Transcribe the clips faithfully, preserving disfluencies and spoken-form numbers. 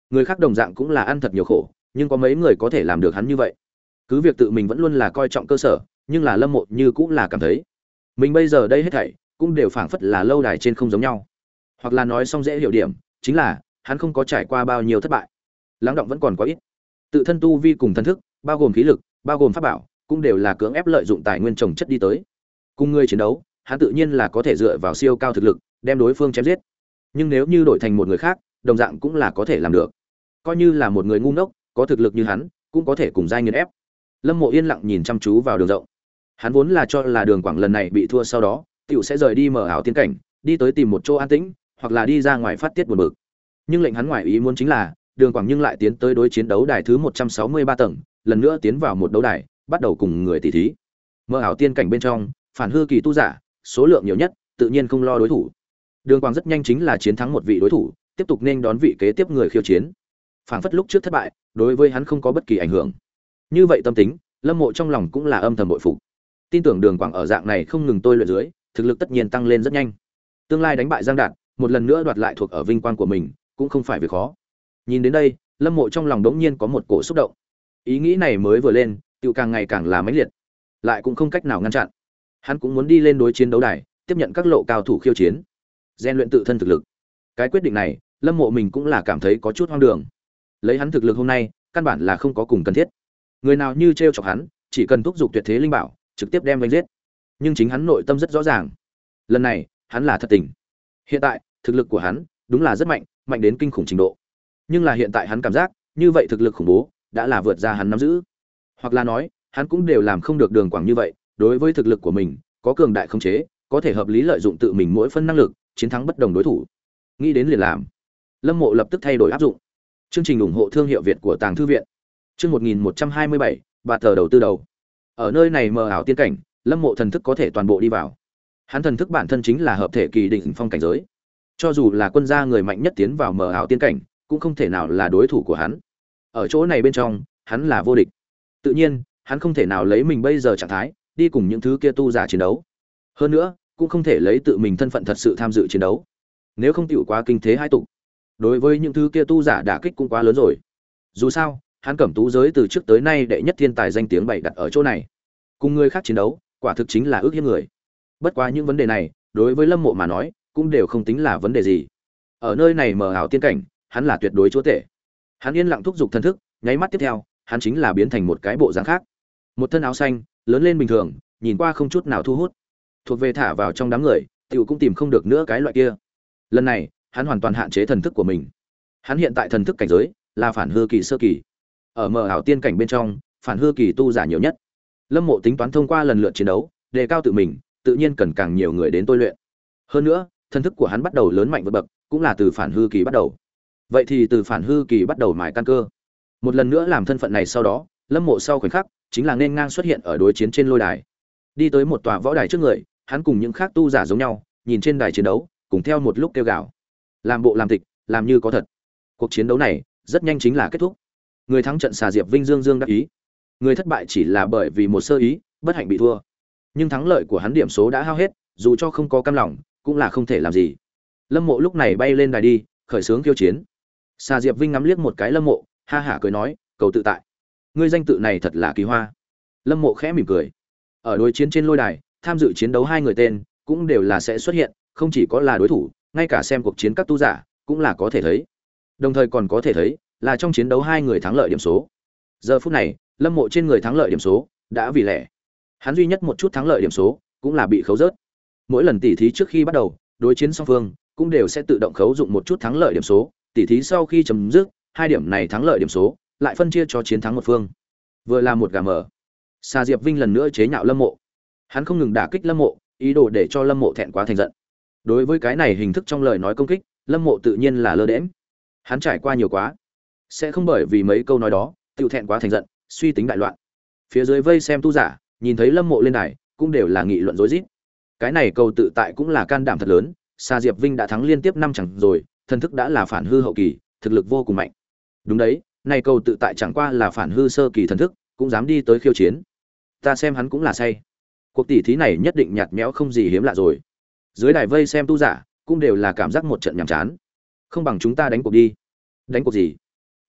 Người khác đồng dạng cũng là ăn thật nhiều khổ, nhưng có mấy người có thể làm được hắn như vậy. Cứ việc tự mình vẫn luôn là coi trọng cơ sở, nhưng là Lâm Mộ như cũng là cảm thấy mình bây giờ đây hết thảy cũng đều phảng phất là lâu đài trên không giống nhau. Hoặc là nói xong dễ hiểu điểm, chính là hắn không có trải qua bao nhiêu thất bại, lắng động vẫn còn quá ít. Tự thân tu vi cùng thân thức, bao gồm khí lực, bao gồm pháp bảo, cũng đều là cưỡng ép lợi dụng tài nguyên trồng chất đi tới. Cùng người chiến đấu, hắn tự nhiên là có thể dựa vào siêu cao thực lực đem đối phương chém giết. Nhưng nếu như đổi thành một người khác, đồng dạng cũng là có thể làm được. Coi như là một người ngu ngốc, có thực lực như hắn, cũng có thể cùng giai nghiền ép. Lâm Mộ yên lặng nhìn chăm chú vào Đường Rộng. Hắn vốn là cho là Đường Quảng lần này bị thua sau đó, tiểu sẽ rời đi mở ảo tiên cảnh, đi tới tìm một chỗ an tĩnh, hoặc là đi ra ngoài phát tiết buồn bực. Nhưng lệnh hắn ngoài ý muốn chính là, Đường Quảng nhưng lại tiến tới đối chiến đấu đài thứ một trăm sáu mươi ba tầng, lần nữa tiến vào một đấu đài, bắt đầu cùng người tỷ thí. Mở ảo tiên cảnh bên trong, phản hư kỳ tu giả, số lượng nhiều nhất, tự nhiên không lo đối thủ. Đường Quảng rất nhanh chính là chiến thắng một vị đối thủ, tiếp tục nên đón vị kế tiếp người khiêu chiến. Phảng phất lúc trước thất bại, đối với hắn không có bất kỳ ảnh hưởng. Như vậy tâm tính, Lâm Mộ trong lòng cũng là âm thầm bội phục. Tin tưởng Đường Quảng ở dạng này không ngừng tôi luyện dưới, thực lực tất nhiên tăng lên rất nhanh. Tương lai đánh bại Giang Đạt, một lần nữa đoạt lại thuộc ở vinh quang của mình, cũng không phải việc khó. Nhìn đến đây, Lâm Mộ trong lòng đống nhiên có một cổ xúc động. Ý nghĩ này mới vừa lên, tiêu càng ngày càng là mãnh liệt, lại cũng không cách nào ngăn chặn. Hắn cũng muốn đi lên đối chiến đấu đài, tiếp nhận các lộ cao thủ khiêu chiến, rèn luyện tự thân thực lực. Cái quyết định này, Lâm Mộ mình cũng là cảm thấy có chút hoang đường. Lấy hắn thực lực hôm nay, căn bản là không có cùng cần thiết. Người nào như trêu chọc hắn, chỉ cần thúc giục tuyệt thế linh bảo, trực tiếp đem đánh giết. Nhưng chính hắn nội tâm rất rõ ràng, lần này, hắn là thật tình. Hiện tại, thực lực của hắn đúng là rất mạnh, mạnh đến kinh khủng trình độ. Nhưng là hiện tại hắn cảm giác, như vậy thực lực khủng bố đã là vượt ra hắn nắm giữ. Hoặc là nói, hắn cũng đều làm không được Đường Quảng như vậy, đối với thực lực của mình, có cường đại khống chế, có thể hợp lý lợi dụng tự mình mỗi phân năng lực, chiến thắng bất đồng đối thủ. Nghĩ đến liền làm. Lâm Mộ lập tức thay đổi áp dụng. Chương trình ủng hộ thương hiệu Việt của Tàng thư viện. Chương một nghìn một trăm hai mươi bảy, bà tờ đầu tư đầu. Ở nơi này mờ ảo tiên cảnh, Lâm Mộ thần thức có thể toàn bộ đi vào. Hắn thần thức bản thân chính là hợp thể kỳ đỉnh phong cảnh giới. Cho dù là quân gia người mạnh nhất tiến vào mờ ảo tiên cảnh, cũng không thể nào là đối thủ của hắn. Ở chỗ này bên trong, hắn là vô địch. Tự nhiên, hắn không thể nào lấy mình bây giờ trạng thái đi cùng những thứ kia tu giả chiến đấu. Hơn nữa, cũng không thể lấy tự mình thân phận thật sự tham dự chiến đấu. Nếu không tiểu quá kinh thế hai tục. Đối với những thứ kia tu giả đả kích cũng quá lớn rồi. Dù sao, hắn Cẩm Tú giới từ trước tới nay đệ nhất thiên tài danh tiếng bày đặt ở chỗ này. Cùng người khác chiến đấu, quả thực chính là ước hiếp người. Bất quá những vấn đề này, đối với Lâm Mộ mà nói, cũng đều không tính là vấn đề gì. Ở nơi này mờ ảo tiên cảnh, hắn là tuyệt đối chúa tể. Hắn yên lặng thúc giục thần thức, nháy mắt tiếp theo, hắn chính là biến thành một cái bộ dáng khác. Một thân áo xanh, lớn lên bình thường, nhìn qua không chút nào thu hút. Thuộc về thả vào trong đám người, tiểu cũng tìm không được nữa cái loại kia. Lần này, hắn hoàn toàn hạn chế thần thức của mình. Hắn hiện tại thần thức cảnh giới là phản hư kỳ sơ kỳ. Ở mờ ảo tiên cảnh bên trong, phản hư kỳ tu giả nhiều nhất. Lâm Mộ tính toán thông qua lần lượt chiến đấu, đề cao tự mình, tự nhiên cần càng nhiều người đến tôi luyện. Hơn nữa, thần thức của hắn bắt đầu lớn mạnh vượt bậc, cũng là từ phản hư kỳ bắt đầu. Vậy thì từ phản hư kỳ bắt đầu mài căn cơ. Một lần nữa làm thân phận này sau đó, Lâm Mộ sau khoảnh khắc chính là nên ngang xuất hiện ở đối chiến trên lôi đài. Đi tới một tòa võ đài trước người, hắn cùng những khác tu giả giống nhau, nhìn trên đài chiến đấu, cùng theo một lúc kêu gào. Làm bộ làm tịch, làm như có thật. Cuộc chiến đấu này rất nhanh chính là kết thúc. Người thắng trận xà Diệp Vinh dương dương đắc ý. Người thất bại chỉ là bởi vì một sơ ý, bất hạnh bị thua. Nhưng thắng lợi của hắn điểm số đã hao hết, dù cho không có cam lòng, cũng là không thể làm gì. Lâm Mộ lúc này bay lên đài đi, khởi xướng khiêu chiến. Xà Diệp Vinh ngắm liếc một cái Lâm Mộ, ha hả cười nói, cầu tự tại. Ngươi danh tự này thật là kỳ hoa. Lâm Mộ khẽ mỉm cười. Ở đối chiến trên lôi đài, tham dự chiến đấu hai người tên cũng đều là sẽ xuất hiện, không chỉ có là đối thủ, ngay cả xem cuộc chiến các tu giả cũng là có thể thấy. Đồng thời còn có thể thấy là trong chiến đấu hai người thắng lợi điểm số. Giờ phút này, Lâm Mộ trên người thắng lợi điểm số đã vì lẻ. Hắn duy nhất một chút thắng lợi điểm số cũng là bị khấu rớt. Mỗi lần tỉ thí trước khi bắt đầu, đối chiến song phương cũng đều sẽ tự động khấu dụng một chút thắng lợi điểm số, tỉ thí sau khi chấm dứt, hai điểm này thắng lợi điểm số lại phân chia cho chiến thắng một phương. Vừa là một gà mờ. Sa Diệp Vinh lần nữa chế nhạo Lâm Mộ. Hắn không ngừng đả kích Lâm Mộ, ý đồ để cho Lâm Mộ thẹn quá thành giận. Đối với cái này hình thức trong lời nói công kích, Lâm Mộ tự nhiên là lơ đễnh. Hắn trải qua nhiều quá, sẽ không bởi vì mấy câu nói đó, tiêu thẹn quá thành giận, suy tính đại loạn. Phía dưới vây xem tu giả, nhìn thấy Lâm Mộ lên đài, cũng đều là nghị luận rối rít. Cái này cầu tự tại cũng là can đảm thật lớn, Sa Diệp Vinh đã thắng liên tiếp năm chẳng rồi, thần thức đã là phản hư hậu kỳ, thực lực vô cùng mạnh. Đúng đấy, này cầu tự tại chẳng qua là phản hư sơ kỳ thần thức, cũng dám đi tới khiêu chiến. Ta xem hắn cũng là say. Cuộc tỷ thí này nhất định nhạt nhẽo không gì hiếm lạ rồi. Dưới đài vây xem tu giả, cũng đều là cảm giác một trận nhàm chán. Không bằng chúng ta đánh cuộc đi. Đánh cuộc gì?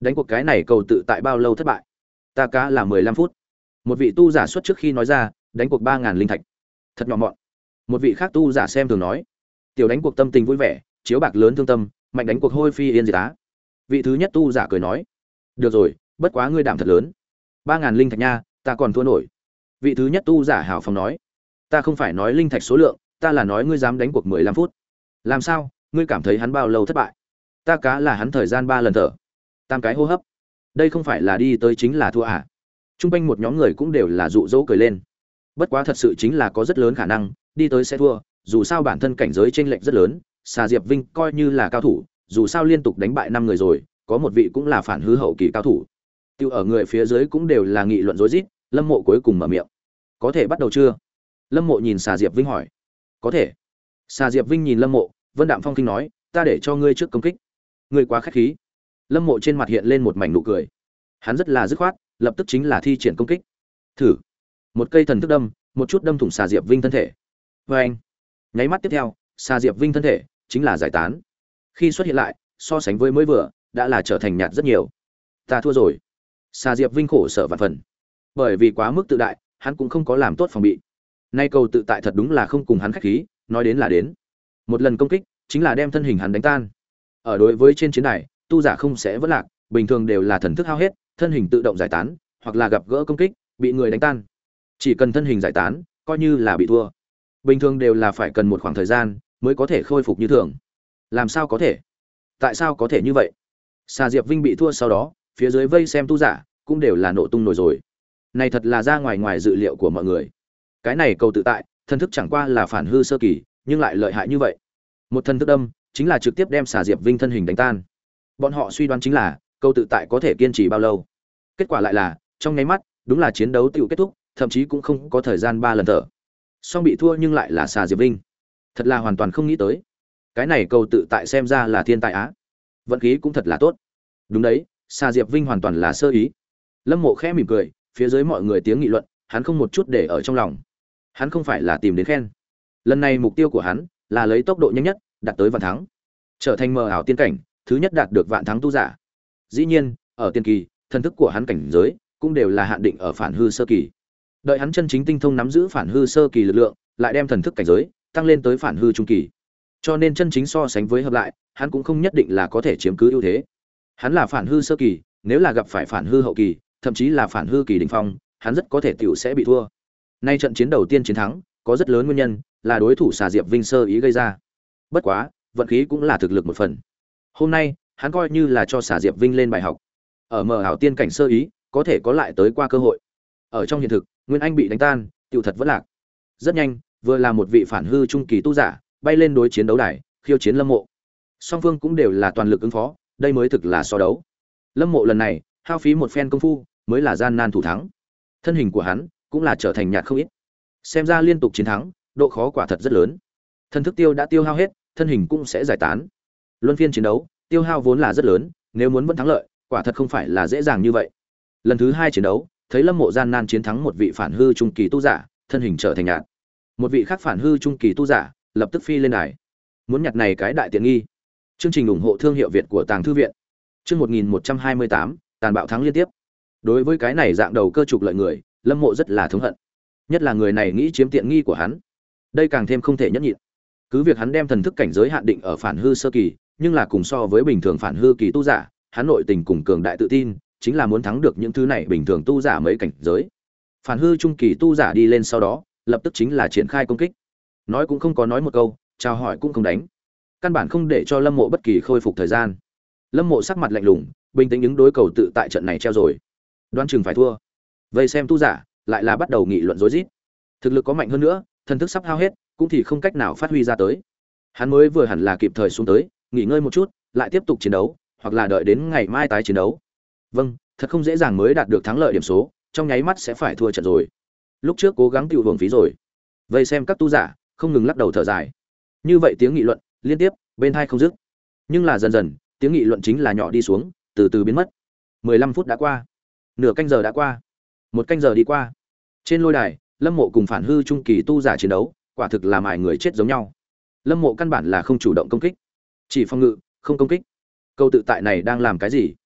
Đánh cuộc cái này cầu tự tại bao lâu thất bại? Ta cá là mười lăm phút. Một vị tu giả xuất trước khi nói ra, đánh cuộc ba ngàn linh thạch. Thật nhỏ mọn. Một vị khác tu giả xem thường nói, tiểu đánh cuộc tâm tình vui vẻ, chiếu bạc lớn thương tâm, mạnh đánh cuộc hôi phi yên diệt á. Vị thứ nhất tu giả cười nói, được rồi, bất quá ngươi đảm thật lớn, ba ngàn linh thạch nha, ta còn thua nổi. Vị thứ nhất tu giả hào phóng nói, ta không phải nói linh thạch số lượng, ta là nói ngươi dám đánh cuộc mười lăm phút. Làm sao, ngươi cảm thấy hắn bao lâu thất bại? Ta cá là hắn thời gian ba lần thở, tam cái hô hấp. Đây không phải là đi tới chính là thua à? Trung quanh một nhóm người cũng đều là dụ dỗ cười lên. Bất quá thật sự chính là có rất lớn khả năng đi tới sẽ thua, dù sao bản thân cảnh giới chênh lệch rất lớn, Xà Diệp Vinh coi như là cao thủ, dù sao liên tục đánh bại năm người rồi, có một vị cũng là phản hư hậu kỳ cao thủ. Tiêu ở người phía dưới cũng đều là nghị luận rối rít, Lâm Mộ cuối cùng mở miệng. Có thể bắt đầu chưa? Lâm Mộ nhìn Xà Diệp Vinh hỏi. Có thể. Xà Diệp Vinh nhìn Lâm Mộ, Vân Đạm Phong kinh nói, ta để cho ngươi trước công kích. Ngươi quá khách khí. Lâm Mộ trên mặt hiện lên một mảnh nụ cười. Hắn rất là dứt khoát, lập tức chính là thi triển công kích. Thử. Một cây thần thức đâm, một chút đâm thủng Xà Diệp Vinh thân thể. Và anh. Nháy mắt tiếp theo, Xà Diệp Vinh thân thể chính là giải tán. Khi xuất hiện lại, so sánh với mới vừa, đã là trở thành nhạt rất nhiều. Ta thua rồi. Xà Diệp Vinh khổ sở vạn phần. Bởi vì quá mức tự đại, hắn cũng không có làm tốt phòng bị. Nay cầu tự tại thật đúng là không cùng hắn khách khí, nói đến là đến. Một lần công kích, chính là đem thân hình hắn đánh tan. Ở đối với trên chiến đài, tu giả không sẽ vỡ lạc, bình thường đều là thần thức hao hết, thân hình tự động giải tán, hoặc là gặp gỡ công kích, bị người đánh tan. Chỉ cần thân hình giải tán, coi như là bị thua. Bình thường đều là phải cần một khoảng thời gian mới có thể khôi phục như thường. Làm sao có thể? Tại sao có thể như vậy? Xà Diệp Vinh bị thua sau đó, phía dưới vây xem tu giả cũng đều là nổ tung nổi rồi. Này thật là ra ngoài ngoài dự liệu của mọi người. Cái này cầu tự tại, thần thức chẳng qua là phản hư sơ kỳ, nhưng lại lợi hại như vậy. Một thần thức đâm, chính là trực tiếp đem Xà Diệp Vinh thân hình đánh tan. Bọn họ suy đoán chính là, cầu tự tại có thể kiên trì bao lâu. Kết quả lại là, trong nháy mắt, đúng là chiến đấu tiểu kết thúc, thậm chí cũng không có thời gian ba lần thở. Song bị thua nhưng lại là Xà Diệp Vinh. Thật là hoàn toàn không nghĩ tới. Cái này cầu tự tại xem ra là thiên tài á. Vận khí cũng thật là tốt. Đúng đấy, Xà Diệp Vinh hoàn toàn là sơ ý. Lâm Mộ khẽ mỉm cười, phía dưới mọi người tiếng nghị luận, hắn không một chút để ở trong lòng. Hắn không phải là tìm đến khen. Lần này mục tiêu của hắn là lấy tốc độ nhanh nhất đạt tới vạn thắng, trở thành mờ ảo tiên cảnh, thứ nhất đạt được vạn thắng tu giả. Dĩ nhiên, ở tiên kỳ, thần thức của hắn cảnh giới cũng đều là hạn định ở phản hư sơ kỳ. Đợi hắn chân chính tinh thông nắm giữ phản hư sơ kỳ lực lượng, lại đem thần thức cảnh giới tăng lên tới phản hư trung kỳ. Cho nên chân chính so sánh với hợp lại, hắn cũng không nhất định là có thể chiếm cứ ưu thế. Hắn là phản hư sơ kỳ, nếu là gặp phải phản hư hậu kỳ, thậm chí là phản hư kỳ đỉnh phong, hắn rất có thể tiểu sẽ bị thua. Nay trận chiến đầu tiên chiến thắng, có rất lớn nguyên nhân là đối thủ Xà Diệp Vinh sơ ý gây ra. Bất quá, vận khí cũng là thực lực một phần. Hôm nay, hắn coi như là cho Xà Diệp Vinh lên bài học. Ở mờ ảo tiên cảnh sơ ý, có thể có lại tới qua cơ hội. Ở trong hiện thực, Nguyên Anh bị đánh tan, tiểu thật vất lạc. Rất nhanh, vừa là một vị phản hư trung kỳ tu giả, bay lên đối chiến đấu đài, khiêu chiến Lâm Mộ. Song phương cũng đều là toàn lực ứng phó, đây mới thực là so đấu. Lâm Mộ lần này, hao phí một phen công phu, mới là gian nan thủ thắng. Thân hình của hắn cũng là trở thành nhạt không ít. Xem ra liên tục chiến thắng, độ khó quả thật rất lớn. Thân thức tiêu đã tiêu hao hết, thân hình cũng sẽ giải tán. Luân phiên chiến đấu, tiêu hao vốn là rất lớn, nếu muốn vẫn thắng lợi, quả thật không phải là dễ dàng như vậy. Lần thứ hai chiến đấu, thấy Lâm Mộ gian nan chiến thắng một vị phản hư trung kỳ tu giả, thân hình trở thành nhạt. Một vị khác phản hư trung kỳ tu giả, lập tức phi lên đài. Muốn nhặt này cái đại tiện nghi. Chương trình ủng hộ thương hiệu Việt của Tàng thư viện. Chương một nghìn một trăm hai mươi tám, tàn bạo thắng liên tiếp. Đối với cái này dạng đầu cơ trục lợi người, Lâm Mộ rất là thống hận. Nhất là người này nghĩ chiếm tiện nghi của hắn. Đây càng thêm không thể nhẫn nhịn. Cứ việc hắn đem thần thức cảnh giới hạn định ở phản hư sơ kỳ, nhưng là cùng so với bình thường phản hư kỳ tu giả, hắn nội tình cùng cường đại tự tin, chính là muốn thắng được những thứ này bình thường tu giả mấy cảnh giới. Phản hư trung kỳ tu giả đi lên sau đó, lập tức chính là triển khai công kích. Nói cũng không có nói một câu, chào hỏi cũng không đánh. Căn bản không để cho Lâm Mộ bất kỳ khôi phục thời gian. Lâm Mộ sắc mặt lạnh lùng, bình tĩnh ứng đối cầu tự tại trận này treo rồi. Đoán chừng phải thua. Vậy xem tu giả, lại là bắt đầu nghị luận rối rít. Thực lực có mạnh hơn nữa, thần thức sắp hao hết, cũng thì không cách nào phát huy ra tới. Hắn mới vừa hẳn là kịp thời xuống tới, nghỉ ngơi một chút, lại tiếp tục chiến đấu, hoặc là đợi đến ngày mai tái chiến đấu. Vâng, thật không dễ dàng mới đạt được thắng lợi điểm số, trong nháy mắt sẽ phải thua trận rồi. Lúc trước cố gắng tiêu hưởng phí rồi. Vậy xem các tu giả không ngừng lắc đầu thở dài. Như vậy tiếng nghị luận liên tiếp bên tai không dứt. Nhưng là dần dần, tiếng nghị luận chính là nhỏ đi xuống, từ từ biến mất. mười lăm phút đã qua, nửa canh giờ đã qua, một canh giờ đi qua. Trên lôi đài, Lâm Mộ cùng phản hư trung kỳ tu giả chiến đấu, quả thực là mài người chết giống nhau. Lâm Mộ căn bản là không chủ động công kích, chỉ phòng ngự, không công kích. Câu tự tại này đang làm cái gì?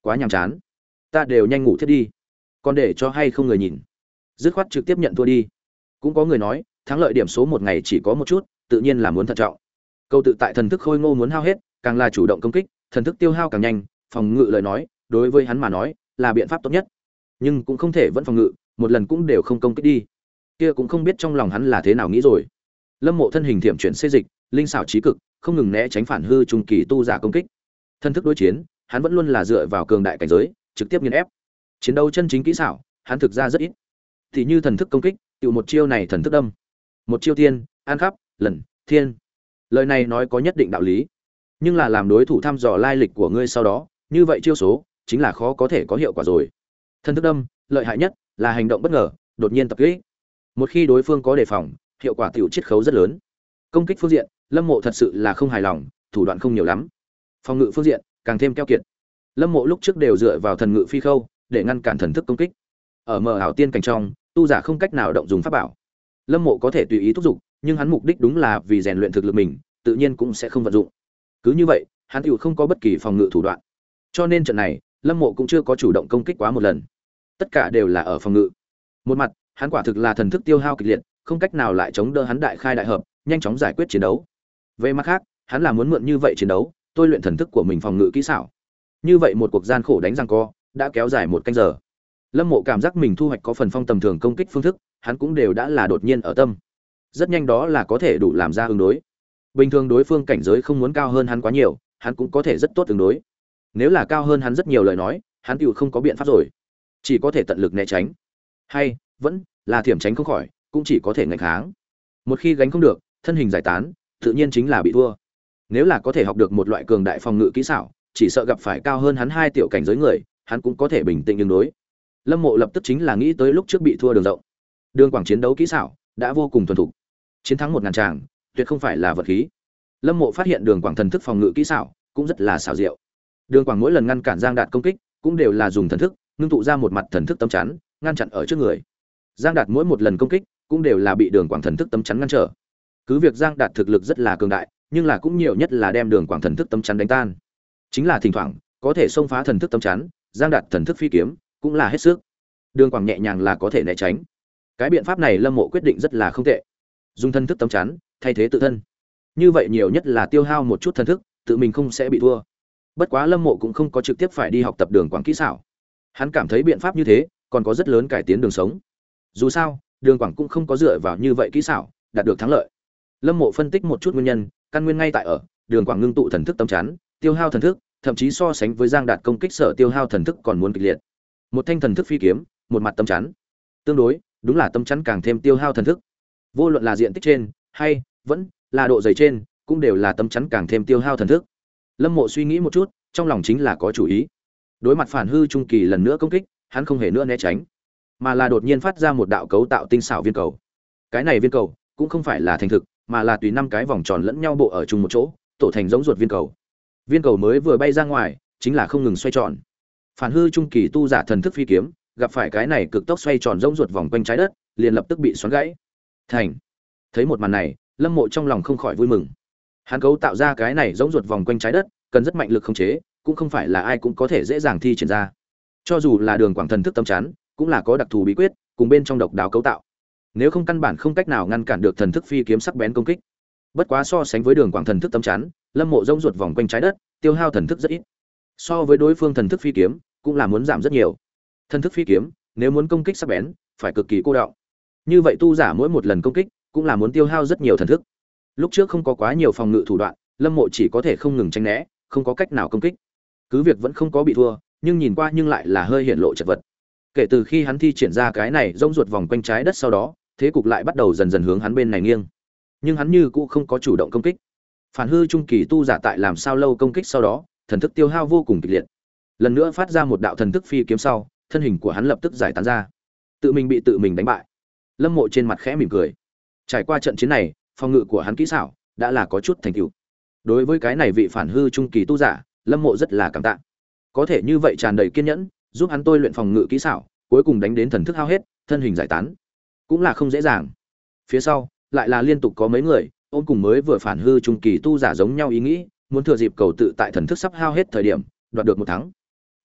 quá nhàm chán, ta đều nhanh ngủ thiết đi, còn để cho hay không người nhìn, dứt khoát trực tiếp nhận thua đi. Cũng có người nói thắng lợi điểm số một ngày chỉ có một chút, tự nhiên là muốn thận trọng. Câu tự tại thần thức khôi ngô muốn hao hết, càng là chủ động công kích, thần thức tiêu hao càng nhanh, phòng ngự lời nói đối với hắn mà nói là biện pháp tốt nhất, nhưng cũng không thể vẫn phòng ngự một lần cũng đều không công kích đi, kia cũng không biết trong lòng hắn là thế nào nghĩ rồi. Lâm Mộ thân hình thiểm chuyển xê dịch, linh xảo trí cực, không ngừng né tránh phản hư trung kỳ tu giả công kích. Thân thức đối chiến, hắn vẫn luôn là dựa vào cường đại cảnh giới, trực tiếp nghiền ép. Chiến đấu chân chính kỹ xảo, hắn thực ra rất ít. Thì như thần thức công kích, tiểu một chiêu này thần thức đâm. Một chiêu tiên, an khắp, lần, thiên. Lời này nói có nhất định đạo lý, nhưng là làm đối thủ thăm dò lai lịch của ngươi sau đó, như vậy chiêu số chính là khó có thể có hiệu quả rồi. Thần thức đâm, lợi hại nhất là hành động bất ngờ, đột nhiên tập kích. Một khi đối phương có đề phòng, hiệu quả tiểu chiết khấu rất lớn. Công kích phương diện, Lâm Mộ thật sự là không hài lòng, thủ đoạn không nhiều lắm. Phòng ngự phương diện, càng thêm keo kiệt. Lâm Mộ lúc trước đều dựa vào thần ngự phi khâu để ngăn cản thần thức công kích. Ở mờ ảo tiên cảnh trong, tu giả không cách nào động dùng pháp bảo. Lâm Mộ có thể tùy ý thúc giục, nhưng hắn mục đích đúng là vì rèn luyện thực lực mình, tự nhiên cũng sẽ không vận dụng. Cứ như vậy, hắn tiểu không có bất kỳ phòng ngự thủ đoạn. Cho nên trận này, Lâm Mộ cũng chưa có chủ động công kích quá một lần. Tất cả đều là ở phòng ngự. Một mặt, hắn quả thực là thần thức tiêu hao kịch liệt, không cách nào lại chống đỡ hắn đại khai đại hợp, nhanh chóng giải quyết chiến đấu. Về mặt khác, hắn là muốn mượn như vậy chiến đấu, tôi luyện thần thức của mình phòng ngự kỹ xảo. Như vậy một cuộc gian khổ đánh răng co, đã kéo dài một canh giờ. Lâm Mộ cảm giác mình thu hoạch có phần phong tầm thường công kích phương thức, hắn cũng đều đã là đột nhiên ở tâm. Rất nhanh đó là có thể đủ làm ra ứng đối. Bình thường đối phương cảnh giới không muốn cao hơn hắn quá nhiều, hắn cũng có thể rất tốt ứng đối. Nếu là cao hơn hắn rất nhiều lời nói, hắn tiểu không có biện pháp rồi, chỉ có thể tận lực né tránh. Hay vẫn là thiểm tránh không khỏi, cũng chỉ có thể nghênh kháng. Một khi gánh không được, thân hình giải tán, tự nhiên chính là bị thua. Nếu là có thể học được một loại cường đại phòng ngự kỹ xảo, chỉ sợ gặp phải cao hơn hắn hai tiểu cảnh giới người, hắn cũng có thể bình tĩnh ứng đối. Lâm Mộ lập tức chính là nghĩ tới lúc trước bị thua đường rộng. Đường quảng chiến đấu kỹ xảo đã vô cùng thuần thục, chiến thắng một ngàn tràng, tuyệt không phải là vật khí. Lâm Mộ phát hiện đường quảng thần thức phòng ngự kỹ xảo cũng rất là xảo diệu. Đường quảng mỗi lần ngăn cản Giang Đạt công kích, cũng đều là dùng thần thức, ngưng tụ ra một mặt thần thức tấm chắn, ngăn chặn ở trước người. Giang Đạt mỗi một lần công kích, cũng đều là bị đường quảng thần thức tấm chắn ngăn trở. Cứ việc Giang Đạt thực lực rất là cường đại, nhưng là cũng nhiều nhất là đem đường quảng thần thức tấm chắn đánh tan. Chính là thỉnh thoảng có thể xông phá thần thức tấm chắn, Giang Đạt thần thức phi kiếm cũng là hết sức. Đường quảng nhẹ nhàng là có thể né tránh. Cái biện pháp này Lâm Mộ quyết định rất là không tệ. Dùng thần thức tấm chắn thay thế tự thân. Như vậy nhiều nhất là tiêu hao một chút thần thức, tự mình không sẽ bị thua. Bất quá Lâm Mộ cũng không có trực tiếp phải đi học tập đường quảng kỹ xảo. Hắn cảm thấy biện pháp như thế còn có rất lớn cải tiến đường sống. Dù sao, đường quảng cũng không có dựa vào như vậy kỹ xảo đạt được thắng lợi. Lâm Mộ phân tích một chút nguyên nhân, căn nguyên ngay tại ở đường quảng ngưng tụ thần thức tấm chắn, tiêu hao thần thức, thậm chí so sánh với Giang Đạt công kích sở tiêu hao thần thức còn muốn kịch liệt. Một thanh thần thức phi kiếm, một mặt tấm chắn, tương đối, đúng là tấm chắn càng thêm tiêu hao thần thức. Vô luận là diện tích trên, hay vẫn là độ dày trên, cũng đều là tấm chắn càng thêm tiêu hao thần thức. Lâm Mộ suy nghĩ một chút, trong lòng chính là có chủ ý. Đối mặt phản hư trung kỳ lần nữa công kích, hắn không hề nữa né tránh, mà là đột nhiên phát ra một đạo cấu tạo tinh xảo viên cầu. Cái này viên cầu cũng không phải là thành thực, mà là tùy năm cái vòng tròn lẫn nhau bộ ở chung một chỗ, tổ thành giống ruột viên cầu. Viên cầu mới vừa bay ra ngoài, chính là không ngừng xoay tròn. Phản hư trung kỳ tu giả thần thức phi kiếm, gặp phải cái này cực tốc xoay tròn giống ruột vòng quanh trái đất, liền lập tức bị xoắn gãy. Thành. Thấy một màn này, Lâm Mộ trong lòng không khỏi vui mừng. Hắn cấu tạo ra cái này giống ruột vòng quanh trái đất, cần rất mạnh lực khống chế, cũng không phải là ai cũng có thể dễ dàng thi triển ra. Cho dù là đường quảng thần thức tâm chắn, cũng là có đặc thù bí quyết, cùng bên trong độc đáo cấu tạo. Nếu không căn bản không cách nào ngăn cản được thần thức phi kiếm sắc bén công kích. Bất quá so sánh với đường quảng thần thức tâm chắn, Lâm Mộ rông ruột vòng quanh trái đất, tiêu hao thần thức rất ít. So với đối phương thần thức phi kiếm, cũng là muốn giảm rất nhiều. Thần thức phi kiếm, nếu muốn công kích sắc bén, phải cực kỳ cô đọng. Như vậy tu giả mỗi một lần công kích, cũng là muốn tiêu hao rất nhiều thần thức. Lúc trước không có quá nhiều phòng ngự thủ đoạn, Lâm Mộ chỉ có thể không ngừng tránh né, không có cách nào công kích. Cứ việc vẫn không có bị thua, nhưng nhìn qua nhưng lại là hơi hiện lộ chật vật. Kể từ khi hắn thi triển ra cái này rông ruột vòng quanh trái đất sau đó, thế cục lại bắt đầu dần dần hướng hắn bên này nghiêng. Nhưng hắn như cũ không có chủ động công kích. Phản hư trung kỳ tu giả tại làm sao lâu công kích sau đó, thần thức tiêu hao vô cùng kịch liệt. Lần nữa phát ra một đạo thần thức phi kiếm sau, thân hình của hắn lập tức giải tán ra. Tự mình bị tự mình đánh bại. Lâm Mộ trên mặt khẽ mỉm cười. Trải qua trận chiến này, phòng ngự của hắn kỹ xảo đã là có chút thành tựu. Đối với cái này vị phản hư trung kỳ tu giả, Lâm Mộ rất là cảm tạ. Có thể như vậy tràn đầy kiên nhẫn, giúp hắn tôi luyện phòng ngự kỹ xảo, cuối cùng đánh đến thần thức hao hết, thân hình giải tán, cũng là không dễ dàng. Phía sau, lại là liên tục có mấy người, ôm cùng mới vừa phản hư trung kỳ tu giả giống nhau ý nghĩ, muốn thừa dịp cầu tự tại thần thức sắp hao hết thời điểm, đoạt được một thắng.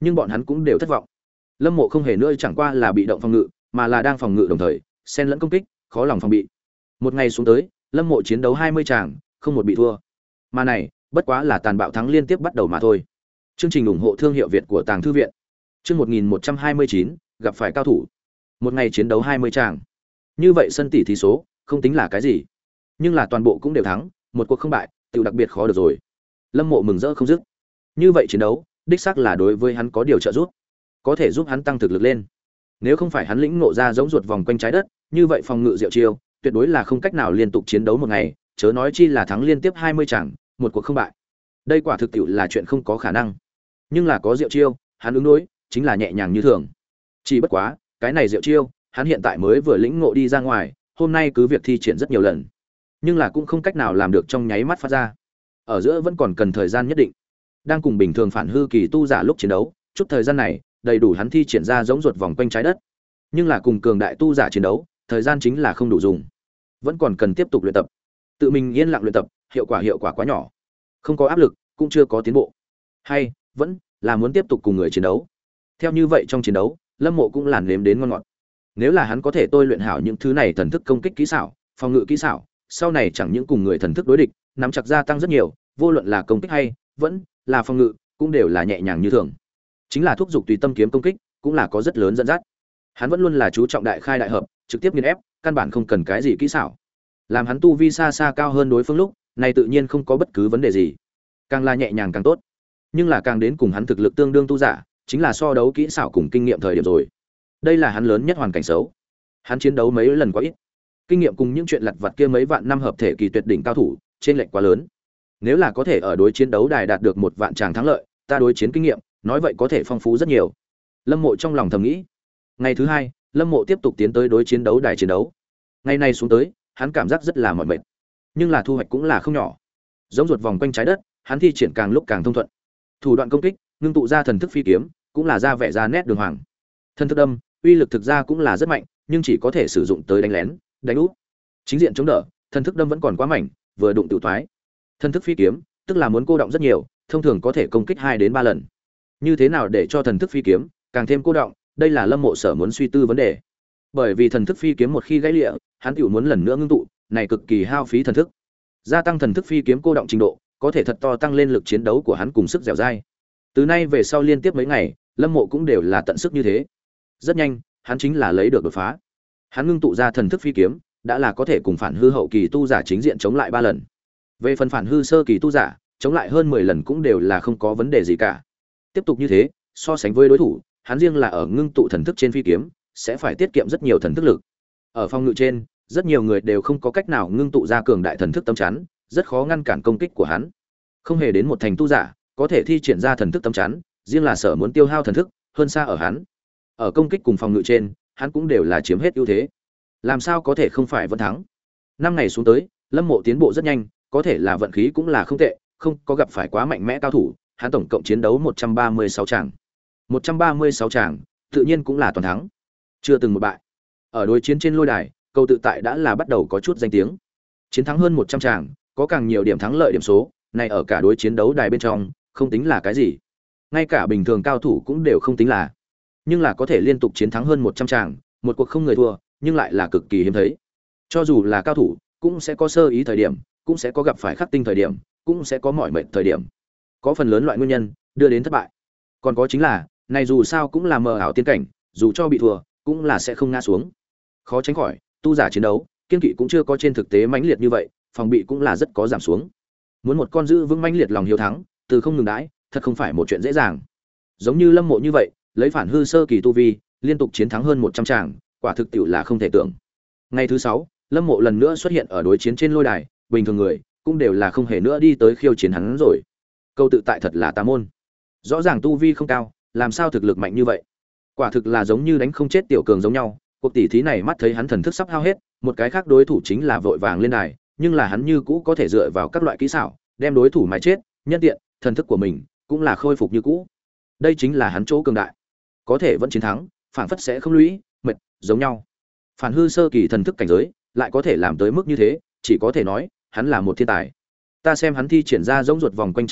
nhưng bọn hắn cũng đều thất vọng. Lâm Mộ không hề nữa chẳng qua là bị động phòng ngự, mà là đang phòng ngự đồng thời xen lẫn công kích, khó lòng phòng bị. Một ngày xuống tới, Lâm Mộ chiến đấu hai mươi tràng, không một bị thua. Mà này, bất quá là tàn bạo thắng liên tiếp bắt đầu mà thôi. Chương trình ủng hộ thương hiệu Việt của Tàng Thư viện. Chương một nghìn một trăm hai mươi chín, gặp phải cao thủ. Một ngày chiến đấu hai mươi tràng. Như vậy sân tỷ thí số, không tính là cái gì. Nhưng là toàn bộ cũng đều thắng, một cuộc không bại, tiểu đặc biệt khó được rồi. Lâm Mộ mừng rỡ không dứt. Như vậy chiến đấu, đích xác là đối với hắn có điều trợ giúp, có thể giúp hắn tăng thực lực lên. Nếu không phải hắn lĩnh ngộ ra giống ruột vòng quanh trái đất, như vậy phòng ngự diệu chiêu, tuyệt đối là không cách nào liên tục chiến đấu một ngày, chớ nói chi là thắng liên tiếp hai mươi trận, một cuộc không bại. Đây quả thực tiệu là chuyện không có khả năng. Nhưng là có diệu chiêu, hắn ứng đối chính là nhẹ nhàng như thường. Chỉ bất quá, cái này diệu chiêu, hắn hiện tại mới vừa lĩnh ngộ đi ra ngoài, hôm nay cứ việc thi triển rất nhiều lần, nhưng là cũng không cách nào làm được trong nháy mắt phát ra. Ở giữa vẫn còn cần thời gian nhất định. Đang cùng bình thường phản hư kỳ tu giả lúc chiến đấu, chút thời gian này đầy đủ hắn thi triển ra giống ruột vòng quanh trái đất. Nhưng là cùng cường đại tu giả chiến đấu, thời gian chính là không đủ dùng. Vẫn còn cần tiếp tục luyện tập. Tự mình yên lặng luyện tập, hiệu quả hiệu quả quá nhỏ. Không có áp lực, cũng chưa có tiến bộ. Hay, vẫn là muốn tiếp tục cùng người chiến đấu. Theo như vậy trong chiến đấu, Lâm Mộ cũng làn nếm đến ngon ngọt. Nếu là hắn có thể tôi luyện hảo những thứ này thần thức công kích kỹ xảo, phòng ngự kỹ xảo, sau này chẳng những cùng người thần thức đối địch, nắm chặt gia tăng rất nhiều, vô luận là công kích hay vẫn là phòng ngự, cũng đều là nhẹ nhàng như thường. Chính là thúc dục tùy tâm kiếm công kích, cũng là có rất lớn dẫn dắt. Hắn vẫn luôn là chú trọng đại khai đại hợp, trực tiếp nghiền ép, căn bản không cần cái gì kỹ xảo. Làm hắn tu vi xa xa cao hơn đối phương lúc, này tự nhiên không có bất cứ vấn đề gì. Càng là nhẹ nhàng càng tốt. Nhưng là càng đến cùng hắn thực lực tương đương tu giả, chính là so đấu kỹ xảo cùng kinh nghiệm thời điểm rồi. Đây là hắn lớn nhất hoàn cảnh xấu. Hắn chiến đấu mấy lần quá ít, kinh nghiệm cùng những chuyện lặt vặt kia mấy vạn năm hợp thể kỳ tuyệt đỉnh cao thủ, trên lệch quá lớn. Nếu là có thể ở đối chiến đấu đài đạt được một vạn tràng thắng lợi, ta đối chiến kinh nghiệm, nói vậy có thể phong phú rất nhiều. Lâm Mộ trong lòng thầm nghĩ. Ngày thứ hai, Lâm Mộ tiếp tục tiến tới đối chiến đấu đài chiến đấu. Ngày này xuống tới, hắn cảm giác rất là mỏi mệt, nhưng là thu hoạch cũng là không nhỏ. Giống ruột vòng quanh trái đất, hắn thi triển càng lúc càng thông thuận. Thủ đoạn công kích, ngưng tụ ra thần thức phi kiếm, cũng là ra vẻ ra nét đường hoàng. Thần thức đâm, uy lực thực ra cũng là rất mạnh, nhưng chỉ có thể sử dụng tới đánh lén, đánh úp. Chính diện chống đỡ, thần thức đâm vẫn còn quá mạnh, vừa đụng tự thoái. Thần thức phi kiếm, tức là muốn cô động rất nhiều, thông thường có thể công kích hai đến ba lần. Như thế nào để cho thần thức phi kiếm càng thêm cô động, đây là Lâm Mộ sở muốn suy tư vấn đề. Bởi vì thần thức phi kiếm một khi gãy lịa, hắn tiểu muốn lần nữa ngưng tụ, này cực kỳ hao phí thần thức. Gia tăng thần thức phi kiếm cô động trình độ, có thể thật to tăng lên lực chiến đấu của hắn cùng sức dẻo dai. Từ nay về sau liên tiếp mấy ngày, Lâm Mộ cũng đều là tận sức như thế. Rất nhanh, hắn chính là lấy được đột phá. Hắn ngưng tụ ra thần thức phi kiếm, đã là có thể cùng phản hư hậu kỳ tu giả chính diện chống lại ba lần. Về phần phản hư sơ kỳ tu giả, chống lại hơn mười lần cũng đều là không có vấn đề gì cả. Tiếp tục như thế, so sánh với đối thủ, hắn riêng là ở ngưng tụ thần thức trên phi kiếm, sẽ phải tiết kiệm rất nhiều thần thức lực. Ở phòng ngự trên, rất nhiều người đều không có cách nào ngưng tụ ra cường đại thần thức tâm chắn, rất khó ngăn cản công kích của hắn. Không hề đến một thành tu giả, có thể thi triển ra thần thức tâm chắn, riêng là sở muốn tiêu hao thần thức, hơn xa ở hắn. Ở công kích cùng phòng ngự trên, hắn cũng đều là chiếm hết ưu thế. Làm sao có thể không phải vẫn thắng? Năm ngày xuống tới, Lâm Mộ tiến bộ rất nhanh, có thể là vận khí cũng là không tệ, không có gặp phải quá mạnh mẽ cao thủ, hắn tổng cộng chiến đấu một trăm ba mươi sáu tràng. một trăm ba mươi sáu tràng, tự nhiên cũng là toàn thắng, chưa từng một bại. Ở đối chiến trên lôi đài, Câu Tự Tại đã là bắt đầu có chút danh tiếng. Chiến thắng hơn một trăm tràng, có càng nhiều điểm thắng lợi điểm số, này ở cả đối chiến đấu đài bên trong, không tính là cái gì. Ngay cả bình thường cao thủ cũng đều không tính là. Nhưng là có thể liên tục chiến thắng hơn một trăm tràng, một cuộc không người thua, nhưng lại là cực kỳ hiếm thấy. Cho dù là cao thủ, cũng sẽ có sơ ý thời điểm, cũng sẽ có gặp phải khắc tinh thời điểm, cũng sẽ có mỏi mệt thời điểm. Có phần lớn loại nguyên nhân đưa đến thất bại. Còn có chính là, này dù sao cũng là mờ ảo tiên cảnh, dù cho bị thua, cũng là sẽ không ngã xuống. Khó tránh khỏi, tu giả chiến đấu, kiên kỵ cũng chưa có trên thực tế mãnh liệt như vậy, phòng bị cũng là rất có giảm xuống. Muốn một con giữ vững mãnh liệt lòng hiếu thắng, từ không ngừng đãi, thật không phải một chuyện dễ dàng. Giống như Lâm Mộ như vậy, lấy phản hư sơ kỳ tu vi, liên tục chiến thắng hơn một trăm tràng, quả thực tiệu là không thể tưởng. Ngày thứ sáu, Lâm Mộ lần nữa xuất hiện ở đối chiến trên lôi đài, bình thường người cũng đều là không hề nữa đi tới khiêu chiến hắn rồi. Câu Tự Tại thật là tà môn. Rõ ràng tu vi không cao, làm sao thực lực mạnh như vậy? Quả thực là giống như đánh không chết tiểu cường giống nhau. Cuộc tỷ thí này mắt thấy hắn thần thức sắp hao hết, một cái khác đối thủ chính là vội vàng lên đài, nhưng là hắn như cũ có thể dựa vào các loại kỹ xảo, đem đối thủ mà chết, nhân tiện, thần thức của mình cũng là khôi phục như cũ. Đây chính là hắn chỗ cường đại. Có thể vẫn chiến thắng, phản phất sẽ không lũy, mệt, giống nhau. Phản hư sơ kỳ thần thức cảnh giới, lại có thể làm tới mức như thế, chỉ có thể nói, hắn là một thiên tài. Ta xem hắn thi triển ra giống ruột vòng quanh trái đất,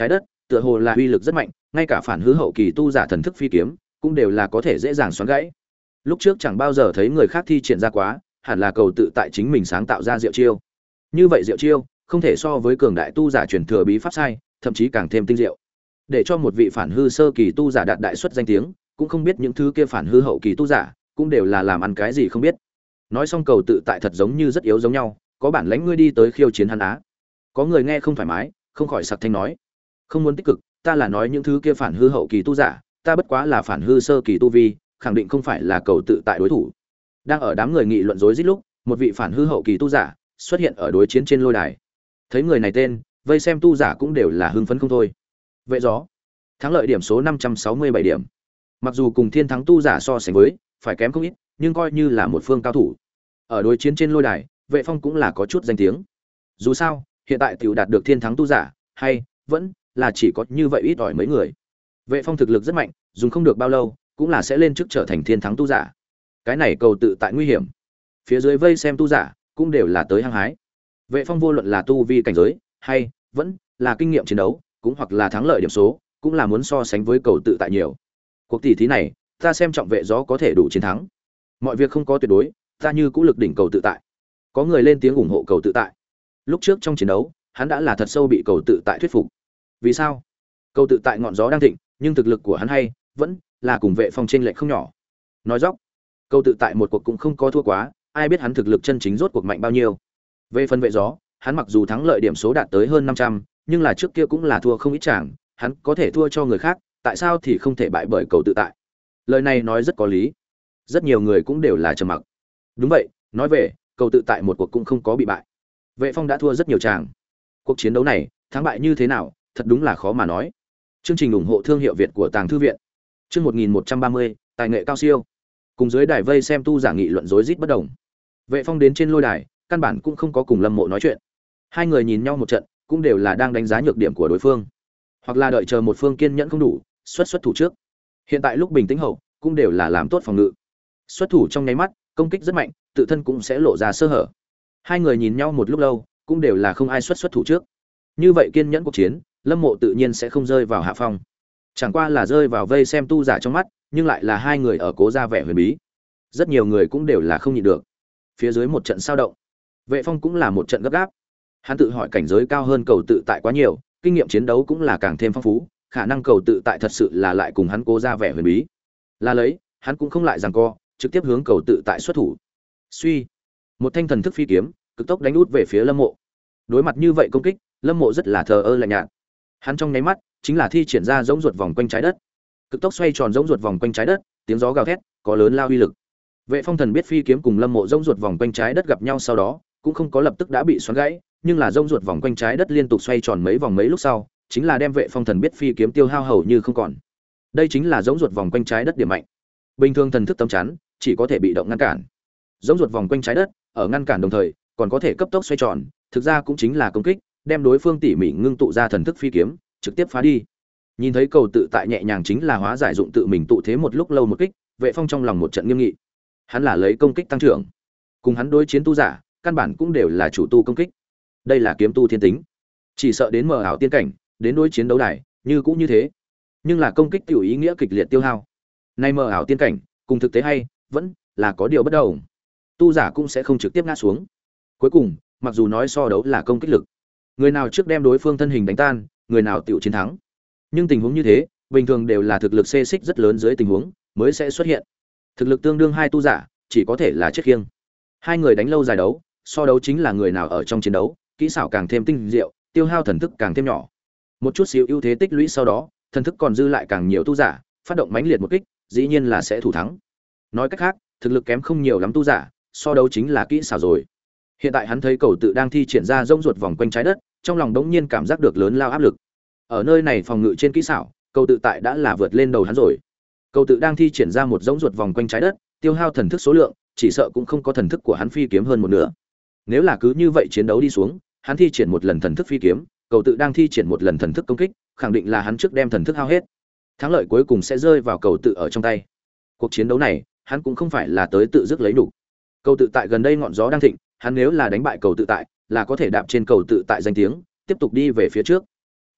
tựa hồ là uy lực rất mạnh, ngay cả phản hư hậu kỳ tu giả thần thức phi kiếm cũng đều là có thể dễ dàng xoắn gãy. Lúc trước chẳng bao giờ thấy người khác thi triển ra quá, hẳn là cầu tự tại chính mình sáng tạo ra diệu chiêu. Như vậy diệu chiêu không thể so với cường đại tu giả truyền thừa bí pháp sai, thậm chí càng thêm tinh diệu. Để cho một vị phản hư sơ kỳ tu giả đạt đại xuất danh tiếng, cũng không biết những thứ kia phản hư hậu kỳ tu giả cũng đều là làm ăn cái gì không biết. Nói xong cầu tự tại thật giống như rất yếu giống nhau, có bản lãnh ngươi đi tới khiêu chiến hắn á. Có người nghe không thoải mái, không khỏi sặc thanh nói: "Không muốn tích cực, ta là nói những thứ kia phản hư hậu kỳ tu giả, ta bất quá là phản hư sơ kỳ tu vi, khẳng định không phải là cầu tự tại đối thủ." Đang ở đám người nghị luận rối rít lúc, một vị phản hư hậu kỳ tu giả xuất hiện ở đối chiến trên lôi đài. Thấy người này tên, vây xem tu giả cũng đều là hưng phấn không thôi. Vệ gió, thắng lợi điểm số năm trăm sáu mươi bảy điểm. Mặc dù cùng thiên thắng tu giả so sánh với, phải kém không ít, nhưng coi như là một phương cao thủ. Ở đối chiến trên lôi đài, Vệ Phong cũng là có chút danh tiếng. Dù sao, hiện tại tiểu đạt được thiên thắng tu giả, hay vẫn là chỉ có như vậy ít ỏi mấy người. Vệ Phong thực lực rất mạnh, dùng không được bao lâu, cũng là sẽ lên chức trở thành thiên thắng tu giả. Cái này cầu tự tại nguy hiểm. Phía dưới vây xem tu giả cũng đều là tới hăng hái. Vệ Phong vô luận là tu vi cảnh giới, hay vẫn là kinh nghiệm chiến đấu, cũng hoặc là thắng lợi điểm số, cũng là muốn so sánh với cầu tự tại nhiều. Cuộc tỷ thí này, ta xem trọng Vệ Gió có thể đủ chiến thắng. Mọi việc không có tuyệt đối, ta như cũ lực đỉnh cầu tự tại. Có người lên tiếng ủng hộ cầu tự tại. Lúc trước trong chiến đấu, hắn đã là thật sâu bị cầu tự tại thuyết phục. Vì sao? Cầu tự tại ngọn gió đang thịnh, nhưng thực lực của hắn hay vẫn là cùng Vệ Phong chênh lệch không nhỏ. Nói dóc, cầu tự tại một cuộc cũng không có thua quá, ai biết hắn thực lực chân chính rốt cuộc mạnh bao nhiêu. Về phần Vệ Gió, hắn mặc dù thắng lợi điểm số đạt tới hơn năm trăm, nhưng là trước kia cũng là thua không ít chàng, hắn có thể thua cho người khác, tại sao thì không thể bại bởi cầu tự tại? Lời này nói rất có lý. Rất nhiều người cũng đều là trầm mặc. Đúng vậy, nói về, cầu tự tại một cuộc cũng không có bị bại. Vệ Phong đã thua rất nhiều chàng. Cuộc chiến đấu này, thắng bại như thế nào, thật đúng là khó mà nói. Chương trình ủng hộ thương hiệu Việt của Tàng Thư viện. Chương một nghìn một trăm ba mươi, tài nghệ cao siêu. Cùng dưới đài vây xem tu giả nghị luận rối rít bất đồng. Vệ Phong đến trên lôi đài, căn bản cũng không có cùng Lâm Mộ nói chuyện. Hai người nhìn nhau một trận, cũng đều là đang đánh giá nhược điểm của đối phương, hoặc là đợi chờ một phương kiên nhẫn không đủ, xuất xuất thủ trước. Hiện tại lúc bình tĩnh hậu, cũng đều là làm tốt phòng ngự. Xuất thủ trong nháy mắt, công kích rất mạnh, tự thân cũng sẽ lộ ra sơ hở. Hai người nhìn nhau một lúc lâu, cũng đều là không ai xuất xuất thủ trước. Như vậy kiên nhẫn cuộc chiến, Lâm Mộ tự nhiên sẽ không rơi vào hạ phong. Chẳng qua là rơi vào vây xem tu giả trong mắt, nhưng lại là hai người ở cố ra vẻ huyền bí. Rất nhiều người cũng đều là không nhịn được. Phía dưới một trận sao động, Vệ Phong cũng là một trận gấp gáp. Hắn tự hỏi cảnh giới cao hơn cầu tự tại quá nhiều, kinh nghiệm chiến đấu cũng là càng thêm phong phú, khả năng cầu tự tại thật sự là lại cùng hắn cố ra vẻ huyền bí. Là lấy, hắn cũng không lại giằng co, trực tiếp hướng cầu tự tại xuất thủ. Suy, một thanh thần thức phi kiếm, cực tốc đánh út về phía Lâm Mộ. Đối mặt như vậy công kích, Lâm Mộ rất là thờ ơ lạnh nhạt. Hắn trong nháy mắt, chính là thi triển ra giống ruột vòng quanh trái đất. Cực tốc xoay tròn giống ruột vòng quanh trái đất, tiếng gió gào thét, có lớn lao uy lực. Vệ Phong thần biết phi kiếm cùng Lâm Mộ giống ruột vòng quanh trái đất gặp nhau sau đó, cũng không có lập tức đã bị xoắn gãy, nhưng là rông ruột vòng quanh trái đất liên tục xoay tròn mấy vòng mấy lúc sau, chính là đem Vệ Phong thần biết phi kiếm tiêu hao hầu như không còn. Đây chính là rông ruột vòng quanh trái đất điểm mạnh. Bình thường thần thức tấm chắn chỉ có thể bị động ngăn cản. Rông ruột vòng quanh trái đất, ở ngăn cản đồng thời, còn có thể cấp tốc xoay tròn, thực ra cũng chính là công kích, đem đối phương tỉ mỉ ngưng tụ ra thần thức phi kiếm, trực tiếp phá đi. Nhìn thấy cầu tự tại nhẹ nhàng chính là hóa giải dụng tự mình tụ thế một lúc lâu một kích, Vệ Phong trong lòng một trận nghiêm nghị. Hắn là lấy công kích tăng trưởng, cùng hắn đối chiến tu giả, căn bản cũng đều là chủ tu công kích. Đây là kiếm tu thiên tính, chỉ sợ đến mờ ảo tiên cảnh, đến đối chiến đấu đài, như cũng như thế. Nhưng là công kích tiểu ý nghĩa kịch liệt tiêu hao. Nay mờ ảo tiên cảnh, cùng thực tế hay vẫn là có điều bất đồng. Tu giả cũng sẽ không trực tiếp ngã xuống. Cuối cùng, mặc dù nói so đấu là công kích lực, người nào trước đem đối phương thân hình đánh tan, người nào tiểu chiến thắng. Nhưng tình huống như thế, bình thường đều là thực lực xê xích rất lớn dưới tình huống mới sẽ xuất hiện. Thực lực tương đương hai tu giả, chỉ có thể là chết khiêng. Hai người đánh lâu dài đấu, so đấu chính là người nào ở trong chiến đấu, kỹ xảo càng thêm tinh diệu, tiêu hao thần thức càng thêm nhỏ. Một chút xíu ưu thế tích lũy sau đó, thần thức còn dư lại càng nhiều tu giả, phát động mãnh liệt một kích, dĩ nhiên là sẽ thủ thắng. Nói cách khác, thực lực kém không nhiều lắm tu giả, so đấu chính là kỹ xảo rồi. Hiện tại hắn thấy cầu tự đang thi triển ra rông ruột vòng quanh trái đất, trong lòng đống nhiên cảm giác được lớn lao áp lực. Ở nơi này phòng ngự trên kỹ xảo, cầu tự tại đã là vượt lên đầu hắn rồi. Cầu tự đang thi triển ra một rông ruột vòng quanh trái đất, tiêu hao thần thức số lượng, chỉ sợ cũng không có thần thức của hắn phi kiếm hơn một nửa. Nếu là cứ như vậy chiến đấu đi xuống, hắn thi triển một lần thần thức phi kiếm, cầu tự đang thi triển một lần thần thức công kích, khẳng định là hắn trước đem thần thức hao hết. Thắng lợi cuối cùng sẽ rơi vào cầu tự ở trong tay. Cuộc chiến đấu này, hắn cũng không phải là tới tự dứt lấy đủ. Cầu tự tại gần đây ngọn gió đang thịnh, hắn nếu là đánh bại cầu tự tại, là có thể đạp trên cầu tự tại danh tiếng, tiếp tục đi về phía trước.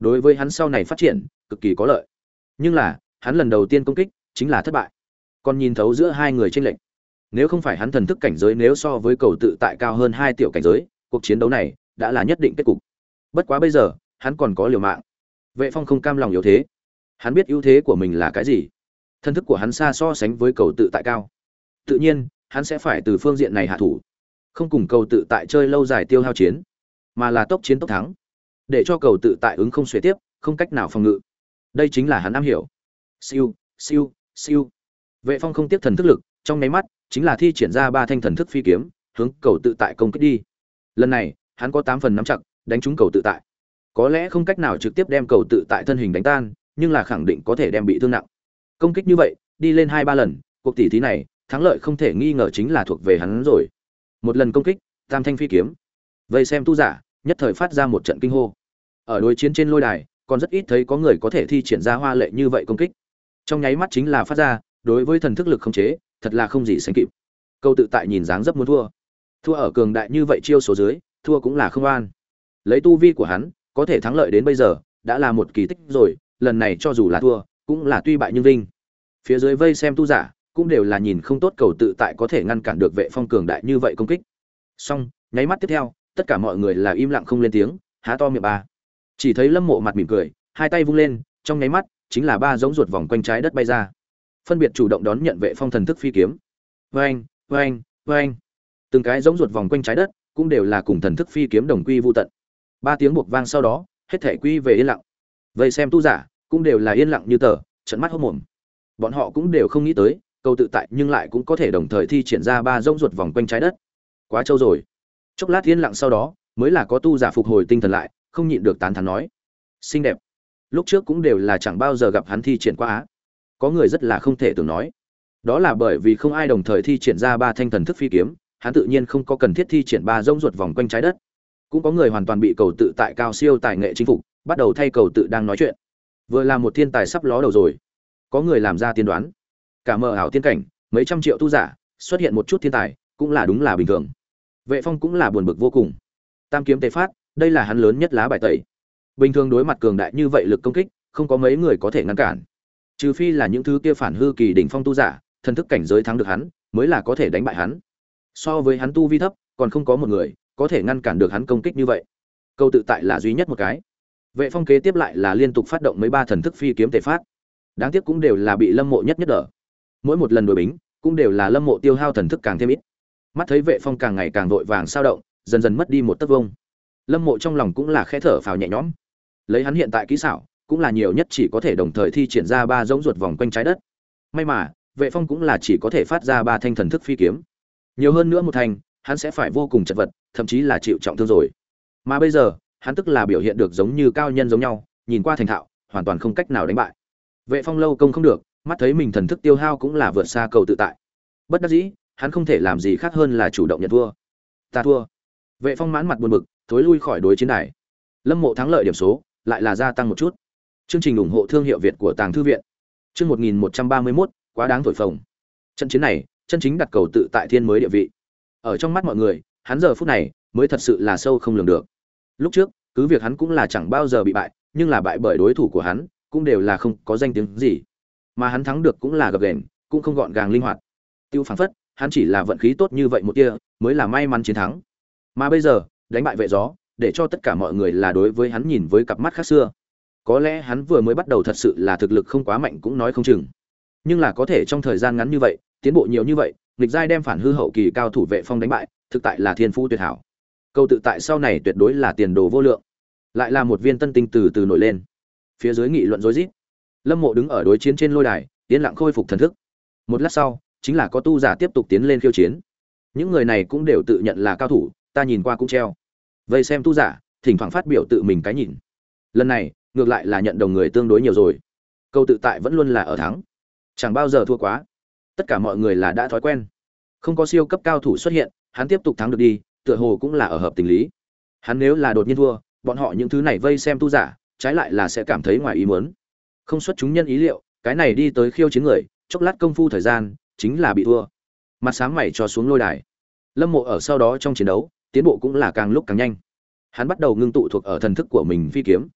đối với hắn sau này phát triển cực kỳ có lợi. Nhưng là hắn lần đầu tiên công kích chính là thất bại, còn nhìn thấu giữa hai người tranh lệch. Nếu không phải hắn thần thức cảnh giới nếu so với cầu tự tại cao hơn hai tiểu cảnh giới, cuộc chiến đấu này đã là nhất định kết cục. Bất quá bây giờ hắn còn có liều mạng. Vệ Phong không cam lòng yếu thế, hắn biết ưu thế của mình là cái gì. Thần thức của hắn xa so sánh với cầu tự tại cao, tự nhiên hắn sẽ phải từ phương diện này hạ thủ, không cùng cầu tự tại chơi lâu dài tiêu hao chiến, mà là tốc chiến tốc thắng, để cho cầu tự tại ứng không xuể tiếp, không cách nào phòng ngự. Đây chính là hắn am hiểu. Siêu, siêu, siêu. Vệ Phong không tiếc thần thức lực, trong nháy mắt chính là thi triển ra ba thanh thần thức phi kiếm, hướng cầu tự tại công kích đi. Lần này, hắn có tám phần nắm chặt, đánh trúng cầu tự tại. Có lẽ không cách nào trực tiếp đem cầu tự tại thân hình đánh tan, nhưng là khẳng định có thể đem bị thương nặng. Công kích như vậy, đi lên hai ba lần, cuộc tỷ thí này, thắng lợi không thể nghi ngờ chính là thuộc về hắn rồi. Một lần công kích, tam thanh phi kiếm. Vây xem tu giả, nhất thời phát ra một trận kinh hô. Ở đối chiến trên lôi đài, còn rất ít thấy có người có thể thi triển ra hoa lệ như vậy công kích. Trong nháy mắt chính là phát ra, đối với thần thức lực khống chế, thật là không gì sánh kịp. Câu tự tại nhìn dáng dấp muốn thua. Thua ở cường đại như vậy chiêu số dưới, thua cũng là không an. Lấy tu vi của hắn, có thể thắng lợi đến bây giờ, đã là một kỳ tích rồi, lần này cho dù là thua, cũng là tuy bại nhưng vinh. Phía dưới vây xem tu giả, cũng đều là nhìn không tốt cầu tự tại có thể ngăn cản được Vệ Phong cường đại như vậy công kích. Xong, nháy mắt tiếp theo, tất cả mọi người là im lặng không lên tiếng, há to miệng ba. Chỉ thấy Lâm Mộ mặt mỉm cười, hai tay vung lên, trong nháy mắt, chính là ba giống ruột vòng quanh trái đất bay ra. Phân biệt chủ động đón nhận Vệ Phong thần thức phi kiếm. Oeng, oeng, oeng. Từng cái giống ruột vòng quanh trái đất, cũng đều là cùng thần thức phi kiếm đồng quy vu tận. Ba tiếng buộc vang sau đó, hết thể quy về yên lặng. Vậy xem tu giả, cũng đều là yên lặng như tờ, trợn mắt hốt mồm. Bọn họ cũng đều không nghĩ tới, câu tự tại nhưng lại cũng có thể đồng thời thi triển ra ba giống ruột vòng quanh trái đất. Quá trâu rồi. Chốc lát yên lặng sau đó, mới là có tu giả phục hồi tinh thần lại, không nhịn được tán thán nói: xinh đẹp. Lúc trước cũng đều là chẳng bao giờ gặp hắn thi triển qua á. Có người rất là không thể tưởng nói, đó là bởi vì không ai đồng thời thi triển ra ba thanh thần thức phi kiếm, hắn tự nhiên không có cần thiết thi triển ba rông ruột vòng quanh trái đất. Cũng có người hoàn toàn bị cầu tự tại cao siêu tài nghệ chinh phục, bắt đầu thay cầu tự đang nói chuyện. Vừa là một thiên tài sắp ló đầu rồi. Có người làm ra tiên đoán, cả mờ ảo tiên cảnh, mấy trăm triệu tu giả, xuất hiện một chút thiên tài, cũng là đúng là bình thường. Vệ Phong cũng là buồn bực vô cùng. Tam kiếm tế phát, đây là hắn lớn nhất lá bài tẩy. Bình thường đối mặt cường đại như vậy lực công kích, không có mấy người có thể ngăn cản. Trừ phi là những thứ kia phản hư kỳ đỉnh phong tu giả, thần thức cảnh giới thắng được hắn, mới là có thể đánh bại hắn. So với hắn tu vi thấp, còn không có một người có thể ngăn cản được hắn công kích như vậy. Câu tự tại là duy nhất một cái. Vệ Phong kế tiếp lại là liên tục phát động mấy ba thần thức phi kiếm tề phát. Đáng tiếc cũng đều là bị Lâm Mộ nhất nhất đỡ. Mỗi một lần đối bính, cũng đều là Lâm Mộ tiêu hao thần thức càng thêm ít. Mắt thấy Vệ Phong càng ngày càng vội vàng sao động, dần dần mất đi một tấc vông. Lâm Mộ trong lòng cũng là khẽ thở phào nhẹ nhõm. Lấy hắn hiện tại kỹ xảo, cũng là nhiều nhất chỉ có thể đồng thời thi triển ra ba giống ruột vòng quanh trái đất. May mà, Vệ Phong cũng là chỉ có thể phát ra ba thanh thần thức phi kiếm. Nhiều hơn nữa một thanh, hắn sẽ phải vô cùng chật vật, thậm chí là chịu trọng thương rồi. Mà bây giờ, hắn tức là biểu hiện được giống như cao nhân giống nhau, nhìn qua thành thạo, hoàn toàn không cách nào đánh bại. Vệ Phong lâu công không được, mắt thấy mình thần thức tiêu hao cũng là vượt xa cầu tự tại. Bất đắc dĩ, hắn không thể làm gì khác hơn là chủ động nhận thua. Ta thua. Vệ Phong mãn mặt buồn bực, thối lui khỏi đối chiến đài. Lâm Mộ thắng lợi điểm số lại là gia tăng một chút. Chương trình ủng hộ thương hiệu Việt của Tàng Thư viện. Chương một nghìn một trăm ba mươi mốt, quá đáng thổi phồng. Trận chiến này, chân chính đặt cầu tự tại thiên mới địa vị. Ở trong mắt mọi người, hắn giờ phút này mới thật sự là sâu không lường được. Lúc trước, cứ việc hắn cũng là chẳng bao giờ bị bại, nhưng là bại bởi đối thủ của hắn, cũng đều là không có danh tiếng gì. Mà hắn thắng được cũng là gập ghềnh, cũng không gọn gàng linh hoạt. Tiêu phảng phất, hắn chỉ là vận khí tốt như vậy một tia, mới là may mắn chiến thắng. Mà bây giờ, đánh bại vệ gió, để cho tất cả mọi người là đối với hắn nhìn với cặp mắt khác xưa. Có lẽ hắn vừa mới bắt đầu thật sự là thực lực không quá mạnh cũng nói không chừng. Nhưng là có thể trong thời gian ngắn như vậy, tiến bộ nhiều như vậy, nghịch giai đem phản hư hậu kỳ cao thủ Vệ Phong đánh bại, thực tại là thiên phú tuyệt hảo. Câu tự tại sau này tuyệt đối là tiền đồ vô lượng. Lại là một viên tân tinh từ từ nổi lên. Phía dưới nghị luận rối rít. Lâm Mộ đứng ở đối chiến trên lôi đài, tiến lặng khôi phục thần thức. Một lát sau, chính là có tu giả tiếp tục tiến lên khiêu chiến. Những người này cũng đều tự nhận là cao thủ, ta nhìn qua cũng treo. Vây xem tu giả, thỉnh thoảng phát biểu tự mình cái nhìn. Lần này, ngược lại là nhận đồng người tương đối nhiều rồi. Câu tự tại vẫn luôn là ở thắng, chẳng bao giờ thua quá. Tất cả mọi người là đã thói quen. Không có siêu cấp cao thủ xuất hiện, hắn tiếp tục thắng được đi, tựa hồ cũng là ở hợp tình lý. Hắn nếu là đột nhiên thua, bọn họ những thứ này vây xem tu giả, trái lại là sẽ cảm thấy ngoài ý muốn. Không xuất chúng nhân ý liệu, cái này đi tới khiêu chiến người, chốc lát công phu thời gian, chính là bị thua. Mặt sáng mày cho xuống lôi đài. Lâm Mộ ở sau đó trong chiến đấu, tiến bộ cũng là càng lúc càng nhanh. Hắn bắt đầu ngưng tụ thuộc ở thần thức của mình phi kiếm.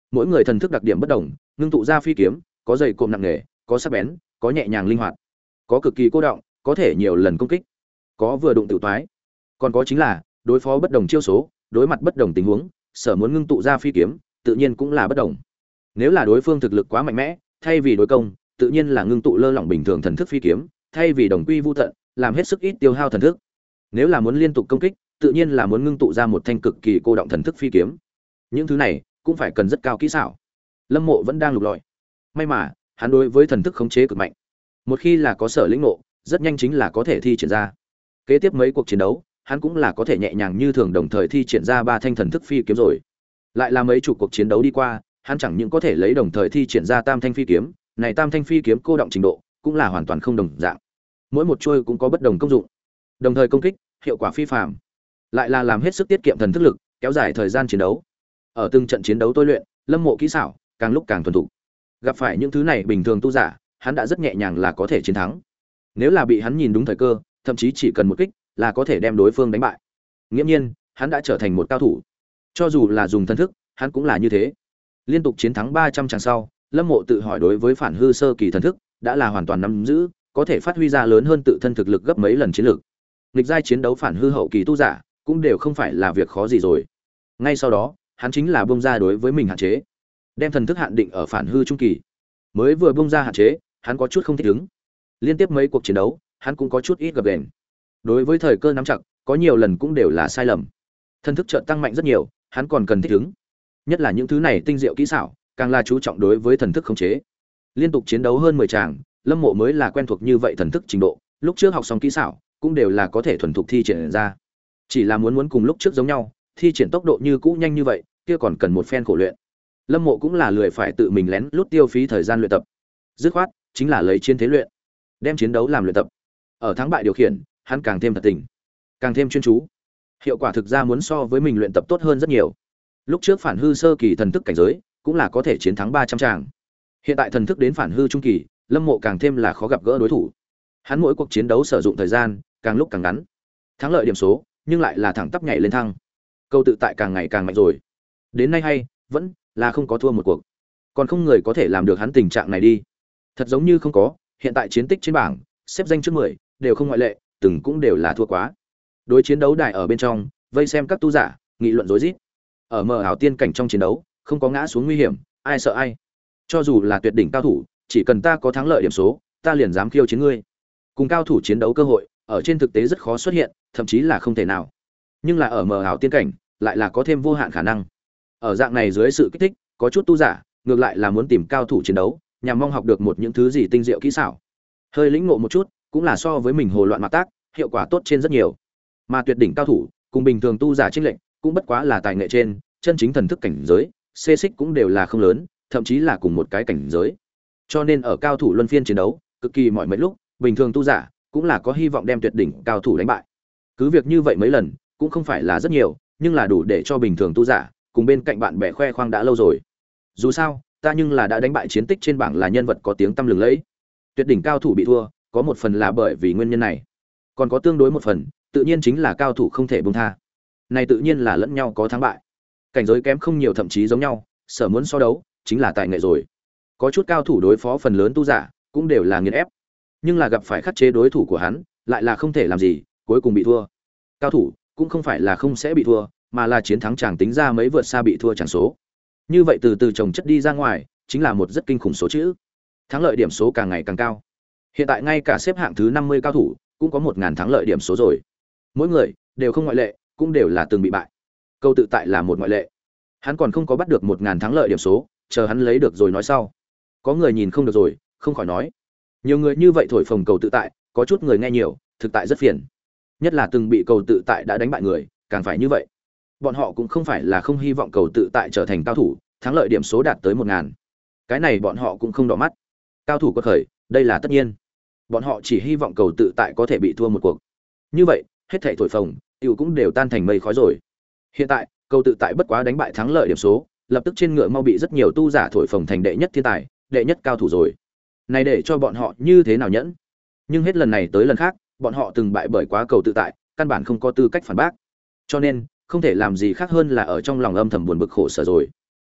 mỗi người thần thức đặc điểm bất đồng, ngưng tụ ra phi kiếm, có dày cộm nặng nề, có sắc bén, có nhẹ nhàng linh hoạt, có cực kỳ cô động, có thể nhiều lần công kích, có vừa đụng tự toái. Còn có chính là đối phó bất đồng chiêu số, đối mặt bất đồng tình huống, sở muốn ngưng tụ ra phi kiếm, tự nhiên cũng là bất đồng. Nếu là đối phương thực lực quá mạnh mẽ, thay vì đối công, tự nhiên là ngưng tụ lơ lỏng bình thường thần thức phi kiếm, thay vì đồng quy vu tận, làm hết sức ít tiêu hao thần thức. Nếu là muốn liên tục công kích, tự nhiên là muốn ngưng tụ ra một thanh cực kỳ cô động thần thức phi kiếm. Những thứ này cũng phải cần rất cao kỹ xảo. Lâm Mộ vẫn đang lục lọi. May mà, hắn đối với thần thức khống chế cực mạnh. Một khi là có sở lĩnh ngộ, rất nhanh chính là có thể thi triển ra. Kế tiếp mấy cuộc chiến đấu, hắn cũng là có thể nhẹ nhàng như thường đồng thời thi triển ra ba thanh thần thức phi kiếm rồi. Lại là mấy chục cuộc chiến đấu đi qua, hắn chẳng những có thể lấy đồng thời thi triển ra tam thanh phi kiếm, này tam thanh phi kiếm cô động trình độ cũng là hoàn toàn không đồng dạng. Mỗi một chuôi cũng có bất đồng công dụng. Đồng thời công kích, hiệu quả phi phàm. Lại là làm hết sức tiết kiệm thần thức lực, kéo dài thời gian chiến đấu. Ở từng trận chiến đấu tôi luyện, Lâm Mộ kỹ xảo càng lúc càng thuần thục. Gặp phải những thứ này bình thường tu giả, hắn đã rất nhẹ nhàng là có thể chiến thắng. Nếu là bị hắn nhìn đúng thời cơ, thậm chí chỉ cần một kích là có thể đem đối phương đánh bại. Nghiễm nhiên, hắn đã trở thành một cao thủ. Cho dù là dùng thần thức, hắn cũng là như thế. Liên tục chiến thắng ba trăm tràng sau, Lâm Mộ tự hỏi đối với phản hư sơ kỳ thần thức đã là hoàn toàn nắm giữ, có thể phát huy ra lớn hơn tự thân thực lực gấp mấy lần chiến lực. Nghịch giai chiến đấu phản hư hậu kỳ tu giả, cũng đều không phải là việc khó gì rồi. Ngay sau đó, hắn chính là bung ra đối với mình hạn chế, đem thần thức hạn định ở phản hư trung kỳ. Mới vừa bung ra hạn chế, hắn có chút không thích ứng. Liên tiếp mấy cuộc chiến đấu, hắn cũng có chút ít gập ghềnh. Đối với thời cơ nắm chặt, có nhiều lần cũng đều là sai lầm. Thần thức chợt tăng mạnh rất nhiều, hắn còn cần thích ứng. Nhất là những thứ này tinh diệu kỹ xảo, càng là chú trọng đối với thần thức khống chế. Liên tục chiến đấu hơn mười tràng, Lâm Mộ mới là quen thuộc như vậy thần thức trình độ, lúc trước học xong kỹ xảo, cũng đều là có thể thuần thục thi triển ra. Chỉ là muốn muốn cùng lúc trước giống nhau, thi triển tốc độ như cũ nhanh như vậy, kia còn cần một phen khổ luyện. Lâm Mộ cũng là lười phải tự mình lén lút tiêu phí thời gian luyện tập. Dứt khoát, chính là lấy chiến thế luyện, đem chiến đấu làm luyện tập. Ở thắng bại điều khiển, hắn càng thêm thật tình, càng thêm chuyên chú. Hiệu quả thực ra muốn so với mình luyện tập tốt hơn rất nhiều. Lúc trước phản hư sơ kỳ thần thức cảnh giới, cũng là có thể chiến thắng ba trăm tràng. Hiện tại thần thức đến phản hư trung kỳ, Lâm Mộ càng thêm là khó gặp gỡ đối thủ. Hắn mỗi cuộc chiến đấu sử dụng thời gian càng lúc càng ngắn. Thắng lợi điểm số, nhưng lại là thẳng tắp nhảy lên thăng. Câu tự tại càng ngày càng mạnh rồi. Đến nay hay, vẫn là không có thua một cuộc. Còn không người có thể làm được hắn tình trạng này đi. Thật giống như không có, hiện tại chiến tích trên bảng, xếp danh trước mười, đều không ngoại lệ, từng cũng đều là thua quá. Đối chiến đấu đài ở bên trong, vây xem các tu giả, nghị luận rối rít. Ở mờ ảo tiên cảnh trong chiến đấu, không có ngã xuống nguy hiểm, ai sợ ai. Cho dù là tuyệt đỉnh cao thủ, chỉ cần ta có thắng lợi điểm số, ta liền dám khiêu chiến ngươi. Cùng cao thủ chiến đấu cơ hội, ở trên thực tế rất khó xuất hiện, thậm chí là không thể nào. Nhưng là ở mờ ảo tiên cảnh, lại là có thêm vô hạn khả năng. Ở dạng này dưới sự kích thích, có chút tu giả, ngược lại là muốn tìm cao thủ chiến đấu, nhằm mong học được một những thứ gì tinh diệu kỹ xảo. Hơi lĩnh ngộ một chút, cũng là so với mình hồ loạn mạc tác, hiệu quả tốt trên rất nhiều. Mà tuyệt đỉnh cao thủ, cùng bình thường tu giả chênh lệnh, cũng bất quá là tài nghệ trên, chân chính thần thức cảnh giới, xê xích cũng đều là không lớn, thậm chí là cùng một cái cảnh giới. Cho nên ở cao thủ luân phiên chiến đấu, cực kỳ mọi mấy lúc, bình thường tu giả cũng là có hy vọng đem tuyệt đỉnh cao thủ đánh bại. Cứ việc như vậy mấy lần, cũng không phải là rất nhiều, nhưng là đủ để cho bình thường tu giả cùng bên cạnh bạn bè khoe khoang đã lâu rồi. Dù sao, ta nhưng là đã đánh bại chiến tích trên bảng là nhân vật có tiếng tăm lừng lẫy. Tuyệt đỉnh cao thủ bị thua, có một phần là bởi vì nguyên nhân này, còn có tương đối một phần, tự nhiên chính là cao thủ không thể buông tha. Này tự nhiên là lẫn nhau có thắng bại. Cảnh giới kém không nhiều thậm chí giống nhau, sở muốn so đấu chính là tài nghệ rồi. Có chút cao thủ đối phó phần lớn tu giả, cũng đều là nghiền ép. Nhưng là gặp phải khắc chế đối thủ của hắn, lại là không thể làm gì, cuối cùng bị thua. Cao thủ cũng không phải là không sẽ bị thua, mà là chiến thắng chẳng tính ra mấy vượt xa bị thua chẳng số. Như vậy từ từ chồng chất đi ra ngoài, chính là một rất kinh khủng số chữ. Thắng lợi điểm số càng ngày càng cao. Hiện tại ngay cả xếp hạng thứ năm mươi cao thủ, cũng có một ngàn thắng lợi điểm số rồi. Mỗi người đều không ngoại lệ, cũng đều là từng bị bại. Câu tự tại là một ngoại lệ. Hắn còn không có bắt được một ngàn thắng lợi điểm số, chờ hắn lấy được rồi nói sau. Có người nhìn không được rồi, không khỏi nói. Nhiều người như vậy thổi phồng cầu tự tại, có chút người nghe nhiều, thực tại rất phiền. Nhất là từng bị cầu tự tại đã đánh bại người, càng phải như vậy. Bọn họ cũng không phải là không hy vọng cầu tự tại trở thành cao thủ, thắng lợi điểm số đạt tới một ngàn. Cái này bọn họ cũng không đỏ mắt. Cao thủ quật khởi, đây là tất nhiên. Bọn họ chỉ hy vọng cầu tự tại có thể bị thua một cuộc. Như vậy, hết thảy thổi phồng, tiểu cũng đều tan thành mây khói rồi. Hiện tại, cầu tự tại bất quá đánh bại thắng lợi điểm số, lập tức trên ngựa mau bị rất nhiều tu giả thổi phồng thành đệ nhất thiên tài, đệ nhất cao thủ rồi. Này để cho bọn họ như thế nào nhẫn? Nhưng hết lần này tới lần khác, bọn họ từng bại bởi quá cầu tự tại, căn bản không có tư cách phản bác. Cho nên, không thể làm gì khác hơn là ở trong lòng âm thầm buồn bực khổ sở rồi.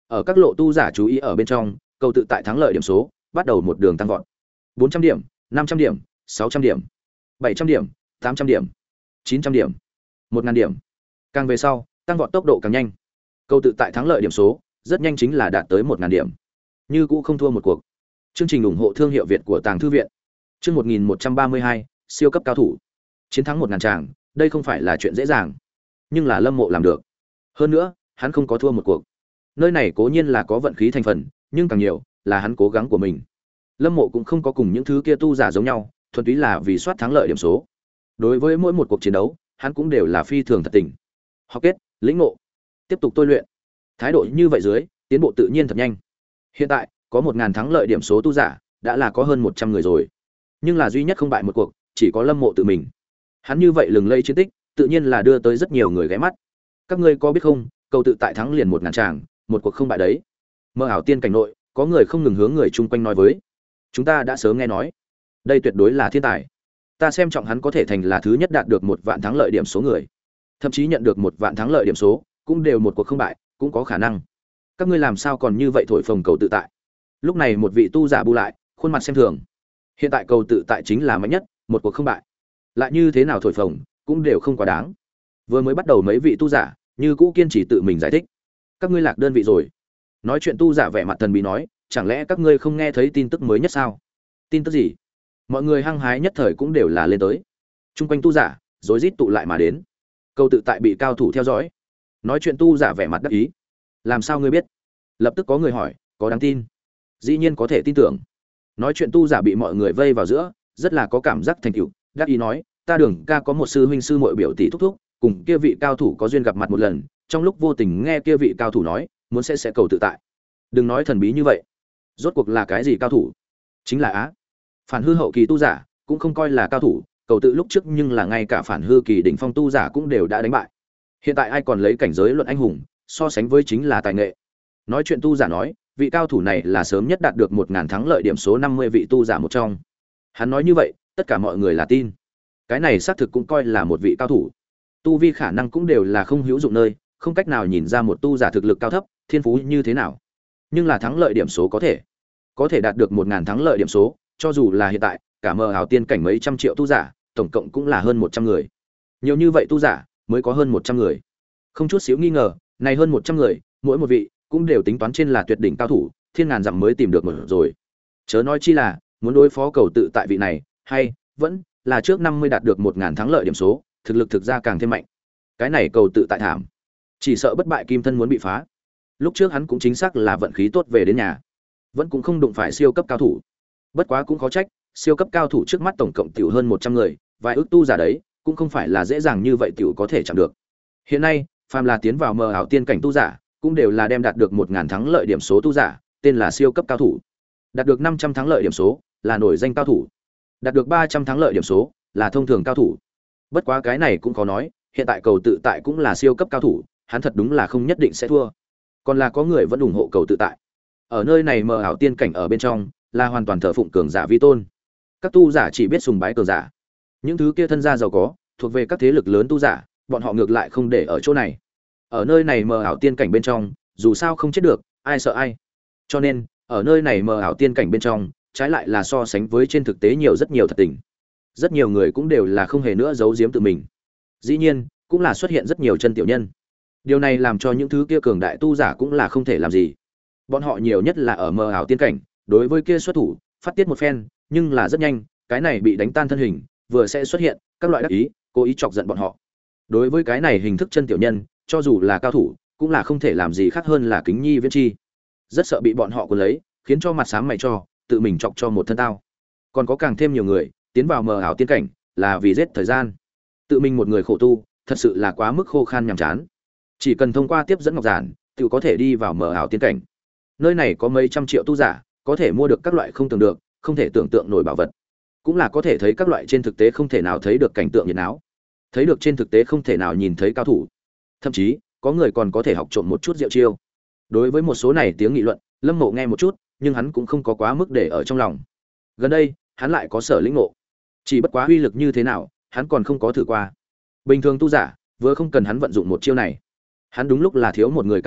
Ở các lộ tu giả chú ý ở bên trong, cầu tự tại thắng lợi điểm số bắt đầu một đường tăng vọt. bốn trăm điểm, năm trăm điểm, sáu trăm điểm, bảy trăm điểm, tám trăm điểm, chín trăm điểm, một nghìn điểm. Càng về sau, tăng vọt tốc độ càng nhanh. Cầu tự tại thắng lợi điểm số rất nhanh chính là đạt tới một nghìn điểm. Như cũ không thua một cuộc. Chương trình ủng hộ thương hiệu Việt của Tàng thư viện. Chương một nghìn một trăm ba mươi hai, siêu cấp cao thủ. Chiến thắng một nghìn tràng, đây không phải là chuyện dễ dàng, nhưng là Lâm Mộ làm được. Hơn nữa, hắn không có thua một cuộc. Nơi này cố nhiên là có vận khí thành phần, nhưng càng nhiều là hắn cố gắng của mình. Lâm Mộ cũng không có cùng những thứ kia tu giả giống nhau, thuần túy là vì soát thắng lợi điểm số. Đối với mỗi một cuộc chiến đấu, hắn cũng đều là phi thường thật tình. Học kết, lĩnh ngộ, tiếp tục tôi luyện. Thái độ như vậy dưới, tiến bộ tự nhiên thật nhanh. Hiện tại, có một nghìn thắng lợi điểm số tu giả, đã là có hơn một trăm người rồi. Nhưng là duy nhất không bại một cuộc, chỉ có Lâm Mộ tự mình. Hắn như vậy lừng lẫy chiến tích, tự nhiên là đưa tới rất nhiều người ghé mắt. Các ngươi có biết không, cầu tự tại thắng liền một ngàn tràng, một cuộc không bại đấy. Mơ ảo tiên cảnh nội, có người không ngừng hướng người chung quanh nói với. Chúng ta đã sớm nghe nói, đây tuyệt đối là thiên tài. Ta xem trọng hắn có thể thành là thứ nhất đạt được một vạn thắng lợi điểm số người, thậm chí nhận được một vạn thắng lợi điểm số, cũng đều một cuộc không bại, cũng có khả năng. Các ngươi làm sao còn như vậy thổi phồng cầu tự tại? Lúc này một vị tu giả bu lại, khuôn mặt xem thường. Hiện tại cầu tự tại chính là mạnh nhất, một cuộc không bại, lại như thế nào thổi phồng cũng đều không quá đáng. Vừa mới bắt đầu mấy vị tu giả như cũ kiên trì tự mình giải thích. Các ngươi lạc đơn vị rồi. Nói chuyện tu giả vẻ mặt thần bí nói, chẳng lẽ các ngươi không nghe thấy tin tức mới nhất sao? Tin tức gì? Mọi người hăng hái nhất thời cũng đều là lên tới. Trung quanh tu giả rối rít tụ lại mà đến. Cầu tự tại bị cao thủ theo dõi. Nói chuyện tu giả vẻ mặt đắc ý. Làm sao ngươi biết? Lập tức có người hỏi, có đáng tin? Dĩ nhiên có thể tin tưởng. Nói chuyện tu giả bị mọi người vây vào giữa, rất là có cảm giác thành tựu, đắc ý nói, ta Đường ca có một sư huynh sư muội biểu tỷ thúc thúc, cùng kia vị cao thủ có duyên gặp mặt một lần, trong lúc vô tình nghe kia vị cao thủ nói, muốn sẽ sẽ cầu tự tại. Đừng nói thần bí như vậy. Rốt cuộc là cái gì cao thủ? Chính là á. Phản hư hậu kỳ tu giả, cũng không coi là cao thủ, cầu tự lúc trước nhưng là ngay cả phản hư kỳ đỉnh phong tu giả cũng đều đã đánh bại. Hiện tại ai còn lấy cảnh giới luận anh hùng, so sánh với chính là tài nghệ. Nói chuyện tu giả nói, vị cao thủ này là sớm nhất đạt được một ngàn thắng lợi điểm số năm mươi vị tu giả một trong. Hắn nói như vậy, tất cả mọi người là tin. Cái này xác thực cũng coi là một vị cao thủ. Tu vi khả năng cũng đều là không hữu dụng nơi, không cách nào nhìn ra một tu giả thực lực cao thấp, thiên phú như thế nào. Nhưng là thắng lợi điểm số có thể, có thể đạt được một ngàn thắng lợi điểm số, cho dù là hiện tại, cả mờ ảo tiên cảnh mấy trăm triệu tu giả, tổng cộng cũng là hơn một trăm người. Nhiều như vậy tu giả, mới có hơn một trăm người. Không chút xíu nghi ngờ, này hơn một trăm người, mỗi một vị cũng đều tính toán trên là tuyệt đỉnh cao thủ, thiên ngàn dặm mới tìm được một rồi. Chớ nói chi là, muốn đối phó cầu tự tại vị này, hay vẫn là trước năm mươi đạt được một ngàn thắng lợi điểm số, thực lực thực ra càng thêm mạnh. Cái này cầu tự tại thảm, chỉ sợ bất bại kim thân muốn bị phá. Lúc trước hắn cũng chính xác là vận khí tốt về đến nhà, vẫn cũng không đụng phải siêu cấp cao thủ. Bất quá cũng khó trách, siêu cấp cao thủ trước mắt tổng cộng tiểu hơn một trăm người, vài ước tu giả đấy, cũng không phải là dễ dàng như vậy tiểu có thể chạm được. Hiện nay, phàm là tiến vào mờ ảo tiên cảnh tu giả, cũng đều là đem đạt được một ngàn thắng lợi điểm số tu giả, tên là siêu cấp cao thủ. Đạt được năm trăm thắng lợi điểm số, là nổi danh cao thủ. Đạt được ba trăm thắng lợi điểm số, là thông thường cao thủ. Bất quá cái này cũng có nói, hiện tại cầu tự tại cũng là siêu cấp cao thủ, hắn thật đúng là không nhất định sẽ thua. Còn là có người vẫn ủng hộ cầu tự tại. Ở nơi này mờ ảo tiên cảnh ở bên trong, là hoàn toàn thờ phụng cường giả vi tôn. Các tu giả chỉ biết sùng bái cường giả. Những thứ kia thân gia giàu có, thuộc về các thế lực lớn tu giả, bọn họ ngược lại không để ở chỗ này. Ở nơi này mờ ảo tiên cảnh bên trong, dù sao không chết được, ai sợ ai. Cho nên, ở nơi này mờ ảo tiên cảnh bên trong, trái lại là so sánh với trên thực tế nhiều rất nhiều thật tình. Rất nhiều người cũng đều là không hề nữa giấu giếm tự mình. Dĩ nhiên, cũng là xuất hiện rất nhiều chân tiểu nhân. Điều này làm cho những thứ kia cường đại tu giả cũng là không thể làm gì. Bọn họ nhiều nhất là ở mờ ảo tiên cảnh, đối với kia xuất thủ, phát tiết một phen, nhưng là rất nhanh, cái này bị đánh tan thân hình, vừa sẽ xuất hiện các loại đắc ý, cố ý chọc giận bọn họ. Đối với cái này hình thức chân tiểu nhân, cho dù là cao thủ, cũng là không thể làm gì khác hơn là kính nhi viễn chi. Rất sợ bị bọn họ cuốn lấy, khiến cho mặt sáng mày cho, tự mình chọc cho một thân tao. Còn có càng thêm nhiều người tiến vào mờ ảo tiên cảnh, là vì giết thời gian. Tự mình một người khổ tu, thật sự là quá mức khô khan nhàm chán. Chỉ cần thông qua tiếp dẫn ngọc giản, tự có thể đi vào mờ ảo tiên cảnh. Nơi này có mấy trăm triệu tu giả, có thể mua được các loại không tưởng được, không thể tưởng tượng nổi bảo vật. Cũng là có thể thấy các loại trên thực tế không thể nào thấy được cảnh tượng nhiệt náo. Thấy được trên thực tế không thể nào nhìn thấy cao thủ. Thậm chí, có người còn có thể học trộm một chút diệu chiêu. Đối với một số này tiếng nghị luận, Lâm Mộ nghe một chút, nhưng hắn cũng không có quá mức để ở trong lòng. Gần đây, hắn lại có sở lĩnh ngộ. Chỉ bất quá uy lực như thế nào, hắn còn không có thử qua. Bình thường tu giả, vừa không cần hắn vận dụng một chiêu này. Hắn đúng lúc là thiếu một người cao thủ,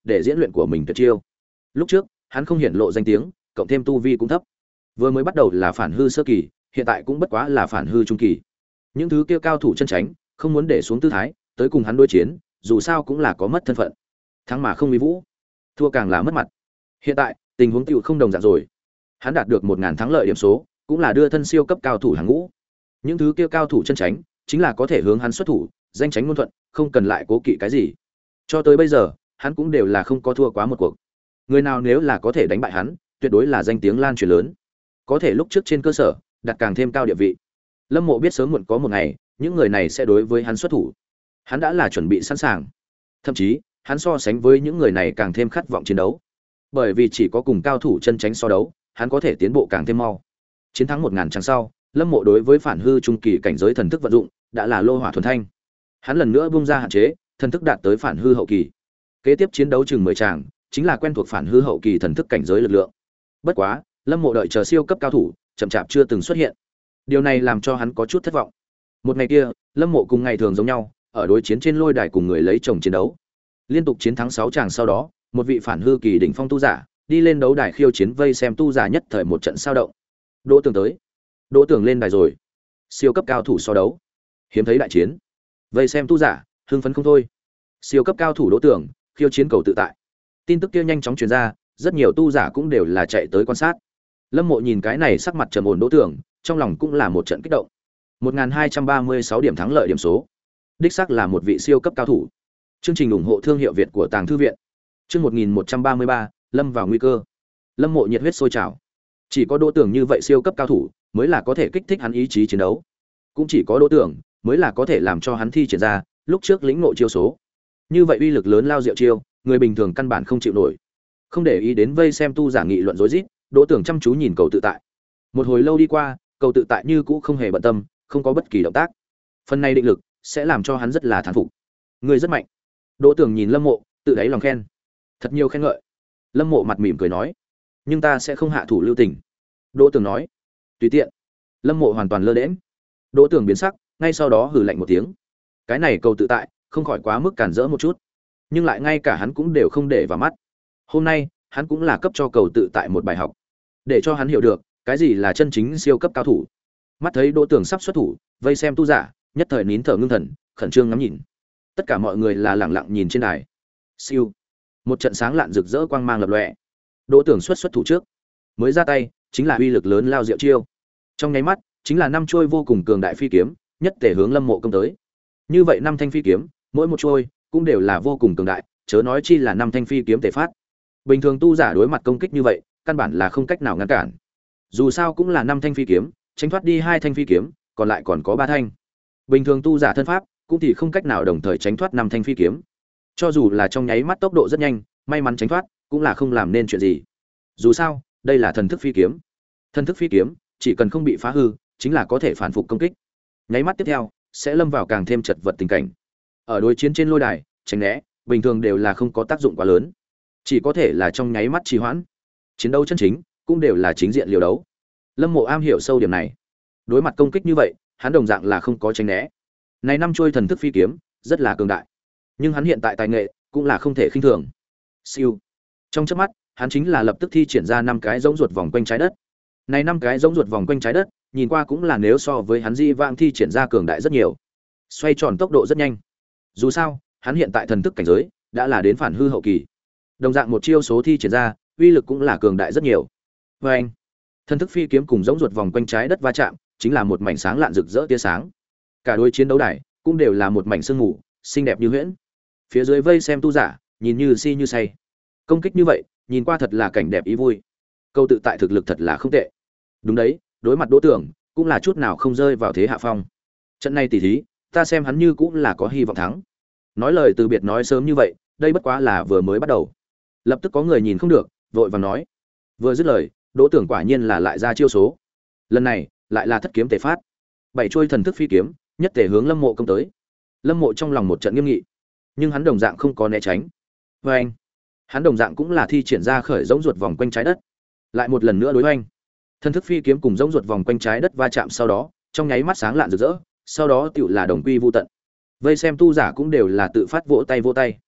để diễn luyện của mình tuyệt chiêu. Lúc trước, hắn không hiển lộ danh tiếng, cộng thêm tu vi cũng thấp. Vừa mới bắt đầu là phản hư sơ kỳ, hiện tại cũng bất quá là phản hư trung kỳ. Những thứ kia cao thủ chân tránh, không muốn để xuống tư thái, tới cùng hắn đối chiến, dù sao cũng là có mất thân phận. Thắng mà không uy vũ, thua càng là mất mặt. Hiện tại, tình huống tựu không đồng dạng rồi. Hắn đạt được một ngàn thắng lợi điểm số, cũng là đưa thân siêu cấp cao thủ hàng ngũ. Những thứ kia cao thủ chân tránh, chính là có thể hướng hắn xuất thủ, danh tránh ngôn thuận, không cần lại cố kỵ cái gì. Cho tới bây giờ, hắn cũng đều là không có thua quá một cuộc. Người nào nếu là có thể đánh bại hắn, tuyệt đối là danh tiếng lan truyền lớn. Có thể lúc trước trên cơ sở, đặt càng thêm cao địa vị. Lâm Mộ biết sớm muộn có một ngày, những người này sẽ đối với hắn xuất thủ. Hắn đã là chuẩn bị sẵn sàng. Thậm chí, hắn so sánh với những người này càng thêm khát vọng chiến đấu. Bởi vì chỉ có cùng cao thủ chân tránh so đấu, hắn có thể tiến bộ càng thêm mau. Chiến thắng một ngàn chẳng sau, Lâm Mộ đối với phản hư trung kỳ cảnh giới thần thức vận dụng, đã là lô hỏa thuần thanh. Hắn lần nữa bung ra hạn chế, thần thức đạt tới phản hư hậu kỳ. Kế tiếp chiến đấu chừng mười tràng, chính là quen thuộc phản hư hậu kỳ thần thức cảnh giới lực lượng. Bất quá, Lâm Mộ đợi chờ siêu cấp cao thủ, chậm chạp chưa từng xuất hiện. Điều này làm cho hắn có chút thất vọng. Một ngày kia, Lâm Mộ cùng ngày thường giống nhau, ở đối chiến trên lôi đài cùng người lấy chồng chiến đấu. Liên tục chiến thắng sáu tràng sau đó, một vị phản hư kỳ đỉnh phong tu giả, đi lên đấu đài khiêu chiến vây xem tu giả nhất thời một trận sao động. Đỗ Tường tới. Đỗ Tường lên đài rồi. Siêu cấp cao thủ so đấu. Hiếm thấy đại chiến. Vây xem tu giả, hưng phấn không thôi. Siêu cấp cao thủ Đỗ Tường, khiêu chiến cầu tự tại. Tin tức kia nhanh chóng truyền ra, rất nhiều tu giả cũng đều là chạy tới quan sát. Lâm Mộ nhìn cái này sắc mặt trầm ổn Đỗ Tường, trong lòng cũng là một trận kích động. một nghìn hai trăm ba mươi sáu điểm thắng lợi điểm số. Đích xác là một vị siêu cấp cao thủ. Chương trình ủng hộ thương hiệu Việt của Tàng thư viện. Chương một nghìn một trăm ba mươi ba, lâm vào nguy cơ. Lâm Mộ nhiệt huyết sôi trào. Chỉ có Đỗ Tường như vậy siêu cấp cao thủ, mới là có thể kích thích hắn ý chí chiến đấu. Cũng chỉ có Đỗ Tường mới là có thể làm cho hắn thi triển ra lúc trước lĩnh ngộ chiêu số. Như vậy uy lực lớn lao diệu chiêu, người bình thường căn bản không chịu nổi. Không để ý đến vây xem tu giả nghị luận rối rít, Đỗ Tường chăm chú nhìn cầu tự tại. Một hồi lâu đi qua, cầu tự tại như cũ không hề bận tâm, không có bất kỳ động tác. Phần này định lực sẽ làm cho hắn rất là thán phục. Người rất mạnh. Đỗ Tường nhìn Lâm Mộ, tự đáy lòng khen. Thật nhiều khen ngợi. Lâm Mộ mặt mỉm cười nói, nhưng ta sẽ không hạ thủ lưu tình. Đỗ Tường nói, tùy tiện. Lâm Mộ hoàn toàn lơ đễnh. Đỗ Tường biến sắc, ngay sau đó hừ lạnh một tiếng. Cái này cầu tự tại, không khỏi quá mức cản rỡ một chút, nhưng lại ngay cả hắn cũng đều không để vào mắt. Hôm nay, hắn cũng là cấp cho cầu tự tại một bài học, để cho hắn hiểu được cái gì là chân chính siêu cấp cao thủ. Mắt thấy Đỗ Tường sắp xuất thủ, vây xem tu giả nhất thời nín thở ngưng thần, khẩn trương ngắm nhìn. Tất cả mọi người là lẳng lặng nhìn trên đài. Siêu, một trận sáng lạn rực rỡ quang mang lập lòe. Đỗ Tường xuất xuất thủ trước, mới ra tay chính là uy lực lớn lao diệu chiêu. Trong nháy mắt, chính là năm chuôi vô cùng cường đại phi kiếm, nhất thể hướng Lâm Mộ công tới. Như vậy năm thanh phi kiếm, mỗi một chuôi cũng đều là vô cùng cường đại, chớ nói chi là năm thanh phi kiếm tề phát. Bình thường tu giả đối mặt công kích như vậy, căn bản là không cách nào ngăn cản. Dù sao cũng là năm thanh phi kiếm, tránh thoát đi hai thanh phi kiếm, còn lại còn có ba thanh. Bình thường tu giả thân pháp cũng thì không cách nào đồng thời tránh thoát năm thanh phi kiếm. Cho dù là trong nháy mắt tốc độ rất nhanh, may mắn tránh thoát, cũng là không làm nên chuyện gì. Dù sao, đây là thần thức phi kiếm. Thần thức phi kiếm, chỉ cần không bị phá hư, chính là có thể phản phục công kích. Nháy mắt tiếp theo, sẽ lâm vào càng thêm chật vật tình cảnh. Ở đối chiến trên lôi đài, tránh né, bình thường đều là không có tác dụng quá lớn, chỉ có thể là trong nháy mắt trì hoãn. Chiến đấu chân chính, cũng đều là chính diện liều đấu. Lâm Mộ am hiểu sâu điểm này. Đối mặt công kích như vậy, hắn đồng dạng là không có tránh né. Này năm chuôi thần thức phi kiếm, rất là cường đại, nhưng hắn hiện tại tài nghệ cũng là không thể khinh thường. Siêu. Trong chớp mắt, hắn chính là lập tức thi triển ra năm cái giống ruột vòng quanh trái đất. Này năm cái giống ruột vòng quanh trái đất, nhìn qua cũng là nếu so với hắn di vãng thi triển ra cường đại rất nhiều. Xoay tròn tốc độ rất nhanh. Dù sao, hắn hiện tại thần thức cảnh giới đã là đến phản hư hậu kỳ. Đồng dạng một chiêu số thi triển ra, uy lực cũng là cường đại rất nhiều. Và anh, thần thức phi kiếm cùng giống ruột vòng quanh trái đất va chạm, chính là một mảnh sáng lạn rực rỡ tia sáng. Cả đối chiến đấu đài cũng đều là một mảnh sương mù, xinh đẹp như huyễn. Phía dưới vây xem tu giả, nhìn như si như say. Công kích như vậy, nhìn qua thật là cảnh đẹp ý vui. Câu tự tại thực lực thật là không tệ. Đúng đấy, đối mặt Đỗ Tường, cũng là chút nào không rơi vào thế hạ phong. Trận này tỉ thí, ta xem hắn như cũng là có hy vọng thắng. Nói lời từ biệt nói sớm như vậy, đây bất quá là vừa mới bắt đầu. Lập tức có người nhìn không được, vội vàng nói. Vừa dứt lời, Đỗ Tường quả nhiên là lại ra chiêu số. Lần này, lại là thất kiếm tề phát. Bảy chuôi thần thức phi kiếm, nhất thể hướng Lâm Mộ công tới. Lâm Mộ trong lòng một trận nghiêm nghị, nhưng hắn đồng dạng không có né tránh. Và anh, hắn đồng dạng cũng là thi triển ra khởi giống ruột vòng quanh trái đất. Lại một lần nữa đối hoành. Thần thức phi kiếm cùng giống ruột vòng quanh trái đất va chạm sau đó, trong nháy mắt sáng lạn rực rỡ, sau đó tựu là đồng quy vu tận. Vây xem tu giả cũng đều là tự phát vỗ tay vỗ tay.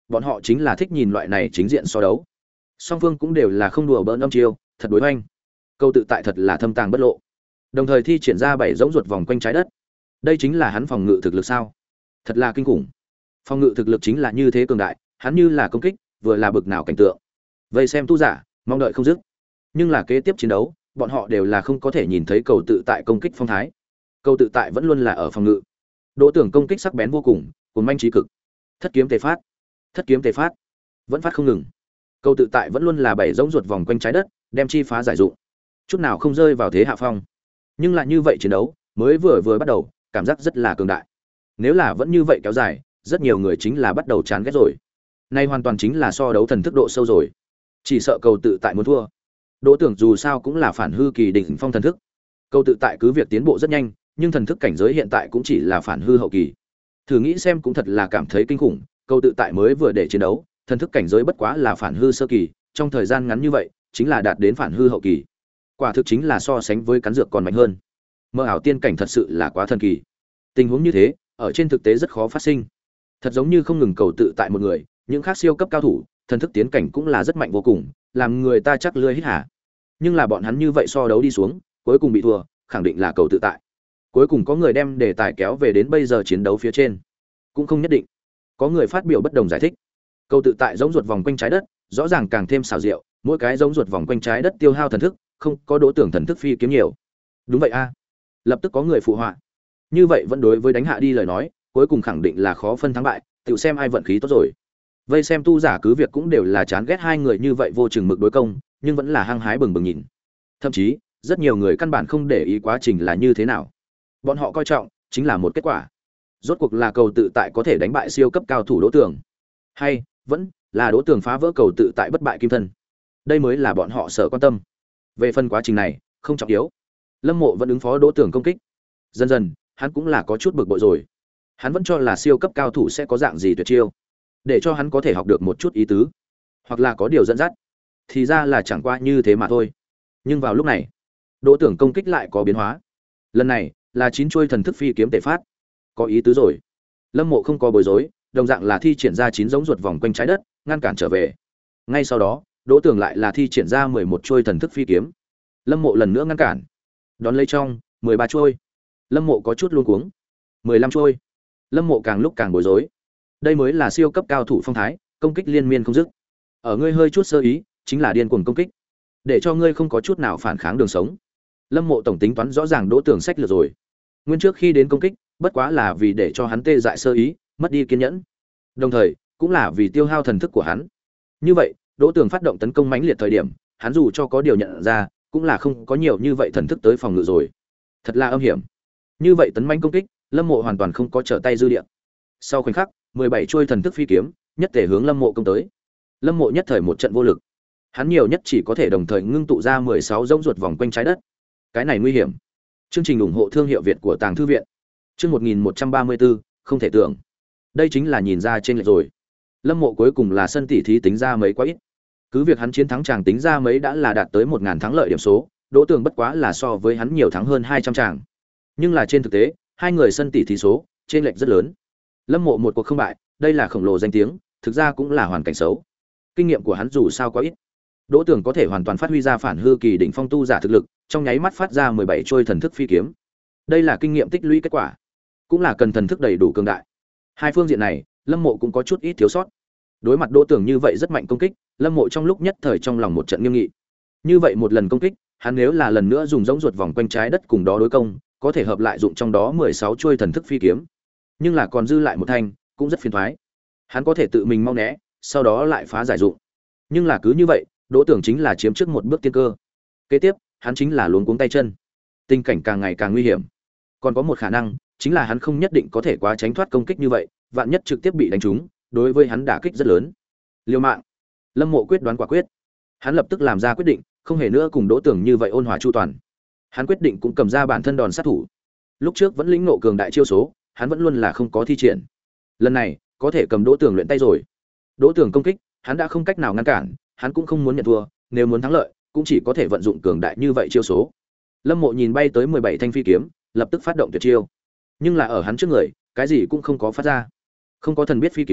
Bọn họ chính là thích nhìn loại này chính diện so đấu. Song phương cũng đều là không đùa bỡn âm chiêu, thật đối hoành. Câu tự tại thật là thâm tàng bất lộ. Đồng thời thi triển ra bảy giống ruột vòng quanh trái đất. Đây chính là hắn phòng ngự thực lực sao? Thật là kinh khủng. Phòng ngự thực lực chính là như thế cường đại, hắn như là công kích, vừa là bực nào cảnh tượng. Vây xem tu giả, mong đợi không dứt. Nhưng là kế tiếp chiến đấu, bọn họ đều là không có thể nhìn thấy cầu tự tại công kích phong thái. Cầu tự tại vẫn luôn là ở phòng ngự. Đỗ Tưởng công kích sắc bén vô cùng, cuốn manh trí cực. Thất kiếm tề phát, thất kiếm tề phát, vẫn phát không ngừng. Cầu tự tại vẫn luôn là bảy giống ruột vòng quanh trái đất, đem chi phá giải dụng, chút nào không rơi vào thế hạ phong. Nhưng lại như vậy chiến đấu, mới vừa vừa bắt đầu, cảm giác rất là cường đại. Nếu là vẫn như vậy kéo dài, rất nhiều người chính là bắt đầu chán ghét rồi. Nay hoàn toàn chính là so đấu thần thức độ sâu rồi. Chỉ sợ cầu tự tại muốn thua. Đỗ Tưởng dù sao cũng là phản hư kỳ đỉnh phong thần thức. Cầu tự tại cứ việc tiến bộ rất nhanh, nhưng thần thức cảnh giới hiện tại cũng chỉ là phản hư hậu kỳ. Thử nghĩ xem cũng thật là cảm thấy kinh khủng, cầu tự tại mới vừa để chiến đấu, thần thức cảnh giới bất quá là phản hư sơ kỳ, trong thời gian ngắn như vậy, chính là đạt đến phản hư hậu kỳ. Quả thực chính là so sánh với cắn dược còn mạnh hơn. Mơ ảo tiên cảnh thật sự là quá thần kỳ. Tình huống như thế, ở trên thực tế rất khó phát sinh. Thật giống như không ngừng cầu tự tại một người, những khác siêu cấp cao thủ, thần thức tiến cảnh cũng là rất mạnh vô cùng, làm người ta chắc lưỡi hít hà. Nhưng là bọn hắn như vậy so đấu đi xuống, cuối cùng bị thua, khẳng định là cầu tự tại. Cuối cùng có người đem đề tài kéo về đến bây giờ chiến đấu phía trên, cũng không nhất định. Có người phát biểu bất đồng giải thích. Cầu tự tại giống ruột vòng quanh trái đất, rõ ràng càng thêm xảo diệu, mỗi cái giống ruột vòng quanh trái đất tiêu hao thần thức, không có Đỗ Tưởng thần thức phi kiếm nhiều. Đúng vậy a. Lập tức có người phụ họa. Như vậy vẫn đối với đánh hạ đi lời nói, cuối cùng khẳng định là khó phân thắng bại, tự xem ai vận khí tốt rồi. Vây xem tu giả cứ việc cũng đều là chán ghét hai người như vậy vô chừng mực đối công, nhưng vẫn là hăng hái bừng bừng nhìn. Thậm chí, rất nhiều người căn bản không để ý quá trình là như thế nào. Bọn họ coi trọng chính là một kết quả. Rốt cuộc là cầu tự tại có thể đánh bại siêu cấp cao thủ Đỗ Tưởng, hay vẫn là Đỗ Tưởng phá vỡ cầu tự tại bất bại kim thân. Đây mới là bọn họ sợ quan tâm. Về phần quá trình này, không trọng yếu. Lâm Mộ vẫn ứng phó Đỗ Tưởng công kích. Dần dần, hắn cũng là có chút bực bội rồi. Hắn vẫn cho là siêu cấp cao thủ sẽ có dạng gì tuyệt chiêu, để cho hắn có thể học được một chút ý tứ, hoặc là có điều dẫn dắt. Thì ra là chẳng qua như thế mà thôi. Nhưng vào lúc này, Đỗ Tưởng công kích lại có biến hóa. Lần này, là chín chuôi thần thức phi kiếm tề phát. Có ý tứ rồi. Lâm Mộ không có bối rối, đồng dạng là thi triển ra chín giống ruột vòng quanh trái đất, ngăn cản trở về. Ngay sau đó, Đỗ Tưởng lại là thi triển ra mười một chuôi thần thức phi kiếm. Lâm Mộ lần nữa ngăn cản. Đón lấy trong, mười ba chuôi. Lâm Mộ có chút luống cuống. mười lăm chuôi. Lâm Mộ càng lúc càng bối rối. Đây mới là siêu cấp cao thủ phong thái, công kích liên miên không dứt. Ở ngươi hơi chút sơ ý, chính là điên cuồng công kích, để cho ngươi không có chút nào phản kháng đường sống. Lâm Mộ tổng tính toán rõ ràng Đỗ Tưởng sách lược rồi. Nguyên trước khi đến công kích, bất quá là vì để cho hắn tê dại sơ ý, mất đi kiên nhẫn. Đồng thời, cũng là vì tiêu hao thần thức của hắn. Như vậy, Đỗ Tưởng phát động tấn công mãnh liệt thời điểm, hắn dù cho có điều nhận ra, cũng là không có nhiều như vậy thần thức tới phòng ngự rồi. Thật là âm hiểm. Như vậy tấn mãnh công kích, Lâm Mộ hoàn toàn không có trở tay dư địa. Sau khoảnh khắc, mười bảy chuôi thần thức phi kiếm, nhất thể hướng Lâm Mộ công tới. Lâm Mộ nhất thời một trận vô lực. Hắn nhiều nhất chỉ có thể đồng thời ngưng tụ ra mười sáu giống ruột vòng quanh trái đất. Cái này nguy hiểm. Chương trình ủng hộ thương hiệu Việt của Tàng Thư viện. Chương một nghìn một trăm ba mươi bốn, không thể tưởng. Đây chính là nhìn ra trên lệch rồi. Lâm Mộ cuối cùng là sân tỷ thí tính ra mấy quá ít. Cứ việc hắn chiến thắng chàng tính ra mấy đã là đạt tới một ngàn thắng lợi điểm số, Đỗ Tưởng bất quá là so với hắn nhiều thắng hơn hai trăm chàng. Nhưng là trên thực tế, hai người sân tỷ thí số, trên lệch rất lớn. Lâm Mộ một cuộc không bại, đây là khổng lồ danh tiếng, thực ra cũng là hoàn cảnh xấu. Kinh nghiệm của hắn dù sao quá ít. Đỗ Tưởng có thể hoàn toàn phát huy ra phản hư kỳ đỉnh phong tu giả thực lực, trong nháy mắt phát ra mười bảy trôi thần thức phi kiếm. Đây là kinh nghiệm tích lũy kết quả, cũng là cần thần thức đầy đủ cường đại. Hai phương diện này, Lâm Mộ cũng có chút ít thiếu sót. Đối mặt Đỗ Tưởng như vậy rất mạnh công kích, Lâm Mộ trong lúc nhất thời trong lòng một trận nghiêm nghị. Như vậy một lần công kích, hắn nếu là lần nữa dùng giống ruột vòng quanh trái đất cùng đó đối công, có thể hợp lại dụng trong đó mười sáu chuôi thần thức phi kiếm. Nhưng là còn dư lại một thanh, cũng rất phiền toái. Hắn có thể tự mình mau né, sau đó lại phá giải dụng. Nhưng là cứ như vậy, Đỗ Tưởng chính là chiếm trước một bước tiên cơ. Kế tiếp, hắn chính là luống cuống tay chân. Tình cảnh càng ngày càng nguy hiểm. Còn có một khả năng, chính là hắn không nhất định có thể quá tránh thoát công kích như vậy, vạn nhất trực tiếp bị đánh trúng, đối với hắn đả kích rất lớn. Liều mạng. Lâm Mộ quyết đoán quả quyết. Hắn lập tức làm ra quyết định, không hề nữa cùng Đỗ Tưởng như vậy ôn hòa chu toàn. Hắn quyết định cũng cầm ra bản thân đòn sát thủ. Lúc trước vẫn lĩnh ngộ cường đại chiêu số, hắn vẫn luôn là không có thi triển. Lần này, có thể cầm Đỗ Tưởng luyện tay rồi. Đỗ Tưởng công kích, hắn đã không cách nào ngăn cản, hắn cũng không muốn nhận thua, nếu muốn thắng lợi, cũng chỉ có thể vận dụng cường đại như vậy chiêu số. Lâm Mộ nhìn bay tới mười bảy thanh phi kiếm, lập tức phát động tuyệt chiêu. Nhưng là ở hắn trước người, cái gì cũng không có phát ra. Không có thần biết phi kiếm,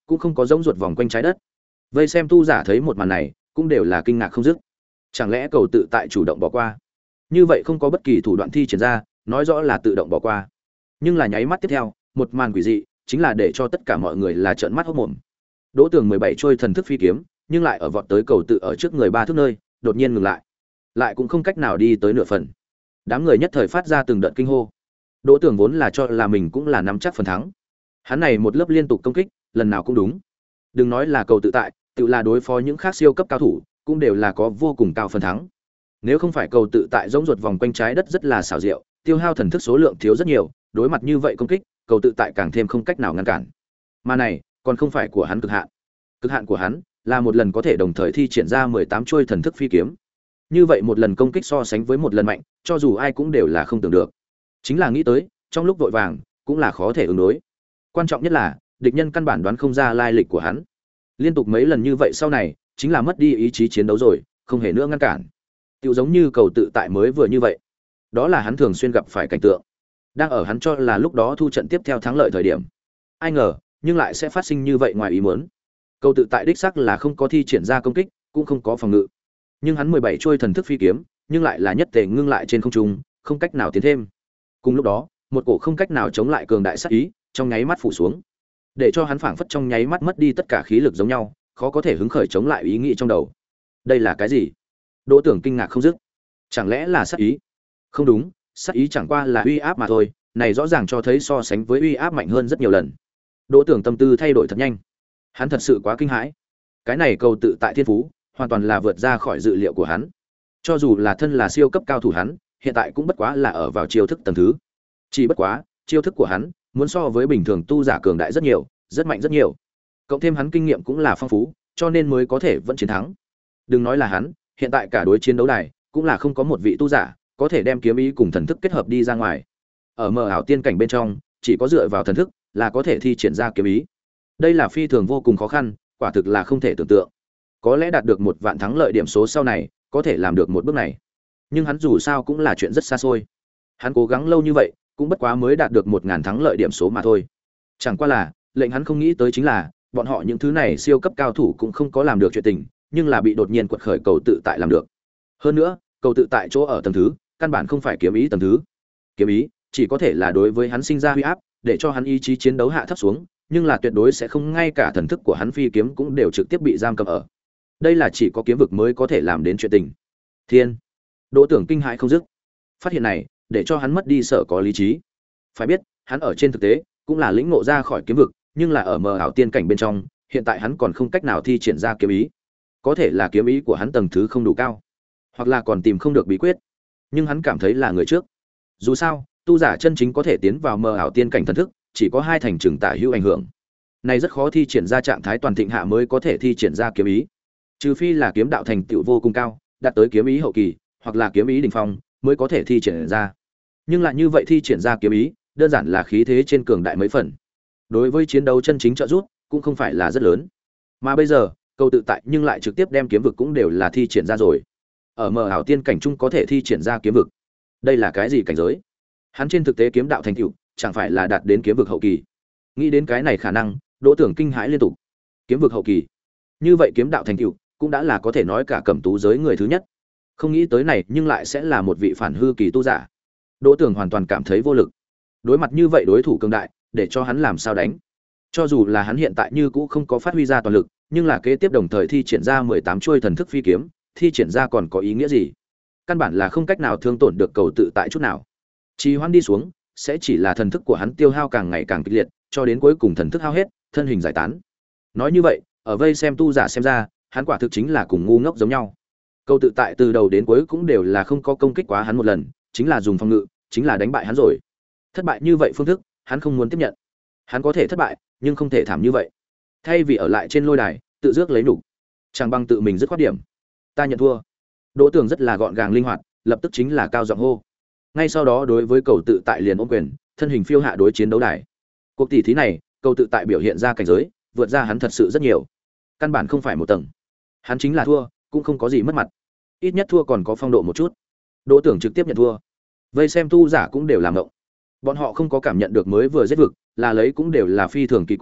cũng không có giống ruột vòng quanh trái đất. Vây xem tu giả thấy một màn này, cũng đều là kinh ngạc không dứt. Chẳng lẽ cầu tự tại chủ động bỏ qua? Như vậy không có bất kỳ thủ đoạn thi triển ra, nói rõ là tự động bỏ qua. Nhưng là nháy mắt tiếp theo, một màn quỷ dị, chính là để cho tất cả mọi người là trợn mắt hốt mồm. Đỗ Tường mười bảy trôi thần thức phi kiếm, nhưng lại ở vọt tới cầu tự ở trước người ba thước nơi, đột nhiên ngừng lại. Lại cũng không cách nào đi tới nửa phần. Đám người nhất thời phát ra từng đợt kinh hô. Đỗ Tường vốn là cho là mình cũng là nắm chắc phần thắng. Hắn này một lớp liên tục công kích, lần nào cũng đúng. Đừng nói là cầu tự tại, tự là đối phó những khác siêu cấp cao thủ, cũng đều là có vô cùng cao phần thắng. Nếu không phải cầu tự tại giống ruột vòng quanh trái đất rất là xảo diệu, tiêu hao thần thức số lượng thiếu rất nhiều, đối mặt như vậy công kích, cầu tự tại càng thêm không cách nào ngăn cản. Mà này, còn không phải của hắn cực hạn. Cực hạn của hắn là một lần có thể đồng thời thi triển ra mười tám chuôi thần thức phi kiếm. Như vậy một lần công kích so sánh với một lần mạnh, cho dù ai cũng đều là không tưởng được. Chính là nghĩ tới, trong lúc vội vàng, cũng là khó thể ứng đối. Quan trọng nhất là, địch nhân căn bản đoán không ra lai lịch của hắn. Liên tục mấy lần như vậy sau này, chính là mất đi ý chí chiến đấu rồi, không hề nữa ngăn cản. Tựu giống như cầu tự tại mới vừa như vậy. Đó là hắn thường xuyên gặp phải cảnh tượng. Đang ở hắn cho là lúc đó thu trận tiếp theo thắng lợi thời điểm. Ai ngờ, nhưng lại sẽ phát sinh như vậy ngoài ý muốn. Cầu tự tại đích xác là không có thi triển ra công kích, cũng không có phòng ngự. Nhưng hắn mười bảy chuôi thần thức phi kiếm, nhưng lại là nhất tề ngưng lại trên không trung, không cách nào tiến thêm. Cùng lúc đó, một cổ không cách nào chống lại cường đại sát ý, trong nháy mắt phủ xuống, để cho hắn phảng phất trong nháy mắt mất đi tất cả khí lực giống nhau, khó có thể hứng khởi chống lại ý nghĩ trong đầu. Đây là cái gì? Đỗ Tưởng kinh ngạc không dứt. Chẳng lẽ là sát ý? Không đúng, sát ý chẳng qua là uy áp mà thôi, này rõ ràng cho thấy so sánh với uy áp mạnh hơn rất nhiều lần. Đỗ Tưởng tâm tư thay đổi thật nhanh. Hắn thật sự quá kinh hãi. Cái này cầu tự tại thiên phú, hoàn toàn là vượt ra khỏi dự liệu của hắn. Cho dù là thân là siêu cấp cao thủ hắn, hiện tại cũng bất quá là ở vào chiêu thức tầng thứ. Chỉ bất quá, chiêu thức của hắn muốn so với bình thường tu giả cường đại rất nhiều, rất mạnh rất nhiều. Cộng thêm hắn kinh nghiệm cũng là phong phú, cho nên mới có thể vẫn chiến thắng. Đừng nói là hắn, hiện tại cả đối chiến đấu đài cũng là không có một vị tu giả có thể đem kiếm ý cùng thần thức kết hợp đi ra ngoài. Ở mờ ảo tiên cảnh bên trong, chỉ có dựa vào thần thức là có thể thi triển ra kiếm ý. Đây là phi thường vô cùng khó khăn, quả thực là không thể tưởng tượng. Có lẽ đạt được một vạn thắng lợi điểm số sau này, có thể làm được một bước này. Nhưng hắn dù sao cũng là chuyện rất xa xôi. Hắn cố gắng lâu như vậy, cũng bất quá mới đạt được một ngàn thắng lợi điểm số mà thôi. Chẳng qua là, lệnh hắn không nghĩ tới chính là, bọn họ những thứ này siêu cấp cao thủ cũng không có làm được chuyện tình, nhưng là bị đột nhiên quật khởi cầu tự tại làm được. Hơn nữa, cầu tự tại chỗ ở tầng thứ, căn bản không phải kiếm ý tầng thứ. Kiếm ý chỉ có thể là đối với hắn sinh ra huy áp, để cho hắn ý chí chiến đấu hạ thấp xuống, nhưng là tuyệt đối sẽ không ngay cả thần thức của hắn phi kiếm cũng đều trực tiếp bị giam cầm ở. Đây là chỉ có kiếm vực mới có thể làm đến chuyện tình. Thiên, Đỗ Tưởng kinh hãi không dứt. Phát hiện này, để cho hắn mất đi sở có lý trí. Phải biết, hắn ở trên thực tế cũng là lĩnh ngộ ra khỏi kiếm vực, nhưng là ở mờ ảo tiên cảnh bên trong, hiện tại hắn còn không cách nào thi triển ra kiếm ý. Có thể là kiếm ý của hắn tầng thứ không đủ cao, hoặc là còn tìm không được bí quyết. Nhưng hắn cảm thấy là người trước. Dù sao, tu giả chân chính có thể tiến vào mờ ảo tiên cảnh thần thức, chỉ có hai thành trường tả hữu ảnh hưởng. Này rất khó thi triển ra trạng thái toàn thịnh hạ mới có thể thi triển ra kiếm ý. Trừ phi là kiếm đạo thành tựu vô cùng cao, đạt tới kiếm ý hậu kỳ, hoặc là kiếm ý đỉnh phong, mới có thể thi triển ra. Nhưng lại như vậy thi triển ra kiếm ý, đơn giản là khí thế trên cường đại mấy phần. Đối với chiến đấu chân chính trợ giúp, cũng không phải là rất lớn. Mà bây giờ, cầu tự tại nhưng lại trực tiếp đem kiếm vực cũng đều là thi triển ra rồi. Ở mờ ảo tiên cảnh trung có thể thi triển ra kiếm vực. Đây là cái gì cảnh giới? Hắn trên thực tế kiếm đạo thành tựu, chẳng phải là đạt đến kiếm vực hậu kỳ. Nghĩ đến cái này khả năng, Đỗ Tưởng kinh hãi liên tục. Kiếm vực hậu kỳ. Như vậy kiếm đạo thành tựu cũng đã là có thể nói cả cẩm tú giới người thứ nhất. Không nghĩ tới này, nhưng lại sẽ là một vị phản hư kỳ tu giả. Đỗ Tưởng hoàn toàn cảm thấy vô lực. Đối mặt như vậy đối thủ cường đại, để cho hắn làm sao đánh? Cho dù là hắn hiện tại như cũ không có phát huy ra toàn lực, nhưng là kế tiếp đồng thời thi triển ra mười tám chuôi thần thức phi kiếm, thi triển ra còn có ý nghĩa gì? Căn bản là không cách nào thương tổn được cầu tự tại chút nào. Trì hoãn đi xuống, sẽ chỉ là thần thức của hắn tiêu hao càng ngày càng kịch liệt, cho đến cuối cùng thần thức hao hết, thân hình giải tán. Nói như vậy, ở vây xem tu giả xem ra, hắn quả thực chính là cùng ngu ngốc giống nhau. Cầu tự tại từ đầu đến cuối cũng đều là không có công kích quá hắn một lần, chính là dùng phòng ngự, chính là đánh bại hắn rồi. Thất bại như vậy phương thức, hắn không muốn tiếp nhận. Hắn có thể thất bại, nhưng không thể thảm như vậy. Thay vì ở lại trên lôi đài, tự rước lấy nhục, chẳng bằng tự mình dứt khoát điểm. Ta nhận thua. Đỗ Tưởng rất là gọn gàng linh hoạt, lập tức chính là cao giọng hô. Ngay sau đó đối với cầu tự tại liền ôm quyền, thân hình phiêu hạ đối chiến đấu đài. Cuộc tỷ thí này, cầu tự tại biểu hiện ra cảnh giới, vượt ra hắn thật sự rất nhiều. Căn bản không phải một tầng. Hắn chính là thua, cũng không có gì mất mặt. Ít nhất thua còn có phong độ một chút. Đỗ Tưởng trực tiếp nhận thua. Vây xem tu giả cũng đều làm ngộng. Bọn họ không có cảm nhận được mới vừa giết vực, là lấy cũng đều là phi thường kỳ quái,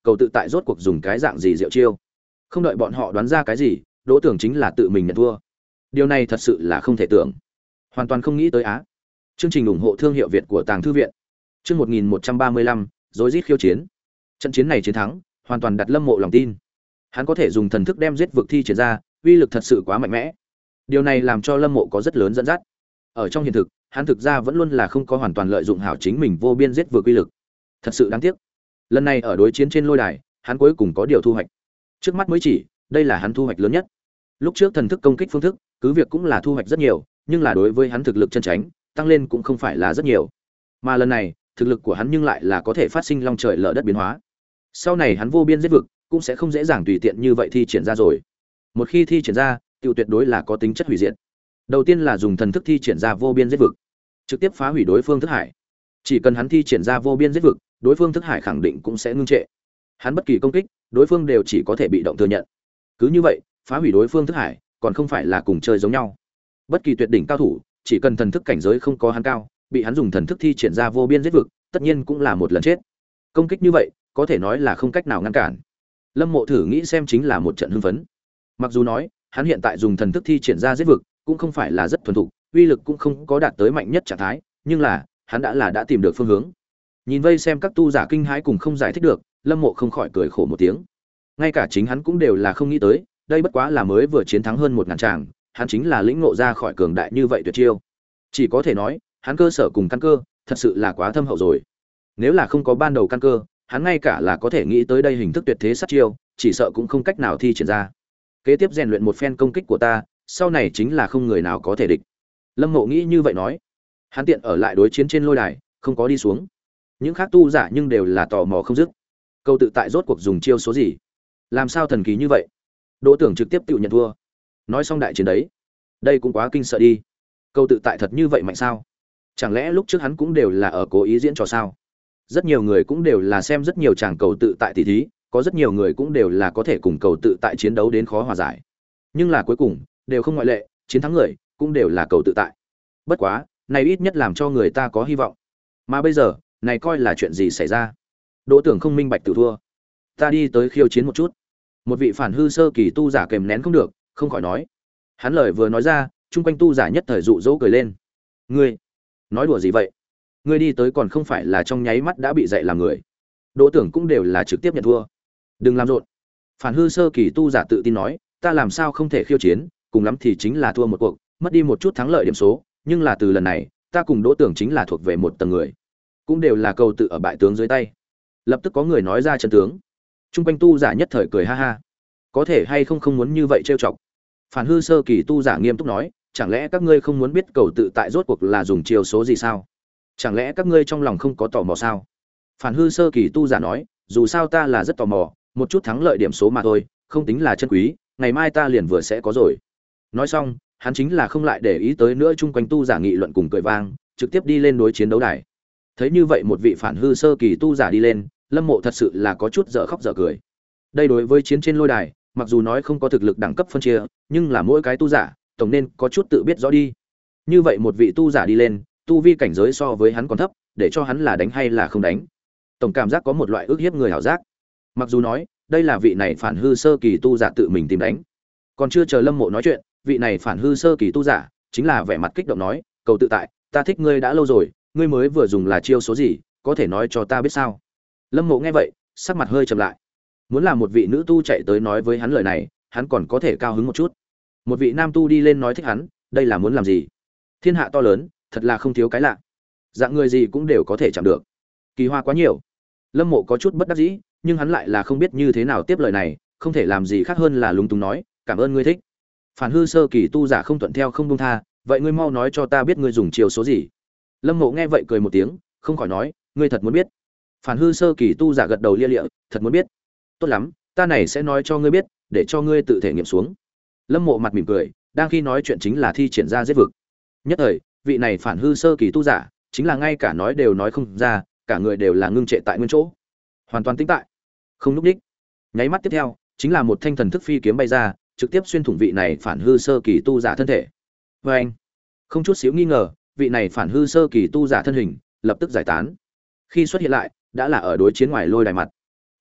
cầu tự tại rốt cuộc dùng cái dạng gì diệu chiêu. Không đợi bọn họ đoán ra cái gì, Đỗ Tưởng chính là tự mình nhận thua. Điều này thật sự là không thể tưởng, hoàn toàn không nghĩ tới á. Chương trình ủng hộ thương hiệu Việt của Tàng Thư viện. Chương một nghìn một trăm ba mươi lăm, rối rít khiêu chiến. Trận chiến này chiến thắng, hoàn toàn đặt Lâm Mộ lòng tin. Hắn có thể dùng thần thức đem giết vực thi triển ra, uy lực thật sự quá mạnh mẽ. Điều này làm cho Lâm Mộ có rất lớn dẫn dắt. Ở trong hiện thực, hắn thực ra vẫn luôn là không có hoàn toàn lợi dụng hảo chính mình vô biên giết vực uy lực. Thật sự đáng tiếc. Lần này ở đối chiến trên lôi đài, hắn cuối cùng có điều thu hoạch. Trước mắt mới chỉ, đây là hắn thu hoạch lớn nhất. Lúc trước thần thức công kích phương thức, cứ việc cũng là thu hoạch rất nhiều, nhưng là đối với hắn thực lực chân tránh, tăng lên cũng không phải là rất nhiều. Mà lần này, thực lực của hắn nhưng lại là có thể phát sinh long trời lở đất biến hóa. Sau này hắn vô biên giết vực, cũng sẽ không dễ dàng tùy tiện như vậy thi triển ra rồi. Một khi thi triển ra, tiêu tuyệt đối là có tính chất hủy diệt. Đầu tiên là dùng thần thức thi triển ra vô biên giết vực, trực tiếp phá hủy đối phương thức hải. Chỉ cần hắn thi triển ra vô biên giết vực, đối phương thức hải khẳng định cũng sẽ ngưng trệ. Hắn bất kỳ công kích, đối phương đều chỉ có thể bị động thừa nhận. Cứ như vậy, phá hủy đối phương thức hải, còn không phải là cùng chơi giống nhau. Bất kỳ tuyệt đỉnh cao thủ, chỉ cần thần thức cảnh giới không có hắn cao, bị hắn dùng thần thức thi triển ra vô biên giết vực, tất nhiên cũng là một lần chết. Công kích như vậy, có thể nói là không cách nào ngăn cản. Lâm Mộ thử nghĩ xem chính là một trận hưng phấn. Mặc dù nói, hắn hiện tại dùng thần thức thi triển ra giết vực, cũng không phải là rất thuần thục, uy lực cũng không có đạt tới mạnh nhất trạng thái, nhưng là, hắn đã là đã tìm được phương hướng. Nhìn vây xem các tu giả kinh hãi cùng không giải thích được, Lâm Mộ không khỏi cười khổ một tiếng. Ngay cả chính hắn cũng đều là không nghĩ tới, đây bất quá là mới vừa chiến thắng hơn một ngàn tràng, hắn chính là lĩnh ngộ ra khỏi cường đại như vậy tuyệt chiêu. Chỉ có thể nói, hắn cơ sở cùng căn cơ, thật sự là quá thâm hậu rồi. Nếu là không có ban đầu căn cơ, hắn ngay cả là có thể nghĩ tới đây hình thức tuyệt thế sát chiêu, chỉ sợ cũng không cách nào thi triển ra. Kế tiếp rèn luyện một phen công kích của ta, sau này chính là không người nào có thể địch. Lâm Mộ nghĩ như vậy nói. Hắn tiện ở lại đối chiến trên lôi đài, không có đi xuống. Những khác tu giả nhưng đều là tò mò không dứt. Câu tự tại rốt cuộc dùng chiêu số gì? Làm sao thần kỳ như vậy? Đỗ Tưởng trực tiếp tự nhận thua. Nói xong đại chiến đấy, đây cũng quá kinh sợ đi. Câu tự tại thật như vậy mạnh sao? Chẳng lẽ lúc trước hắn cũng đều là ở cố ý diễn trò sao? Rất nhiều người cũng đều là xem rất nhiều chàng cầu tự tại tỷ thí, có rất nhiều người cũng đều là có thể cùng cầu tự tại chiến đấu đến khó hòa giải. Nhưng là cuối cùng, đều không ngoại lệ, chiến thắng người cũng đều là cầu tự tại. Bất quá, này ít nhất làm cho người ta có hy vọng. Mà bây giờ, này coi là chuyện gì xảy ra? Đỗ Tưởng không minh bạch tự thua. Ta đi tới khiêu chiến một chút. Một vị phản hư sơ kỳ tu giả kềm nén không được, không khỏi nói. Hắn lời vừa nói ra, chung quanh tu giả nhất thời dụ dỗ cười lên. Ngươi, nói đùa gì vậy? Ngươi đi tới còn không phải là trong nháy mắt đã bị dạy làm người. Đỗ Tưởng cũng đều là trực tiếp nhận thua. Đừng làm rộn. Phản hư sơ kỳ tu giả tự tin nói, ta làm sao không thể khiêu chiến, cùng lắm thì chính là thua một cuộc, mất đi một chút thắng lợi điểm số, nhưng là từ lần này, ta cùng Đỗ Tưởng chính là thuộc về một tầng người, cũng đều là cầu tự ở bại tướng dưới tay. Lập tức có người nói ra chân tướng. Trung quanh tu giả nhất thời cười ha ha. Có thể hay không không muốn như vậy trêu chọc. Phản hư sơ kỳ tu giả nghiêm túc nói, chẳng lẽ các ngươi không muốn biết cầu tự tại rốt cuộc là dùng chiêu số gì sao? Chẳng lẽ các ngươi trong lòng không có tò mò sao? Phản hư sơ kỳ tu giả nói, dù sao ta là rất tò mò, một chút thắng lợi điểm số mà thôi, không tính là chân quý, ngày mai ta liền vừa sẽ có rồi. Nói xong, hắn chính là không lại để ý tới nữa chung quanh tu giả nghị luận cùng cười vang, trực tiếp đi lên đối chiến đấu đài. Thấy như vậy một vị phản hư sơ kỳ tu giả đi lên, Lâm Mộ thật sự là có chút dở khóc dở cười. Đây đối với chiến trên lôi đài, mặc dù nói không có thực lực đẳng cấp phân chia, nhưng là mỗi cái tu giả, tổng nên có chút tự biết rõ đi. Như vậy một vị tu giả đi lên, tu vi cảnh giới so với hắn còn thấp, để cho hắn là đánh hay là không đánh. Tổng cảm giác có một loại ức hiếp người hảo giác. Mặc dù nói, đây là vị này phản hư sơ kỳ tu giả tự mình tìm đánh. Còn chưa chờ Lâm Mộ nói chuyện, vị này phản hư sơ kỳ tu giả, chính là vẻ mặt kích động nói, cầu tự tại, ta thích ngươi đã lâu rồi, ngươi mới vừa dùng là chiêu số gì, có thể nói cho ta biết sao? Lâm Mộ nghe vậy, sắc mặt hơi trầm lại. Muốn là một vị nữ tu chạy tới nói với hắn lời này, hắn còn có thể cao hứng một chút. Một vị nam tu đi lên nói thích hắn, đây là muốn làm gì? Thiên hạ to lớn, thật là không thiếu cái lạ. Dạng người gì cũng đều có thể chạm được. Kỳ hoa quá nhiều. Lâm Mộ có chút bất đắc dĩ, nhưng hắn lại là không biết như thế nào tiếp lời này, không thể làm gì khác hơn là lúng túng nói, cảm ơn ngươi thích. Phản hư sơ kỳ tu giả không thuận theo không buông tha, vậy ngươi mau nói cho ta biết ngươi dùng chiêu số gì. Lâm Mộ nghe vậy cười một tiếng, không khỏi nói, ngươi thật muốn biết? Phản hư sơ kỳ tu giả gật đầu lia lịa, thật muốn biết. Tốt lắm, ta này sẽ nói cho ngươi biết, để cho ngươi tự thể nghiệm xuống. Lâm Mộ mặt mỉm cười, đang khi nói chuyện chính là thi triển ra giết vực. Nhất thời, vị này phản hư sơ kỳ tu giả, chính là ngay cả nói đều nói không ra, cả người đều là ngưng trệ tại nguyên chỗ, hoàn toàn tĩnh tại, không lúc đích. Nháy mắt tiếp theo, chính là một thanh thần thức phi kiếm bay ra, trực tiếp xuyên thủng vị này phản hư sơ kỳ tu giả thân thể. Và anh, không chút xíu nghi ngờ, vị này phản hư sơ kỳ tu giả thân hình lập tức giải tán. Khi xuất hiện lại, đã là ở đối chiến ngoài lôi đài mặt.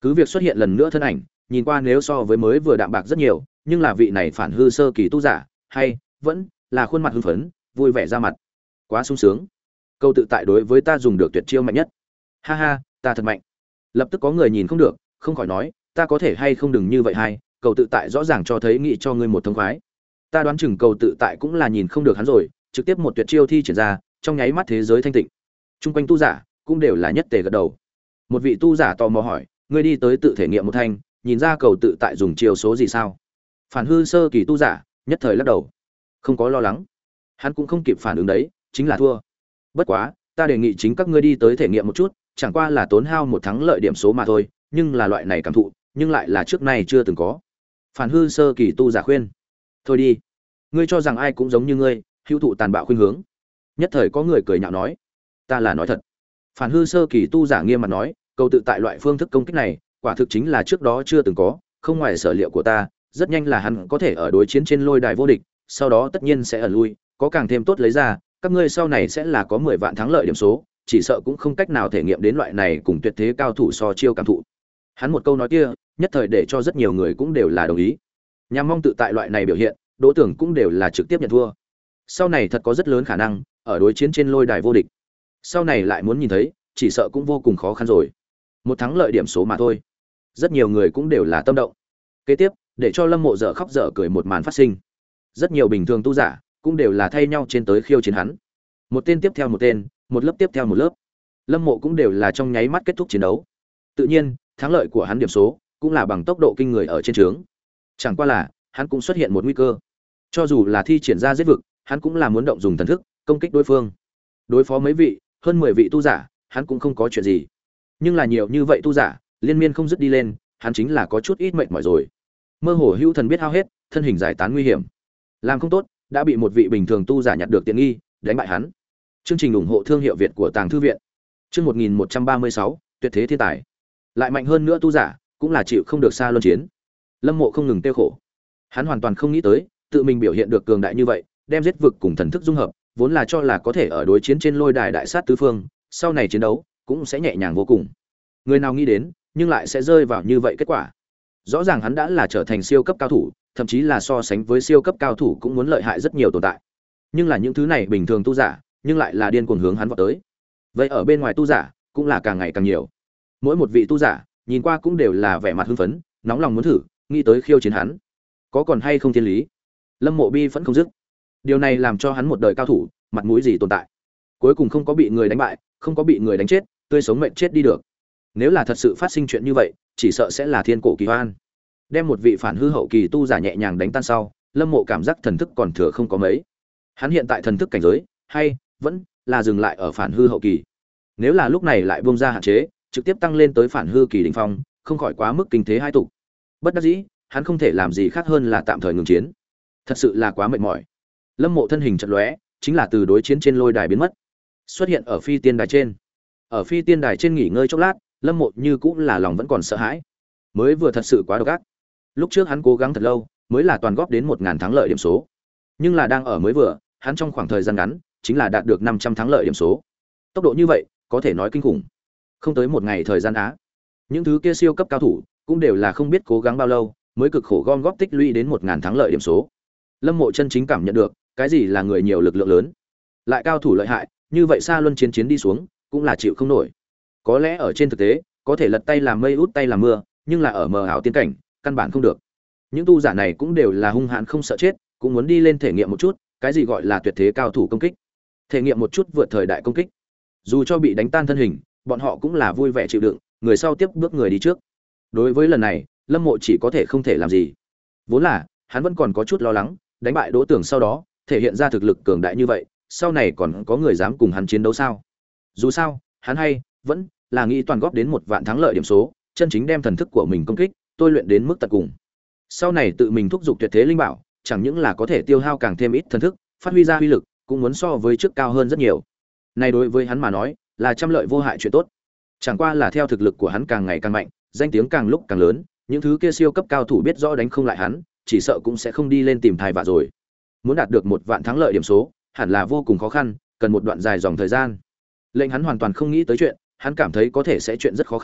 Cứ việc xuất hiện lần nữa thân ảnh, nhìn qua nếu so với mới vừa đạm bạc rất nhiều, nhưng là vị này phản hư sơ kỳ tu giả, hay vẫn là khuôn mặt hưng phấn, vui vẻ ra mặt. Quá sung sướng. Câu tự tại đối với ta dùng được tuyệt chiêu mạnh nhất. Ha ha, ta thật mạnh. Lập tức có người nhìn không được, không khỏi nói, ta có thể hay không đừng như vậy hay, cầu tự tại rõ ràng cho thấy nghĩ cho ngươi một thông khoái. Ta đoán chừng cầu tự tại cũng là nhìn không được hắn rồi, trực tiếp một tuyệt chiêu thi triển ra, trong nháy mắt thế giới thanh tịnh. Trung quanh tu giả cũng đều là nhất tề gật đầu. Một vị tu giả tò mò hỏi, ngươi đi tới tự thể nghiệm một thanh, nhìn ra cầu tự tại dùng chiêu số gì sao? Phản hư sơ kỳ tu giả nhất thời lắc đầu, không có lo lắng. Hắn cũng không kịp phản ứng đấy, chính là thua. Bất quá, ta đề nghị chính các ngươi đi tới thể nghiệm một chút, chẳng qua là tốn hao một thắng lợi điểm số mà thôi, nhưng là loại này cảm thụ, nhưng lại là trước nay chưa từng có. Phản hư sơ kỳ tu giả khuyên, thôi đi, ngươi cho rằng ai cũng giống như ngươi, hữu thụ tàn bạo khuyên hướng. Nhất thời có người cười nhạo nói, ta là nói thật. Phản hư sơ kỳ tu giả nghiêm mặt nói, cầu tự tại loại phương thức công kích này, quả thực chính là trước đó chưa từng có, không ngoài sở liệu của ta, rất nhanh là hắn có thể ở đối chiến trên lôi đài vô địch, sau đó tất nhiên sẽ ẩn lui, có càng thêm tốt lấy ra, các ngươi sau này sẽ là có mười vạn thắng lợi điểm số, chỉ sợ cũng không cách nào thể nghiệm đến loại này cùng tuyệt thế cao thủ so chiêu cảm thụ. Hắn một câu nói kia, nhất thời để cho rất nhiều người cũng đều là đồng ý. Nhằm mong tự tại loại này biểu hiện, Đỗ Tưởng cũng đều là trực tiếp nhận thua. Sau này thật có rất lớn khả năng ở đối chiến trên lôi đài vô địch. Sau này lại muốn nhìn thấy, chỉ sợ cũng vô cùng khó khăn rồi. Một thắng lợi điểm số mà thôi. Rất nhiều người cũng đều là tâm động. Kế tiếp, để cho Lâm Mộ dở khóc dở cười một màn phát sinh. Rất nhiều bình thường tu giả cũng đều là thay nhau trên tới khiêu chiến hắn. Một tên tiếp theo một tên, một lớp tiếp theo một lớp. Lâm Mộ cũng đều là trong nháy mắt kết thúc chiến đấu. Tự nhiên, thắng lợi của hắn điểm số cũng là bằng tốc độ kinh người ở trên trướng. Chẳng qua là, hắn cũng xuất hiện một nguy cơ. Cho dù là thi triển ra giết vực, hắn cũng là muốn động dùng thần thức công kích đối phương. Đối phó mấy vị, hơn mười vị tu giả, hắn cũng không có chuyện gì. Nhưng là nhiều như vậy tu giả, liên miên không dứt đi lên, hắn chính là có chút ít mệt mỏi rồi. Mơ hồ hữu thần biết hao hết, thân hình giải tán nguy hiểm. Làm không tốt, đã bị một vị bình thường tu giả nhặt được tiện nghi, đánh bại hắn. Chương trình ủng hộ thương hiệu Việt của Tàng thư viện. Chương một nghìn một trăm ba mươi sáu, tuyệt thế thiên tài. Lại mạnh hơn nữa tu giả, cũng là chịu không được xa luân chiến. Lâm Mộ không ngừng tiêu khổ. Hắn hoàn toàn không nghĩ tới, tự mình biểu hiện được cường đại như vậy, đem giết vực cùng thần thức dung hợp, vốn là cho là có thể ở đối chiến trên lôi đài đại sát tứ phương, sau này chiến đấu cũng sẽ nhẹ nhàng vô cùng. Người nào nghĩ đến, nhưng lại sẽ rơi vào như vậy kết quả. Rõ ràng hắn đã là trở thành siêu cấp cao thủ, thậm chí là so sánh với siêu cấp cao thủ cũng muốn lợi hại rất nhiều tồn tại. Nhưng là những thứ này bình thường tu giả, nhưng lại là điên cuồng hướng hắn vọt tới. Vậy ở bên ngoài tu giả, cũng là càng ngày càng nhiều. Mỗi một vị tu giả, nhìn qua cũng đều là vẻ mặt hưng phấn, nóng lòng muốn thử, nghĩ tới khiêu chiến hắn. Có còn hay không thiên lý? Lâm Mộ bi vẫn không dứt. Điều này làm cho hắn một đời cao thủ, mặt mũi gì tồn tại. Cuối cùng không có bị người đánh bại, không có bị người đánh chết, tươi sống mệnh chết đi được. Nếu là thật sự phát sinh chuyện như vậy, chỉ sợ sẽ là thiên cổ kỳ oan. Đem một vị phản hư hậu kỳ tu giả nhẹ nhàng đánh tan sau, Lâm Mộ cảm giác thần thức còn thừa không có mấy. Hắn hiện tại thần thức cảnh giới, hay vẫn là dừng lại ở phản hư hậu kỳ. Nếu là lúc này lại buông ra hạn chế, trực tiếp tăng lên tới phản hư kỳ đỉnh phong, không khỏi quá mức kinh thế hai tục. Bất đắc dĩ, hắn không thể làm gì khác hơn là tạm thời ngừng chiến. Thật sự là quá mệt mỏi. Lâm Mộ thân hình chợt lóe, chính là từ đối chiến trên lôi đài biến mất, xuất hiện ở phi tiên đài trên. Ở phi tiên đài trên nghỉ ngơi chốc lát, Lâm Mộ như cũng là lòng vẫn còn sợ hãi. Mới vừa thật sự quá độc ác. Lúc trước hắn cố gắng thật lâu, mới là toàn góp đến một ngàn thắng lợi điểm số. Nhưng là đang ở mới vừa, hắn trong khoảng thời gian ngắn, chính là đạt được năm trăm thắng lợi điểm số. Tốc độ như vậy, có thể nói kinh khủng. Không tới một ngày thời gian á, những thứ kia siêu cấp cao thủ cũng đều là không biết cố gắng bao lâu, mới cực khổ gom góp tích lũy đến một ngàn thắng lợi điểm số. Lâm Mộ chân chính cảm nhận được, cái gì là người nhiều lực lượng lớn, lại cao thủ lợi hại, như vậy xa luân chiến chiến đi xuống, cũng là chịu không nổi. Có lẽ ở trên thực tế, có thể lật tay làm mây út tay làm mưa, nhưng là ở mờ ảo tiên cảnh, căn bản không được. Những tu giả này cũng đều là hung hãn không sợ chết, cũng muốn đi lên thể nghiệm một chút, cái gì gọi là tuyệt thế cao thủ công kích. Thể nghiệm một chút vượt thời đại công kích. Dù cho bị đánh tan thân hình, bọn họ cũng là vui vẻ chịu đựng, người sau tiếp bước người đi trước. Đối với lần này, Lâm Mộ chỉ có thể không thể làm gì. Vốn là, hắn vẫn còn có chút lo lắng, đánh bại Đỗ Tưởng sau đó, thể hiện ra thực lực cường đại như vậy, sau này còn có người dám cùng hắn chiến đấu sao? Dù sao, hắn hay vẫn là nghĩ toàn góp đến một vạn thắng lợi điểm số, chân chính đem thần thức của mình công kích, tôi luyện đến mức tận cùng. Sau này tự mình thúc giục tuyệt thế linh bảo, chẳng những là có thể tiêu hao càng thêm ít thần thức, phát huy ra uy lực, cũng muốn so với trước cao hơn rất nhiều. Này đối với hắn mà nói, là trăm lợi vô hại chuyện tốt. Chẳng qua là theo thực lực của hắn càng ngày càng mạnh, danh tiếng càng lúc càng lớn, những thứ kia siêu cấp cao thủ biết rõ đánh không lại hắn, chỉ sợ cũng sẽ không đi lên tìm thai vạ rồi. Muốn đạt được một vạn thắng lợi điểm số, hẳn là vô cùng khó khăn, cần một đoạn dài dòng thời gian. Lệnh hắn hoàn toàn không nghĩ tới chuyện, hắn cảm thấy có thể sẽ chuyện rất khó khăn,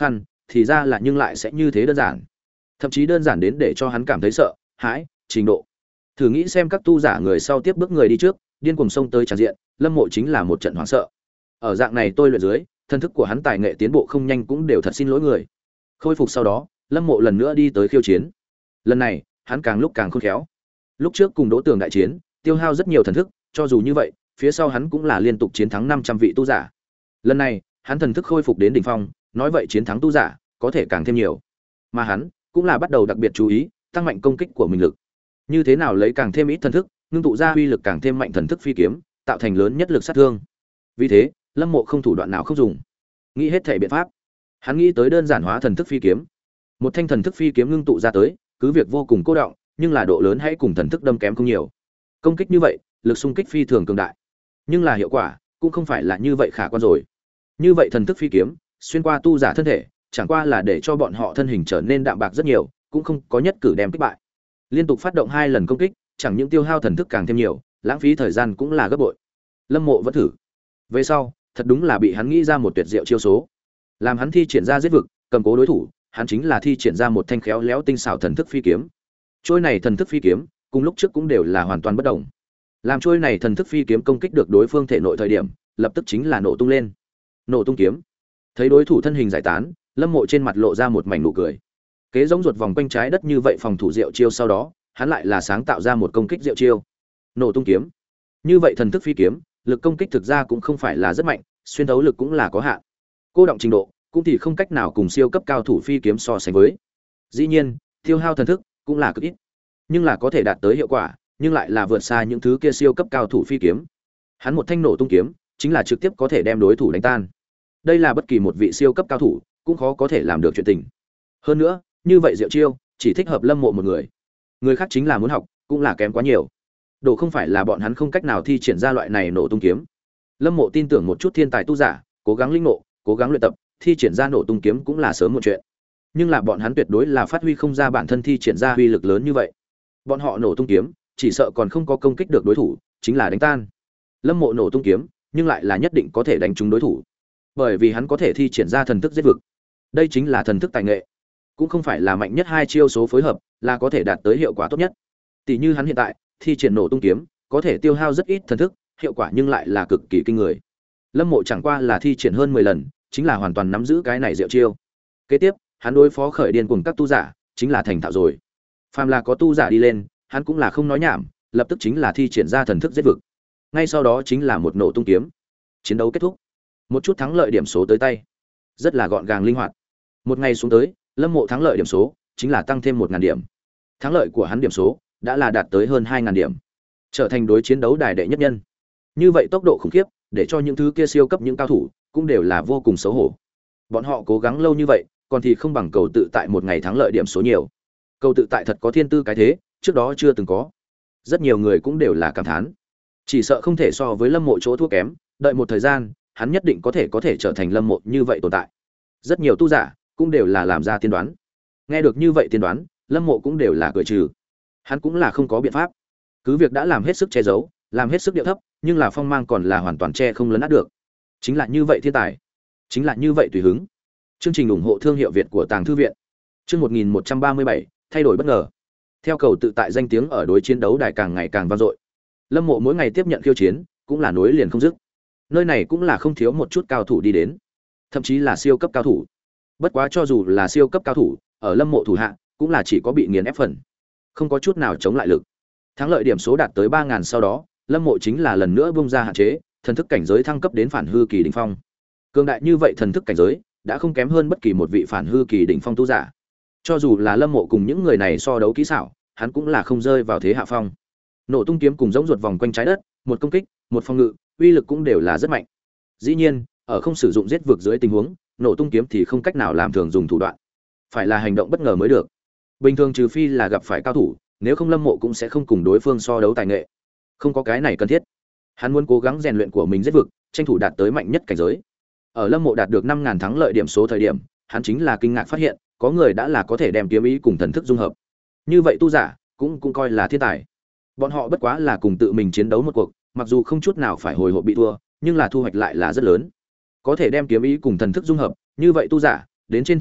thì ra là nhưng lại sẽ như thế đơn giản, thậm chí đơn giản đến để cho hắn cảm thấy sợ hãi trình độ. Thử nghĩ xem các tu giả người sau tiếp bước người đi trước, điên cuồng xông tới tràn diện, Lâm Mộ chính là một trận hoảng sợ. Ở dạng này tôi luyện dưới, thân thức của hắn tài nghệ tiến bộ không nhanh cũng đều thật xin lỗi người. Khôi phục sau đó, Lâm Mộ lần nữa đi tới khiêu chiến. Lần này, hắn càng lúc càng khôn khéo. Lúc trước cùng Đỗ Tường đại chiến, tiêu hao rất nhiều thần thức, cho dù như vậy, phía sau hắn cũng là liên tục chiến thắng năm trăm vị tu giả. Lần này, hắn thần thức khôi phục đến đỉnh phong, nói vậy chiến thắng tu giả có thể càng thêm nhiều. Mà hắn cũng là bắt đầu đặc biệt chú ý, tăng mạnh công kích của mình lực. Như thế nào lấy càng thêm ít thần thức, ngưng tụ ra uy lực càng thêm mạnh thần thức phi kiếm, tạo thành lớn nhất lực sát thương. Vì thế, Lâm Mộ không thủ đoạn nào không dùng, nghĩ hết thể biện pháp. Hắn nghĩ tới đơn giản hóa thần thức phi kiếm. Một thanh thần thức phi kiếm ngưng tụ ra tới, cứ việc vô cùng cô đọng, nhưng là độ lớn hãy cùng thần thức đâm kém không nhiều. Công kích như vậy, lực xung kích phi thường cường đại, nhưng là hiệu quả cũng không phải là như vậy khả quan rồi. Như vậy thần thức phi kiếm xuyên qua tu giả thân thể, chẳng qua là để cho bọn họ thân hình trở nên đạm bạc rất nhiều, cũng không có nhất cử đem kích bại. Liên tục phát động hai lần công kích, chẳng những tiêu hao thần thức càng thêm nhiều, lãng phí thời gian cũng là gấp bội. Lâm Mộ vẫn thử. Về sau, thật đúng là bị hắn nghĩ ra một tuyệt diệu chiêu số. Làm hắn thi triển ra giết vực, cầm cố đối thủ, hắn chính là thi triển ra một thanh khéo léo tinh xảo thần thức phi kiếm. Trôi này thần thức phi kiếm, cùng lúc trước cũng đều là hoàn toàn bất động. Làm trôi này thần thức phi kiếm công kích được đối phương thể nội thời điểm, lập tức chính là nổ tung lên. Nổ tung kiếm. Thấy đối thủ thân hình giải tán, Lâm Mộ trên mặt lộ ra một mảnh nụ cười. Kế giống ruột vòng quanh trái đất như vậy phòng thủ diệu chiêu sau đó, hắn lại là sáng tạo ra một công kích diệu chiêu. Nổ tung kiếm. Như vậy thần thức phi kiếm, lực công kích thực ra cũng không phải là rất mạnh, xuyên thấu lực cũng là có hạn. Cô động trình độ cũng thì không cách nào cùng siêu cấp cao thủ phi kiếm so sánh với. Dĩ nhiên, tiêu hao thần thức cũng là cực ít, nhưng là có thể đạt tới hiệu quả, nhưng lại là vượt xa những thứ kia siêu cấp cao thủ phi kiếm. Hắn một thanh nổ tung kiếm, chính là trực tiếp có thể đem đối thủ đánh tan. Đây là bất kỳ một vị siêu cấp cao thủ cũng khó có thể làm được chuyện tình. Hơn nữa, như vậy diệu chiêu chỉ thích hợp Lâm Mộ một người. Người khác chính là muốn học, cũng là kém quá nhiều. Đồ không phải là bọn hắn không cách nào thi triển ra loại này nổ tung kiếm. Lâm Mộ tin tưởng một chút thiên tài tu giả, cố gắng linh ngộ, cố gắng luyện tập, thi triển ra nổ tung kiếm cũng là sớm một chuyện. Nhưng là bọn hắn tuyệt đối là phát huy không ra bản thân thi triển ra uy lực lớn như vậy. Bọn họ nổ tung kiếm, chỉ sợ còn không có công kích được đối thủ, chính là đánh tan. Lâm Mộ nổ tung kiếm, nhưng lại là nhất định có thể đánh trúng đối thủ. Bởi vì hắn có thể thi triển ra thần thức giết vực. Đây chính là thần thức tài nghệ. Cũng không phải là mạnh nhất hai chiêu số phối hợp, là có thể đạt tới hiệu quả tốt nhất. Tỷ như hắn hiện tại, thi triển nổ tung kiếm, có thể tiêu hao rất ít thần thức, hiệu quả nhưng lại là cực kỳ kinh người. Lâm Mộ chẳng qua là thi triển hơn mười lần, chính là hoàn toàn nắm giữ cái này diệu chiêu. Kế tiếp, hắn đối phó khởi điên cùng các tu giả, chính là thành thạo rồi. Phàm là có tu giả đi lên, hắn cũng là không nói nhảm, lập tức chính là thi triển ra thần thức giết vực. Ngay sau đó chính là một nổ tung kiếm. Chiến đấu kết thúc. Một chút thắng lợi điểm số tới tay, rất là gọn gàng linh hoạt. Một ngày xuống tới, Lâm Mộ thắng lợi điểm số chính là tăng thêm một ngàn điểm. Thắng lợi của hắn điểm số đã là đạt tới hơn hai ngàn điểm, trở thành đối chiến đấu đài đệ nhất nhân. Như vậy tốc độ khủng khiếp, để cho những thứ kia siêu cấp những cao thủ cũng đều là vô cùng xấu hổ. Bọn họ cố gắng lâu như vậy, còn thì không bằng cầu tự tại một ngày thắng lợi điểm số nhiều. Cầu tự tại thật có thiên tư cái thế, trước đó chưa từng có. Rất nhiều người cũng đều là cảm thán, chỉ sợ không thể so với Lâm Mộ chỗ thua kém, đợi một thời gian, hắn nhất định có thể có thể trở thành Lâm Mộ như vậy tồn tại. Rất nhiều tu giả cũng đều là làm ra tiên đoán. Nghe được như vậy tiên đoán, Lâm Mộ cũng đều là cười trừ. Hắn cũng là không có biện pháp. Cứ việc đã làm hết sức che giấu, làm hết sức điệu thấp, nhưng là phong mang còn là hoàn toàn che không lấn át được. Chính là như vậy thiên tài, chính là như vậy tùy hứng. Chương trình ủng hộ thương hiệu Việt của Tàng thư viện. Chương một nghìn một trăm ba mươi bảy, thay đổi bất ngờ. Theo cầu tự tại danh tiếng ở đối chiến đấu đài càng ngày càng vang dội. Lâm Mộ mỗi ngày tiếp nhận khiêu chiến, cũng là nối liền không dứt. Nơi này cũng là không thiếu một chút cao thủ đi đến, thậm chí là siêu cấp cao thủ. Bất quá cho dù là siêu cấp cao thủ, ở Lâm Mộ thủ hạ, cũng là chỉ có bị nghiền ép phần, không có chút nào chống lại lực. Thắng lợi điểm số đạt tới ba ngàn sau đó, Lâm Mộ chính là lần nữa bung ra hạn chế, thần thức cảnh giới thăng cấp đến phản hư kỳ đỉnh phong. Cường đại như vậy thần thức cảnh giới, đã không kém hơn bất kỳ một vị phản hư kỳ đỉnh phong tu giả. Cho dù là Lâm Mộ cùng những người này so đấu kỹ xảo, hắn cũng là không rơi vào thế hạ phong. Nổ tung kiếm cùng giống ruột vòng quanh trái đất, một công kích, một phòng ngự, uy lực cũng đều là rất mạnh. Dĩ nhiên, ở không sử dụng giết vực dưới tình huống, nổ tung kiếm thì không cách nào làm thường dùng thủ đoạn, phải là hành động bất ngờ mới được. Bình thường trừ phi là gặp phải cao thủ, nếu không Lâm Mộ cũng sẽ không cùng đối phương so đấu tài nghệ. Không có cái này cần thiết. Hắn muốn cố gắng rèn luyện của mình giết vực, tranh thủ đạt tới mạnh nhất cảnh giới. Ở Lâm Mộ đạt được năm ngàn thắng lợi điểm số thời điểm, hắn chính là kinh ngạc phát hiện, có người đã là có thể đem kiếm ý cùng thần thức dung hợp. Như vậy tu giả, cũng cũng coi là thiên tài. Bọn họ bất quá là cùng tự mình chiến đấu một cuộc, mặc dù không chút nào phải hồi hộp bị thua, nhưng là thu hoạch lại là rất lớn. Có thể đem kiếm ý cùng thần thức dung hợp, như vậy tu giả, đến trên thực tế,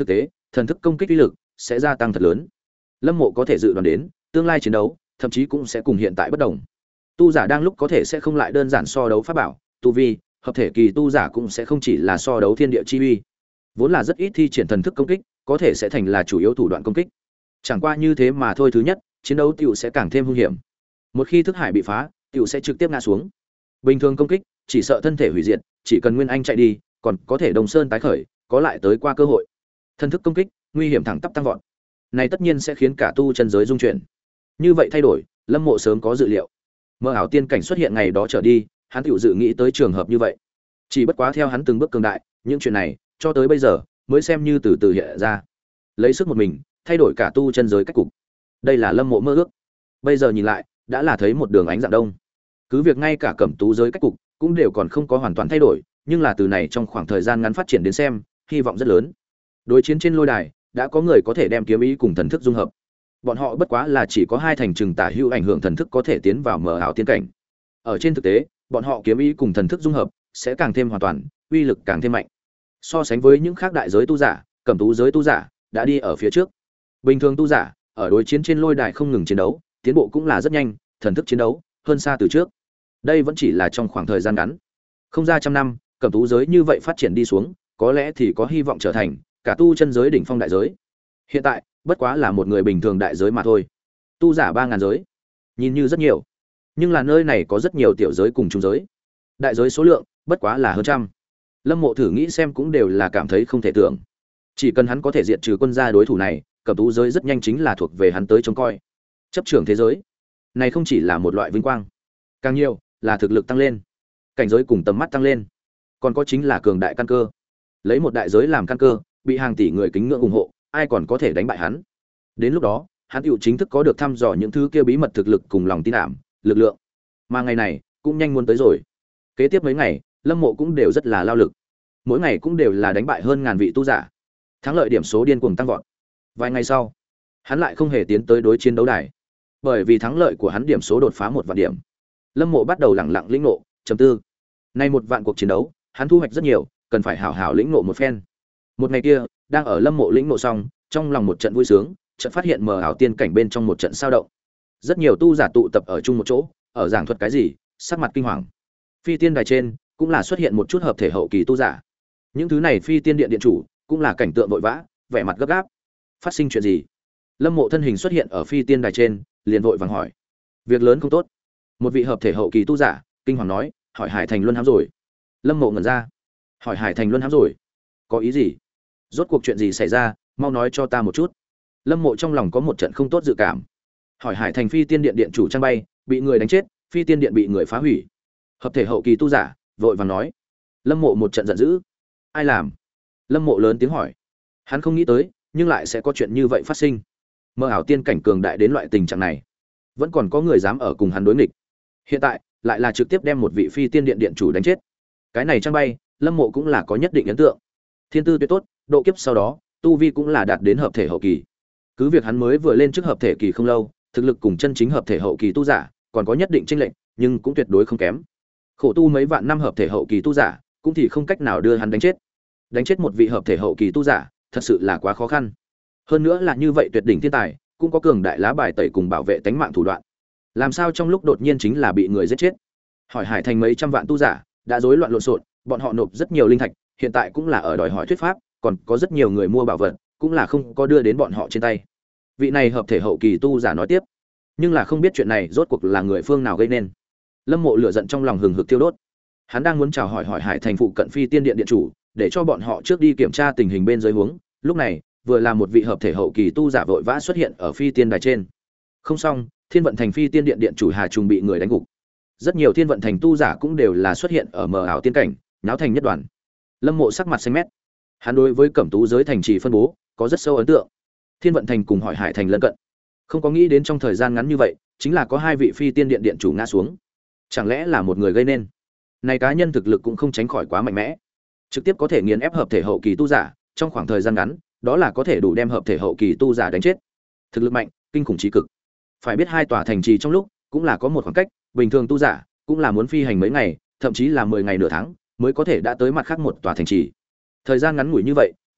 thần thức công kích uy lực sẽ gia tăng thật lớn. Lâm Mộ có thể dự đoán đến, tương lai chiến đấu thậm chí cũng sẽ cùng hiện tại bất đồng. Tu giả đang lúc có thể sẽ không lại đơn giản so đấu pháp bảo, tu vi, hợp thể kỳ tu giả cũng sẽ không chỉ là so đấu thiên địa chi uy. Vốn là rất ít thi triển thần thức công kích, có thể sẽ thành là chủ yếu thủ đoạn công kích. Chẳng qua như thế mà thôi, thứ nhất, chiến đấu tiểu sẽ càng thêm hung hiểm. Một khi thức hải bị phá, tiểu sẽ trực tiếp ngã xuống. Bình thường công kích, chỉ sợ thân thể hủy diệt, chỉ cần Nguyên Anh chạy đi, còn có thể Đồng Sơn tái khởi, có lại tới qua cơ hội. Thần thức công kích, nguy hiểm thẳng tắp tăng vọt. Này tất nhiên sẽ khiến cả tu chân giới rung chuyển. Như vậy thay đổi, Lâm Mộ sớm có dự liệu. Mơ ảo tiên cảnh xuất hiện ngày đó trở đi, hắn tiểu dự nghĩ tới trường hợp như vậy. Chỉ bất quá theo hắn từng bước cường đại, những chuyện này cho tới bây giờ mới xem như từ từ hiện ra. Lấy sức một mình, thay đổi cả tu chân giới cách cục. Đây là Lâm Mộ mơ ước. Bây giờ nhìn lại, đã là thấy một đường ánh dạng đông. Cứ việc ngay cả cẩm tú giới cách cục cũng đều còn không có hoàn toàn thay đổi, nhưng là từ này trong khoảng thời gian ngắn phát triển đến xem, hy vọng rất lớn. Đối chiến trên lôi đài, đã có người có thể đem kiếm ý cùng thần thức dung hợp. Bọn họ bất quá là chỉ có hai thành trừng tả hữu ảnh hưởng thần thức có thể tiến vào mờ ảo tiên cảnh. Ở trên thực tế, bọn họ kiếm ý cùng thần thức dung hợp sẽ càng thêm hoàn toàn, uy lực càng thêm mạnh. So sánh với những khác đại giới tu giả, cẩm tú giới tu giả đã đi ở phía trước. Bình thường tu giả ở đối chiến trên lôi đài không ngừng chiến đấu, tiến bộ cũng là rất nhanh, thần thức chiến đấu hơn xa từ trước. Đây vẫn chỉ là trong khoảng thời gian ngắn. Không ra trăm năm, cẩm tú giới như vậy phát triển đi xuống, có lẽ thì có hy vọng trở thành cả tu chân giới đỉnh phong đại giới. Hiện tại, bất quá là một người bình thường đại giới mà thôi. Tu giả ba ngàn giới, nhìn như rất nhiều, nhưng là nơi này có rất nhiều tiểu giới cùng trung giới. Đại giới số lượng bất quá là hơn trăm. Lâm Mộ thử nghĩ xem cũng đều là cảm thấy không thể tưởng. Chỉ cần hắn có thể diệt trừ quân gia đối thủ này, cẩm tú giới rất nhanh chính là thuộc về hắn tới trông coi. Chấp trưởng thế giới, này không chỉ là một loại vinh quang, càng nhiều là thực lực tăng lên, cảnh giới cùng tầm mắt tăng lên, còn có chính là cường đại căn cơ. Lấy một đại giới làm căn cơ, bị hàng tỷ người kính ngưỡng ủng hộ, ai còn có thể đánh bại hắn. Đến lúc đó, hắn tựu chính thức có được thăm dò những thứ kia bí mật thực lực cùng lòng tin ảm, lực lượng. Mà ngày này cũng nhanh muốn tới rồi. Kế tiếp mấy ngày, Lâm Mộ cũng đều rất là lao lực. Mỗi ngày cũng đều là đánh bại hơn ngàn vị tu giả. Thắng lợi điểm số điên cuồng tăng vọt. Vài ngày sau, hắn lại không hề tiến tới đối chiến đấu đài. Bởi vì thắng lợi của hắn điểm số đột phá một vạn điểm. Lâm Mộ bắt đầu lẳng lặng lĩnh ngộ, trầm tư. Nay một vạn cuộc chiến đấu, hắn thu hoạch rất nhiều, cần phải hảo hảo lĩnh ngộ một phen. Một ngày kia, đang ở Lâm Mộ lĩnh ngộ xong, trong lòng một trận vui sướng, chợt phát hiện mờ ảo tiên cảnh bên trong một trận sao động. Rất nhiều tu giả tụ tập ở chung một chỗ, ở giảng thuật cái gì, sắc mặt kinh hoàng. Phi tiên đài trên, cũng là xuất hiện một chút hợp thể hậu kỳ tu giả. Những thứ này phi tiên điện điện chủ, cũng là cảnh tượng vội vã, vẻ mặt gấp gáp. Phát sinh chuyện gì? Lâm Mộ thân hình xuất hiện ở phi tiên đài trên, liền vội vàng hỏi. Việc lớn không tốt. Một vị hợp thể hậu kỳ tu giả, kinh hoàng nói, hỏi Hải Thành Luân hám rồi. Lâm Mộ ngẩn ra. Hỏi Hải Thành Luân hám rồi? Có ý gì? Rốt cuộc chuyện gì xảy ra, mau nói cho ta một chút. Lâm Mộ trong lòng có một trận không tốt dự cảm. Hỏi Hải Thành phi tiên điện điện chủ trang bay, bị người đánh chết, phi tiên điện bị người phá hủy. Hợp thể hậu kỳ tu giả, vội vàng nói. Lâm Mộ một trận giận dữ. Ai làm? Lâm Mộ lớn tiếng hỏi. Hắn không nghĩ tới, nhưng lại sẽ có chuyện như vậy phát sinh. Mơ ảo tiên cảnh cường đại đến loại tình trạng này, vẫn còn có người dám ở cùng hắn đối nghịch. Hiện tại, lại là trực tiếp đem một vị phi tiên điện điện chủ đánh chết. Cái này trang bay, Lâm Mộ cũng là có nhất định ấn tượng. Thiên tư tuyệt tốt, độ kiếp sau đó, tu vi cũng là đạt đến hợp thể hậu kỳ. Cứ việc hắn mới vừa lên trước hợp thể kỳ không lâu, thực lực cùng chân chính hợp thể hậu kỳ tu giả còn có nhất định chênh lệch, nhưng cũng tuyệt đối không kém. Khổ tu mấy vạn năm hợp thể hậu kỳ tu giả, cũng thì không cách nào đưa hắn đánh chết. Đánh chết một vị hợp thể hậu kỳ tu giả, thật sự là quá khó khăn. Hơn nữa là như vậy tuyệt đỉnh thiên tài, cũng có cường đại lá bài tẩy cùng bảo vệ tánh mạng thủ đoạn. Làm sao trong lúc đột nhiên chính là bị người giết chết? Hỏi Hải Thành mấy trăm vạn tu giả, đã rối loạn lộn xộn, bọn họ nộp rất nhiều linh thạch, hiện tại cũng là ở đòi hỏi thuyết pháp, còn có rất nhiều người mua bảo vật, cũng là không có đưa đến bọn họ trên tay. Vị này hợp thể hậu kỳ tu giả nói tiếp, nhưng là không biết chuyện này rốt cuộc là người phương nào gây nên. Lâm Mộ lửa giận trong lòng hừng hực thiêu đốt. Hắn đang muốn chào hỏi hỏi Hải Thành phụ cận phi tiên điện điện chủ, để cho bọn họ trước đi kiểm tra tình hình bên dưới huống. Lúc này, vừa là một vị hợp thể hậu kỳ tu giả vội vã xuất hiện ở phi tiên đài trên. Không xong, Thiên vận thành phi tiên điện điện chủ Hà Trùng bị người đánh gục. Rất nhiều Thiên vận thành tu giả cũng đều là xuất hiện ở mờ ảo tiên cảnh, náo thành nhất đoàn. Lâm Mộ sắc mặt xanh mét. Hắn đối với cẩm tú giới thành trì phân bố có rất sâu ấn tượng. Thiên vận thành cùng hỏi Hải thành lân cận, không có nghĩ đến trong thời gian ngắn như vậy, chính là có hai vị phi tiên điện điện chủ ngã xuống. Chẳng lẽ là một người gây nên? Này cá nhân thực lực cũng không tránh khỏi quá mạnh mẽ, trực tiếp có thể nghiền ép hợp thể hậu kỳ tu giả, trong khoảng thời gian ngắn, đó là có thể đủ đem hợp thể hậu kỳ tu giả đánh chết. Thực lực mạnh, kinh khủng chí cực. Phải biết hai tòa thành trì trong lúc cũng là có một khoảng cách, bình thường tu giả cũng là muốn phi hành mấy ngày, thậm chí là mười ngày nửa tháng mới có thể đã tới mặt khác một tòa thành trì. Thời gian ngắn ngủi như vậy,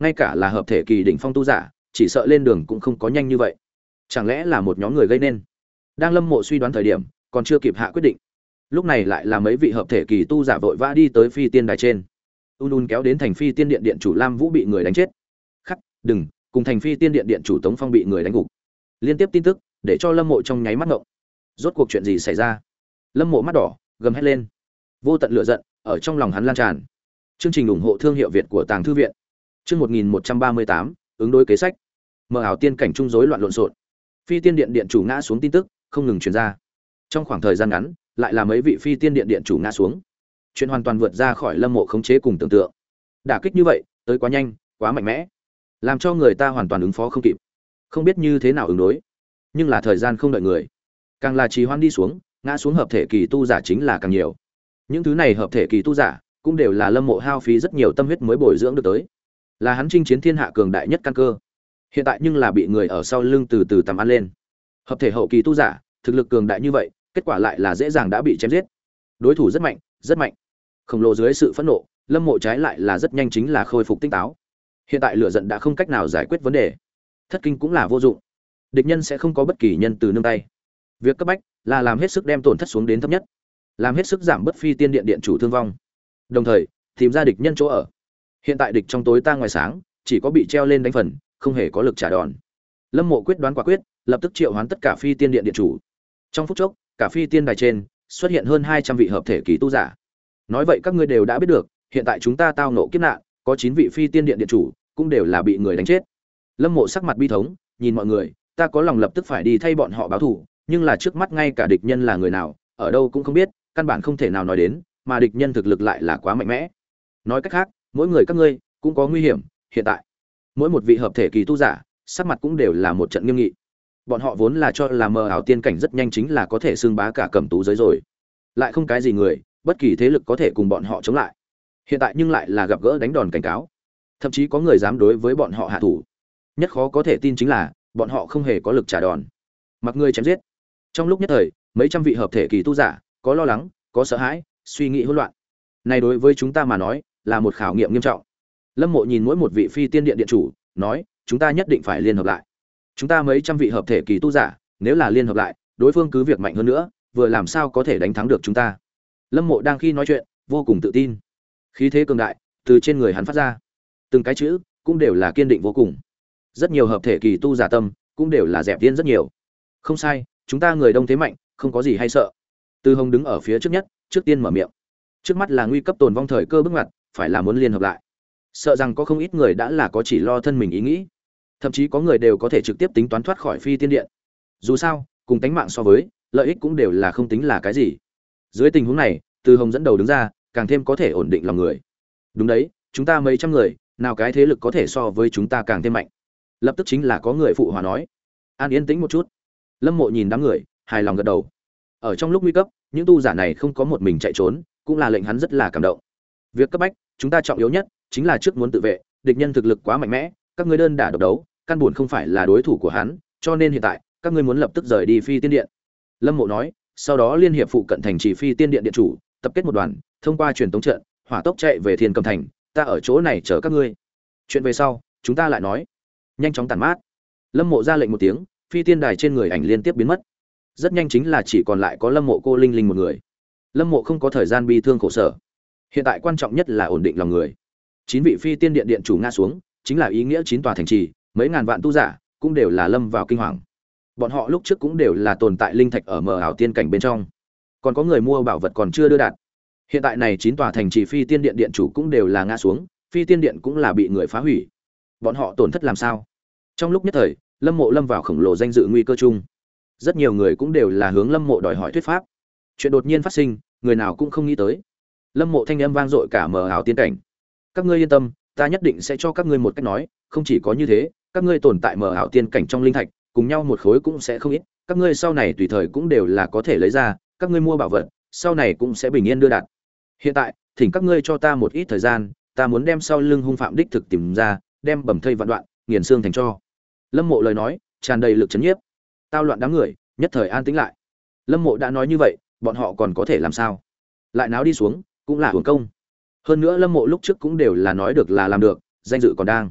ngay cả là hợp thể kỳ đỉnh phong tu giả chỉ sợ lên đường cũng không có nhanh như vậy. Chẳng lẽ là một nhóm người gây nên? Đang Lâm Mộ suy đoán thời điểm, còn chưa kịp hạ quyết định, lúc này lại là mấy vị hợp thể kỳ tu giả vội vã đi tới phi tiên đài trên. Un Un kéo đến thành phi tiên điện điện chủ Lam Vũ bị người đánh chết. Khắc, đừng, cùng thành phi tiên điện điện chủ Tống Phong bị người đánh gục. Liên tiếp tin tức để cho Lâm Mộ trong nháy mắt ngộng. Rốt cuộc chuyện gì xảy ra? Lâm Mộ mắt đỏ, gầm hét lên. Vô tận lửa giận ở trong lòng hắn lan tràn. Chương trình ủng hộ thương hiệu Việt của Tàng Thư viện. Chương một nghìn một trăm ba mươi tám, ứng đối kế sách. Mờ ảo tiên cảnh trung rối loạn lộn xộn. Phi tiên điện điện chủ ngã xuống tin tức không ngừng truyền ra. Trong khoảng thời gian ngắn, lại là mấy vị phi tiên điện điện chủ ngã xuống. Chuyện hoàn toàn vượt ra khỏi Lâm Mộ khống chế cùng tưởng tượng. Đả kích như vậy, tới quá nhanh, quá mạnh mẽ, làm cho người ta hoàn toàn ứng phó không kịp. Không biết như thế nào ứng đối. Nhưng là thời gian không đợi người. Càng là trì hoãn đi xuống, ngã xuống hợp thể kỳ tu giả chính là càng nhiều. Những thứ này hợp thể kỳ tu giả cũng đều là Lâm Mộ hao phí rất nhiều tâm huyết mới bồi dưỡng được tới. Là hắn chinh chiến thiên hạ cường đại nhất căn cơ. Hiện tại nhưng là bị người ở sau lưng từ từ tầm ăn lên. Hợp thể hậu kỳ tu giả, thực lực cường đại như vậy, kết quả lại là dễ dàng đã bị chém giết. Đối thủ rất mạnh, rất mạnh. Khổng lồ dưới sự phẫn nộ, Lâm Mộ trái lại là rất nhanh chính là khôi phục tinh táo. Hiện tại lửa giận đã không cách nào giải quyết vấn đề. Thất kinh cũng là vô dụng. Địch nhân sẽ không có bất kỳ nhân từ nương tay. Việc cấp bách là làm hết sức đem tổn thất xuống đến thấp nhất, làm hết sức giảm bớt phi tiên điện điện chủ thương vong. Đồng thời, tìm ra địch nhân chỗ ở. Hiện tại địch trong tối ta ngoài sáng, chỉ có bị treo lên đánh phần, không hề có lực trả đòn. Lâm Mộ quyết đoán quả quyết, lập tức triệu hoán tất cả phi tiên điện điện chủ. Trong phút chốc, cả phi tiên đài trên xuất hiện hơn hai trăm vị hợp thể kỳ tu giả. Nói vậy các ngươi đều đã biết được, hiện tại chúng ta tao ngộ kiếp nạn, có chín vị phi tiên điện điện chủ cũng đều là bị người đánh chết. Lâm Mộ sắc mặt bi thống, nhìn mọi người, ta có lòng lập tức phải đi thay bọn họ báo thù, nhưng là trước mắt ngay cả địch nhân là người nào, ở đâu cũng không biết, căn bản không thể nào nói đến, mà địch nhân thực lực lại là quá mạnh mẽ. Nói cách khác, mỗi người các ngươi cũng có nguy hiểm, hiện tại mỗi một vị hợp thể kỳ tu giả sắc mặt cũng đều là một trận nghiêm nghị. Bọn họ vốn là cho là mờ ảo tiên cảnh rất nhanh chính là có thể xưng bá cả cẩm tú giới rồi, lại không cái gì người, bất kỳ thế lực có thể cùng bọn họ chống lại. Hiện tại nhưng lại là gặp gỡ đánh đòn cảnh cáo, thậm chí có người dám đối với bọn họ hạ thủ. Nhất khó có thể tin chính là bọn họ không hề có lực trả đòn, mặc người chém giết. Trong lúc nhất thời, mấy trăm vị hợp thể kỳ tu giả có lo lắng, có sợ hãi, suy nghĩ hỗn loạn. Này đối với chúng ta mà nói là một khảo nghiệm nghiêm trọng. Lâm Mộ nhìn mỗi một vị phi tiên điện điện chủ, nói, chúng ta nhất định phải liên hợp lại. Chúng ta mấy trăm vị hợp thể kỳ tu giả, nếu là liên hợp lại, đối phương cứ việc mạnh hơn nữa, vừa làm sao có thể đánh thắng được chúng ta. Lâm Mộ đang khi nói chuyện, vô cùng tự tin. Khí thế cường đại từ trên người hắn phát ra. Từng cái chữ cũng đều là kiên định vô cùng. Rất nhiều hợp thể kỳ tu giả tâm cũng đều là dẹp tiên rất nhiều. Không sai, chúng ta người đông thế mạnh, không có gì hay sợ. Từ Hồng đứng ở phía trước nhất, trước tiên mở miệng. Trước mắt là nguy cấp tồn vong thời cơ bước ngoặt, phải là muốn liên hợp lại. Sợ rằng có không ít người đã là có chỉ lo thân mình ý nghĩ, thậm chí có người đều có thể trực tiếp tính toán thoát khỏi phi tiên điện. Dù sao, cùng tánh mạng so với, lợi ích cũng đều là không tính là cái gì. Dưới tình huống này, Từ Hồng dẫn đầu đứng ra, càng thêm có thể ổn định lòng người. Đúng đấy, chúng ta mấy trăm người, nào cái thế lực có thể so với chúng ta càng thêm mạnh. Lập tức chính là có người phụ hòa nói. An yên tĩnh một chút. Lâm Mộ nhìn đám người, hài lòng gật đầu. Ở trong lúc nguy cấp, những tu giả này không có một mình chạy trốn, cũng là lệnh hắn rất là cảm động. Việc cấp bách, chúng ta trọng yếu nhất chính là trước muốn tự vệ, địch nhân thực lực quá mạnh mẽ, các ngươi đơn đả độc đấu, căn buồn không phải là đối thủ của hắn, cho nên hiện tại, các ngươi muốn lập tức rời đi phi tiên điện. Lâm Mộ nói, sau đó liên hiệp phụ cận thành trì phi tiên điện điện chủ, tập kết một đoàn, thông qua truyền tống trận, hỏa tốc chạy về Thiên Cầm thành, ta ở chỗ này chờ các ngươi. Chuyện về sau, chúng ta lại nói. Nhanh chóng tản mát. Lâm Mộ ra lệnh một tiếng, phi tiên đài trên người ảnh liên tiếp biến mất. Rất nhanh chính là chỉ còn lại có Lâm Mộ cô Linh Linh một người. Lâm Mộ không có thời gian bi thương khổ sở. Hiện tại quan trọng nhất là ổn định lòng người. Chín vị phi tiên điện điện chủ ngã xuống, chính là ý nghĩa chín tòa thành trì, mấy ngàn vạn tu giả cũng đều là lâm vào kinh hoàng. Bọn họ lúc trước cũng đều là tồn tại linh thạch ở mờ ảo tiên cảnh bên trong, còn có người mua bảo vật còn chưa đưa đạt. Hiện tại này chín tòa thành trì phi tiên điện điện chủ cũng đều là ngã xuống, phi tiên điện cũng là bị người phá hủy. Bọn họ tổn thất làm sao? Trong lúc nhất thời, Lâm Mộ lâm vào khổng lồ danh dự nguy cơ chung. Rất nhiều người cũng đều là hướng Lâm Mộ đòi hỏi thuyết pháp. Chuyện đột nhiên phát sinh, người nào cũng không nghĩ tới. Lâm Mộ thanh âm vang dội cả mờ ảo tiên cảnh. Các ngươi yên tâm, ta nhất định sẽ cho các ngươi một cách nói, không chỉ có như thế, các ngươi tồn tại mờ ảo tiên cảnh trong linh thạch, cùng nhau một khối cũng sẽ không ít, các ngươi sau này tùy thời cũng đều là có thể lấy ra, các ngươi mua bảo vật, sau này cũng sẽ bình yên đưa đạt. Hiện tại, thỉnh các ngươi cho ta một ít thời gian, ta muốn đem sau lưng hung phạm đích thực tìm ra, đem bầm thây vạn đoạn, nghiền xương thành tro. Lâm Mộ lời nói tràn đầy lực chấn nhiếp. Tao loạn đám người, nhất thời an tĩnh lại. Lâm Mộ đã nói như vậy, bọn họ còn có thể làm sao? Lại náo đi xuống, cũng là hưởng công. Hơn nữa Lâm Mộ lúc trước cũng đều là nói được là làm được, danh dự còn đang.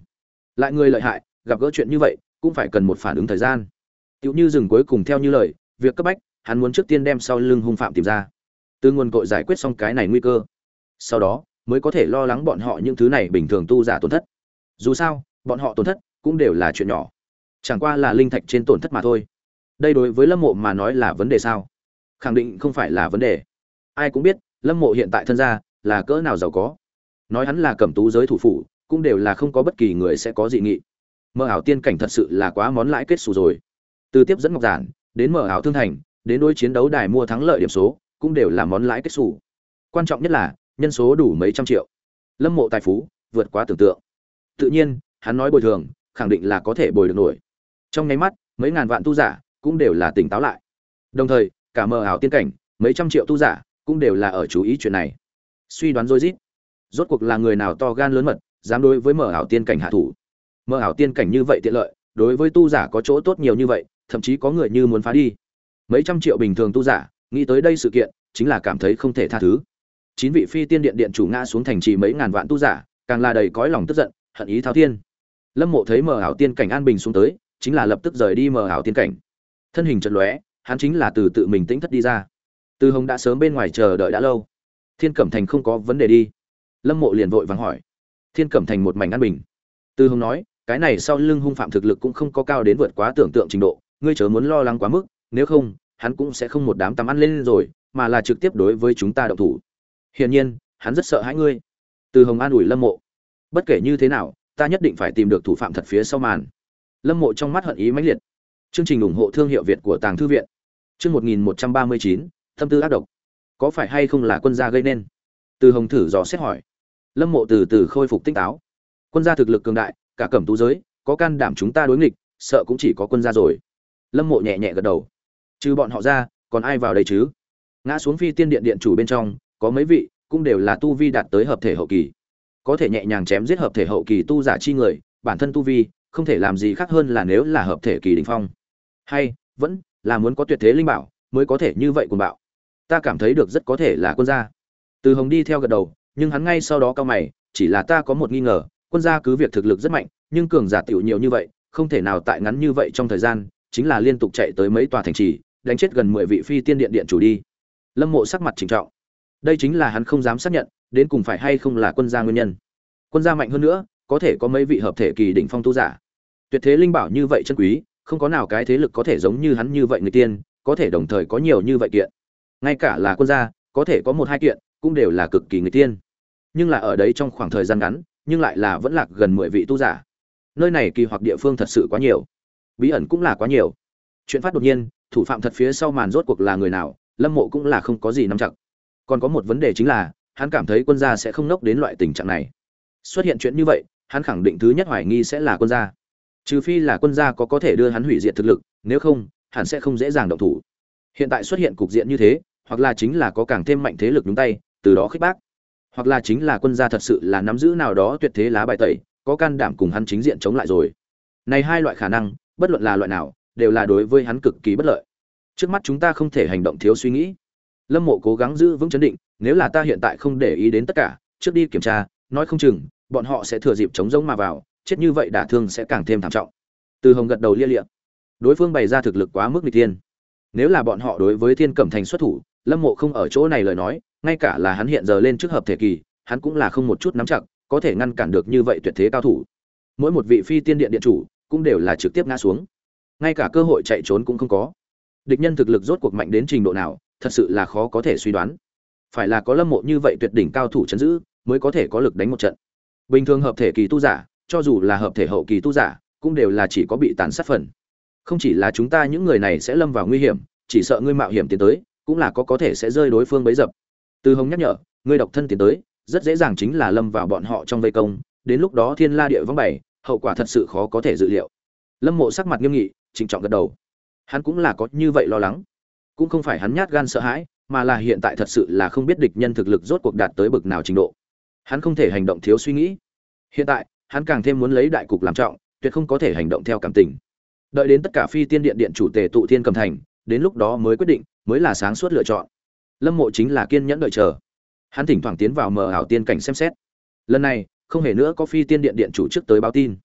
lại người lợi hại gặp gỡ chuyện như vậy cũng phải cần một phản ứng thời gian. Tựu như rừng cuối cùng theo như lời, việc cấp bách, hắn muốn trước tiên đem sau lưng hung phạm tìm ra, từ nguồn cội giải quyết xong cái này nguy cơ, sau đó mới có thể lo lắng bọn họ những thứ này bình thường tu giả tổn thất. Dù sao, bọn họ tổn thất cũng đều là chuyện nhỏ, chẳng qua là linh thạch trên tổn thất mà thôi. Đây đối với Lâm Mộ mà nói là vấn đề sao? Khẳng định không phải là vấn đề. Ai cũng biết, Lâm Mộ hiện tại thân gia là cỡ nào giàu có. Nói hắn là Cẩm Tú giới thủ phủ, cũng đều là không có bất kỳ người sẽ có dị nghị. Mở ảo tiên cảnh thật sự là quá món lãi kết xù rồi. Từ tiếp dẫn ngọc giản, đến mở ảo thương thành, đến đối chiến đấu đài mua thắng lợi điểm số, cũng đều là món lãi kết xù. Quan trọng nhất là, nhân số đủ mấy trăm triệu. Lâm Mộ tài phú vượt quá tưởng tượng. Tự nhiên, hắn nói bồi thường, khẳng định là có thể bồi được nổi. Trong nháy mắt, mấy ngàn vạn tu giả cũng đều là tỉnh táo lại. Đồng thời, cả mở ảo tiên cảnh, mấy trăm triệu tu giả cũng đều là ở chú ý chuyện này. Suy đoán rối rít, rốt cuộc là người nào to gan lớn mật, dám đối với mở ảo tiên cảnh hạ thủ. Mở ảo tiên cảnh như vậy tiện lợi, đối với tu giả có chỗ tốt nhiều như vậy, thậm chí có người như muốn phá đi. Mấy trăm triệu bình thường tu giả, nghĩ tới đây sự kiện, chính là cảm thấy không thể tha thứ. Chín vị phi tiên điện điện chủ ngã xuống thành trì mấy ngàn vạn tu giả, càng là đầy cõi lòng tức giận, hận ý thao thiên. Lâm Mộ thấy mở ảo tiên cảnh an bình xuống tới, chính là lập tức rời đi mở ảo tiên cảnh. Thân hình chợt lóe, hắn chính là từ tự mình tĩnh thất đi ra. Từ Hồng đã sớm bên ngoài chờ đợi đã lâu. Thiên Cẩm Thành không có vấn đề đi. Lâm Mộ liền vội vàng hỏi. Thiên Cẩm Thành một mảnh an bình. Từ Hồng nói, cái này sau lưng hung phạm thực lực cũng không có cao đến vượt quá tưởng tượng trình độ, ngươi chớ muốn lo lắng quá mức, nếu không, hắn cũng sẽ không một đám tắm ăn lên rồi, mà là trực tiếp đối với chúng ta động thủ. Hiển nhiên, hắn rất sợ hãi ngươi. Từ Hồng an ủi Lâm Mộ. Bất kể như thế nào, ta nhất định phải tìm được thủ phạm thật phía sau màn. Lâm Mộ trong mắt hận ý mãnh liệt. Chương trình ủng hộ thương hiệu Việt của Tàng thư viện. Chương một nghìn một trăm ba mươi chín, tâm tư ác độc. Có phải hay không là quân gia gây nên? Từ Hồng thử dò xét hỏi. Lâm Mộ từ từ khôi phục tinh táo. Quân gia thực lực cường đại, cả Cẩm Tú giới, có can đảm chúng ta đối nghịch, sợ cũng chỉ có quân gia rồi. Lâm Mộ nhẹ nhẹ gật đầu. Trừ bọn họ ra, còn ai vào đây chứ? Ngã xuống phi tiên điện điện chủ bên trong, có mấy vị cũng đều là tu vi đạt tới hợp thể hậu kỳ. Có thể nhẹ nhàng chém giết hợp thể hậu kỳ tu giả chi người, bản thân tu vi không thể làm gì khác hơn là nếu là hợp thể kỳ đỉnh phong. Hay vẫn là muốn có tuyệt thế linh bảo mới có thể như vậy cuồng bạo. Ta cảm thấy được rất có thể là quân gia. Từ Hồng đi theo gật đầu, nhưng hắn ngay sau đó cau mày, chỉ là ta có một nghi ngờ, quân gia cứ việc thực lực rất mạnh, nhưng cường giả tiểu nhiều như vậy, không thể nào tại ngắn như vậy trong thời gian, chính là liên tục chạy tới mấy tòa thành trì, đánh chết gần mười vị phi tiên điện điện chủ đi. Lâm Mộ sắc mặt trịnh trọng. Đây chính là hắn không dám xác nhận, đến cùng phải hay không là quân gia nguyên nhân. Quân gia mạnh hơn nữa, có thể có mấy vị hợp thể kỳ đỉnh phong tu giả. Tuyệt thế linh bảo như vậy chân quý, không có nào cái thế lực có thể giống như hắn như vậy người tiên, có thể đồng thời có nhiều như vậy kiện. Ngay cả là quân gia, có thể có một hai kiện, cũng đều là cực kỳ người tiên. Nhưng là ở đấy trong khoảng thời gian ngắn, nhưng lại là vẫn lạc gần mười vị tu giả. Nơi này kỳ hoặc địa phương thật sự quá nhiều, bí ẩn cũng là quá nhiều. Chuyện phát đột nhiên, thủ phạm thật phía sau màn rốt cuộc là người nào, Lâm Mộ cũng là không có gì nắm chặt. Còn có một vấn đề chính là, hắn cảm thấy quân gia sẽ không nốc đến loại tình trạng này. Xuất hiện chuyện như vậy, hắn khẳng định thứ nhất hoài nghi sẽ là quân gia. Trừ phi là quân gia có có thể đưa hắn hủy diệt thực lực, nếu không, hắn sẽ không dễ dàng động thủ. Hiện tại xuất hiện cục diện như thế, hoặc là chính là có càng thêm mạnh thế lực nhúng tay, từ đó khích bác, hoặc là chính là quân gia thật sự là nắm giữ nào đó tuyệt thế lá bài tẩy, có can đảm cùng hắn chính diện chống lại rồi. Này hai loại khả năng, bất luận là loại nào, đều là đối với hắn cực kỳ bất lợi. Trước mắt chúng ta không thể hành động thiếu suy nghĩ. Lâm Mộ cố gắng giữ vững chấn định, nếu là ta hiện tại không để ý đến tất cả, trước đi kiểm tra, nói không chừng bọn họ sẽ thừa dịp chống rỗng mà vào, chết như vậy đả thương sẽ càng thêm thảm trọng. Từ Hồng gật đầu lia lịa. Đối phương bày ra thực lực quá mức nghịch thiên. Nếu là bọn họ đối với Thiên Cẩm Thành xuất thủ, Lâm Mộ không ở chỗ này lời nói, ngay cả là hắn hiện giờ lên trước hợp thể kỳ, hắn cũng là không một chút nắm chặt, có thể ngăn cản được như vậy tuyệt thế cao thủ. Mỗi một vị phi tiên điện điện chủ cũng đều là trực tiếp ngã xuống, ngay cả cơ hội chạy trốn cũng không có. Địch nhân thực lực rốt cuộc mạnh đến trình độ nào, thật sự là khó có thể suy đoán. Phải là có Lâm Mộ như vậy tuyệt đỉnh cao thủ trấn giữ, mới có thể có lực đánh một trận. Bình thường hợp thể kỳ tu giả, cho dù là hợp thể hậu kỳ tu giả, cũng đều là chỉ có bị tàn sát phần. Không chỉ là chúng ta những người này sẽ lâm vào nguy hiểm, chỉ sợ ngươi mạo hiểm tiến tới, cũng là có có thể sẽ rơi đối phương bấy dập. Từ Hồng nhắc nhở, ngươi độc thân tiến tới, rất dễ dàng chính là lâm vào bọn họ trong vây công, đến lúc đó thiên la địa vong bảy, hậu quả thật sự khó có thể dự liệu. Lâm Mộ sắc mặt nghiêm nghị, trịnh trọng gật đầu. Hắn cũng là có như vậy lo lắng, cũng không phải hắn nhát gan sợ hãi, mà là hiện tại thật sự là không biết địch nhân thực lực rốt cuộc đạt tới bực nào trình độ. Hắn không thể hành động thiếu suy nghĩ. Hiện tại, hắn càng thêm muốn lấy đại cục làm trọng, tuyệt không có thể hành động theo cảm tình. Đợi đến tất cả phi tiên điện điện chủ tề tụ Thiên Cẩm Thành, đến lúc đó mới quyết định, mới là sáng suốt lựa chọn. Lâm Mộ chính là kiên nhẫn đợi chờ. Hắn thỉnh thoảng tiến vào mờ ảo tiên cảnh xem xét. Lần này, không hề nữa có phi tiên điện điện chủ trước tới báo tin.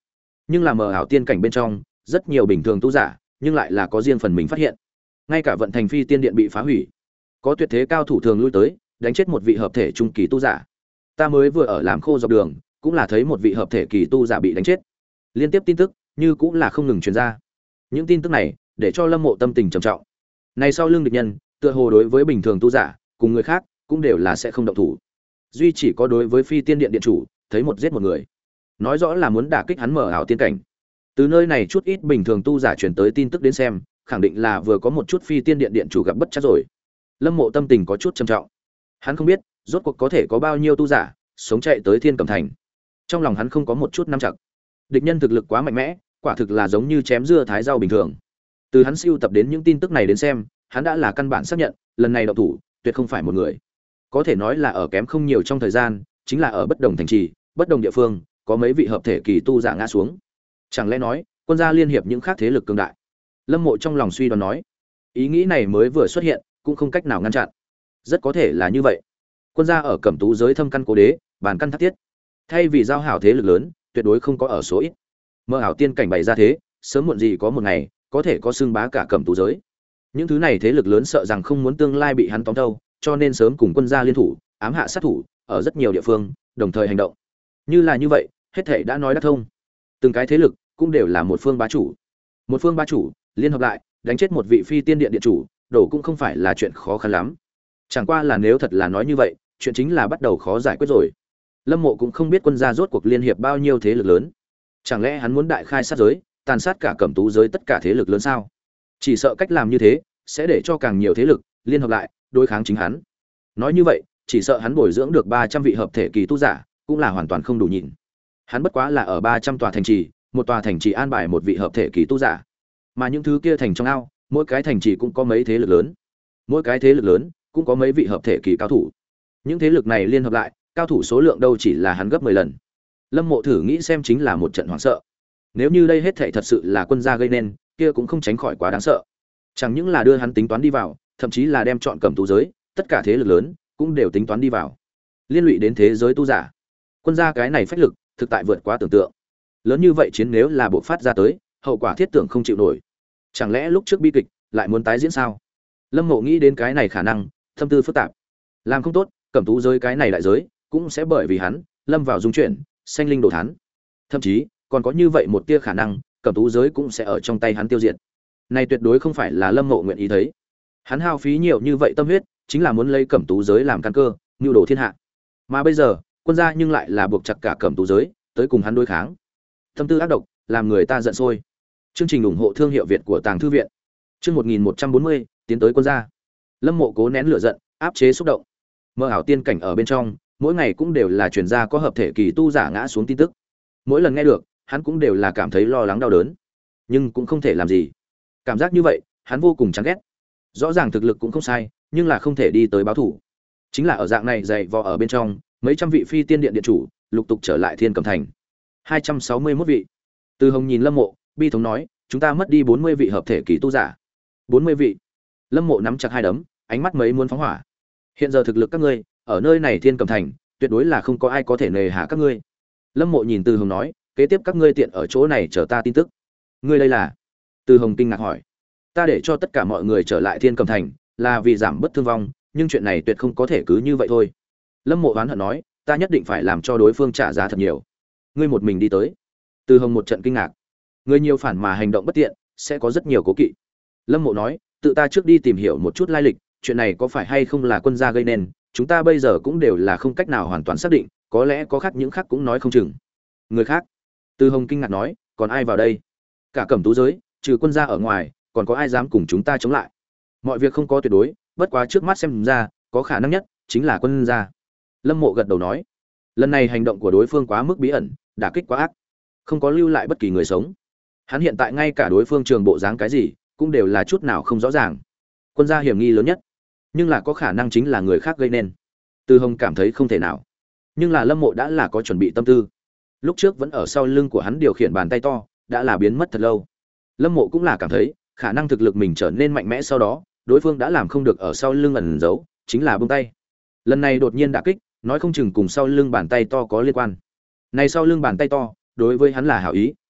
Nhưng là mờ ảo tiên cảnh bên trong rất nhiều bình thường tu giả, nhưng lại là có riêng phần mình phát hiện. Ngay cả vận thành phi tiên điện bị phá hủy, có tuyệt thế cao thủ thường lui tới đánh chết một vị hợp thể trung kỳ tu giả. Ta mới vừa ở làm khô dọc đường cũng là thấy một vị hợp thể kỳ tu giả bị đánh chết. Liên tiếp tin tức như cũng là không ngừng truyền ra. Những tin tức này để cho Lâm Mộ tâm tình trầm trọng. Này sau lưng địch nhân, tựa hồ đối với bình thường tu giả cùng người khác cũng đều là sẽ không động thủ. Duy chỉ có đối với phi tiên điện điện chủ, thấy một giết một người, nói rõ là muốn đả kích hắn mở ảo tiên cảnh. Từ nơi này chút ít bình thường tu giả truyền tới tin tức đến xem, khẳng định là vừa có một chút phi tiên điện điện chủ gặp bất trắc rồi. Lâm Mộ tâm tình có chút trầm trọng. Hắn không biết rốt cuộc có thể có bao nhiêu tu giả sống chạy tới Thiên Cẩm Thành. Trong lòng hắn không có một chút nắm chặt. Địch nhân thực lực quá mạnh mẽ, quả thực là giống như chém dưa thái rau bình thường. Từ hắn siêu tập đến những tin tức này đến xem, hắn đã là căn bản xác nhận, lần này động thủ tuyệt không phải một người. Có thể nói là ở kém không nhiều trong thời gian, chính là ở bất đồng thành trì, bất đồng địa phương, có mấy vị hợp thể kỳ tu giả ngã xuống. Chẳng lẽ nói, quân gia liên hiệp những khác thế lực cường đại? Lâm Mộ trong lòng suy đoán nói. Ý nghĩ này mới vừa xuất hiện, cũng không cách nào ngăn chặn. Rất có thể là như vậy. Quân gia ở Cẩm Tú giới thâm căn cố đế, bàn căn thác thiết. Thay vì giao hảo thế lực lớn, tuyệt đối không có ở số ít. Mơ ảo tiên cảnh bày ra thế, sớm muộn gì có một ngày, có thể có xương bá cả Cẩm Tú giới. Những thứ này thế lực lớn sợ rằng không muốn tương lai bị hắn tóm đâu, cho nên sớm cùng quân gia liên thủ, ám hạ sát thủ ở rất nhiều địa phương, đồng thời hành động. Như là như vậy, hết thảy đã nói đã thông. Từng cái thế lực cũng đều là một phương bá chủ. Một phương bá chủ liên hợp lại, đánh chết một vị phi tiên điện điện chủ, đổ cũng không phải là chuyện khó khăn lắm. Chẳng qua là nếu thật là nói như vậy, chuyện chính là bắt đầu khó giải quyết rồi. Lâm Mộ cũng không biết quân gia rốt cuộc liên hiệp bao nhiêu thế lực lớn. Chẳng lẽ hắn muốn đại khai sát giới, tàn sát cả Cẩm Tú giới tất cả thế lực lớn sao? Chỉ sợ cách làm như thế sẽ để cho càng nhiều thế lực liên hợp lại đối kháng chính hắn. Nói như vậy, chỉ sợ hắn bồi dưỡng được ba trăm vị hợp thể kỳ tu giả, cũng là hoàn toàn không đủ nhìn. Hắn bất quá là ở ba trăm tòa thành trì, một tòa thành trì an bài một vị hợp thể kỳ tu giả. Mà những thứ kia thành trong ao, mỗi cái thành trì cũng có mấy thế lực lớn. Mỗi cái thế lực lớn cũng có mấy vị hợp thể kỳ cao thủ. Những thế lực này liên hợp lại, cao thủ số lượng đâu chỉ là hắn gấp mười lần. Lâm Mộ thử nghĩ xem chính là một trận hoảng sợ. Nếu như đây hết thảy thật sự là quân gia gây nên, kia cũng không tránh khỏi quá đáng sợ. Chẳng những là đưa hắn tính toán đi vào, thậm chí là đem chọn Cẩm Tú giới, tất cả thế lực lớn cũng đều tính toán đi vào. Liên lụy đến thế giới tu giả. Quân gia cái này phách lực, thực tại vượt quá tưởng tượng. Lớn như vậy chiến nếu là bộc phát ra tới, hậu quả thiết tưởng không chịu nổi. Chẳng lẽ lúc trước bi kịch lại muốn tái diễn sao? Lâm Mộ nghĩ đến cái này khả năng, tâm tư phức tạp. Làm không tốt, Cẩm Tú giới cái này đại giới cũng sẽ bởi vì hắn lâm vào dung chuyển, sanh linh đồ thán. Thậm chí, còn có như vậy một tia khả năng, Cẩm Tú giới cũng sẽ ở trong tay hắn tiêu diệt. Này tuyệt đối không phải là Lâm Mộ nguyện ý thấy. Hắn hao phí nhiều như vậy tâm huyết, chính là muốn lấy Cẩm Tú giới làm căn cơ, nhu đồ thiên hạ. Mà bây giờ, quân gia nhưng lại là buộc chặt cả Cẩm Tú giới, tới cùng hắn đối kháng. Tâm tư ác độc, làm người ta giận sôi. Chương trình ủng hộ thương hiệu Việt của Tàng thư viện. Chương một nghìn một trăm bốn mươi, tiến tới quân gia. Lâm Mộ cố nén lửa giận, áp chế xúc động. Mơ ảo tiên cảnh ở bên trong, mỗi ngày cũng đều là truyền ra có hợp thể kỳ tu giả ngã xuống tin tức. Mỗi lần nghe được, hắn cũng đều là cảm thấy lo lắng đau đớn, nhưng cũng không thể làm gì. Cảm giác như vậy, hắn vô cùng chán ghét. Rõ ràng thực lực cũng không sai, nhưng là không thể đi tới báo thủ. Chính là ở dạng này dày vò ở bên trong, mấy trăm vị phi tiên điện điện chủ lục tục trở lại Thiên Cẩm Thành. hai trăm sáu mươi mốt vị. Từ Hồng nhìn Lâm Mộ, bi thống nói, chúng ta mất đi bốn mươi vị hợp thể kỳ tu giả. bốn mươi vị. Lâm Mộ nắm chặt hai đấm, ánh mắt mấy muốn phóng hỏa. Hiện giờ thực lực các ngươi, ở nơi này Thiên Cẩm Thành, tuyệt đối là không có ai có thể nề hà các ngươi. Lâm Mộ nhìn Từ Hồng nói, kế tiếp các ngươi tiện ở chỗ này chờ ta tin tức. Ngươi đây là? Từ Hồng kinh ngạc hỏi. Ta để cho tất cả mọi người trở lại Thiên Cẩm Thành, là vì giảm bớt thương vong, nhưng chuyện này tuyệt không có thể cứ như vậy thôi. Lâm Mộ oán hận nói, ta nhất định phải làm cho đối phương trả giá thật nhiều. Ngươi một mình đi tới? Từ Hồng một trận kinh ngạc. Ngươi nhiều phản mà hành động bất tiện, sẽ có rất nhiều cố kỵ. Lâm Mộ nói, tự ta trước đi tìm hiểu một chút lai lịch, chuyện này có phải hay không là quân gia gây nên, chúng ta bây giờ cũng đều là không cách nào hoàn toàn xác định, có lẽ có khác những khác cũng nói không chừng. Người khác? Từ Hồng kinh ngạc nói, còn ai vào đây? Cả Cẩm Tú giới, trừ quân gia ở ngoài, còn có ai dám cùng chúng ta chống lại? Mọi việc không có tuyệt đối, bất quá trước mắt xem ra, có khả năng nhất chính là quân gia. Lâm Mộ gật đầu nói, lần này hành động của đối phương quá mức bí ẩn, đả kích quá ác, không có lưu lại bất kỳ người sống. Hắn hiện tại ngay cả đối phương trường bộ dáng cái gì, cũng đều là chút nào không rõ ràng. Quân gia hiểm nghi lớn nhất, nhưng là có khả năng chính là người khác gây nên. Từ Hồng cảm thấy không thể nào, nhưng là Lâm Mộ đã là có chuẩn bị tâm tư. Lúc trước vẫn ở sau lưng của hắn điều khiển bàn tay to, đã là biến mất thật lâu. Lâm Mộ cũng là cảm thấy, khả năng thực lực mình trở nên mạnh mẽ sau đó, đối phương đã làm không được ở sau lưng ẩn giấu, chính là buông tay. Lần này đột nhiên đả kích, nói không chừng cùng sau lưng bàn tay to có liên quan. Này sau lưng bàn tay to, đối với hắn là hảo ý,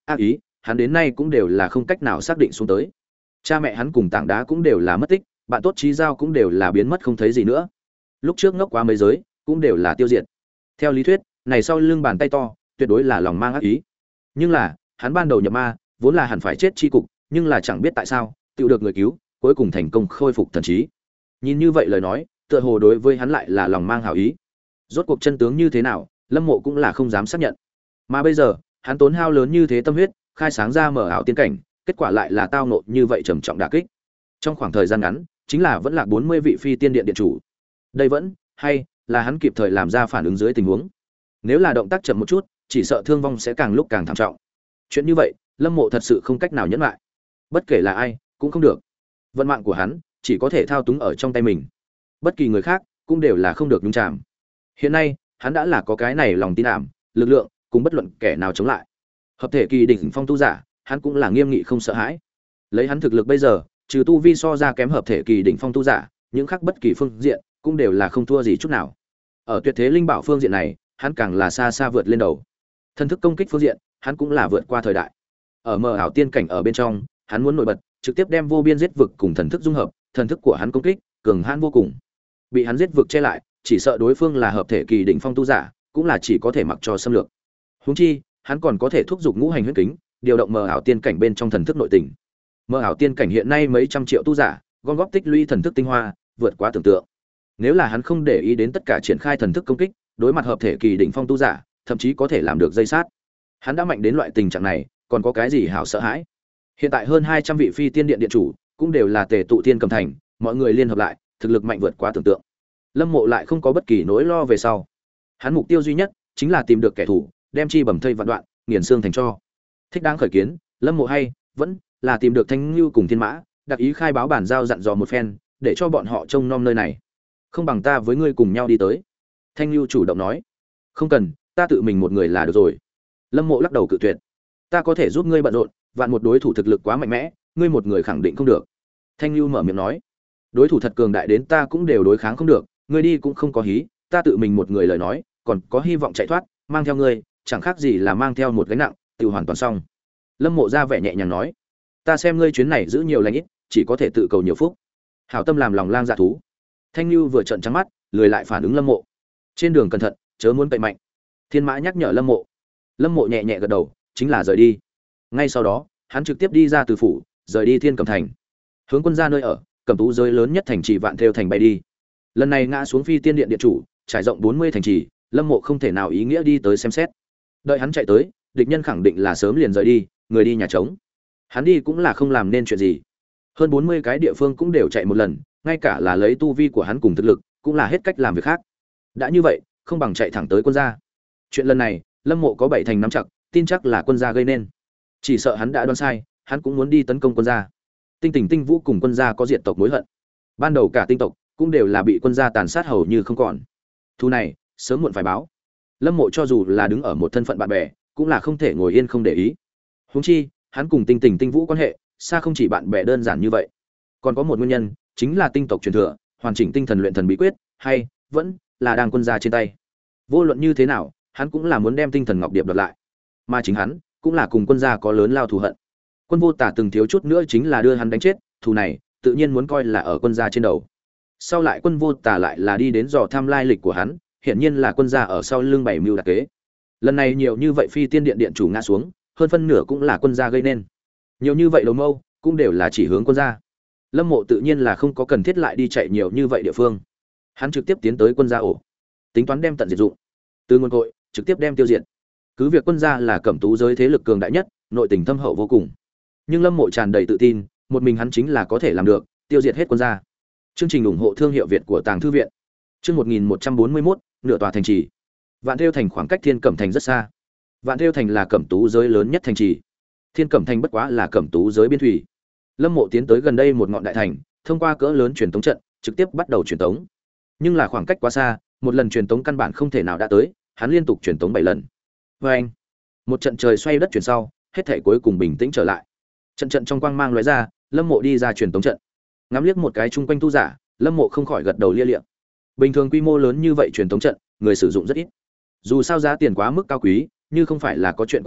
ác ý, hắn đến nay cũng đều là không cách nào xác định xuống tới. Cha mẹ hắn cùng tảng đá cũng đều là mất tích, bạn tốt trí giao cũng đều là biến mất không thấy gì nữa. Lúc trước ngốc quá mấy giới, cũng đều là tiêu diệt. Theo lý thuyết, này sau lưng bàn tay to, tuyệt đối là lòng mang ác ý. Nhưng là, hắn ban đầu nhập ma, vốn là hẳn phải chết chi cục, nhưng là chẳng biết tại sao, tự được người cứu, cuối cùng thành công khôi phục thần trí. Nhìn như vậy lời nói, tựa hồ đối với hắn lại là lòng mang hảo ý. Rốt cuộc chân tướng như thế nào, Lâm Mộ cũng là không dám xác nhận. Mà bây giờ, hắn tốn hao lớn như thế tâm huyết, khai sáng ra mở ảo tiên cảnh, kết quả lại là tao ngộ như vậy trầm trọng đả kích. Trong khoảng thời gian ngắn, chính là vẫn là bốn mươi vị phi tiên điện điện chủ. Đây vẫn hay là hắn kịp thời làm ra phản ứng dưới tình huống. Nếu là động tác chậm một chút, chỉ sợ thương vong sẽ càng lúc càng thảm trọng. Chuyện như vậy, Lâm Mộ thật sự không cách nào nhẫn lại. Bất kể là ai, cũng không được. Vận mạng của hắn chỉ có thể thao túng ở trong tay mình. Bất kỳ người khác cũng đều là không được nhúng chàm. Hiện nay, hắn đã là có cái này lòng tin ảm, lực lượng, cùng bất luận kẻ nào chống lại. Hợp thể kỳ đỉnh phong tu giả, hắn cũng là nghiêm nghị không sợ hãi. Lấy hắn thực lực bây giờ, trừ tu vi so ra kém hợp thể kỳ đỉnh phong tu giả, những khác bất kỳ phương diện cũng đều là không thua gì chút nào. Ở tuyệt thế linh bảo phương diện này, hắn càng là xa xa vượt lên đầu. Thân thức công kích phương diện, hắn cũng là vượt qua thời đại. Ở mờ ảo tiên cảnh ở bên trong, hắn muốn nổi bật, trực tiếp đem vô biên giết vực cùng thần thức dung hợp, thần thức của hắn công kích cường hãn vô cùng. Bị hắn giết vực che lại, chỉ sợ đối phương là hợp thể kỳ đỉnh phong tu giả, cũng là chỉ có thể mặc cho xâm lược. Huống chi, hắn còn có thể thúc giục ngũ hành huyết kính, điều động mờ ảo tiên cảnh bên trong thần thức nội tình. Mờ ảo tiên cảnh hiện nay mấy trăm triệu tu giả, gom góp tích lũy thần thức tinh hoa, vượt quá tưởng tượng. Nếu là hắn không để ý đến tất cả triển khai thần thức công kích, đối mặt hợp thể kỳ đỉnh phong tu giả, thậm chí có thể làm được dây sát. Hắn đã mạnh đến loại tình trạng này, còn có cái gì hảo sợ hãi? Hiện tại hơn hai trăm vị phi tiên điện điện chủ, cũng đều là tề tụ tiên cầm thành, mọi người liên hợp lại, thực lực mạnh vượt quá tưởng tượng. Lâm Mộ lại không có bất kỳ nỗi lo về sau. Hắn mục tiêu duy nhất chính là tìm được kẻ thù, đem chi bầm thây vạn đoạn, nghiền xương thành tro. Thích đáng khởi kiến, Lâm Mộ hay vẫn là tìm được Thanh Nưu cùng Thiên Mã, đặc ý khai báo bản giao dặn dò một phen, để cho bọn họ trông nom nơi này. Không bằng ta với ngươi cùng nhau đi tới. Thanh Nưu chủ động nói. Không cần, ta tự mình một người là được rồi. Lâm Mộ lắc đầu cự tuyệt. Ta có thể giúp ngươi bận rộn, vạn một đối thủ thực lực quá mạnh mẽ, ngươi một người khẳng định không được. Thanh Nưu mở miệng nói. Đối thủ thật cường đại đến ta cũng đều đối kháng không được, ngươi đi cũng không có hí, ta tự mình một người lời nói, còn có hy vọng chạy thoát, mang theo ngươi, chẳng khác gì là mang theo một gánh nặng, tự hoàn toàn xong. Lâm Mộ ra vẻ nhẹ nhàng nói, ta xem ngươi chuyến này giữ nhiều lành ít, chỉ có thể tự cầu nhiều phúc. Hảo tâm làm lòng lang dạ thú. Thanh Nưu vừa trợn trắng mắt, lười lại phản ứng Lâm Mộ. Trên đường cẩn thận, chớ muốn cậy mạnh. Thiên Mã nhắc nhở Lâm Mộ. Lâm Mộ nhẹ nhẹ gật đầu, chính là rời đi. Ngay sau đó, hắn trực tiếp đi ra từ phủ, rời đi Thiên Cẩm thành, hướng quân gia nơi ở, Cẩm Tú giới lớn nhất thành trì Vạn Thêu thành bay đi. Lần này ngã xuống phi tiên điện điện chủ, trải rộng bốn mươi thành trì, Lâm Mộ không thể nào ý nghĩa đi tới xem xét. Đợi hắn chạy tới, địch nhân khẳng định là sớm liền rời đi, người đi nhà trống. Hắn đi cũng là không làm nên chuyện gì. Hơn bốn mươi cái địa phương cũng đều chạy một lần, ngay cả là lấy tu vi của hắn cùng thực lực, cũng là hết cách làm việc khác. Đã như vậy, không bằng chạy thẳng tới quân gia. Chuyện lần này, Lâm Mộ có bảy thành nắm chặt, tin chắc là quân gia gây nên. Chỉ sợ hắn đã đoán sai, hắn cũng muốn đi tấn công quân gia. Tinh Tỉnh Tinh Vũ cùng quân gia có diệt tộc mối hận. Ban đầu cả tinh tộc cũng đều là bị quân gia tàn sát hầu như không còn. Thu này, sớm muộn phải báo. Lâm Mộ cho dù là đứng ở một thân phận bạn bè, cũng là không thể ngồi yên không để ý. Huống chi, hắn cùng Tinh Tỉnh Tinh Vũ quan hệ, xa không chỉ bạn bè đơn giản như vậy. Còn có một nguyên nhân, chính là tinh tộc truyền thừa, hoàn chỉnh tinh thần luyện thần bí quyết, hay vẫn là đang quân gia trên tay. Vô luận như thế nào, hắn cũng là muốn đem tinh thần ngọc điệp đoạt lại. Mà chính hắn, cũng là cùng quân gia có lớn lao thù hận. Quân Vô Tả từng thiếu chút nữa chính là đưa hắn đánh chết, thù này tự nhiên muốn coi là ở quân gia trên đầu. Sau lại Quân Vô Tả lại là đi đến dò tham lai lịch của hắn, hiển nhiên là quân gia ở sau lưng bảy mưu đặc kế. Lần này nhiều như vậy phi tiên điện điện chủ ngã xuống, hơn phân nửa cũng là quân gia gây nên. Nhiều như vậy đầu mâu, cũng đều là chỉ hướng quân gia. Lâm Mộ tự nhiên là không có cần thiết lại đi chạy nhiều như vậy địa phương. Hắn trực tiếp tiến tới quân gia ổ, tính toán đem tận diệt dụng. Từ nguồn cội, trực tiếp đem tiêu diệt. Cứ việc quân gia là Cẩm Tú giới thế lực cường đại nhất, nội tình thâm hậu vô cùng. Nhưng Lâm Mộ tràn đầy tự tin, một mình hắn chính là có thể làm được, tiêu diệt hết quân gia. Chương trình ủng hộ thương hiệu Việt của Tàng thư viện. Chương một nghìn một trăm bốn mươi mốt, nửa tòa thành trì. Vạn Thêu thành khoảng cách Thiên Cẩm thành rất xa. Vạn Thêu thành là Cẩm Tú giới lớn nhất thành trì. Thiên Cẩm thành bất quá là Cẩm Tú giới biên thủy. Lâm Mộ tiến tới gần đây một ngọn đại thành, thông qua cỡ lớn truyền tống trận, trực tiếp bắt đầu truyền tống. Nhưng là khoảng cách quá xa, một lần truyền tống căn bản không thể nào đã tới, hắn liên tục truyền tống bảy lần. Và anh, một trận trời xoay đất chuyển sau, hết thảy cuối cùng bình tĩnh trở lại. Trận trận trong quang mang lóe ra, Lâm Mộ đi ra truyền tống trận. Ngắm liếc một cái chung quanh tu giả, Lâm Mộ không khỏi gật đầu lia lịa. Bình thường quy mô lớn như vậy truyền tống trận, người sử dụng rất ít. Dù sao giá tiền quá mức cao quý, như không phải là có chuyện quan trọng,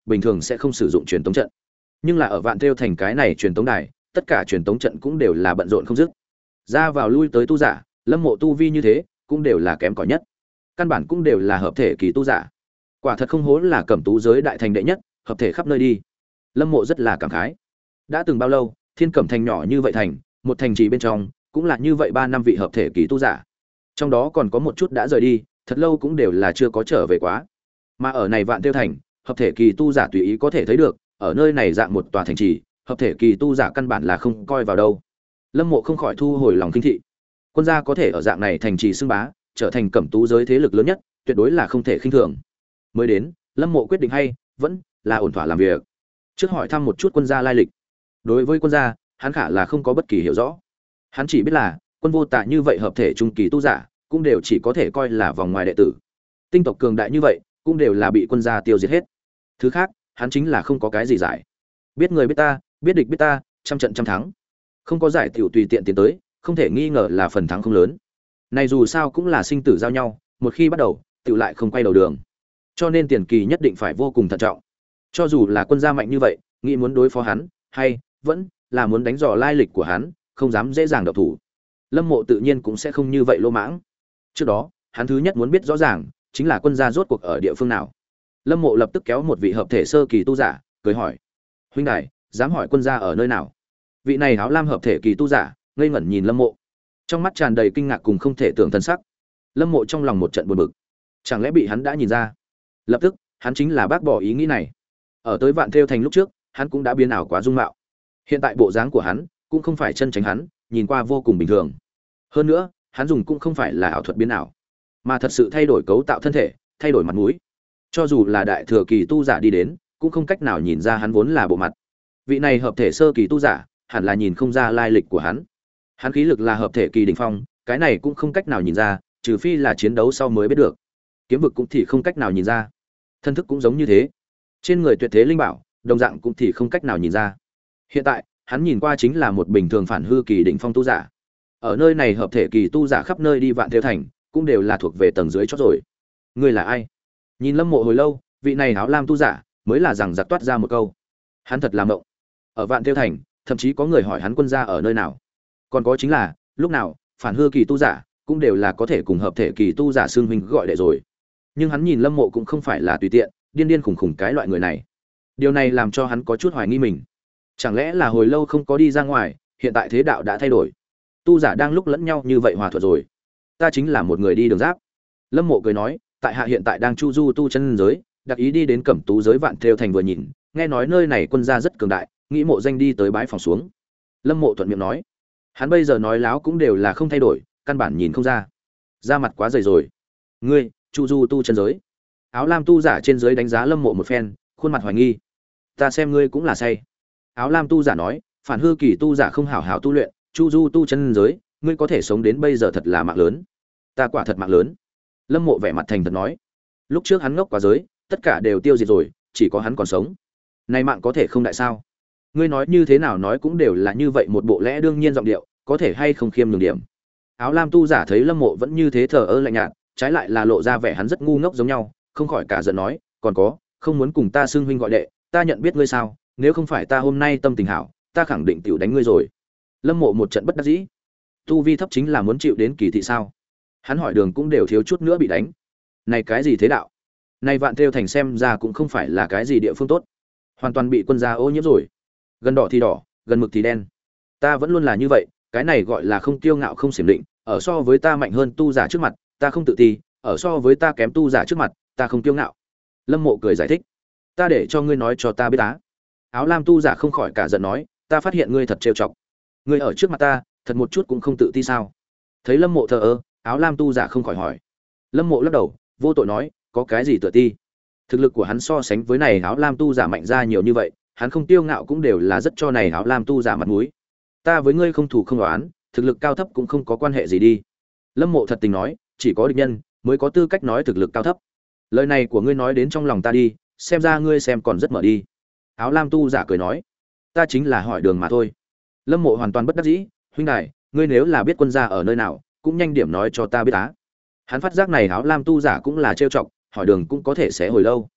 bình thường sẽ không sử dụng truyền tống trận. Nhưng là ở Vạn Thêu Thành cái này truyền tống đài, tất cả truyền tống trận cũng đều là bận rộn không dứt. Ra vào lui tới tu giả, Lâm Mộ tu vi như thế, cũng đều là kém cỏi nhất. Căn bản cũng đều là hợp thể kỳ tu giả. Quả thật không hổ là Cẩm Tú giới đại thành đệ nhất, hợp thể khắp nơi đi. Lâm Mộ rất là cảm khái. Đã từng bao lâu, Thiên Cẩm thành nhỏ như vậy thành, một thành trì bên trong, cũng là như vậy ba năm vị hợp thể kỳ tu giả. Trong đó còn có một chút đã rời đi, thật lâu cũng đều là chưa có trở về quá. Mà ở này Vạn Thêu thành, hợp thể kỳ tu giả tùy ý có thể thấy được, ở nơi này dạng một tòa thành trì, hợp thể kỳ tu giả căn bản là không coi vào đâu. Lâm Mộ không khỏi thu hồi lòng kinh thị. Quân gia có thể ở dạng này thành trì xưng bá, trở thành Cẩm Tú giới thế lực lớn nhất, tuyệt đối là không thể khinh thường. Mới đến, Lâm Mộ quyết định hay, vẫn là ổn thỏa làm việc. Trước hỏi thăm một chút quân gia lai lịch. Đối với quân gia, hắn khả là không có bất kỳ hiểu rõ. Hắn chỉ biết là, quân vô tạ như vậy hợp thể trung kỳ tu giả, cũng đều chỉ có thể coi là vòng ngoài đệ tử. Tinh tộc cường đại như vậy, cũng đều là bị quân gia tiêu diệt hết. Thứ khác, hắn chính là không có cái gì giải. Biết người biết ta, biết địch biết ta, trăm trận trăm thắng. Không có giải tiểu tùy tiện tiến tới, không thể nghi ngờ là phần thắng không lớn. Này dù sao cũng là sinh tử giao nhau, một khi bắt đầu, tiểu lại không quay đầu đường. Cho nên tiền kỳ nhất định phải vô cùng thận trọng. Cho dù là quân gia mạnh như vậy, nghĩ muốn đối phó hắn, hay vẫn là muốn đánh dò lai lịch của hắn, không dám dễ dàng động thủ. Lâm Mộ tự nhiên cũng sẽ không như vậy lô mãng. Trước đó, hắn thứ nhất muốn biết rõ ràng, chính là quân gia rốt cuộc ở địa phương nào. Lâm Mộ lập tức kéo một vị hợp thể sơ kỳ tu giả, cười hỏi: "Huynh đài, dám hỏi quân gia ở nơi nào?" Vị này áo lam hợp thể kỳ tu giả, ngây ngẩn nhìn Lâm Mộ, trong mắt tràn đầy kinh ngạc cùng không thể tưởng thân sắc. Lâm Mộ trong lòng một trận buồn bực, chẳng lẽ bị hắn đã nhìn ra? Lập tức, hắn chính là bác bỏ ý nghĩ này. Ở tới Vạn Thêu thành lúc trước, hắn cũng đã biến ảo quá dung mạo. Hiện tại bộ dáng của hắn cũng không phải chân chính hắn, nhìn qua vô cùng bình thường. Hơn nữa, hắn dùng cũng không phải là ảo thuật biến ảo, mà thật sự thay đổi cấu tạo thân thể, thay đổi mặt mũi. Cho dù là đại thừa kỳ tu giả đi đến, cũng không cách nào nhìn ra hắn vốn là bộ mặt. Vị này hợp thể sơ kỳ tu giả, hẳn là nhìn không ra lai lịch của hắn. Hắn khí lực là hợp thể kỳ đỉnh phong, cái này cũng không cách nào nhìn ra, trừ phi là chiến đấu sau mới biết được. Kiếm vực cũng thì không cách nào nhìn ra. Thân thức cũng giống như thế. Trên người tuyệt thế linh bảo, đồng dạng cũng thì không cách nào nhìn ra. Hiện tại, hắn nhìn qua chính là một bình thường phản hư kỳ đỉnh phong tu giả. Ở nơi này hợp thể kỳ tu giả khắp nơi đi Vạn Thêu thành, cũng đều là thuộc về tầng dưới chót rồi. Ngươi là ai? Nhìn Lâm Mộ hồi lâu, vị này áo lam tu giả mới là rằng giặc toát ra một câu. Hắn thật làm mộng. Ở Vạn Thêu thành, thậm chí có người hỏi hắn quân gia ở nơi nào. Còn có chính là, lúc nào, phản hư kỳ tu giả cũng đều là có thể cùng hợp thể kỳ tu giả xương huynh gọi đệ rồi. Nhưng hắn nhìn Lâm Mộ cũng không phải là tùy tiện, điên điên khủng khủng cái loại người này. Điều này làm cho hắn có chút hoài nghi mình. Chẳng lẽ là hồi lâu không có đi ra ngoài, hiện tại thế đạo đã thay đổi. Tu giả đang lúc lẫn nhau như vậy hòa thuận rồi. Ta chính là một người đi đường giáp. Lâm Mộ cười nói, tại hạ hiện tại đang chu du tu chân giới, đặc ý đi đến Cẩm Tú giới Vạn Thêu thành vừa nhìn, nghe nói nơi này quân gia rất cường đại, nghĩ mộ danh đi tới bái phòng xuống. Lâm Mộ thuận miệng nói, hắn bây giờ nói láo cũng đều là không thay đổi, căn bản nhìn không ra. Da mặt quá dày rồi. Ngươi, chu du tu chân giới. Áo lam tu giả trên dưới đánh giá Lâm Mộ một phen, khuôn mặt hoài nghi. Ta xem ngươi cũng là say. Áo lam tu giả nói, phản hư kỳ tu giả không hảo hảo tu luyện, chu du tu chân giới, ngươi có thể sống đến bây giờ thật là mạng lớn. Ta quả thật mạng lớn. Lâm Mộ vẻ mặt thành thật nói, lúc trước hắn ngốc quá giới, tất cả đều tiêu diệt rồi, chỉ có hắn còn sống. Nay mạng có thể không đại sao? Ngươi nói như thế nào nói cũng đều là như vậy một bộ lẽ đương nhiên giọng điệu, có thể hay không khiêm nhường điểm. Áo lam tu giả thấy Lâm Mộ vẫn như thế thờ ơ lạnh nhạt, trái lại là lộ ra vẻ hắn rất ngu ngốc giống nhau, không khỏi cả giận nói, còn có, không muốn cùng ta xưng huynh gọi đệ, ta nhận biết ngươi sao, nếu không phải ta hôm nay tâm tình hảo, ta khẳng định tiểu đánh ngươi rồi. Lâm Mộ một trận bất đắc dĩ. Tu vi thấp chính là muốn chịu đến kỳ thị sao? Hắn hỏi đường cũng đều thiếu chút nữa bị đánh. Này cái gì thế đạo? Này Vạn Thêu thành xem ra cũng không phải là cái gì địa phương tốt, hoàn toàn bị quân gia ô nhiễm rồi. Gần đỏ thì đỏ, gần mực thì đen. Ta vẫn luôn là như vậy, cái này gọi là không kiêu ngạo không xiểm định, ở so với ta mạnh hơn tu giả trước mặt, ta không tự ti, ở so với ta kém tu giả trước mặt, ta không kiêu ngạo. Lâm Mộ cười giải thích, ta để cho ngươi nói cho ta biết á. Áo lam tu giả không khỏi cả giận nói, ta phát hiện ngươi thật trêu chọc. Ngươi ở trước mặt ta, thật một chút cũng không tự ti sao? Thấy Lâm Mộ thờ ơ, áo lam tu giả không khỏi hỏi. Lâm Mộ lắc đầu, vô tội nói, có cái gì tự ti? Thực lực của hắn so sánh với này áo lam tu giả mạnh ra nhiều như vậy, hắn không tiêu ngạo cũng đều là rất cho này áo lam tu giả mặt mũi. Ta với ngươi không thù không đoán, thực lực cao thấp cũng không có quan hệ gì đi. Lâm Mộ thật tình nói, chỉ có địch nhân mới có tư cách nói thực lực cao thấp. Lời này của ngươi nói đến trong lòng ta đi, xem ra ngươi xem còn rất mở đi. Áo lam tu giả cười nói, ta chính là hỏi đường mà thôi. Lâm Mộ hoàn toàn bất đắc dĩ, huynh đài, ngươi nếu là biết quân gia ở nơi nào, cũng nhanh điểm nói cho ta biết á. Hắn phát giác này áo lam tu giả cũng là trêu chọc, hỏi đường cũng có thể sẽ hồi lâu.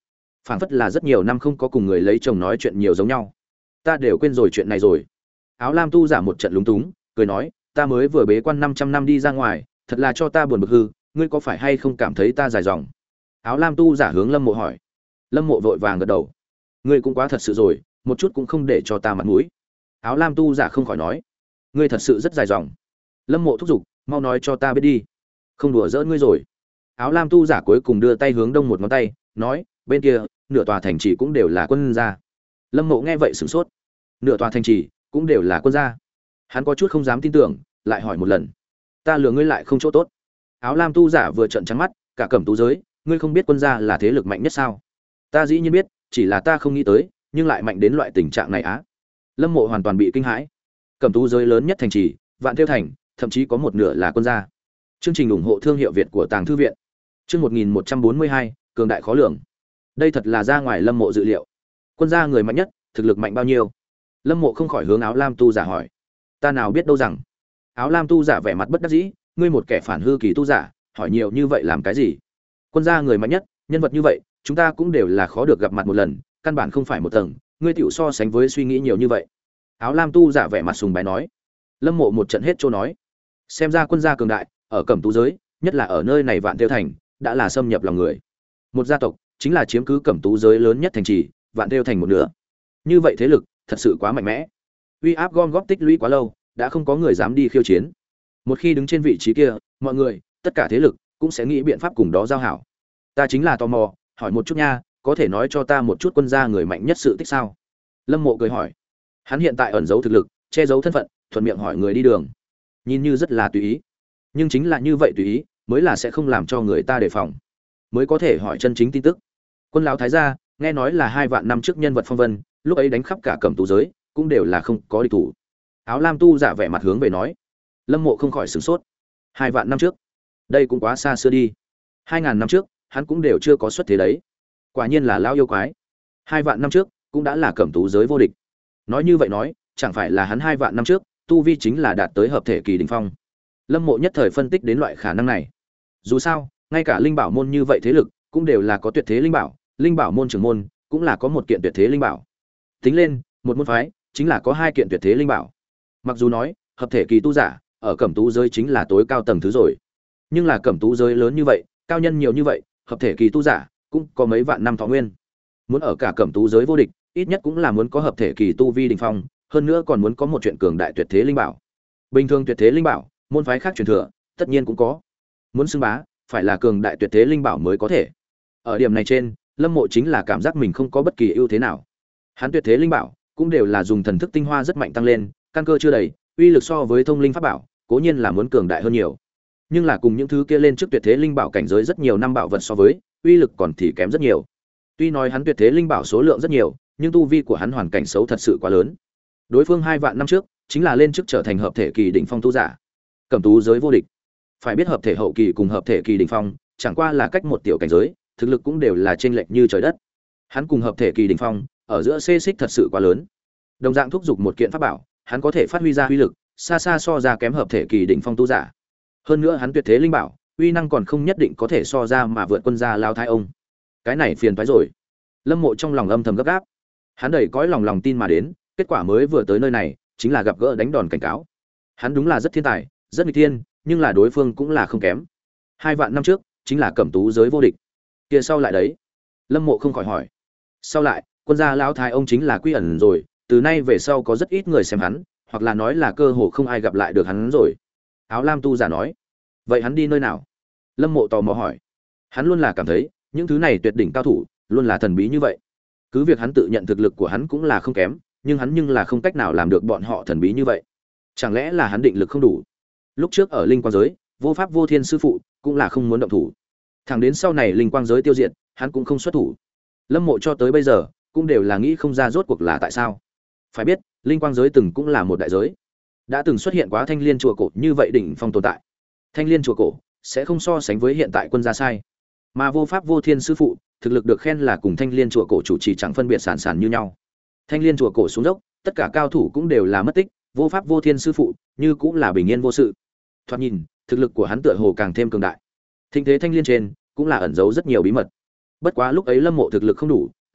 phảng phất là rất nhiều năm không có cùng người lấy chồng nói chuyện nhiều giống nhau. Ta đều quên rồi chuyện này rồi. Áo lam tu giả một trận lúng túng, cười nói, ta mới vừa bế quan 500 năm đi ra ngoài, thật là cho ta buồn bực hư, ngươi có phải hay không cảm thấy ta dài dòng? Áo lam tu giả hướng Lâm Mộ hỏi. Lâm Mộ vội vàng gật đầu. Ngươi cũng quá thật sự rồi, một chút cũng không để cho ta mặt mũi. Áo lam tu giả không khỏi nói, ngươi thật sự rất dài dòng. Lâm Mộ thúc giục, mau nói cho ta biết đi, không đùa giỡn ngươi rồi. Áo lam tu giả cuối cùng đưa tay hướng đông một ngón tay, nói, bên kia nửa tòa thành trì cũng đều là quân gia. Lâm Mộ nghe vậy sửng sốt, nửa tòa thành trì cũng đều là quân gia. Hắn có chút không dám tin tưởng, lại hỏi một lần, ta lừa ngươi lại không chỗ tốt. Áo lam tu giả vừa trợn trắng mắt, cả cẩm tú giới, ngươi không biết quân gia là thế lực mạnh nhất sao? Ta dĩ nhiên biết, chỉ là ta không nghĩ tới, nhưng lại mạnh đến loại tình trạng này á. Lâm Mộ hoàn toàn bị kinh hãi. Cẩm tú giới lớn nhất thành trì, Vạn Thêu thành, thậm chí có một nửa là quân gia. Chương trình ủng hộ thương hiệu Việt của Tàng thư viện. Chương một nghìn một trăm bốn mươi hai, cường đại khó lường. Đây thật là ra ngoài Lâm Mộ dự liệu. Quân gia người mạnh nhất, thực lực mạnh bao nhiêu? Lâm Mộ không khỏi hướng Áo lam tu giả hỏi. Ta nào biết đâu rằng. Áo lam tu giả vẻ mặt bất đắc dĩ, ngươi một kẻ phản hư kỳ tu giả, hỏi nhiều như vậy làm cái gì? Quân gia người mạnh nhất, nhân vật như vậy, chúng ta cũng đều là khó được gặp mặt một lần, căn bản không phải một tầng, ngươi tiểu so sánh với suy nghĩ nhiều như vậy. Áo lam tu giả vẻ mặt sùng bái nói. Lâm Mộ một trận hết trôi nói, xem ra quân gia cường đại, ở cẩm tú giới, nhất là ở nơi này Vạn Thêu thành, đã là xâm nhập lòng người. Một gia tộc chính là chiếm cứ cẩm tú giới lớn nhất thành trì, Vạn Thêu thành một nửa. Như vậy thế lực thật sự quá mạnh mẽ. Uy áp gom góp tích lũy quá lâu, đã không có người dám đi khiêu chiến. Một khi đứng trên vị trí kia, mọi người, tất cả thế lực cũng sẽ nghĩ biện pháp cùng đó giao hảo. Ta chính là tò mò, hỏi một chút nha, có thể nói cho ta một chút quân gia người mạnh nhất sự tích sao? Lâm Mộ cười hỏi. Hắn hiện tại ẩn giấu thực lực, che giấu thân phận, thuận miệng hỏi người đi đường. Nhìn như rất là tùy ý, nhưng chính là như vậy tùy ý, mới là sẽ không làm cho người ta đề phòng, mới có thể hỏi chân chính tin tức. Quân lão thái gia, nghe nói là hai vạn năm trước nhân vật phong vân, lúc ấy đánh khắp cả cẩm tú giới, cũng đều là không có địch thủ. Áo lam tu giả vẻ mặt hướng về nói. Lâm Mộ không khỏi sửng sốt. Hai vạn năm trước, đây cũng quá xa xưa đi. Hai ngàn năm trước, hắn cũng đều chưa có xuất thế đấy. Quả nhiên là lão yêu quái. Hai vạn năm trước, cũng đã là cẩm tú giới vô địch. Nói như vậy nói, chẳng phải là hắn hai vạn năm trước, tu vi chính là đạt tới hợp thể kỳ đỉnh phong. Lâm Mộ nhất thời phân tích đến loại khả năng này. Dù sao, ngay cả linh bảo môn như vậy thế lực, cũng đều là có tuyệt thế linh bảo, linh bảo môn trưởng môn cũng là có một kiện tuyệt thế linh bảo. Tính lên, một môn phái chính là có hai kiện tuyệt thế linh bảo. Mặc dù nói, hợp thể kỳ tu giả ở cẩm tú giới chính là tối cao tầng thứ rồi, nhưng là cẩm tú giới lớn như vậy, cao nhân nhiều như vậy, hợp thể kỳ tu giả cũng có mấy vạn năm thọ nguyên. Muốn ở cả cẩm tú giới vô địch, ít nhất cũng là muốn có hợp thể kỳ tu vi đỉnh phong, hơn nữa còn muốn có một chuyện cường đại tuyệt thế linh bảo. Bình thường tuyệt thế linh bảo, môn phái khác truyền thừa, tất nhiên cũng có. Muốn xưng bá, phải là cường đại tuyệt thế linh bảo mới có thể. Ở điểm này trên, Lâm Mộ chính là cảm giác mình không có bất kỳ ưu thế nào. Hắn tuyệt thế linh bảo cũng đều là dùng thần thức tinh hoa rất mạnh tăng lên, căn cơ chưa đầy, uy lực so với thông linh pháp bảo, cố nhiên là muốn cường đại hơn nhiều. Nhưng là cùng những thứ kia lên trước tuyệt thế linh bảo cảnh giới rất nhiều năm bảo vật so với, uy lực còn thì kém rất nhiều. Tuy nói hắn tuyệt thế linh bảo số lượng rất nhiều, nhưng tu vi của hắn hoàn cảnh xấu thật sự quá lớn. Đối phương hai vạn năm trước, chính là lên trước trở thành hợp thể kỳ đỉnh phong tu giả. Cẩm tú giới vô địch. Phải biết hợp thể hậu kỳ cùng hợp thể kỳ đỉnh phong, chẳng qua là cách một tiểu cảnh giới, thực lực cũng đều là chênh lệch như trời đất. Hắn cùng hợp thể kỳ đỉnh phong, ở giữa xê xích thật sự quá lớn. Đồng dạng thúc giục một kiện pháp bảo, hắn có thể phát huy ra uy lực, xa xa so ra kém hợp thể kỳ đỉnh phong tu giả. Hơn nữa hắn tuyệt thế linh bảo, uy năng còn không nhất định có thể so ra mà vượt quân gia lao thái ông. Cái này phiền toái rồi. Lâm Mộ trong lòng âm thầm gấp gáp. Hắn đầy cõi lòng lòng tin mà đến, kết quả mới vừa tới nơi này, chính là gặp gỡ đánh đòn cảnh cáo. Hắn đúng là rất thiên tài, rất nghịch thiên, nhưng là đối phương cũng là không kém. Hai vạn năm trước, chính là cẩm tú giới vô địch. Kia sau lại đấy? Lâm Mộ không khỏi hỏi. Sau lại, quân gia lão thái ông chính là quy ẩn rồi, từ nay về sau có rất ít người xem hắn, hoặc là nói là cơ hồ không ai gặp lại được hắn rồi. Áo lam tu giả nói. Vậy hắn đi nơi nào? Lâm Mộ tò mò hỏi. Hắn luôn là cảm thấy, những thứ này tuyệt đỉnh cao thủ, luôn là thần bí như vậy. Cứ việc hắn tự nhận thực lực của hắn cũng là không kém, nhưng hắn nhưng là không cách nào làm được bọn họ thần bí như vậy. Chẳng lẽ là hắn định lực không đủ? Lúc trước ở linh quang giới, vô pháp vô thiên sư phụ cũng là không muốn động thủ. Thẳng đến sau này linh quang giới tiêu diệt, hắn cũng không xuất thủ. Lâm Mộ cho tới bây giờ cũng đều là nghĩ không ra rốt cuộc là tại sao. Phải biết, linh quang giới từng cũng là một đại giới, đã từng xuất hiện quá thanh liên chùa cổ như vậy đỉnh phong tồn tại. Thanh liên chùa cổ sẽ không so sánh với hiện tại quân gia sai, mà vô pháp vô thiên sư phụ thực lực được khen là cùng thanh liên chùa cổ chủ trì chẳng phân biệt sản sản như nhau. Thanh liên chùa cổ xuống dốc, tất cả cao thủ cũng đều là mất tích, vô pháp vô thiên sư phụ như cũng là bình yên vô sự. Thoạt nhìn, thực lực của hắn tựa hồ càng thêm cường đại. Thịnh thế thanh liên trên cũng là ẩn giấu rất nhiều bí mật. Bất quá lúc ấy Lâm Mộ thực lực không đủ,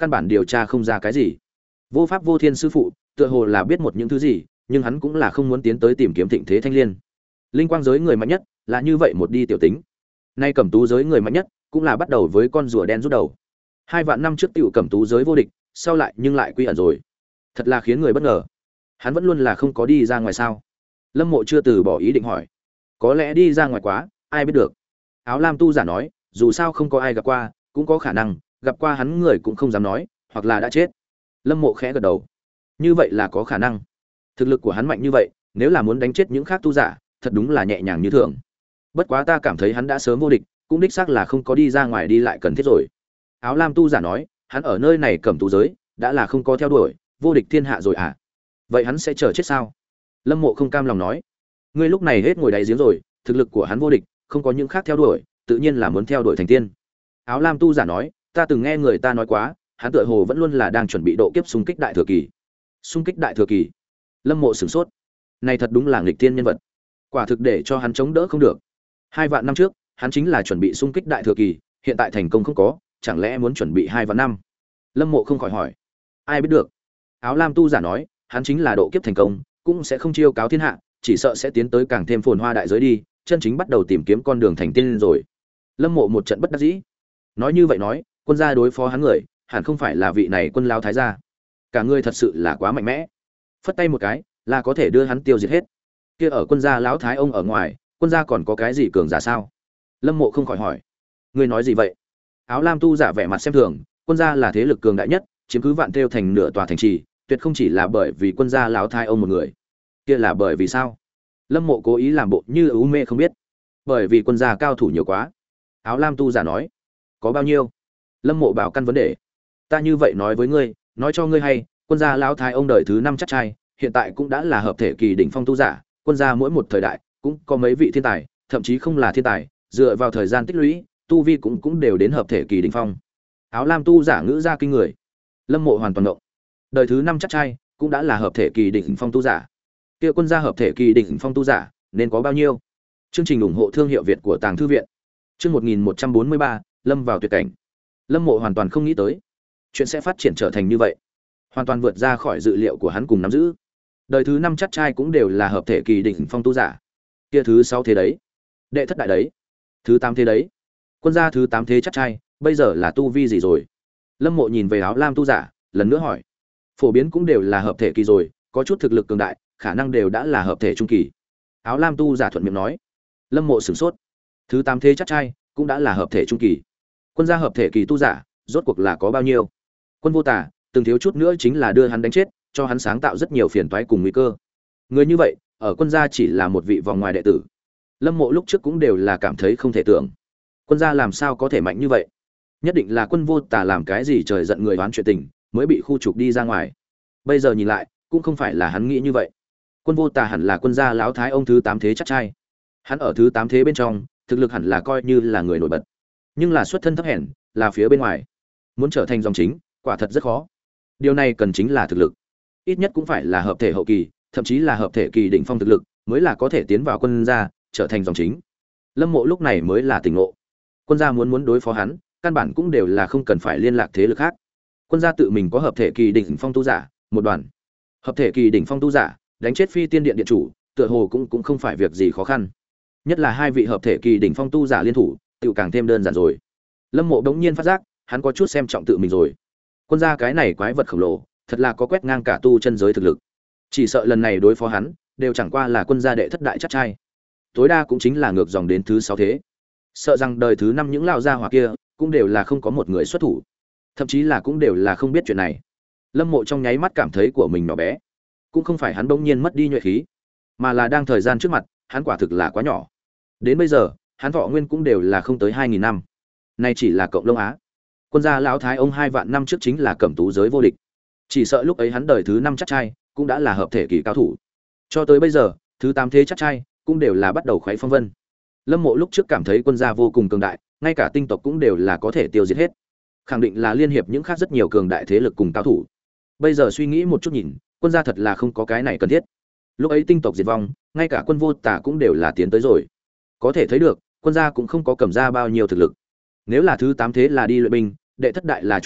căn bản điều tra không ra cái gì. Vô Pháp Vô Thiên sư phụ tựa hồ là biết một những thứ gì, nhưng hắn cũng là không muốn tiến tới tìm kiếm thịnh thế thanh liên. Linh quang giới người mạnh nhất là như vậy một đi tiểu tính. Nay cẩm tú giới người mạnh nhất cũng là bắt đầu với con rùa đen rút đầu. Hai vạn năm trước tiểu cẩm tú giới vô địch, sau lại nhưng lại quy ẩn rồi. Thật là khiến người bất ngờ. Hắn vẫn luôn là không có đi ra ngoài sao? Lâm Mộ chưa từ bỏ ý định hỏi. Có lẽ đi ra ngoài quá, ai biết được. Áo lam tu giả nói, dù sao không có ai gặp qua, cũng có khả năng gặp qua hắn người cũng không dám nói, hoặc là đã chết. Lâm Mộ khẽ gật đầu. Như vậy là có khả năng. Thực lực của hắn mạnh như vậy, nếu là muốn đánh chết những khác tu giả, thật đúng là nhẹ nhàng như thường. Bất quá ta cảm thấy hắn đã sớm vô địch, cũng đích xác là không có đi ra ngoài đi lại cần thiết rồi. Áo lam tu giả nói, hắn ở nơi này cẩm tú giới, đã là không có theo đuổi, vô địch thiên hạ rồi à? Vậy hắn sẽ chờ chết sao? Lâm Mộ không cam lòng nói, ngươi lúc này hết ngồi đáy giếng rồi, thực lực của hắn vô địch, không có những khác theo đuổi, tự nhiên là muốn theo đuổi thành tiên. Áo lam tu giả nói, ta từng nghe người ta nói quá, hắn tựa hồ vẫn luôn là đang chuẩn bị độ kiếp xung kích đại thừa kỳ. Xung kích đại thừa kỳ? Lâm Mộ sửng sốt, này thật đúng là nghịch tiên nhân vật, quả thực để cho hắn chống đỡ không được. Hai vạn năm trước, hắn chính là chuẩn bị xung kích đại thừa kỳ, hiện tại thành công không có, chẳng lẽ muốn chuẩn bị hai vạn năm? Lâm Mộ không khỏi hỏi, ai biết được? Áo lam tu giả nói, hắn chính là độ kiếp thành công, cũng sẽ không chiêu cáo thiên hạ, chỉ sợ sẽ tiến tới càng thêm phồn hoa đại giới đi, chân chính bắt đầu tìm kiếm con đường thành tiên rồi. Lâm Mộ một trận bất đắc dĩ. Nói như vậy nói, quân gia đối phó hắn người, hẳn không phải là vị này Quân lão thái gia. Cả người thật sự là quá mạnh mẽ. Phất tay một cái, là có thể đưa hắn tiêu diệt hết. Kia ở quân gia lão thái ông ở ngoài, quân gia còn có cái gì cường giả sao? Lâm Mộ không khỏi hỏi. Ngươi nói gì vậy? Áo lam tu giả vẻ mặt xem thường, quân gia là thế lực cường đại nhất, chiếm cứ vạn thêu thành nửa tòa thành trì, tuyệt không chỉ là bởi vì quân gia lão thái ông một người. Kia là bởi vì sao? Lâm Mộ cố ý làm bộ như u mê không biết. Bởi vì quân gia cao thủ nhiều quá. Áo lam tu giả nói. Có bao nhiêu? Lâm Mộ bảo căn vấn đề. Ta như vậy nói với ngươi, nói cho ngươi hay, quân gia lão thái ông đời thứ năm chắc trai, hiện tại cũng đã là hợp thể kỳ đỉnh phong tu giả, quân gia mỗi một thời đại cũng có mấy vị thiên tài, thậm chí không là thiên tài, dựa vào thời gian tích lũy, tu vi cũng cũng đều đến hợp thể kỳ đỉnh phong. Áo lam tu giả ngữ ra kinh người. Lâm Mộ hoàn toàn ngộng. Đời thứ năm chắc trai cũng đã là hợp thể kỳ đỉnh phong tu giả. Kia quân gia hợp thể kỳ đỉnh phong tu giả nên có bao nhiêu? Chương trình ủng hộ thương hiệu Việt của Tàng thư viện. Chương một nghìn một trăm bốn mươi ba, lâm vào tuyệt cảnh. Lâm Mộ hoàn toàn không nghĩ tới, chuyện sẽ phát triển trở thành như vậy, hoàn toàn vượt ra khỏi dự liệu của hắn cùng nắm giữ. Đời thứ năm chắc trai cũng đều là hợp thể kỳ đỉnh phong tu giả. Kia thứ sáu thế đấy, đệ thất đại đấy, thứ tám thế đấy. Quân gia thứ tám thế chắc trai, bây giờ là tu vi gì rồi? Lâm Mộ nhìn về áo lam tu giả, lần nữa hỏi. Phổ biến cũng đều là hợp thể kỳ rồi, có chút thực lực cường đại, khả năng đều đã là hợp thể trung kỳ. Áo lam tu giả thuận miệng nói. Lâm Mộ sửng sốt. Thứ tám thế chắc trai cũng đã là hợp thể trung kỳ. Quân gia hợp thể kỳ tu giả, rốt cuộc là có bao nhiêu? Quân Vô Tả từng thiếu chút nữa chính là đưa hắn đánh chết, cho hắn sáng tạo rất nhiều phiền toái cùng nguy cơ. Người như vậy, ở quân gia chỉ là một vị vòng ngoài đệ tử. Lâm Mộ lúc trước cũng đều là cảm thấy không thể tưởng. Quân gia làm sao có thể mạnh như vậy? Nhất định là Quân Vô Tả làm cái gì trời giận người oán chuyện tình, mới bị khu trục đi ra ngoài. Bây giờ nhìn lại, cũng không phải là hắn nghĩ như vậy. Quân Vô Tả hẳn là quân gia lão thái ông thứ tám thế chắc trai. Hắn ở thứ tám thế bên trong, thực lực hẳn là coi như là người nổi bật. Nhưng là xuất thân thấp hèn, là phía bên ngoài. Muốn trở thành dòng chính, quả thật rất khó. Điều này cần chính là thực lực. Ít nhất cũng phải là hợp thể hậu kỳ, thậm chí là hợp thể kỳ đỉnh phong thực lực, mới là có thể tiến vào quân gia, trở thành dòng chính. Lâm Mộ lúc này mới là tỉnh ngộ. Quân gia muốn muốn đối phó hắn, căn bản cũng đều là không cần phải liên lạc thế lực khác. Quân gia tự mình có hợp thể kỳ đỉnh phong tu giả, một đoàn. Hợp thể kỳ đỉnh phong tu giả, đánh chết Phi Tiên Điện điện chủ, tựa hồ cũng cũng không phải việc gì khó khăn. Nhất là hai vị hợp thể kỳ đỉnh phong tu giả liên thủ, tựu càng thêm đơn giản rồi. Lâm Mộ bỗng nhiên phát giác, hắn có chút xem trọng tự mình rồi. Quân gia cái này quái vật khổng lồ, thật là có quét ngang cả tu chân giới thực lực. Chỉ sợ lần này đối phó hắn, đều chẳng qua là quân gia đệ thất đại chắc trai. Tối đa cũng chính là ngược dòng đến thứ sáu thế. Sợ rằng đời thứ năm những lão gia hỏa kia, cũng đều là không có một người xuất thủ. Thậm chí là cũng đều là không biết chuyện này. Lâm Mộ trong nháy mắt cảm thấy của mình nhỏ bé. Cũng không phải hắn bỗng nhiên mất đi nhuệ khí, mà là đang thời gian trước mặt, hắn quả thực là quá nhỏ. Đến bây giờ, hắn thọ nguyên cũng đều là không tới hai nghìn năm. Nay chỉ là cộng lông á. Quân gia lão thái ông hai vạn năm trước chính là cẩm tú giới vô địch. Chỉ sợ lúc ấy hắn đời thứ năm chắc trai, cũng đã là hợp thể kỳ cao thủ. Cho tới bây giờ, thứ tám thế chắc trai, cũng đều là bắt đầu khuấy phong vân. Lâm Mộ lúc trước cảm thấy quân gia vô cùng cường đại, ngay cả tinh tộc cũng đều là có thể tiêu diệt hết. Khẳng định là liên hiệp những khác rất nhiều cường đại thế lực cùng cao thủ. Bây giờ suy nghĩ một chút nhìn, quân gia thật là không có cái này cần thiết. Lúc ấy tinh tộc diệt vong, ngay cả Quân Vô Tả cũng đều là tiến tới rồi. Có thể thấy được, quân gia cũng không có cầm ra bao nhiêu thực lực. Nếu là thứ tám thế là đi luyện binh, đệ thất đại là chủ lực,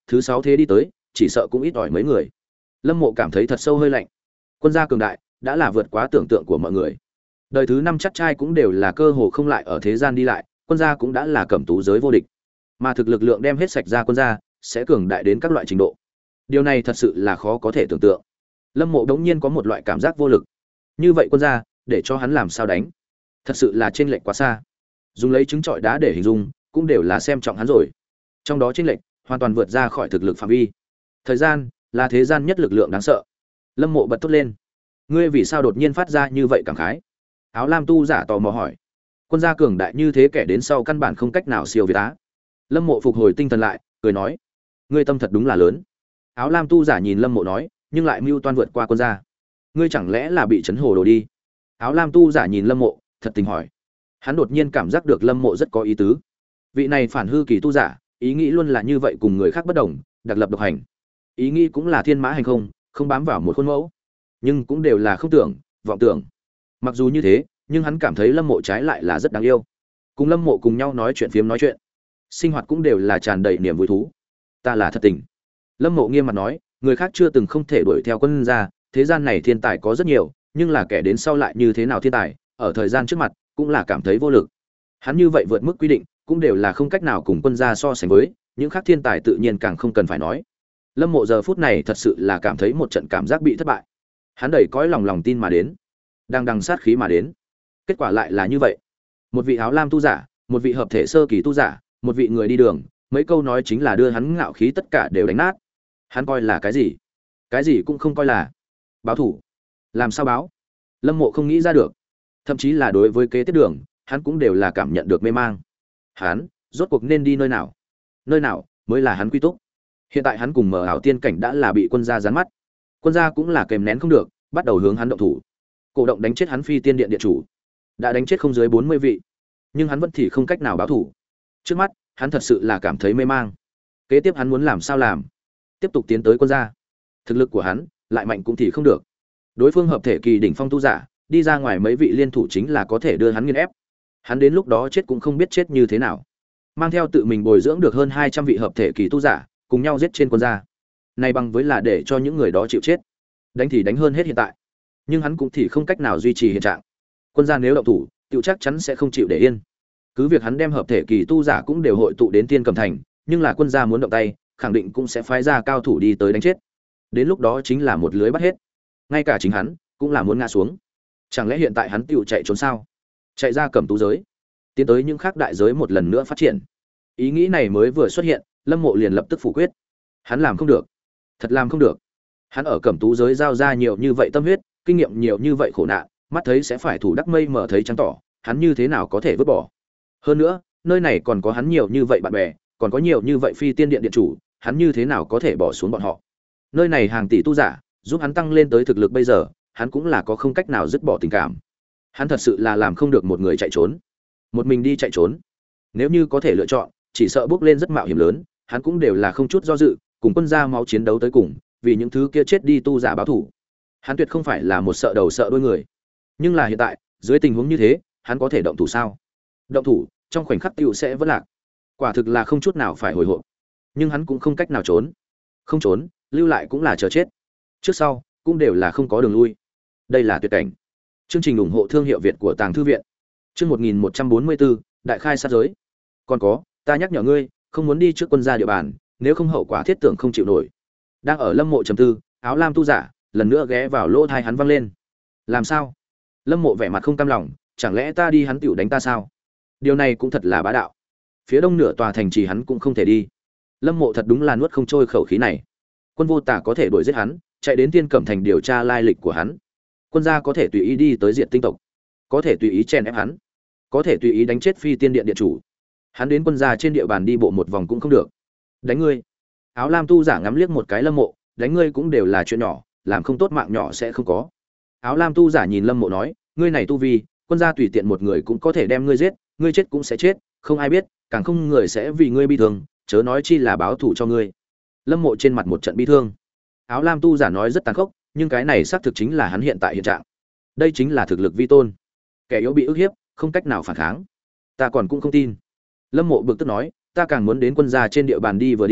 thứ sáu thế đi tới chỉ sợ cũng ít ỏi mấy người. Lâm Mộ cảm thấy thật sâu hơi lạnh. Quân gia cường đại đã là vượt quá tưởng tượng của mọi người. Đời thứ năm chắc trai cũng đều là cơ hồ không lại ở thế gian đi lại, quân gia cũng đã là cẩm tú giới vô địch. Mà thực lực lượng đem hết sạch ra quân gia, sẽ cường đại đến các loại trình độ. Điều này thật sự là khó có thể tưởng tượng. Lâm Mộ đống nhiên có một loại cảm giác vô lực. Như vậy quân gia, để cho hắn làm sao đánh? Thật sự là chênh lệch quá xa. Dùng lấy trứng trọi đá để hình dung, cũng đều là xem trọng hắn rồi. Trong đó chênh lệch hoàn toàn vượt ra khỏi thực lực phạm vi. Thời gian là thế gian nhất lực lượng đáng sợ. Lâm Mộ bật thốt lên. Ngươi vì sao đột nhiên phát ra như vậy cảm khái? Áo lam tu giả tò mò hỏi. Quân gia cường đại như thế kẻ đến sau căn bản không cách nào siêu việt á. Lâm Mộ phục hồi tinh thần lại, cười nói. Ngươi tâm thật đúng là lớn. Áo lam tu giả nhìn Lâm Mộ nói, nhưng lại mưu toan vượt qua quân gia. Ngươi chẳng lẽ là bị chấn hồ đồ đi? Áo lam tu giả nhìn Lâm Mộ, thật tình hỏi. Hắn đột nhiên cảm giác được Lâm Mộ rất có ý tứ. Vị này phản hư kỳ tu giả, ý nghĩ luôn là như vậy, cùng người khác bất đồng, đặc lập độc hành. Ý nghĩ cũng là thiên mã hành không, không bám vào một khuôn mẫu, nhưng cũng đều là không tưởng, vọng tưởng. Mặc dù như thế, nhưng hắn cảm thấy Lâm Mộ trái lại là rất đáng yêu. Cùng Lâm Mộ cùng nhau nói chuyện phiếm nói chuyện, sinh hoạt cũng đều là tràn đầy niềm vui thú. Ta là thật tình. Lâm Mộ nghiêm mặt nói, người khác chưa từng không thể đuổi theo quân gia, thế gian này thiên tài có rất nhiều, nhưng là kẻ đến sau lại như thế nào thiên tài, ở thời gian trước mặt cũng là cảm thấy vô lực. Hắn như vậy vượt mức quy định, cũng đều là không cách nào cùng quân gia so sánh với, những khác thiên tài tự nhiên càng không cần phải nói. Lâm Mộ giờ phút này thật sự là cảm thấy một trận cảm giác bị thất bại. Hắn đầy cõi lòng lòng tin mà đến, đang đằng sát khí mà đến. Kết quả lại là như vậy. Một vị áo lam tu giả, một vị hợp thể sơ kỳ tu giả, một vị người đi đường, mấy câu nói chính là đưa hắn ngạo khí tất cả đều đánh nát. Hắn coi là cái gì? Cái gì cũng không coi là. Báo thủ. Làm sao báo? Lâm Mộ không nghĩ ra được. Thậm chí là đối với kế tiếp đường, hắn cũng đều là cảm nhận được mê mang. Hắn, rốt cuộc nên đi nơi nào? Nơi nào mới là hắn quy túc? Hiện tại hắn cùng Mở Ảo Tiên cảnh đã là bị quân gia giáng mắt. Quân gia cũng là kềm nén không được, bắt đầu hướng hắn động thủ. Cổ động đánh chết hắn Phi Tiên Điện điện chủ. Đã đánh chết không dưới bốn mươi vị, nhưng hắn vẫn thì không cách nào báo thủ. Trước mắt, hắn thật sự là cảm thấy mê mang. Kế tiếp hắn muốn làm sao làm? Tiếp tục tiến tới quân gia. Thực lực của hắn lại mạnh cũng thì không được. Đối phương hợp thể kỳ đỉnh phong tu giả, đi ra ngoài mấy vị liên thủ chính là có thể đưa hắn nghiền ép. Hắn đến lúc đó chết cũng không biết chết như thế nào. Mang theo tự mình bồi dưỡng được hơn hai trăm vị hợp thể kỳ tu giả, cùng nhau giết trên quân gia. Này bằng với là để cho những người đó chịu chết. Đánh thì đánh hơn hết hiện tại, nhưng hắn cũng thì không cách nào duy trì hiện trạng. Quân gia nếu động thủ, tiểu chắc chắn sẽ không chịu để yên. Cứ việc hắn đem hợp thể kỳ tu giả cũng đều hội tụ đến Tiên Cầm Thành, nhưng là quân gia muốn động tay, khẳng định cũng sẽ phái ra cao thủ đi tới đánh chết. Đến lúc đó chính là một lưới bắt hết. Ngay cả chính hắn cũng là muốn ngã xuống. Chẳng lẽ hiện tại hắn tiểu chạy trốn sao? Chạy ra Cẩm Tú giới, tiến tới những khác đại giới một lần nữa phát triển. Ý nghĩ này mới vừa xuất hiện, Lâm Mộ liền lập tức phủ quyết. Hắn làm không được, thật làm không được. Hắn ở Cẩm Tú giới giao ra nhiều như vậy tâm huyết, kinh nghiệm nhiều như vậy khổ nạn, mắt thấy sẽ phải thủ đắc mây mở thấy trắng tỏ, hắn như thế nào có thể vứt bỏ? Hơn nữa, nơi này còn có hắn nhiều như vậy bạn bè, còn có nhiều như vậy Phi Tiên Điện điện chủ, hắn như thế nào có thể bỏ xuống bọn họ? Nơi này hàng tỷ tu giả, giúp hắn tăng lên tới thực lực bây giờ, hắn cũng là có không cách nào dứt bỏ tình cảm. Hắn thật sự là làm không được một người chạy trốn, một mình đi chạy trốn. Nếu như có thể lựa chọn, chỉ sợ bước lên rất mạo hiểm lớn, hắn cũng đều là không chút do dự, cùng quân gia máu chiến đấu tới cùng, vì những thứ kia chết đi tu giả báo thủ. Hắn tuyệt không phải là một sợ đầu sợ đuôi người. Nhưng là hiện tại, dưới tình huống như thế, hắn có thể động thủ sao? Động thủ, trong khoảnh khắc tiểu sẽ vỡ lạc. Quả thực là không chút nào phải hồi hộp. Nhưng hắn cũng không cách nào trốn. Không trốn, lưu lại cũng là chờ chết. Trước sau, cũng đều là không có đường lui. Đây là tuyệt cảnh. Chương trình ủng hộ thương hiệu Việt của Tàng Thư viện. Chương một nghìn một trăm bốn mươi bốn, đại khai sát giới. Còn có, ta nhắc nhở ngươi, không muốn đi trước quân gia địa bàn, nếu không hậu quả thiết tưởng không chịu nổi. Đang ở Lâm Mộ trầm tư, áo lam tu giả lần nữa ghé vào lỗ tai hắn văng lên. Làm sao? Lâm Mộ vẻ mặt không cam lòng, chẳng lẽ ta đi hắn tiểu đánh ta sao? Điều này cũng thật là bá đạo. Phía đông nửa tòa thành trì hắn cũng không thể đi. Lâm Mộ thật đúng là nuốt không trôi khẩu khí này. Quân vô tả có thể đuổi giết hắn, chạy đến Tiên Cẩm Thành điều tra lai lịch của hắn. Quân gia có thể tùy ý đi tới diện tinh tộc, có thể tùy ý chèn ép hắn, có thể tùy ý đánh chết Phi Tiên Điện điện chủ. Hắn đến quân gia trên địa bàn đi bộ một vòng cũng không được. Đánh ngươi? Áo lam tu giả ngắm liếc một cái Lâm Mộ, đánh ngươi cũng đều là chuyện nhỏ, làm không tốt mạng nhỏ sẽ không có. Áo lam tu giả nhìn Lâm Mộ nói, ngươi này tu vi, quân gia tùy tiện một người cũng có thể đem ngươi giết, ngươi chết cũng sẽ chết, không ai biết, càng không người sẽ vì ngươi bi thương, chớ nói chi là báo thù cho ngươi. Lâm Mộ trên mặt một trận bi thương. Áo lam tu giả nói rất tàn khốc, nhưng cái này xác thực chính là hắn hiện tại hiện trạng. Đây chính là thực lực vi tôn. Kẻ yếu bị ức hiếp, không cách nào phản kháng. Ta còn cũng không tin. Lâm Mộ bực tức nói, ta càng muốn đến quân gia trên địa bàn đi vừa đi,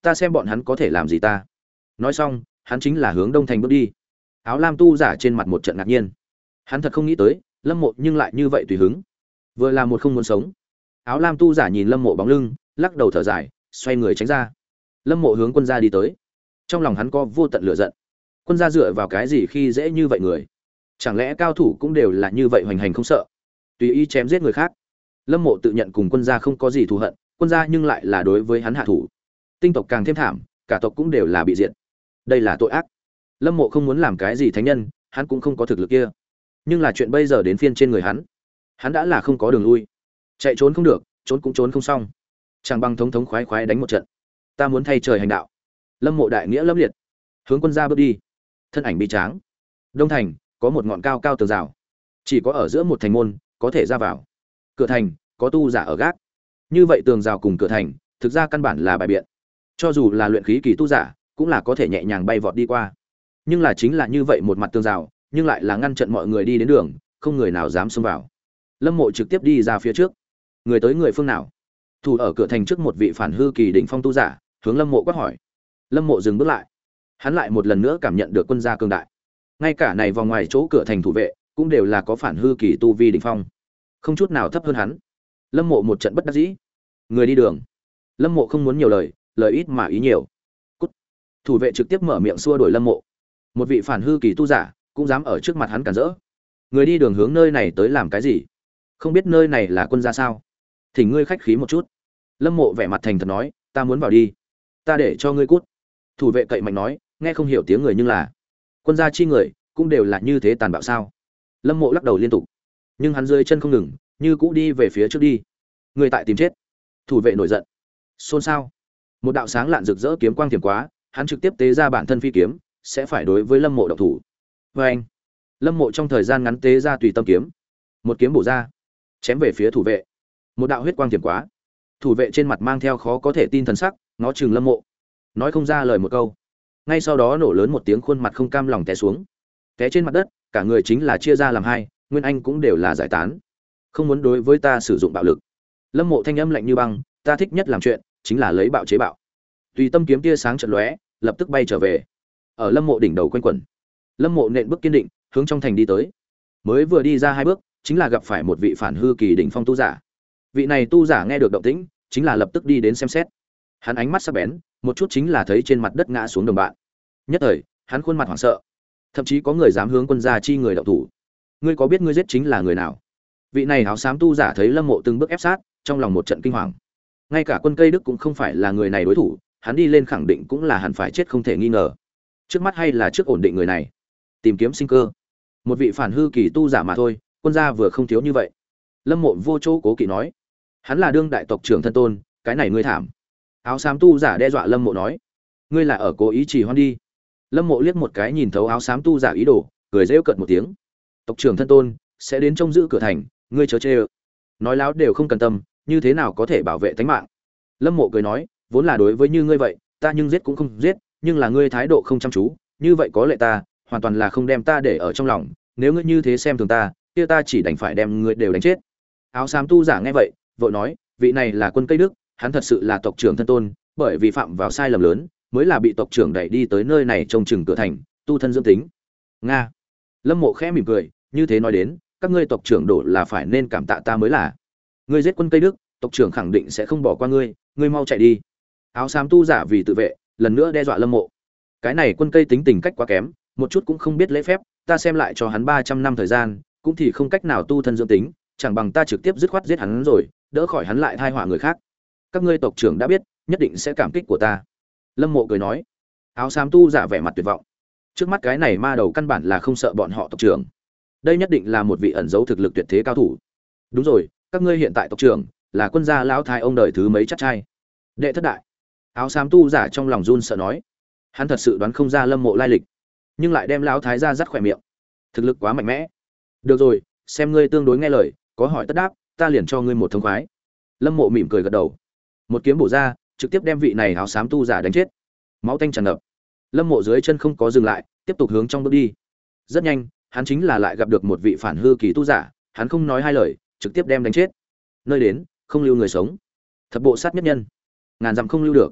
ta xem bọn hắn có thể làm gì ta. Nói xong, hắn chính là hướng đông thành bước đi. Áo lam tu giả trên mặt một trận ngạc nhiên. Hắn thật không nghĩ tới, Lâm Mộ nhưng lại như vậy tùy hứng, vừa là một không muốn sống. Áo lam tu giả nhìn Lâm Mộ bóng lưng, lắc đầu thở dài, xoay người tránh ra. Lâm Mộ hướng quân gia đi tới. Trong lòng hắn có vô tận lửa giận. Quân gia dựa vào cái gì khi dễ như vậy người? Chẳng lẽ cao thủ cũng đều là như vậy hoành hành không sợ, tùy ý chém giết người khác? Lâm Mộ tự nhận cùng quân gia không có gì thù hận, quân gia nhưng lại là đối với hắn hạ thủ. Tinh tộc càng thêm thảm, cả tộc cũng đều là bị diệt. Đây là tội ác. Lâm Mộ không muốn làm cái gì thánh nhân, hắn cũng không có thực lực kia. Nhưng là chuyện bây giờ đến phiên trên người hắn, hắn đã là không có đường lui. Chạy trốn không được, trốn cũng trốn không xong. Chẳng bằng thống thống khoái khoái đánh một trận. Ta muốn thay trời hành đạo. Lâm Mộ đại nghĩa lâm liệt, hướng quân gia bước đi. Thân ảnh bi tráng. Đông thành có một ngọn cao cao tường rào, chỉ có ở giữa một thành môn có thể ra vào. Cửa thành có tu giả ở gác. Như vậy tường rào cùng cửa thành, thực ra căn bản là bài biện. Cho dù là luyện khí kỳ tu giả, cũng là có thể nhẹ nhàng bay vọt đi qua. Nhưng là chính là như vậy một mặt tường rào, nhưng lại là ngăn chặn mọi người đi đến đường, không người nào dám xông vào. Lâm Mộ trực tiếp đi ra phía trước. Người tới người phương nào? Thủ ở cửa thành trước một vị phản hư kỳ đỉnh phong tu giả, hướng Lâm Mộ quát hỏi. Lâm Mộ dừng bước lại. Hắn lại một lần nữa cảm nhận được quân gia cường đại. Ngay cả này vòng ngoài chỗ cửa thành thủ vệ, cũng đều là có phản hư kỳ tu vi đỉnh phong, không chút nào thấp hơn hắn. Lâm Mộ một trận bất đắc dĩ. Người đi đường. Lâm Mộ không muốn nhiều lời, lời ít mà ý nhiều. Cút. Thủ vệ trực tiếp mở miệng xua đuổi Lâm Mộ. Một vị phản hư kỳ tu giả cũng dám ở trước mặt hắn cản rỡ. Người đi đường hướng nơi này tới làm cái gì? Không biết nơi này là quân gia sao? Thỉnh ngươi khách khí một chút. Lâm Mộ vẻ mặt thành thật nói, ta muốn vào đi. Ta để cho ngươi cút. Thủ vệ cậy mạnh nói, nghe không hiểu tiếng người nhưng là quân gia chi người cũng đều là như thế tàn bạo sao? Lâm Mộ lắc đầu liên tục, nhưng hắn rơi chân không ngừng, như cũ đi về phía trước đi. Người tại tìm chết. Thủ vệ nổi giận, xôn xao. Một đạo sáng lạn rực rỡ kiếm quang tiềm quá, hắn trực tiếp tế ra bản thân phi kiếm, sẽ phải đối với Lâm Mộ động thủ. Và anh, Lâm Mộ trong thời gian ngắn tế ra tùy tâm kiếm, một kiếm bổ ra, chém về phía thủ vệ. Một đạo huyết quang tiềm quá, thủ vệ trên mặt mang theo khó có thể tin thần sắc, ngó chừng Lâm Mộ, nói không ra lời một câu. Ngay sau đó nổ lớn một tiếng, khuôn mặt không cam lòng té xuống, té trên mặt đất, cả người chính là chia ra làm hai, nguyên anh cũng đều là giải tán. Không muốn đối với ta sử dụng bạo lực. Lâm Mộ thanh âm lạnh như băng, ta thích nhất làm chuyện chính là lấy bạo chế bạo. Tùy tâm kiếm tia sáng chợt lóe, lập tức bay trở về, ở Lâm Mộ đỉnh đầu quanh quẩn. Lâm Mộ nện bước kiên định, hướng trong thành đi tới. Mới vừa đi ra hai bước, chính là gặp phải một vị phản hư kỳ đỉnh phong tu giả. Vị này tu giả nghe được động tĩnh, chính là lập tức đi đến xem xét. Hắn ánh mắt sắc bén, một chút chính là thấy trên mặt đất ngã xuống đồng bạn. Nhất thời, hắn khuôn mặt hoảng sợ. Thậm chí có người dám hướng quân gia chi người động thủ. Ngươi có biết ngươi giết chính là người nào? Vị này áo xám tu giả thấy Lâm Mộ từng bước ép sát, trong lòng một trận kinh hoàng. Ngay cả quân cây đức cũng không phải là người này đối thủ, hắn đi lên khẳng định cũng là hẳn phải chết không thể nghi ngờ. Trước mắt hay là trước ổn định người này, tìm kiếm sinh cơ. Một vị phản hư kỳ tu giả mà thôi, quân gia vừa không thiếu như vậy. Lâm Mộ vô chỗ cố kỵ nói, hắn là đương đại tộc trưởng thân tôn, cái này ngươi thảm. Áo xám tu giả đe dọa Lâm Mộ nói, ngươi là ở cố ý trì hoãn đi. Lâm Mộ liếc một cái nhìn thấu áo xám tu giả ý đồ, cười rêu cợt một tiếng. Tộc trưởng thân tôn sẽ đến trông giữ cửa thành, ngươi chớ chê ơ. Nói láo đều không cần tâm, như thế nào có thể bảo vệ tính mạng? Lâm Mộ cười nói, vốn là đối với như ngươi vậy, ta nhưng giết cũng không giết, nhưng là ngươi thái độ không chăm chú, như vậy có lệ ta, hoàn toàn là không đem ta để ở trong lòng, nếu ngươi như thế xem thường ta, kia ta chỉ đành phải đem ngươi đều đánh chết. Áo xám tu giả nghe vậy, vội nói, vị này là quân cây đức, hắn thật sự là tộc trưởng thân tôn, bởi vì phạm vào sai lầm lớn, mới là bị tộc trưởng đẩy đi tới nơi này trông chừng cửa thành, tu thân dưỡng tính. Nga. Lâm Mộ khẽ mỉm cười, như thế nói đến, các ngươi tộc trưởng đổ là phải nên cảm tạ ta mới là. Ngươi giết quân cây đức, tộc trưởng khẳng định sẽ không bỏ qua ngươi, ngươi mau chạy đi. Áo xám tu giả vì tự vệ, lần nữa đe dọa Lâm Mộ. Cái này quân cây tính tình cách quá kém, một chút cũng không biết lễ phép, ta xem lại cho hắn ba trăm năm thời gian, cũng thì không cách nào tu thân dưỡng tính, chẳng bằng ta trực tiếp dứt khoát giết hắn rồi, đỡ khỏi hắn lại thai họa người khác. Các ngươi tộc trưởng đã biết, nhất định sẽ cảm kích của ta. Lâm Mộ cười nói. Áo xám tu giả vẻ mặt tuyệt vọng. Trước mắt cái này ma đầu căn bản là không sợ bọn họ tộc trưởng. Đây nhất định là một vị ẩn giấu thực lực tuyệt thế cao thủ. Đúng rồi, các ngươi hiện tại tộc trưởng là quân gia lão thái ông đời thứ mấy chắc trai? Đệ thất đại. Áo xám tu giả trong lòng run sợ nói. Hắn thật sự đoán không ra Lâm Mộ lai lịch, nhưng lại đem lão thái gia dắt khỏe miệng. Thực lực quá mạnh mẽ. Được rồi, xem ngươi tương đối nghe lời, có hỏi tất đáp, ta liền cho ngươi một thông khoái. Lâm Mộ mỉm cười gật đầu, một kiếm bổ ra, trực tiếp đem vị này áo xám tu giả đánh chết. Máu tanh tràn ngập. Lâm Mộ dưới chân không có dừng lại, tiếp tục hướng trong bước đi. Rất nhanh, hắn chính là lại gặp được một vị phản hư kỳ tu giả, hắn không nói hai lời, trực tiếp đem đánh chết. Nơi đến, không lưu người sống. Thập bộ sát nhất nhân, ngàn dặm không lưu được.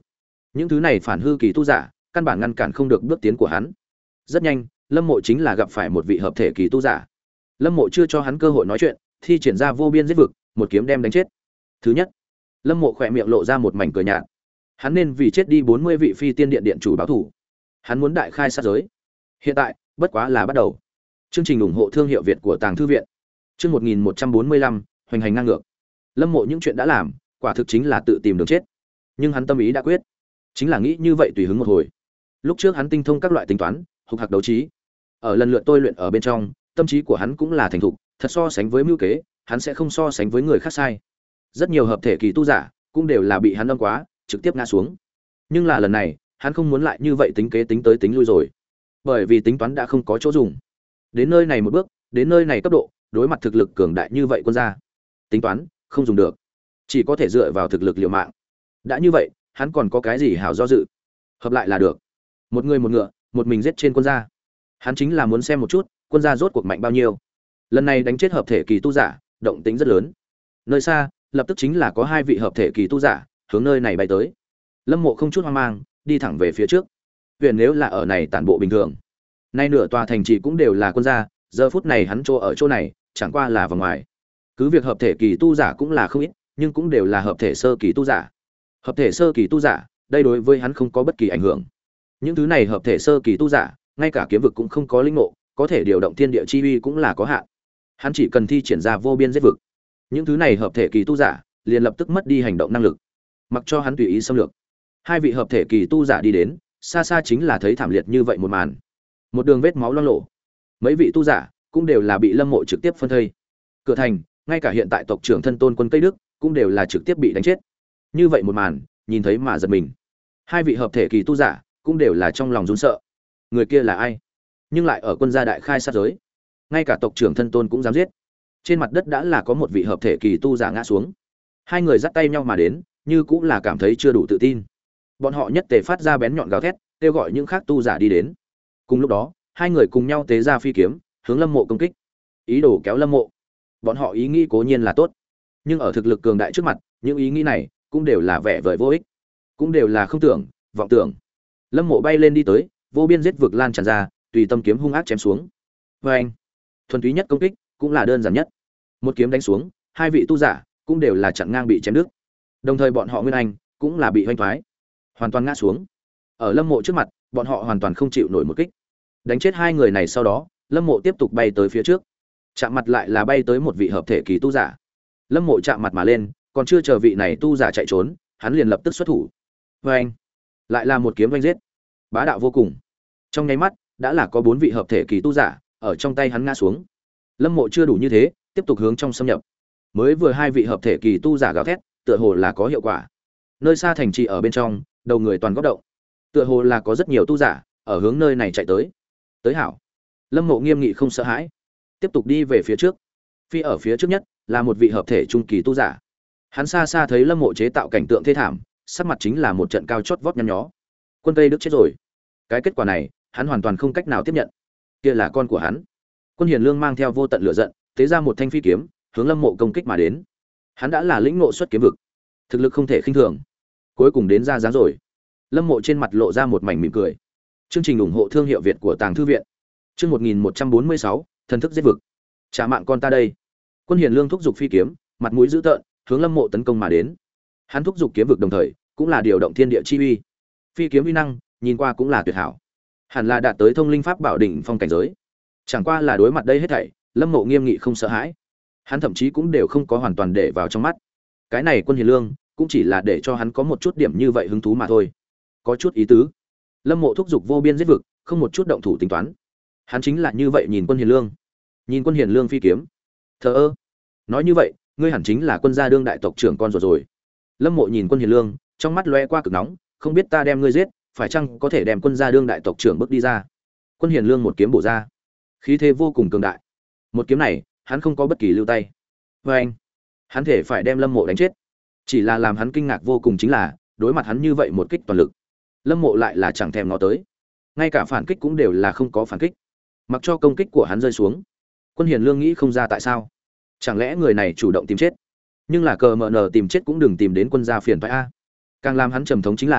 Những thứ này phản hư kỳ tu giả căn bản ngăn cản không được bước tiến của hắn. Rất nhanh, Lâm Mộ chính là gặp phải một vị hợp thể kỳ tu giả. Lâm Mộ chưa cho hắn cơ hội nói chuyện, thi triển ra vô biên giết vực, một kiếm đem đánh chết. Thứ nhất, Lâm Mộ khỏe miệng lộ ra một mảnh cười nhạt. Hắn nên vì chết đi bốn mươi vị phi tiên điện điện chủ báo thù. Hắn muốn đại khai sát giới. Hiện tại, bất quá là bắt đầu. Chương trình ủng hộ thương hiệu Việt của Tàng thư viện. Chương một nghìn một trăm bốn mươi lăm, hoành hành ngang ngược. Lâm Mộ những chuyện đã làm, quả thực chính là tự tìm đường chết. Nhưng hắn tâm ý đã quyết, chính là nghĩ như vậy tùy hứng một hồi. Lúc trước hắn tinh thông các loại tính toán, hục hạc đấu trí. Ở lần lượt tôi luyện ở bên trong, tâm trí của hắn cũng là thành thục, thật so sánh với mưu kế, hắn sẽ không so sánh với người khác sai. Rất nhiều hợp thể kỳ tu giả cũng đều là bị hắn đâm quá, trực tiếp ngã xuống. Nhưng là lần này, hắn không muốn lại như vậy tính kế tính tới tính lui rồi. Bởi vì tính toán đã không có chỗ dùng. Đến nơi này một bước, đến nơi này cấp độ, đối mặt thực lực cường đại như vậy quân gia, tính toán không dùng được, chỉ có thể dựa vào thực lực liều mạng. Đã như vậy, hắn còn có cái gì hảo do dự? Hợp lại là được. Một người một ngựa, một mình giết trên quân gia. Hắn chính là muốn xem một chút, quân gia rốt cuộc mạnh bao nhiêu. Lần này đánh chết hợp thể kỳ tu giả, động tĩnh rất lớn. Nơi xa, lập tức chính là có hai vị hợp thể kỳ tu giả hướng nơi này bay tới. Lâm Mộ không chút hoang mang, đi thẳng về phía trước. Huyền nếu là ở này tản bộ bình thường, nay nửa tòa thành trì cũng đều là quân gia, giờ phút này hắn chỗ ở chỗ này, chẳng qua là vào ngoài. Cứ việc hợp thể kỳ tu giả cũng là không ít, nhưng cũng đều là hợp thể sơ kỳ tu giả. Hợp thể sơ kỳ tu giả, đây đối với hắn không có bất kỳ ảnh hưởng. Những thứ này hợp thể sơ kỳ tu giả, ngay cả kiếm vực cũng không có linh ngộ, có thể điều động thiên địa chi uy cũng là có hạn. Hắn chỉ cần thi triển ra vô biên giết vực, những thứ này hợp thể kỳ tu giả liền lập tức mất đi hành động năng lực, mặc cho hắn tùy ý xâm lược. Hai vị hợp thể kỳ tu giả đi đến, xa xa chính là thấy thảm liệt như vậy một màn. Một đường vết máu loang lổ. Mấy vị tu giả cũng đều là bị Lâm Mộ trực tiếp phân thây. Cửa thành, ngay cả hiện tại tộc trưởng thân tôn quân Tây Đức cũng đều là trực tiếp bị đánh chết. Như vậy một màn, nhìn thấy mà giật mình. Hai vị hợp thể kỳ tu giả cũng đều là trong lòng run sợ. Người kia là ai? Nhưng lại ở quân gia đại khai sát giới. Ngay cả tộc trưởng thân tôn cũng dám giết. Trên mặt đất đã là có một vị hợp thể kỳ tu giả ngã xuống. Hai người dắt tay nhau mà đến, như cũng là cảm thấy chưa đủ tự tin. Bọn họ nhất tề phát ra bén nhọn gào thét, kêu gọi những khác tu giả đi đến. Cùng lúc đó, hai người cùng nhau tế ra phi kiếm, hướng Lâm Mộ công kích. Ý đồ kéo Lâm Mộ. Bọn họ ý nghĩ cố nhiên là tốt, nhưng ở thực lực cường đại trước mặt, những ý nghĩ này cũng đều là vẻ vời vô ích, cũng đều là không tưởng, vọng tưởng. Lâm Mộ bay lên đi tới, vô biên giết vực lan tràn ra, tùy tâm kiếm hung ác chém xuống. Và anh, thuần túy nhất công kích, cũng là đơn giản nhất. Một kiếm đánh xuống, hai vị tu giả cũng đều là chặn ngang bị chém đứt. Đồng thời bọn họ Nguyên Anh cũng là bị hoành thoái, hoàn toàn ngã xuống. Ở Lâm Mộ trước mặt, bọn họ hoàn toàn không chịu nổi một kích. Đánh chết hai người này sau đó, Lâm Mộ tiếp tục bay tới phía trước. Chạm mặt lại là bay tới một vị hợp thể kỳ tu giả. Lâm Mộ chạm mặt mà lên, còn chưa chờ vị này tu giả chạy trốn, hắn liền lập tức xuất thủ. Và anh, lại là một kiếm vanh giết, bá đạo vô cùng. Trong nháy mắt, đã là có bốn vị hợp thể kỳ tu giả ở trong tay hắn ngã xuống. Lâm Mộ chưa đủ như thế, tiếp tục hướng trong xâm nhập. Mới vừa hai vị hợp thể kỳ tu giả gào thét, tựa hồ là có hiệu quả. Nơi xa thành trì ở bên trong, đầu người toàn góc động. Tựa hồ là có rất nhiều tu giả ở hướng nơi này chạy tới. Tới hảo. Lâm Mộ nghiêm nghị không sợ hãi, tiếp tục đi về phía trước. Phi ở phía trước nhất là một vị hợp thể trung kỳ tu giả. Hắn xa xa thấy Lâm Mộ chế tạo cảnh tượng thê thảm, sắc mặt chính là một trận cao chót vót nhăn nhó. Quân Tây Đức chết rồi. Cái kết quả này, hắn hoàn toàn không cách nào tiếp nhận. Kia là con của hắn. Quân Hiền Lương mang theo vô tận lửa giận, tế ra một thanh phi kiếm, hướng Lâm Mộ công kích mà đến. Hắn đã là lĩnh ngộ xuất kiếm vực, thực lực không thể khinh thường. Cuối cùng đến ra dáng rồi. Lâm Mộ trên mặt lộ ra một mảnh mỉm cười. Chương trình ủng hộ thương hiệu Việt của Tàng thư viện. Chương một nghìn một trăm bốn mươi sáu, thần thức giết vực. Trả mạng con ta đây. Quân Hiền Lương thúc giục phi kiếm, mặt mũi dữ tợn, hướng Lâm Mộ tấn công mà đến. Hắn thúc giục kiếm vực đồng thời, cũng là điều động thiên địa chi uy. Phi kiếm uy năng, nhìn qua cũng là tuyệt hảo. Hẳn là đạt tới thông linh pháp bảo đỉnh phong cảnh giới. Chẳng qua là đối mặt đây hết thảy, Lâm Mộ nghiêm nghị không sợ hãi. Hắn thậm chí cũng đều không có hoàn toàn để vào trong mắt. Cái này Quân Hiền Lương, cũng chỉ là để cho hắn có một chút điểm như vậy hứng thú mà thôi. Có chút ý tứ. Lâm Mộ thúc giục vô biên giết vực, không một chút động thủ tính toán. Hắn chính là như vậy nhìn Quân Hiền Lương. Nhìn Quân Hiền Lương phi kiếm. Thờ ơ. Nói như vậy, ngươi hẳn chính là quân gia đương đại tộc trưởng con ruột rồi. Lâm Mộ nhìn Quân Hiền Lương, trong mắt lóe qua cực nóng, không biết ta đem ngươi giết, phải chăng có thể đem quân gia đương đại tộc trưởng bước đi ra. Quân Hiền Lương một kiếm bổ ra, khí thế vô cùng cường đại. Một kiếm này, hắn không có bất kỳ lưu tay. Và anh, hắn thể phải đem Lâm Mộ đánh chết. Chỉ là làm hắn kinh ngạc vô cùng chính là, đối mặt hắn như vậy một kích toàn lực, Lâm Mộ lại là chẳng thèm ngó tới. Ngay cả phản kích cũng đều là không có phản kích. Mặc cho công kích của hắn rơi xuống. Quân Hiền Lương nghĩ không ra tại sao. Chẳng lẽ người này chủ động tìm chết? Nhưng là cờ mờ nờ tìm chết cũng đừng tìm đến quân gia phiền phải a. Càng làm hắn trầm thống chính là,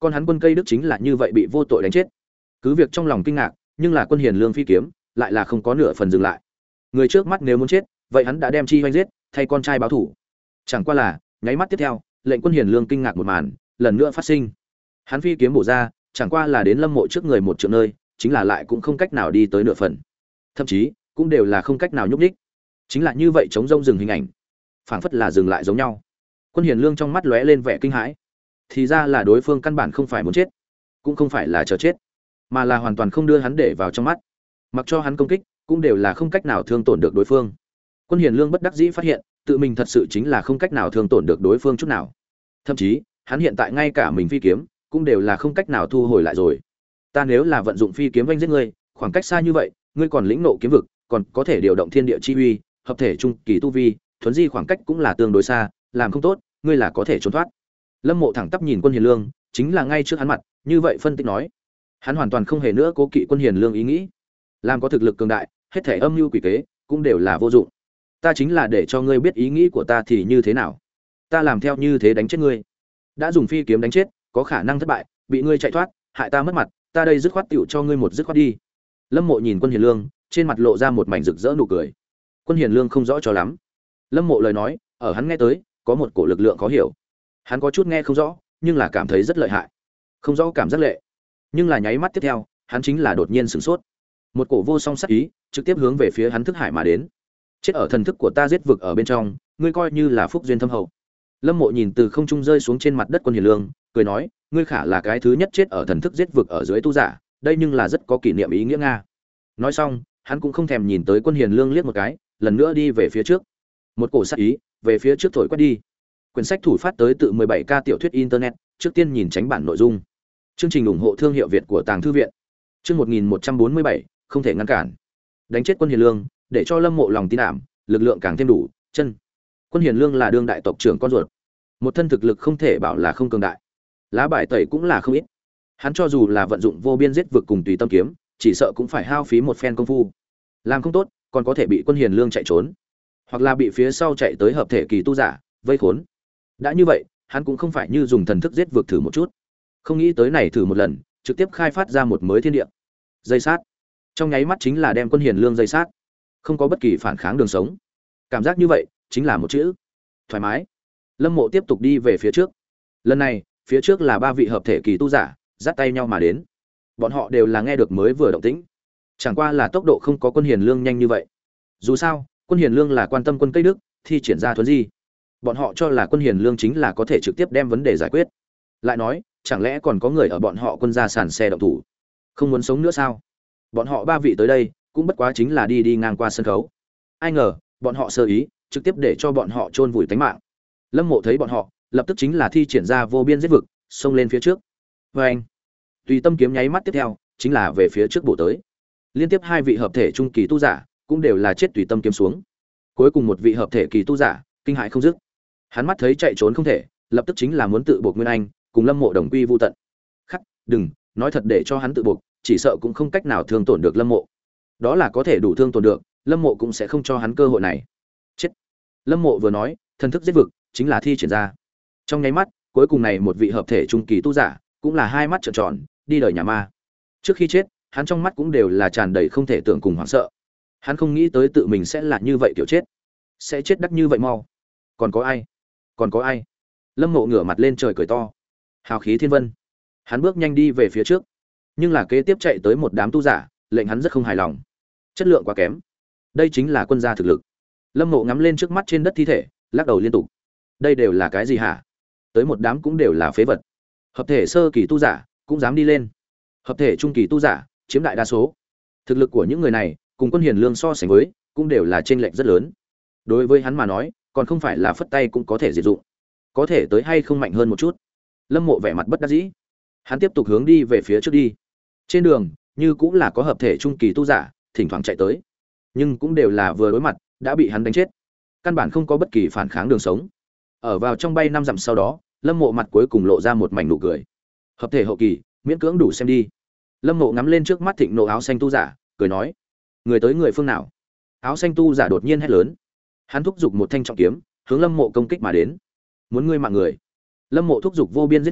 con hắn Quân Cây Đức chính là như vậy bị vô tội đánh chết. Cứ việc trong lòng kinh ngạc, nhưng là Quân Hiền Lương phi kiếm lại là không có nửa phần dừng lại. Người trước mắt nếu muốn chết, vậy hắn đã đem chi hoành giết, thay con trai báo thủ. Chẳng qua là, nháy mắt tiếp theo, lệnh Quân Hiền Lương kinh ngạc một màn lần nữa phát sinh. Hắn phi kiếm bổ ra, chẳng qua là đến Lâm Mộ trước người một trượng nơi, chính là lại cũng không cách nào đi tới nửa phần. Thậm chí, cũng đều là không cách nào nhúc nhích. Chính là như vậy chống rông dừng hình ảnh, phảng phất là dừng lại giống nhau. Quân Hiền Lương trong mắt lóe lên vẻ kinh hãi. Thì ra là đối phương căn bản không phải muốn chết, cũng không phải là chờ chết, mà là hoàn toàn không đưa hắn để vào trong mắt. Mặc cho hắn công kích, cũng đều là không cách nào thương tổn được đối phương. Quân Hiền Lương bất đắc dĩ phát hiện, tự mình thật sự chính là không cách nào thương tổn được đối phương chút nào. Thậm chí, hắn hiện tại ngay cả mình phi kiếm, cũng đều là không cách nào thu hồi lại rồi. Ta nếu là vận dụng phi kiếm vanh giết ngươi, khoảng cách xa như vậy, ngươi còn lĩnh nộ kiếm vực, còn có thể điều động thiên địa chi uy, hợp thể trung kỳ tu vi, thuấn di khoảng cách cũng là tương đối xa, làm không tốt, ngươi là có thể trốn thoát. Lâm Mộ thẳng tắp nhìn Quân Hiền Lương, chính là ngay trước hắn mặt, như vậy phân tích nói. Hắn hoàn toàn không hề nữa cố kỵ Quân Hiền Lương ý nghĩ. Làm có thực lực cường đại, hết thể âm mưu quỷ kế cũng đều là vô dụng. Ta chính là để cho ngươi biết ý nghĩ của ta thì như thế nào. Ta làm theo như thế đánh chết ngươi. Đã dùng phi kiếm đánh chết, có khả năng thất bại, bị ngươi chạy thoát, hại ta mất mặt, ta đây dứt khoát tiểu cho ngươi một dứt khoát đi. Lâm Mộ nhìn Quân Hiền Lương, trên mặt lộ ra một mảnh rực rỡ nụ cười. Quân Hiền Lương không rõ cho lắm. Lâm Mộ lời nói, ở hắn nghe tới, có một cổ lực lượng khó hiểu. Hắn có chút nghe không rõ, nhưng là cảm thấy rất lợi hại. Không rõ cảm giác lệ, nhưng là nháy mắt tiếp theo, hắn chính là đột nhiên sửng sốt. Một cổ vô song sát ý, trực tiếp hướng về phía hắn thức hải mà đến. Chết ở thần thức của ta giết vực ở bên trong, ngươi coi như là phúc duyên thâm hậu. Lâm Mộ nhìn từ không trung rơi xuống trên mặt đất Quân Hiền Lương, cười nói, ngươi khả là cái thứ nhất chết ở thần thức giết vực ở dưới tu giả, đây nhưng là rất có kỷ niệm ý nghĩa nga. Nói xong, hắn cũng không thèm nhìn tới Quân Hiền Lương liếc một cái, lần nữa đi về phía trước. Một cổ sát ý, về phía trước thổi quét đi. Quyển sách thủ phát tới tự mười bảy K tiểu thuyết internet, trước tiên nhìn tránh bản nội dung. Chương trình ủng hộ thương hiệu Việt của Tàng thư viện. Chương một nghìn một trăm bốn mươi bảy, không thể ngăn cản. Đánh chết Quân Hiền Lương, để cho Lâm Mộ lòng tin ảm, lực lượng càng thêm đủ, chân. Quân Hiền Lương là đương đại tộc trưởng con ruột, một thân thực lực không thể bảo là không cường đại. Lá bài tẩy cũng là không ít. Hắn cho dù là vận dụng vô biên giết vực cùng tùy tâm kiếm, chỉ sợ cũng phải hao phí một phen công phu. Làm không tốt, còn có thể bị Quân Hiền Lương chạy trốn, hoặc là bị phía sau chạy tới hợp thể kỳ tu giả vây khốn. Đã như vậy, hắn cũng không phải như dùng thần thức giết vực thử một chút. Không nghĩ tới này thử một lần, trực tiếp khai phát ra một mới thiên địa. Dây sát. Trong nháy mắt chính là đem Quân Hiền Lương dây sát. Không có bất kỳ phản kháng đường sống. Cảm giác như vậy, chính là một chữ: thoải mái. Lâm Mộ tiếp tục đi về phía trước. Lần này, phía trước là ba vị hợp thể kỳ tu giả, dắt tay nhau mà đến. Bọn họ đều là nghe được mới vừa động tĩnh. Chẳng qua là tốc độ không có Quân Hiền Lương nhanh như vậy. Dù sao, Quân Hiền Lương là quan tâm Quân Cây Đức, thi triển ra thuấn di. Bọn họ cho là Quân Hiền Lương chính là có thể trực tiếp đem vấn đề giải quyết. Lại nói, chẳng lẽ còn có người ở bọn họ Quân gia sàn xe động thủ, không muốn sống nữa sao? Bọn họ ba vị tới đây, cũng bất quá chính là đi đi ngang qua sân khấu. Ai ngờ, bọn họ sơ ý, trực tiếp để cho bọn họ chôn vùi tánh mạng. Lâm Mộ thấy bọn họ, lập tức chính là thi triển ra vô biên giết vực, xông lên phía trước. Và anh, tùy tâm kiếm nháy mắt tiếp theo, chính là về phía trước bổ tới. Liên tiếp hai vị hợp thể trung kỳ tu giả, cũng đều là chết tùy tâm kiếm xuống. Cuối cùng một vị hợp thể kỳ tu giả, kinh hãi không dứt. Hắn mắt thấy chạy trốn không thể, lập tức chính là muốn tự buộc Nguyên Anh, cùng Lâm Mộ đồng quy vu tận. Khắc, đừng, nói thật để cho hắn tự buộc, chỉ sợ cũng không cách nào thương tổn được Lâm Mộ. Đó là có thể đủ thương tổn được, Lâm Mộ cũng sẽ không cho hắn cơ hội này. Chết. Lâm Mộ vừa nói, thần thức giết vực chính là thi triển ra. Trong nháy mắt, cuối cùng này một vị hợp thể trung kỳ tu giả, cũng là hai mắt trợn tròn, đi đời nhà ma. Trước khi chết, hắn trong mắt cũng đều là tràn đầy không thể tưởng cùng hoảng sợ. Hắn không nghĩ tới tự mình sẽ là như vậy kiểu chết, sẽ chết đắc như vậy mau. Còn có ai? Còn có ai? Lâm Mộ ngửa mặt lên trời cười to. Hào khí thiên vân. Hắn bước nhanh đi về phía trước, nhưng là kế tiếp chạy tới một đám tu giả, lệnh hắn rất không hài lòng. Chất lượng quá kém. Đây chính là quân gia thực lực. Lâm Mộ ngắm lên trước mắt trên đất thi thể, lắc đầu liên tục. Đây đều là cái gì hả? Tới một đám cũng đều là phế vật. Hợp thể sơ kỳ tu giả cũng dám đi lên. Hợp thể trung kỳ tu giả chiếm đại đa số. Thực lực của những người này cùng Quân Hiền Lương so sánh với, cũng đều là chênh lệch rất lớn. Đối với hắn mà nói, còn không phải là phất tay cũng có thể diệt dụng. Có thể tới hay không mạnh hơn một chút. Lâm Mộ vẻ mặt bất đắc dĩ. Hắn tiếp tục hướng đi về phía trước đi. Trên đường, như cũng là có hợp thể trung kỳ tu giả, thỉnh thoảng chạy tới. Nhưng cũng đều là vừa đối mặt, đã bị hắn đánh chết. Căn bản không có bất kỳ phản kháng đường sống. Ở vào trong bay năm dặm sau đó, Lâm Mộ mặt cuối cùng lộ ra một mảnh nụ cười. Hợp thể hậu kỳ, miễn cưỡng đủ xem đi. Lâm Mộ ngắm lên trước mắt thịnh nộ áo xanh tu giả, cười nói: người tới người phương nào? Áo xanh tu giả đột nhiên hét lớn. Hắn thúc giục một thanh trọng kiếm, hướng Lâm Mộ công kích mà đến. Muốn ngươi mạng người. Lâm Mộ thúc giục vô biên giết vực,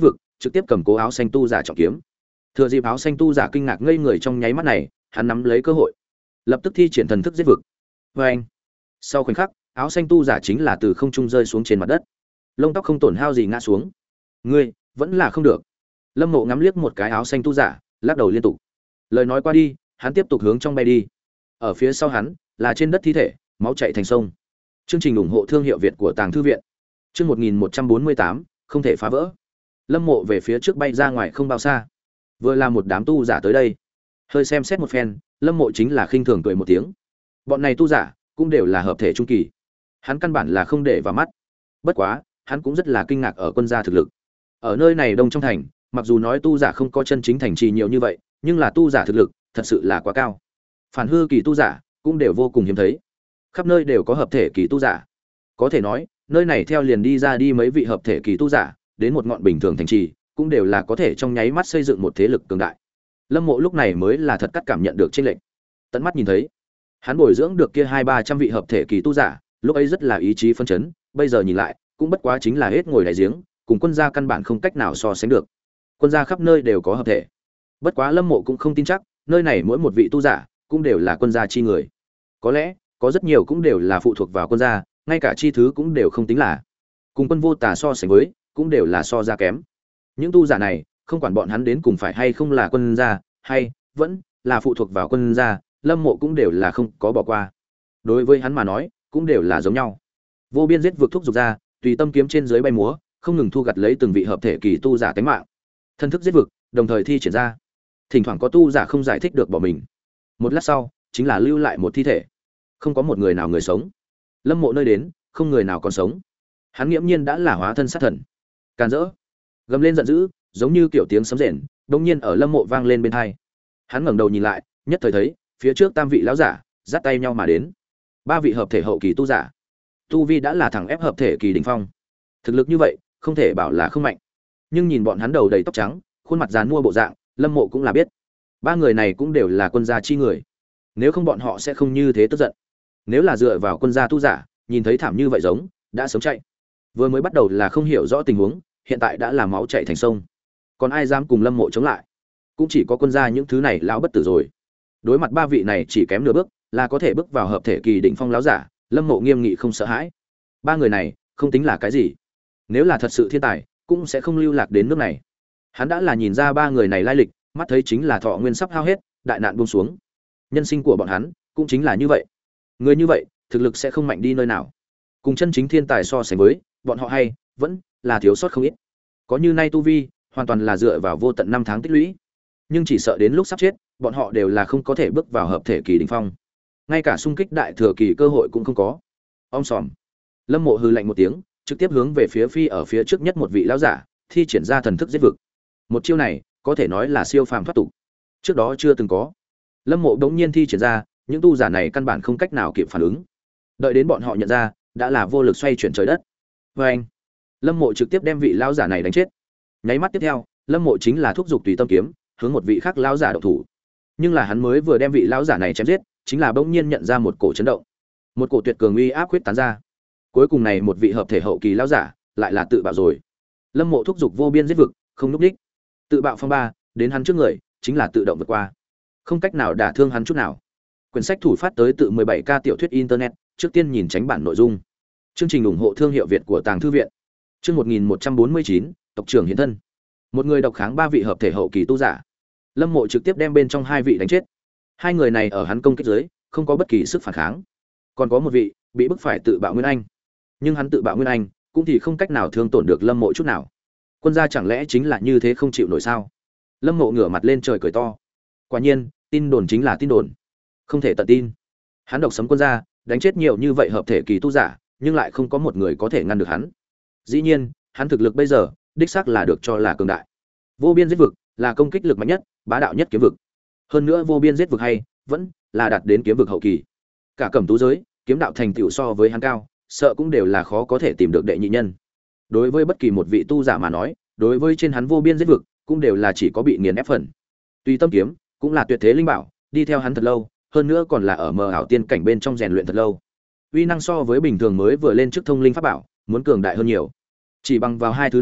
trực tiếp cầm cố áo xanh tu giả trọng kiếm. Thừa dịp áo xanh tu giả kinh ngạc ngây người trong nháy mắt này, hắn nắm lấy cơ hội, lập tức thi triển thần thức giết vực. Và anh, sau khoảnh khắc, áo xanh tu giả chính là từ không trung rơi xuống trên mặt đất, lông tóc không tổn hao gì ngã xuống. Ngươi vẫn là không được. Lâm Mộ ngắm liếc một cái áo xanh tu giả, lắc đầu liên tục. Lời nói qua đi, hắn tiếp tục hướng trong bay đi. Ở phía sau hắn là trên đất thi thể, máu chảy thành sông. Chương trình ủng hộ thương hiệu Việt của Tàng Thư viện. Chương một nghìn một trăm bốn mươi tám, không thể phá vỡ. Lâm Mộ về phía trước bay ra ngoài không bao xa. Vừa là một đám tu giả tới đây. Hơi xem xét một phen, Lâm Mộ chính là khinh thường cười một tiếng. Bọn này tu giả cũng đều là hợp thể trung kỳ. Hắn căn bản là không để vào mắt. Bất quá, hắn cũng rất là kinh ngạc ở quân gia thực lực. Ở nơi này đông trong thành, mặc dù nói tu giả không có chân chính thành trì nhiều như vậy, nhưng là tu giả thực lực thật sự là quá cao. Phản hư kỳ tu giả cũng đều vô cùng hiếm thấy. Khắp nơi đều có hợp thể kỳ tu giả. Có thể nói, nơi này theo liền đi ra đi mấy vị hợp thể kỳ tu giả, đến một ngọn bình thường thành trì, cũng đều là có thể trong nháy mắt xây dựng một thế lực cường đại. Lâm Mộ lúc này mới là thật cắt cảm nhận được chênh lệch. Tận mắt nhìn thấy, hắn bồi dưỡng được kia hai ba trăm vị hợp thể kỳ tu giả, lúc ấy rất là ý chí phấn chấn, bây giờ nhìn lại, cũng bất quá chính là hết ngồi đáy giếng, cùng quân gia căn bản không cách nào so sánh được. Quân gia khắp nơi đều có hợp thể. Bất quá Lâm Mộ cũng không tin chắc, nơi này mỗi một vị tu giả cũng đều là quân gia chi người. Có lẽ, có rất nhiều cũng đều là phụ thuộc vào quân gia, ngay cả chi thứ cũng đều không tính là. Cùng Quân Vô Tà so sánh với, cũng đều là so ra kém. Những tu giả này, không quản bọn hắn đến cùng phải hay không là quân gia, hay vẫn là phụ thuộc vào quân gia, Lâm Mộ cũng đều là không có bỏ qua. Đối với hắn mà nói, cũng đều là giống nhau. Vô biên giết vượt thúc dục ra, tùy tâm kiếm trên dưới bay múa, không ngừng thu gặt lấy từng vị hợp thể kỳ tu giả tính mạng. Thân thức giết vực, đồng thời thi triển ra. Thỉnh thoảng có tu giả không giải thích được bỏ mình. Một lát sau, chính là lưu lại một thi thể. Không có một người nào người sống. Lâm Mộ nơi đến, không người nào còn sống. Hắn nghiễm nhiên đã là hóa thân sát thần. Càn rỡ, gầm lên giận dữ, giống như kiểu tiếng sấm rền, đột nhiên ở Lâm Mộ vang lên bên tai. Hắn ngẩng đầu nhìn lại, nhất thời thấy, phía trước tam vị lão giả dắt tay nhau mà đến. Ba vị hợp thể hậu kỳ tu giả. Tu vi đã là thằng ép hợp thể kỳ đỉnh phong. Thực lực như vậy, không thể bảo là không mạnh. Nhưng nhìn bọn hắn đầu đầy tóc trắng, khuôn mặt giàn mua bộ dạng, Lâm Mộ cũng là biết. Ba người này cũng đều là quân gia chi người. Nếu không bọn họ sẽ không như thế tức giận. Nếu là dựa vào quân gia tu giả, nhìn thấy thảm như vậy giống, đã sớm chạy. Vừa mới bắt đầu là không hiểu rõ tình huống, hiện tại đã là máu chảy thành sông. Còn ai dám cùng Lâm Mộ chống lại? Cũng chỉ có quân gia những thứ này lão bất tử rồi. Đối mặt ba vị này chỉ kém nửa bước, là có thể bước vào hợp thể kỳ đỉnh phong lão giả, Lâm Mộ nghiêm nghị không sợ hãi. Ba người này, không tính là cái gì. Nếu là thật sự thiên tài, cũng sẽ không lưu lạc đến nước này. Hắn đã là nhìn ra ba người này lai lịch, mắt thấy chính là thọ nguyên sắp hao hết, đại nạn buông xuống. Nhân sinh của bọn hắn cũng chính là như vậy. Người như vậy, thực lực sẽ không mạnh đi nơi nào. Cùng chân chính thiên tài so sánh với, bọn họ hay vẫn là thiếu sót không ít. Có như nay tu vi, hoàn toàn là dựa vào vô tận năm tháng tích lũy. Nhưng chỉ sợ đến lúc sắp chết, bọn họ đều là không có thể bước vào hợp thể kỳ đỉnh phong. Ngay cả xung kích đại thừa kỳ cơ hội cũng không có. Om sòm. Lâm Mộ hừ lạnh một tiếng, trực tiếp hướng về phía phi ở phía trước nhất một vị lão giả, thi triển ra thần thức giết vực. Một chiêu này, có thể nói là siêu phàm thoát tục. Trước đó chưa từng có. Lâm Mộ đống nhiên thi triển ra, những tu giả này căn bản không cách nào kịp phản ứng. Đợi đến bọn họ nhận ra, đã là vô lực xoay chuyển trời đất. Và anh, Lâm Mộ trực tiếp đem vị lão giả này đánh chết. Nháy mắt tiếp theo, Lâm Mộ chính là thúc giục tùy tâm kiếm, hướng một vị khác lão giả động thủ. Nhưng là hắn mới vừa đem vị lão giả này chém giết, chính là bỗng nhiên nhận ra một cổ chấn động. Một cổ tuyệt cường uy áp quyết tán ra. Cuối cùng này một vị hợp thể hậu kỳ lão giả, lại là tự bạo rồi. Lâm Mộ thúc giục vô biên giết vực, không lúc đích. Tự bạo phong ba, đến hắn trước người, chính là tự động vượt qua. Không cách nào đả thương hắn chút nào. Quyển sách thủ phát tới tự mười bảy K tiểu thuyết internet, trước tiên nhìn tránh bản nội dung. Chương trình ủng hộ thương hiệu Việt của Tàng Thư viện. Chương một nghìn một trăm bốn mươi chín, tộc trưởng hiện thân. Một người độc kháng ba vị hợp thể hậu kỳ tu giả. Lâm Mộ trực tiếp đem bên trong hai vị đánh chết. Hai người này ở hắn công kích dưới, không có bất kỳ sức phản kháng. Còn có một vị bị bức phải tự bạo nguyên anh. Nhưng hắn tự bạo nguyên anh, cũng thì không cách nào thương tổn được Lâm Mộ chút nào. Quân gia chẳng lẽ chính là như thế không chịu nổi sao? Lâm Mộ ngửa mặt lên trời cười to. Quả nhiên, tin đồn chính là tin đồn, không thể tận tin. Hắn độc sấm quân gia, đánh chết nhiều như vậy hợp thể kỳ tu giả, nhưng lại không có một người có thể ngăn được hắn. Dĩ nhiên, hắn thực lực bây giờ, đích xác là được cho là cường đại. Vô biên giết vực là công kích lực mạnh nhất, bá đạo nhất kiếm vực. Hơn nữa vô biên giết vực hay vẫn là đạt đến kiếm vực hậu kỳ. Cả cẩm tú giới, kiếm đạo thành tựu so với hắn cao, sợ cũng đều là khó có thể tìm được đệ nhị nhân. Đối với bất kỳ một vị tu giả mà nói, đối với trên hắn vô biên giết vực, cũng đều là chỉ có bị nghiền ép phần. Tùy tâm kiếm cũng là tuyệt thế linh bảo, đi theo hắn thật lâu, hơn nữa còn là ở mờ ảo tiên cảnh bên trong rèn luyện thật lâu. Uy năng so với bình thường mới vừa lên trước thông linh pháp bảo, muốn cường đại hơn nhiều. Chỉ bằng vào hai thứ này,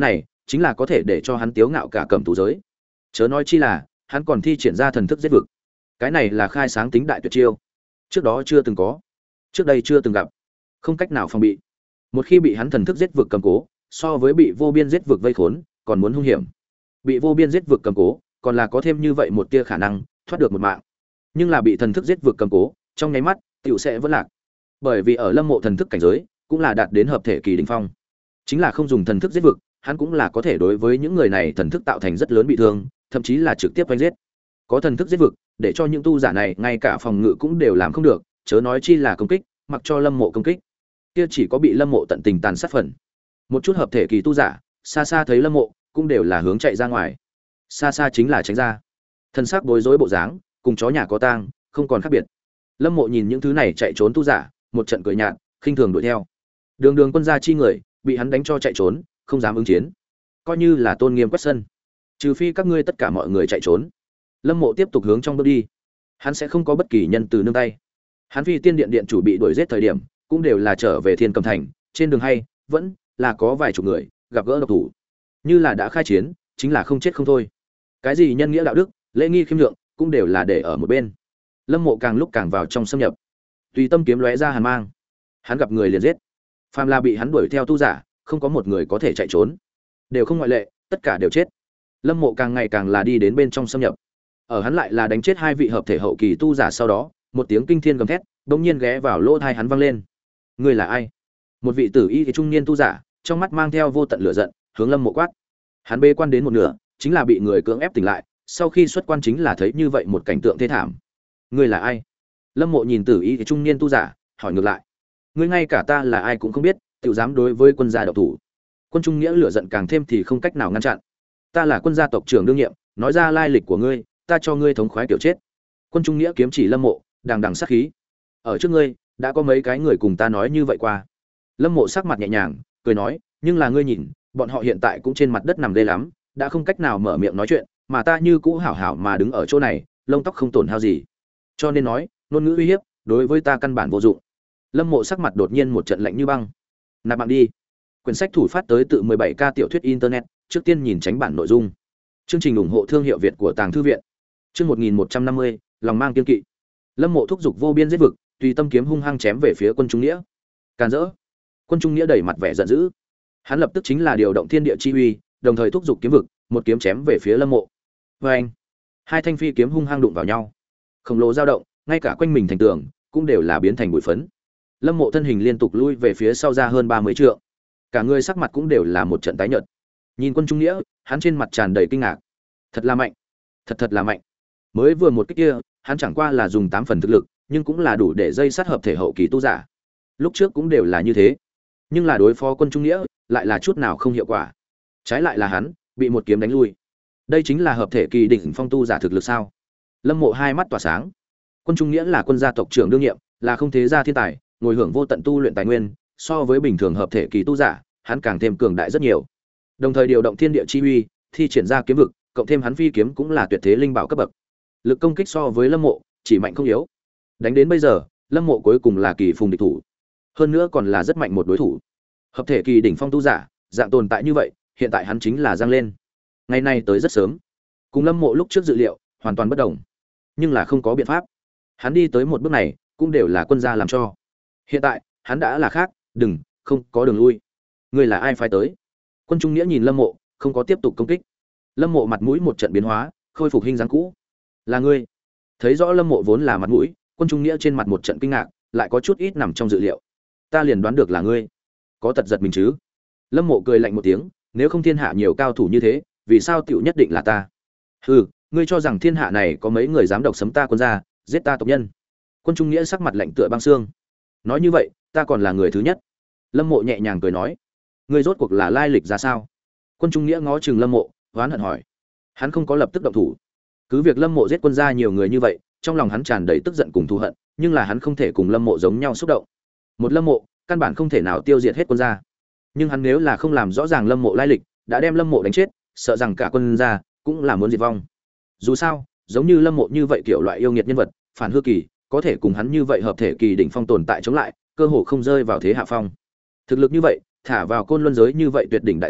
chính là có thể để cho hắn tiếu ngạo cả cẩm tú giới. Chớ nói chi là hắn còn thi triển ra thần thức giết vực. Cái này là khai sáng tính đại tuyệt chiêu, trước đó chưa từng có, trước đây chưa từng gặp, không cách nào phòng bị. Một khi bị hắn thần thức giết vực cầm cố, so với bị vô biên giết vực vây khốn còn muốn hung hiểm. Bị vô biên giết vực cầm cố còn là có thêm như vậy một tia khả năng thoát được một mạng, nhưng là bị thần thức giết vực cầm cố trong nháy mắt tiểu sẽ vẫn lạc. Bởi vì ở Lâm Mộ thần thức cảnh giới cũng là đạt đến hợp thể kỳ đỉnh phong, chính là không dùng thần thức giết vực, hắn cũng là có thể đối với những người này thần thức tạo thành rất lớn bị thương, thậm chí là trực tiếp đánh giết. Có thần thức giết vực, để cho những tu giả này ngay cả phòng ngự cũng đều làm không được, chớ nói chi là công kích, mặc cho Lâm Mộ công kích, kia chỉ có bị Lâm Mộ tận tình tàn sát phần. Một chút hợp thể kỳ tu giả, xa xa thấy Lâm Mộ, cũng đều là hướng chạy ra ngoài. Xa xa chính là tránh ra. Thân xác bối rối bộ dáng, cùng chó nhà có tang, không còn khác biệt. Lâm Mộ nhìn những thứ này chạy trốn tu giả, một trận cười nhạt, khinh thường đuổi theo. Đường Đường quân gia chi người, bị hắn đánh cho chạy trốn, không dám ứng chiến, coi như là tôn nghiêm quét sân. Trừ phi các ngươi tất cả mọi người chạy trốn. Lâm Mộ tiếp tục hướng trong bước đi, hắn sẽ không có bất kỳ nhân từ nương tay. Hắn Phi Tiên Điện điện chủ bị đuổi giết thời điểm, cũng đều là trở về Thiên Cầm thành, trên đường hay vẫn là có vài chục người gặp gỡ độc thủ, như là đã khai chiến, chính là không chết không thôi. Cái gì nhân nghĩa đạo đức, lễ nghi khiêm nhượng, cũng đều là để ở một bên. Lâm Mộ càng lúc càng vào trong xâm nhập, tùy tâm kiếm lóe ra hàn mang, hắn gặp người liền giết. Phàm là bị hắn đuổi theo tu giả, không có một người có thể chạy trốn, đều không ngoại lệ, tất cả đều chết. Lâm Mộ càng ngày càng là đi đến bên trong xâm nhập. Ở hắn lại là đánh chết hai vị hợp thể hậu kỳ tu giả sau đó, một tiếng kinh thiên gầm thét bỗng nhiên ghé vào lỗ tai hắn vang lên. Ngươi là ai? Một vị tử y trung niên tu giả, trong mắt mang theo vô tận lửa giận, hướng Lâm Mộ quát. Hắn bê quan đến một nửa, chính là bị người cưỡng ép tỉnh lại, sau khi xuất quan chính là thấy như vậy một cảnh tượng thê thảm. Ngươi là ai? Lâm Mộ nhìn tử y trung niên tu giả, hỏi ngược lại. Ngươi ngay cả ta là ai cũng không biết, tiểu dám đối với quân gia độc thủ. Quân Trung Nghĩa lửa giận càng thêm thì không cách nào ngăn chặn. Ta là quân gia tộc trưởng đương nhiệm, nói ra lai lịch của ngươi, ta cho ngươi thống khoái kiểu chết. Quân Trung Nghĩa kiếm chỉ Lâm Mộ, đằng đằng sát khí. Ở trước ngươi, đã có mấy cái người cùng ta nói như vậy qua. Lâm Mộ sắc mặt nhẹ nhàng, cười nói, nhưng là ngươi nhìn, bọn họ hiện tại cũng trên mặt đất nằm ghê lắm, đã không cách nào mở miệng nói chuyện, mà ta như cũ hảo hảo mà đứng ở chỗ này, lông tóc không tổn hao gì. Cho nên nói, ngôn ngữ uy hiếp, đối với ta căn bản vô dụng. Lâm Mộ sắc mặt đột nhiên một trận lạnh như băng. Nạp mạng đi. Quyển sách thủ phát tới tự mười bảy K tiểu thuyết internet, trước tiên nhìn tránh bản nội dung. Chương trình ủng hộ thương hiệu Việt của Tàng thư viện. Chương một nghìn một trăm năm mươi, lòng mang kiên kỵ. Lâm Mộ thúc giục vô biên giết vực, tùy tâm kiếm hung hăng chém về phía Quân Trung Nghĩa. Càn rỡ. Quân Trung Nghĩa đầy mặt vẻ giận dữ. Hắn lập tức chính là điều động thiên địa chi uy, đồng thời thúc giục kiếm vực, một kiếm chém về phía Lâm Mộ. Oeng! Hai thanh phi kiếm hung hăng đụng vào nhau. Khổng lồ dao động, ngay cả quanh mình thành tường cũng đều là biến thành bụi phấn. Lâm Mộ thân hình liên tục lui về phía sau ra hơn ba mươi trượng. Cả người sắc mặt cũng đều là một trận tái nhợt. Nhìn Quân Trung Nghĩa, hắn trên mặt tràn đầy kinh ngạc. Thật là mạnh, thật thật là mạnh. Mới vừa một kích kia, hắn chẳng qua là dùng tám phần thực lực, nhưng cũng là đủ để dây sát hợp thể hậu kỳ tu giả. Lúc trước cũng đều là như thế, nhưng là đối phó Quân Trung Nghĩa, lại là chút nào không hiệu quả. Trái lại là hắn, bị một kiếm đánh lui. Đây chính là hợp thể kỳ đỉnh phong tu giả thực lực sao? Lâm Mộ hai mắt tỏa sáng. Quân Trung Nghĩa là quân gia tộc trưởng đương nhiệm, là không thế gia thiên tài, ngồi hưởng vô tận tu luyện tài nguyên, so với bình thường hợp thể kỳ tu giả, hắn càng thêm cường đại rất nhiều. Đồng thời điều động thiên địa chi uy, thi triển ra kiếm vực, cộng thêm hắn phi kiếm cũng là tuyệt thế linh bảo cấp bậc. Lực công kích so với Lâm Mộ, chỉ mạnh không yếu. Đánh đến bây giờ, Lâm Mộ cuối cùng là kỳ phùng địch thủ. Hơn nữa còn là rất mạnh một đối thủ. Hợp thể kỳ đỉnh phong tu giả, dạng tồn tại như vậy, hiện tại hắn chính là giang lên. Ngày nay tới rất sớm. Cùng Lâm Mộ lúc trước dự liệu, hoàn toàn bất đồng. Nhưng là không có biện pháp. Hắn đi tới một bước này, cũng đều là quân gia làm cho. Hiện tại, hắn đã là khác, đừng, không có đường lui. Ngươi là ai phái tới? Quân Trung Nghĩa nhìn Lâm Mộ, không có tiếp tục công kích. Lâm Mộ mặt mũi một trận biến hóa, khôi phục hình dáng cũ. Là ngươi? Thấy rõ Lâm Mộ vốn là mặt mũi, Quân Trung Nghĩa trên mặt một trận kinh ngạc, lại có chút ít nằm trong dự liệu. Ta liền đoán được là ngươi. Có tật giật mình chứ? Lâm Mộ cười lạnh một tiếng, nếu không thiên hạ nhiều cao thủ như thế, vì sao tiểu nhất định là ta? Hừ, ngươi cho rằng thiên hạ này có mấy người dám độc sấm ta quân gia, giết ta tộc nhân? Quân Trung Nghĩa sắc mặt lạnh tựa băng xương. Nói như vậy, ta còn là người thứ nhất. Lâm Mộ nhẹ nhàng cười nói, ngươi rốt cuộc là lai lịch ra sao? Quân Trung Nghĩa ngó chừng Lâm Mộ, oán hận hỏi. Hắn không có lập tức động thủ. Cứ việc Lâm Mộ giết quân gia nhiều người như vậy, trong lòng hắn tràn đầy tức giận cùng thù hận, nhưng là hắn không thể cùng Lâm Mộ giống nhau xúc động. Một Lâm Mộ, căn bản không thể nào tiêu diệt hết quân gia. Nhưng hắn nếu là không làm rõ ràng Lâm Mộ lai lịch, đã đem Lâm Mộ đánh chết, sợ rằng cả quân gia cũng là muốn diệt vong. Dù sao, giống như Lâm Mộ như vậy kiểu loại yêu nghiệt nhân vật, phản hư kỳ, có thể cùng hắn như vậy hợp thể kỳ đỉnh phong tồn tại chống lại, cơ hồ không rơi vào thế hạ phong. Thực lực như vậy, thả vào côn luân giới như vậy tuyệt đỉnh đại giới,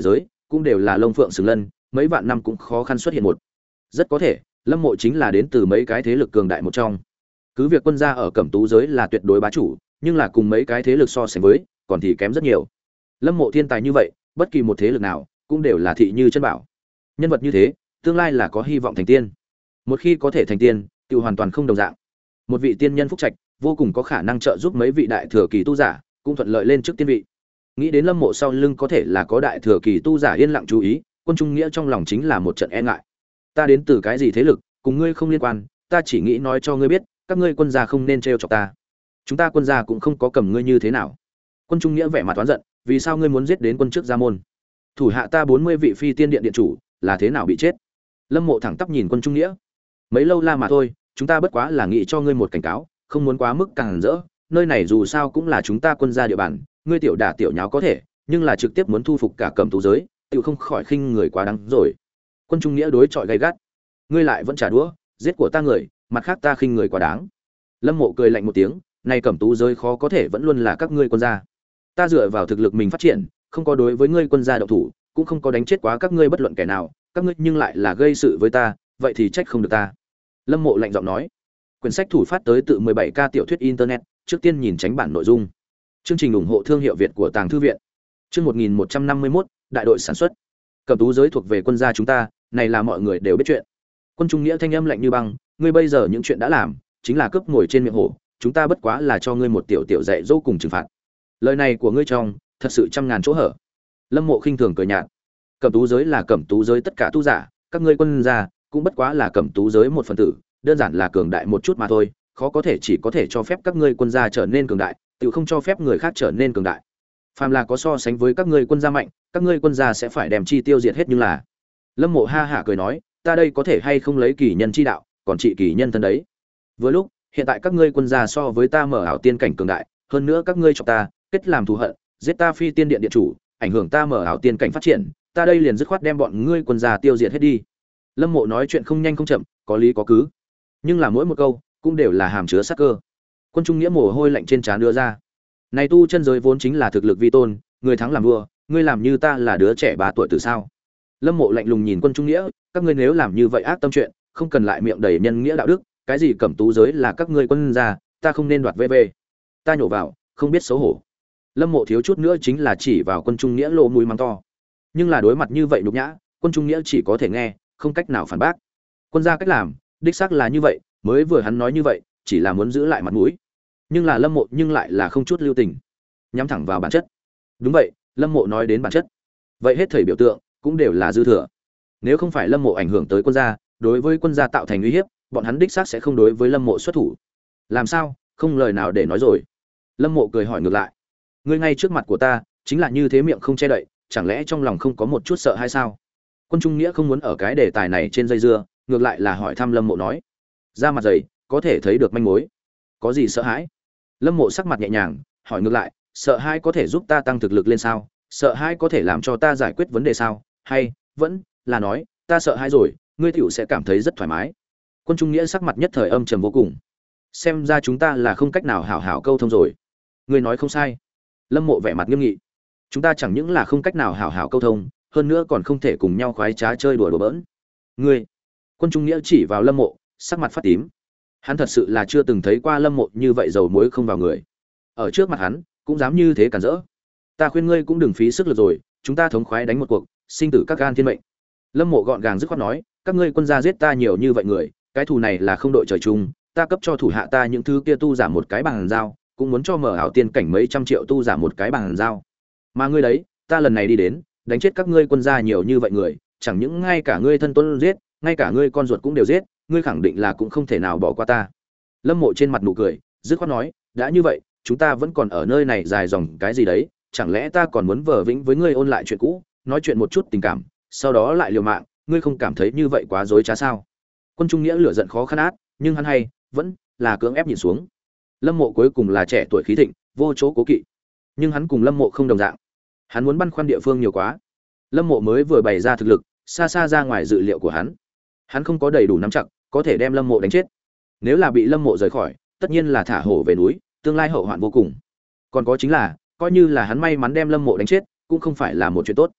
cũng đều là lông phượng sừng lân, mấy vạn năm cũng khó khăn xuất hiện một. Rất có thể, Lâm Mộ chính là đến từ mấy cái thế lực cường đại một trong. Cứ việc quân gia ở Cẩm Tú giới là tuyệt đối bá chủ, nhưng là cùng mấy cái thế lực so sánh với, còn thì kém rất nhiều. Lâm Mộ thiên tài như vậy, bất kỳ một thế lực nào cũng đều là thị như chân bảo. Nhân vật như thế, tương lai là có hy vọng thành tiên. Một khi có thể thành tiên, tự hoàn toàn không đồng dạng. Một vị tiên nhân phúc trạch, vô cùng có khả năng trợ giúp mấy vị đại thừa kỳ tu giả, cũng thuận lợi lên trước tiên vị. Nghĩ đến Lâm Mộ sau lưng có thể là có đại thừa kỳ tu giả yên lặng chú ý, Quân Trung Nghĩa trong lòng chính là một trận e ngại. Ta đến từ cái gì thế lực, cùng ngươi không liên quan, ta chỉ nghĩ nói cho ngươi biết, các ngươi quân gia không nên trêu chọc ta. Chúng ta quân gia cũng không có cầm ngươi như thế nào. Quân Trung Nghĩa vẻ mặt oán giận, vì sao ngươi muốn giết đến quân trước gia môn? Thủ hạ ta bốn mươi vị phi tiên điện điện chủ, là thế nào bị chết? Lâm Mộ thẳng tắp nhìn Quân Trung Nghĩa. Mấy lâu la mà thôi, chúng ta bất quá là nghĩ cho ngươi một cảnh cáo, không muốn quá mức càng rỡ, nơi này dù sao cũng là chúng ta quân gia địa bàn, ngươi tiểu đả tiểu nháo có thể, nhưng là trực tiếp muốn thu phục cả Cẩm Tú giới, tiểu không khỏi khinh người quá đáng rồi. Quân Trung Nghĩa đối chọi gay gắt. Ngươi lại vẫn trả đũa, giết của ta người, mặt khác ta khinh người quá đáng. Lâm Mộ cười lạnh một tiếng, này Cẩm Tú giới khó có thể vẫn luôn là các ngươi quân gia. Ta dựa vào thực lực mình phát triển, không có đối với ngươi quân gia động thủ, cũng không có đánh chết quá các ngươi bất luận kẻ nào, các ngươi nhưng lại là gây sự với ta, vậy thì trách không được ta. Lâm Mộ lạnh giọng nói. Quyển sách thủ phát tới tự mười bảy K tiểu thuyết internet, trước tiên nhìn tránh bản nội dung. Chương trình ủng hộ thương hiệu Việt của Tàng thư viện. Chương một nghìn một trăm năm mươi mốt, đại đội sản xuất. Cẩm Tú giới thuộc về quân gia chúng ta, này là mọi người đều biết chuyện. Quân Trung Nghĩa thanh âm lạnh như băng, ngươi bây giờ những chuyện đã làm, chính là cướp ngồi trên miệng hổ, chúng ta bất quá là cho ngươi một tiểu tiểu dạy dỗ cùng trừng phạt. Lời này của ngươi trong, thật sự trăm ngàn chỗ hở. Lâm Mộ khinh thường cười nhạt. Cẩm Tú giới là Cẩm Tú giới tất cả tu giả, các ngươi quân gia cũng bất quá là Cẩm Tú giới một phần tử, đơn giản là cường đại một chút mà thôi, khó có thể chỉ có thể cho phép các ngươi quân gia trở nên cường đại, tự không cho phép người khác trở nên cường đại. Phàm là có so sánh với các ngươi quân gia mạnh, các ngươi quân gia sẽ phải đem chi tiêu diệt hết nhưng là. Lâm Mộ ha hả cười nói, ta đây có thể hay không lấy kỳ nhân chi đạo, còn trị kỳ nhân thân đấy. Vừa lúc, hiện tại các ngươi quân gia so với ta mở ảo tiên cảnh cường đại, hơn nữa các ngươi chọc ta, kết làm thù hận, giết ta phi tiên điện điện chủ, ảnh hưởng ta mở ảo tiên cảnh phát triển, ta đây liền dứt khoát đem bọn ngươi quân gia tiêu diệt hết đi. Lâm Mộ nói chuyện không nhanh không chậm, có lý có cứ, nhưng là mỗi một câu cũng đều là hàm chứa sát cơ. Quân Trung Nghĩa mồ hôi lạnh trên trán đưa ra. Này tu chân giới vốn chính là thực lực vi tôn, người thắng làm vua, ngươi làm như ta là đứa trẻ ba tuổi từ sao? Lâm Mộ lạnh lùng nhìn Quân Trung Nghĩa, các ngươi nếu làm như vậy ác tâm chuyện, không cần lại miệng đầy nhân nghĩa đạo đức, cái gì Cẩm Tú giới là các ngươi quân gia, ta không nên đoạt vê vê. Ta nhổ vào, không biết xấu hổ. Lâm Mộ thiếu chút nữa chính là chỉ vào Quân Trung Nghĩa lỗ mũi mắng to. Nhưng là đối mặt như vậy nhục nhã, Quân Trung Nghĩa chỉ có thể nghe, không cách nào phản bác. Quân gia cách làm, đích xác là như vậy, mới vừa hắn nói như vậy, chỉ là muốn giữ lại mặt mũi. Nhưng là Lâm Mộ nhưng lại là không chút lưu tình, nhắm thẳng vào bản chất. Đúng vậy, Lâm Mộ nói đến bản chất. Vậy hết thảy biểu tượng cũng đều là dư thừa. Nếu không phải Lâm Mộ ảnh hưởng tới quân gia, đối với quân gia tạo thành uy hiếp, bọn hắn đích xác sẽ không đối với Lâm Mộ xuất thủ. Làm sao? Không lời nào để nói rồi. Lâm Mộ cười hỏi ngược lại. Ngươi ngay trước mặt của ta, chính là như thế miệng không che đậy, chẳng lẽ trong lòng không có một chút sợ hay sao? Quân Trung Nghĩa không muốn ở cái đề tài này trên dây dưa, ngược lại là hỏi thăm Lâm Mộ nói. Ra mặt dày, có thể thấy được manh mối. Có gì sợ hãi? Lâm Mộ sắc mặt nhẹ nhàng, hỏi ngược lại, sợ hãi có thể giúp ta tăng thực lực lên sao? Sợ hãi có thể làm cho ta giải quyết vấn đề sao? Hay vẫn là nói, ta sợ hãi rồi, ngươi tiểu sẽ cảm thấy rất thoải mái. Quân Trung Nghĩa sắc mặt nhất thời âm trầm vô cùng. Xem ra chúng ta là không cách nào hảo hảo câu thông rồi. Ngươi nói không sai. Lâm Mộ vẻ mặt nghiêm nghị. Chúng ta chẳng những là không cách nào hảo hảo câu thông, hơn nữa còn không thể cùng nhau khoái trá chơi đùa đùa bỡn. Ngươi. Quân Trung Nghĩa chỉ vào Lâm Mộ, sắc mặt phát tím. Hắn thật sự là chưa từng thấy qua Lâm Mộ như vậy dầu muối không vào người. Ở trước mặt hắn, cũng dám như thế cản rỡ. Ta khuyên ngươi cũng đừng phí sức lực rồi, chúng ta thống khoái đánh một cuộc, sinh tử các gan thiên mệnh. Lâm Mộ gọn gàng dứt khoát nói, các ngươi quân gia giết ta nhiều như vậy người, cái thù này là không đội trời chung, ta cấp cho thủ hạ ta những thứ kia tu giả một cái bằng dao, cũng muốn cho mở ảo tiên cảnh mấy trăm triệu tu giả một cái bằng dao. Mà ngươi đấy, ta lần này đi đến, đánh chết các ngươi quân gia nhiều như vậy người, chẳng những ngay cả ngươi thân tôn giết, ngay cả ngươi con ruột cũng đều giết, ngươi khẳng định là cũng không thể nào bỏ qua ta. Lâm Mộ trên mặt nụ cười, dứt khoát nói, đã như vậy, chúng ta vẫn còn ở nơi này dài dòng cái gì đấy, chẳng lẽ ta còn muốn vờ vĩnh với ngươi ôn lại chuyện cũ, nói chuyện một chút tình cảm, sau đó lại liều mạng, ngươi không cảm thấy như vậy quá dối trá sao? Quân Trung Nghĩa lửa giận khó khăn át, nhưng hắn hay vẫn là cưỡng ép nhìn xuống. Lâm Mộ cuối cùng là trẻ tuổi khí thịnh, vô chỗ cố kỵ, nhưng hắn cùng Lâm Mộ không đồng dạng, hắn muốn băn khoăn địa phương nhiều quá. Lâm Mộ mới vừa bày ra thực lực, xa xa ra ngoài dự liệu của hắn, hắn không có đầy đủ nắm chặt, có thể đem Lâm Mộ đánh chết. Nếu là bị Lâm Mộ rời khỏi, tất nhiên là thả hổ về núi, tương lai hậu hoạn vô cùng. Còn có chính là, coi như là hắn may mắn đem Lâm Mộ đánh chết, cũng không phải là một chuyện tốt.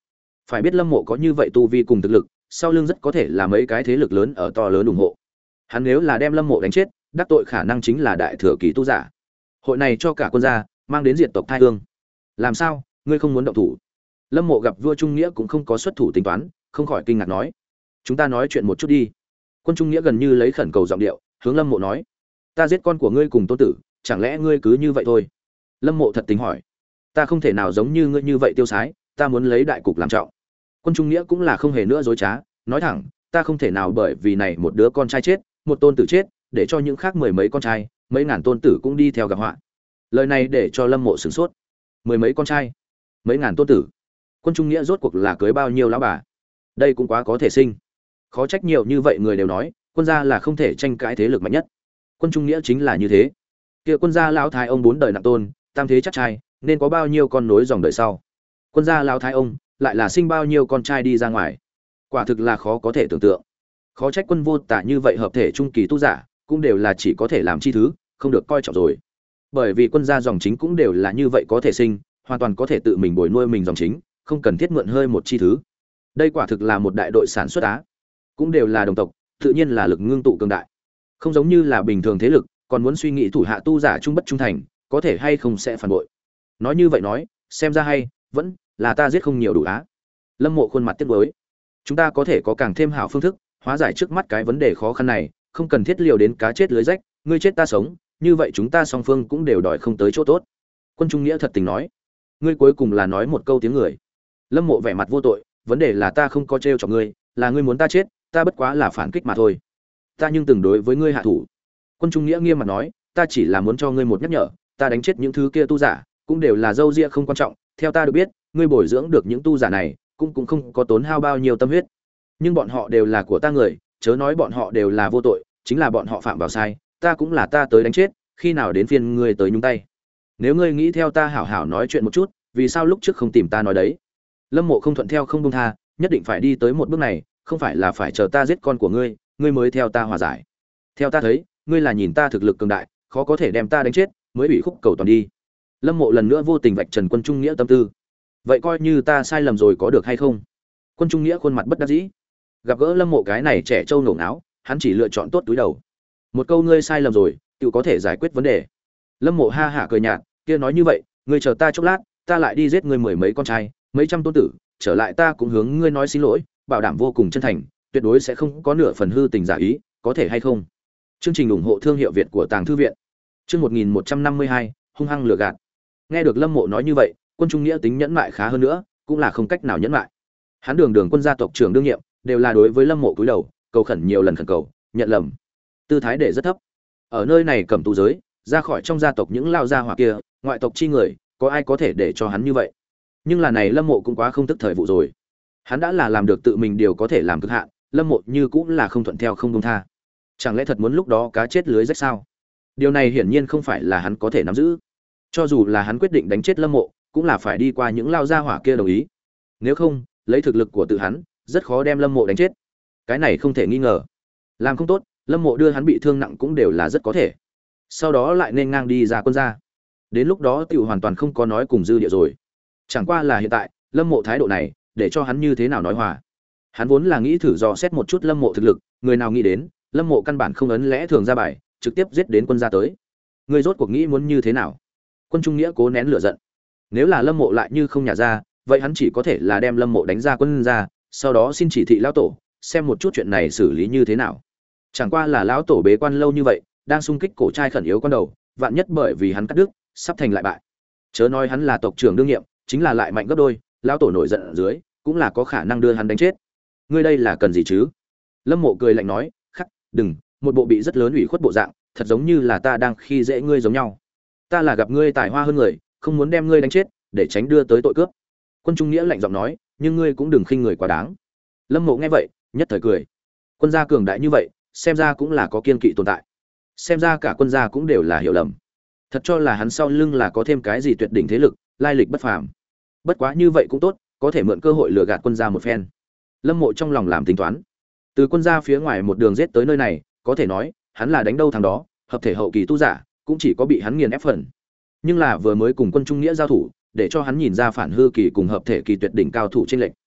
Phải biết Lâm Mộ có như vậy tu vi cùng thực lực, sau lưng rất có thể là mấy cái thế lực lớn ở to lớn ủng hộ. Hắn nếu là đem Lâm Mộ đánh chết, đắc tội khả năng chính là đại thừa kỳ tu giả. Hội này cho cả quân gia mang đến diệt tộc thai hương. Làm sao, ngươi không muốn động thủ? Lâm Mộ gặp vua Trung Nghĩa cũng không có xuất thủ tính toán, không khỏi kinh ngạc nói: "Chúng ta nói chuyện một chút đi." Quân Trung Nghĩa gần như lấy khẩn cầu giọng điệu, hướng Lâm Mộ nói: "Ta giết con của ngươi cùng tôn tử, chẳng lẽ ngươi cứ như vậy thôi?" Lâm Mộ thật tình hỏi: "Ta không thể nào giống như ngươi như vậy tiêu sái, ta muốn lấy đại cục làm trọng." Quân Trung Nghĩa cũng là không hề nữa dối trá, nói thẳng: "Ta không thể nào bởi vì này một đứa con trai chết, một tôn tử chết, để cho những khác mười mấy con trai, mấy ngàn tôn tử cũng đi theo gặp họa." Lời này để cho Lâm Mộ sửng sốt. Mười mấy con trai, mấy ngàn tôn tử. Quân Trung Nghĩa rốt cuộc là cưới bao nhiêu lão bà? Đây cũng quá có thể sinh. Khó trách nhiều như vậy người đều nói, quân gia là không thể tranh cãi thế lực mạnh nhất. Quân Trung Nghĩa chính là như thế. Kia quân gia lão thái ông bốn đời nặng tôn, tam thế chắc trai, nên có bao nhiêu con nối dòng đời sau. Quân gia lão thái ông lại là sinh bao nhiêu con trai đi ra ngoài. Quả thực là khó có thể tưởng tượng. Khó trách Quân Vô Tả như vậy hợp thể trung kỳ tu giả, cũng đều là chỉ có thể làm chi thứ, không được coi trọng rồi. Bởi vì quân gia dòng chính cũng đều là như vậy có thể sinh, hoàn toàn có thể tự mình bồi nuôi mình dòng chính, không cần thiết mượn hơi một chi thứ. Đây quả thực là một đại đội sản xuất á, cũng đều là đồng tộc, tự nhiên là lực ngưng tụ cường đại. Không giống như là bình thường thế lực, còn muốn suy nghĩ thủ hạ tu giả trung bất trung thành, có thể hay không sẽ phản bội. Nói như vậy nói, xem ra hay, vẫn là ta giết không nhiều đủ á. Lâm Mộ khuôn mặt tiếc nuối. Chúng ta có thể có càng thêm hảo phương thức, hóa giải trước mắt cái vấn đề khó khăn này, không cần thiết liều đến cá chết lưới rách, ngươi chết ta sống, như vậy chúng ta song phương cũng đều đòi không tới chỗ tốt. Quân Trung Nghĩa thật tình nói. Ngươi cuối cùng là nói một câu tiếng người. Lâm Mộ vẻ mặt vô tội, vấn đề là ta không có trêu chọc ngươi, là ngươi muốn ta chết, ta bất quá là phản kích mà thôi. Ta nhưng từng đối với ngươi hạ thủ. Quân Trung Nghĩa nghiêm mặt nói, ta chỉ là muốn cho ngươi một nhắc nhở, ta đánh chết những thứ kia tu giả, cũng đều là dâu ria không quan trọng, theo ta được biết, ngươi bồi dưỡng được những tu giả này, cũng cũng không có tốn hao bao nhiêu tâm huyết. Nhưng bọn họ đều là của ta người, chớ nói bọn họ đều là vô tội, chính là bọn họ phạm vào sai, ta cũng là ta tới đánh chết, khi nào đến phiên ngươi tới nhúng tay. Nếu ngươi nghĩ theo ta hảo hảo nói chuyện một chút, vì sao lúc trước không tìm ta nói đấy? Lâm Mộ không thuận theo không buông tha, nhất định phải đi tới một bước này, không phải là phải chờ ta giết con của ngươi, ngươi mới theo ta hòa giải. Theo ta thấy, ngươi là nhìn ta thực lực cường đại, khó có thể đem ta đánh chết, mới bị khúc cầu toàn đi. Lâm Mộ lần nữa vô tình vạch trần Quân Trung Nghĩa tâm tư. Vậy coi như ta sai lầm rồi có được hay không? Quân Trung Nghĩa khuôn mặt bất đắc dĩ. Gặp gỡ Lâm Mộ cái này trẻ trâu nổ náo, hắn chỉ lựa chọn tốt túi đầu. Một câu ngươi sai lầm rồi, tự có thể giải quyết vấn đề. Lâm Mộ ha hả cười nhạt, kia nói như vậy, ngươi chờ ta chốc lát, ta lại đi giết ngươi mười mấy con trai, mấy trăm tôn tử, trở lại ta cũng hướng ngươi nói xin lỗi, bảo đảm vô cùng chân thành, tuyệt đối sẽ không có nửa phần hư tình giả ý, có thể hay không? Chương trình ủng hộ thương hiệu Việt của Tàng Thư viện. Chương một nghìn một trăm năm mươi hai, hung hăng lừa gạt. Nghe được Lâm Mộ nói như vậy, Quân Trung Nghĩa tính nhẫn mại khá hơn nữa, cũng là không cách nào nhẫn mại. Hắn đường đường quân gia tộc trưởng đương nhiệm, đều là đối với Lâm Mộ cúi đầu, cầu khẩn nhiều lần khẩn cầu, nhận lầm. Tư thái để rất thấp. Ở nơi này cầm tù giới, ra khỏi trong gia tộc những lao gia hỏa kia, ngoại tộc chi người, có ai có thể để cho hắn như vậy? Nhưng là này Lâm Mộ cũng quá không tức thời vụ rồi. Hắn đã là làm được tự mình điều có thể làm cực hạn, Lâm Mộ như cũng là không thuận theo không buông tha. Chẳng lẽ thật muốn lúc đó cá chết lưới rách sao? Điều này hiển nhiên không phải là hắn có thể nắm giữ. Cho dù là hắn quyết định đánh chết Lâm Mộ, cũng là phải đi qua những lao gia hỏa kia đồng ý. Nếu không, lấy thực lực của tự hắn, rất khó đem Lâm Mộ đánh chết. Cái này không thể nghi ngờ. Làm không tốt, Lâm Mộ đưa hắn bị thương nặng cũng đều là rất có thể. Sau đó lại nên ngang đi ra quân gia. Đến lúc đó tiểu hoàn toàn không có nói cùng dư địa rồi. Chẳng qua là hiện tại, Lâm Mộ thái độ này, để cho hắn như thế nào nói hòa. Hắn vốn là nghĩ thử dò xét một chút Lâm Mộ thực lực, người nào nghĩ đến, Lâm Mộ căn bản không ấn lẽ thường ra bài, trực tiếp giết đến quân gia tới. Người rốt cuộc nghĩ muốn như thế nào? Quân Trung Nghĩa cố nén lửa giận. Nếu là Lâm Mộ lại như không nhả ra, vậy hắn chỉ có thể là đem Lâm Mộ đánh ra quân gia, sau đó xin chỉ thị lão tổ, xem một chút chuyện này xử lý như thế nào. Chẳng qua là lão tổ bế quan lâu như vậy, đang xung kích cổ trai khẩn yếu con đầu, vạn nhất bởi vì hắn cắt đứt, sắp thành lại bại. Chớ nói hắn là tộc trưởng đương nhiệm, chính là lại mạnh gấp đôi, lão tổ nổi giận ở dưới, cũng là có khả năng đưa hắn đánh chết. Ngươi đây là cần gì chứ? Lâm Mộ cười lạnh nói, khắc, đừng, một bộ bị rất lớn ủy khuất bộ dạng, thật giống như là ta đang khi dễ ngươi giống nhau. Ta là gặp ngươi tài hoa hơn người, không muốn đem ngươi đánh chết, để tránh đưa tới tội cướp. Quân Trung Nghĩa lạnh giọng nói, nhưng ngươi cũng đừng khinh người quá đáng. Lâm Mộ nghe vậy, nhất thời cười. Quân gia cường đại như vậy, xem ra cũng là có kiên kỵ tồn tại. Xem ra cả quân gia cũng đều là hiểu lầm. Thật cho là hắn sau lưng là có thêm cái gì tuyệt đỉnh thế lực, lai lịch bất phàm. Bất quá như vậy cũng tốt, có thể mượn cơ hội lừa gạt quân gia một phen. Lâm Mộ trong lòng làm tính toán. Từ quân gia phía ngoài một đường giết tới nơi này, có thể nói, hắn là đánh đâu thằng đó, hợp thể hậu kỳ tu giả, cũng chỉ có bị hắn nghiền ép phần. Nhưng là vừa mới cùng Quân Trung Nghĩa giao thủ, để cho hắn nhìn ra phản hư kỳ cùng hợp thể kỳ tuyệt đỉnh cao thủ chênh lệch.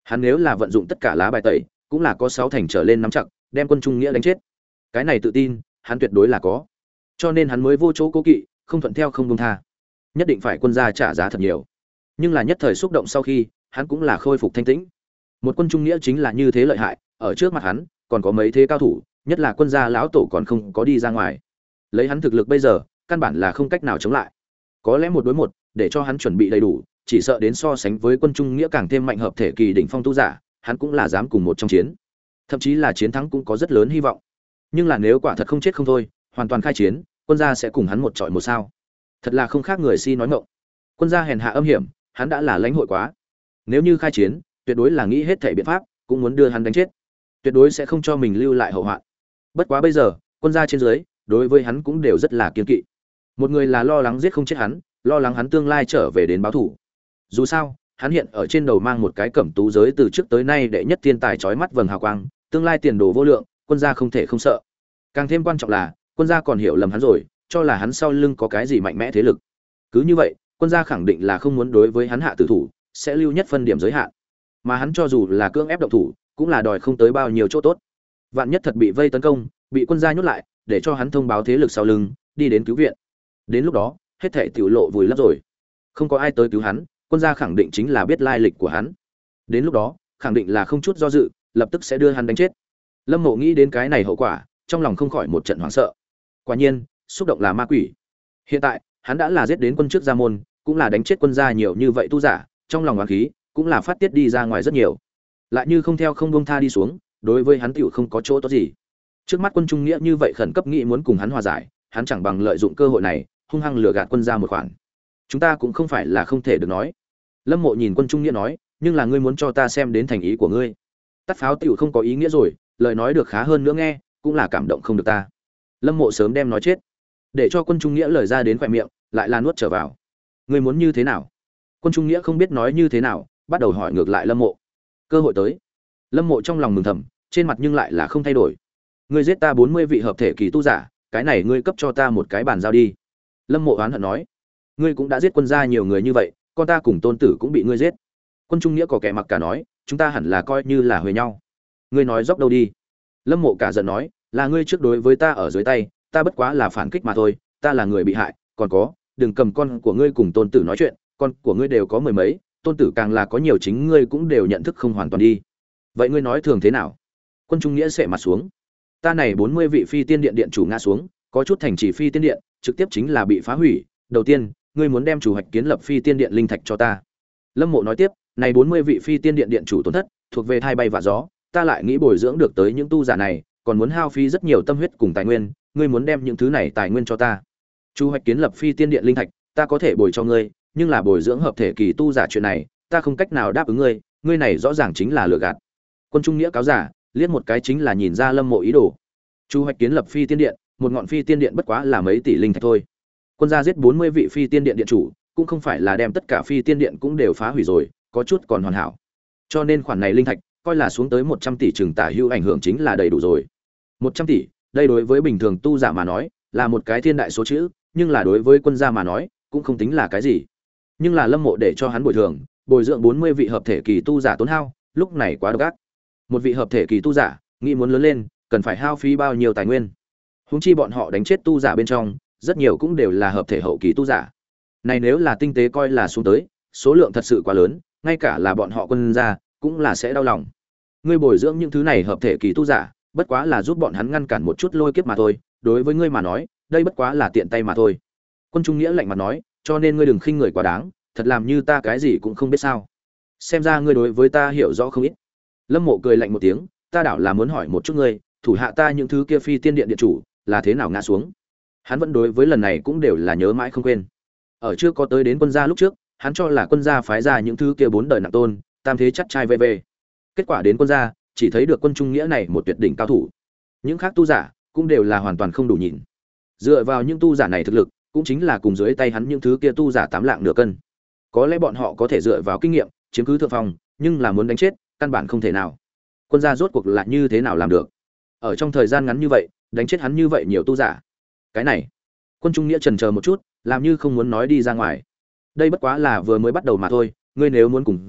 Hắn nếu là vận dụng tất cả lá bài tẩy, cũng là có sáu thành trở lên nắm chặt, đem Quân Trung Nghĩa đánh chết. Cái này tự tin, hắn tuyệt đối là có. Cho nên hắn mới vô chỗ cố kỵ, không thuận theo không buông tha. Nhất định phải quân gia trả giá thật nhiều. Nhưng là nhất thời xúc động sau khi, hắn cũng là khôi phục thanh tĩnh. Một Quân Trung Nghĩa chính là như thế lợi hại, ở trước mặt hắn, còn có mấy thế cao thủ, nhất là quân gia lão tổ còn không có đi ra ngoài. Lấy hắn thực lực bây giờ, căn bản là không cách nào chống lại. Có lẽ một đối một, để cho hắn chuẩn bị đầy đủ, chỉ sợ đến so sánh với Quân Trung Nghĩa càng thêm mạnh hợp thể kỳ đỉnh phong tu giả, hắn cũng là dám cùng một trong chiến. Thậm chí là chiến thắng cũng có rất lớn hy vọng. Nhưng là nếu quả thật không chết không thôi, hoàn toàn khai chiến, quân gia sẽ cùng hắn một trọi một sao. Thật là không khác người si nói ngọng. Quân gia hèn hạ âm hiểm, hắn đã là lãnh hội quá. Nếu như khai chiến, tuyệt đối là nghĩ hết thảy biện pháp, cũng muốn đưa hắn đánh chết. Tuyệt đối sẽ không cho mình lưu lại hậu hoạn. Bất quá bây giờ, quân gia trên dưới, đối với hắn cũng đều rất là kiêng kỵ. Một người là lo lắng giết không chết hắn, lo lắng hắn tương lai trở về đến báo thủ. Dù sao, hắn hiện ở trên đầu mang một cái cẩm tú giới từ trước tới nay đệ nhất thiên tài chói mắt vầng hào quang, tương lai tiền đồ vô lượng, quân gia không thể không sợ. Càng thêm quan trọng là, quân gia còn hiểu lầm hắn rồi, cho là hắn sau lưng có cái gì mạnh mẽ thế lực. Cứ như vậy, quân gia khẳng định là không muốn đối với hắn hạ tử thủ, sẽ lưu nhất phân điểm giới hạn. Mà hắn cho dù là cưỡng ép động thủ, cũng là đòi không tới bao nhiêu chỗ tốt. Vạn nhất thật bị vây tấn công, bị quân gia nhốt lại, để cho hắn thông báo thế lực sau lưng, đi đến cứu viện. Đến lúc đó, hết thảy tiểu lộ vùi lấp rồi. Không có ai tới cứu hắn, quân gia khẳng định chính là biết lai lịch của hắn. Đến lúc đó, khẳng định là không chút do dự, lập tức sẽ đưa hắn đánh chết. Lâm Mộ nghĩ đến cái này hậu quả, trong lòng không khỏi một trận hoảng sợ. Quả nhiên, xúc động là ma quỷ. Hiện tại, hắn đã là giết đến quân trước gia môn, cũng là đánh chết quân gia nhiều như vậy tu giả, trong lòng oán khí cũng là phát tiết đi ra ngoài rất nhiều. Lại như không theo không buông tha đi xuống, đối với hắn tiểu không có chỗ tốt gì. Trước mắt Quân Trung Nghĩa như vậy khẩn cấp nghĩ muốn cùng hắn hòa giải, hắn chẳng bằng lợi dụng cơ hội này, hung hăng lừa gạt quân gia một khoản. Chúng ta cũng không phải là không thể được nói. Lâm Mộ nhìn Quân Trung Nghĩa nói, nhưng là ngươi muốn cho ta xem đến thành ý của ngươi. Tắt pháo tiểu không có ý nghĩa rồi, lời nói được khá hơn nữa nghe, cũng là cảm động không được ta. Lâm Mộ sớm đem nói chết, để cho Quân Trung Nghĩa lời ra đến khóe miệng, lại là nuốt trở vào. Ngươi muốn như thế nào? Quân Trung Nghĩa không biết nói như thế nào, bắt đầu hỏi ngược lại Lâm Mộ. Cơ hội tới. Lâm Mộ trong lòng mừng thầm, trên mặt nhưng lại là không thay đổi. Ngươi giết ta bốn mươi vị hợp thể kỳ tu giả, cái này ngươi cấp cho ta một cái bàn giao đi. Lâm Mộ oán hận nói, ngươi cũng đã giết quân gia nhiều người như vậy, con ta cùng tôn tử cũng bị ngươi giết. Quân Trung Nghĩa có kẻ mặc cả nói, chúng ta hẳn là coi như là huề nhau. Ngươi nói dốc đâu đi? Lâm Mộ cả giận nói, là ngươi trước đối với ta ở dưới tay, ta bất quá là phản kích mà thôi, ta là người bị hại, còn có, đừng cầm con của ngươi cùng tôn tử nói chuyện, con của ngươi đều có mười mấy, tôn tử càng là có nhiều, chính ngươi cũng đều nhận thức không hoàn toàn đi. Vậy ngươi nói thường thế nào? Quân Trung Nghĩa sệ mặt xuống. Ta này bốn mươi vị phi tiên điện điện chủ ngã xuống, có chút thành trì phi tiên điện, trực tiếp chính là bị phá hủy. Đầu tiên, ngươi muốn đem chủ hoạch kiến lập phi tiên điện linh thạch cho ta. Lâm Mộ nói tiếp, này bốn mươi vị phi tiên điện điện chủ tổn thất, thuộc về thai bay vạ gió, ta lại nghĩ bồi dưỡng được tới những tu giả này, còn muốn hao phí rất nhiều tâm huyết cùng tài nguyên, ngươi muốn đem những thứ này tài nguyên cho ta. Chủ hoạch kiến lập phi tiên điện linh thạch, ta có thể bồi cho ngươi, nhưng là bồi dưỡng hợp thể kỳ tu giả chuyện này, ta không cách nào đáp ứng ngươi, ngươi này rõ ràng chính là lừa gạt. Quân Trung Nghĩa cáo giả, liếc một cái chính là nhìn ra Lâm Mộ ý đồ. Chu hoạch kiến lập phi tiên điện, một ngọn phi tiên điện bất quá là mấy tỷ linh thạch thôi. Quân gia giết bốn mươi vị phi tiên điện điện chủ, cũng không phải là đem tất cả phi tiên điện cũng đều phá hủy rồi, có chút còn hoàn hảo. Cho nên khoản này linh thạch, coi là xuống tới một trăm tỷ chừng tả hữu ảnh hưởng chính là đầy đủ rồi. một trăm tỷ, đây đối với bình thường tu giả mà nói, là một cái thiên đại số chữ, nhưng là đối với quân gia mà nói, cũng không tính là cái gì. Nhưng là Lâm Mộ để cho hắn bồi thường, bồi dưỡng bốn mươi vị hợp thể kỳ tu giả tốn hao, lúc này quá độc ác. Một vị hợp thể kỳ tu giả, nghĩ muốn lớn lên, cần phải hao phí bao nhiêu tài nguyên. Huống chi bọn họ đánh chết tu giả bên trong, rất nhiều cũng đều là hợp thể hậu kỳ tu giả. Này nếu là tinh tế coi là xuống tới, số lượng thật sự quá lớn, ngay cả là bọn họ quân gia cũng là sẽ đau lòng. Ngươi bồi dưỡng những thứ này hợp thể kỳ tu giả, bất quá là giúp bọn hắn ngăn cản một chút lôi kiếp mà thôi, đối với ngươi mà nói, đây bất quá là tiện tay mà thôi. Quân Trung Nghĩa lạnh mặt nói, cho nên ngươi đừng khinh người quá đáng, thật làm như ta cái gì cũng không biết sao. Xem ra ngươi đối với ta hiểu rõ không ít. Lâm Mộ cười lạnh một tiếng, ta đảo là muốn hỏi một chút ngươi, thủ hạ ta những thứ kia phi tiên điện điện chủ là thế nào ngã xuống. Hắn vẫn đối với lần này cũng đều là nhớ mãi không quên. Ở trước có tới đến quân gia lúc trước, hắn cho là quân gia phái ra những thứ kia bốn đời nặng tôn, tam thế chắc trai vv. Kết quả đến quân gia, chỉ thấy được Quân Trung Nghĩa này một tuyệt đỉnh cao thủ. Những khác tu giả cũng đều là hoàn toàn không đủ nhìn. Dựa vào những tu giả này thực lực, cũng chính là cùng dưới tay hắn những thứ kia tu giả tám lạng nửa cân. Có lẽ bọn họ có thể dựa vào kinh nghiệm chiếm cứ thượng phong, nhưng là muốn đánh chết, căn bản không thể nào. Quân gia rốt cuộc là như thế nào làm được? Ở trong thời gian ngắn như vậy, đánh chết hắn như vậy nhiều tu giả. Cái này, Quân Trung Nghĩa chần chờ một chút, làm như không muốn nói đi ra ngoài. Đây bất quá là vừa mới bắt đầu mà thôi, ngươi nếu muốn cùng giải,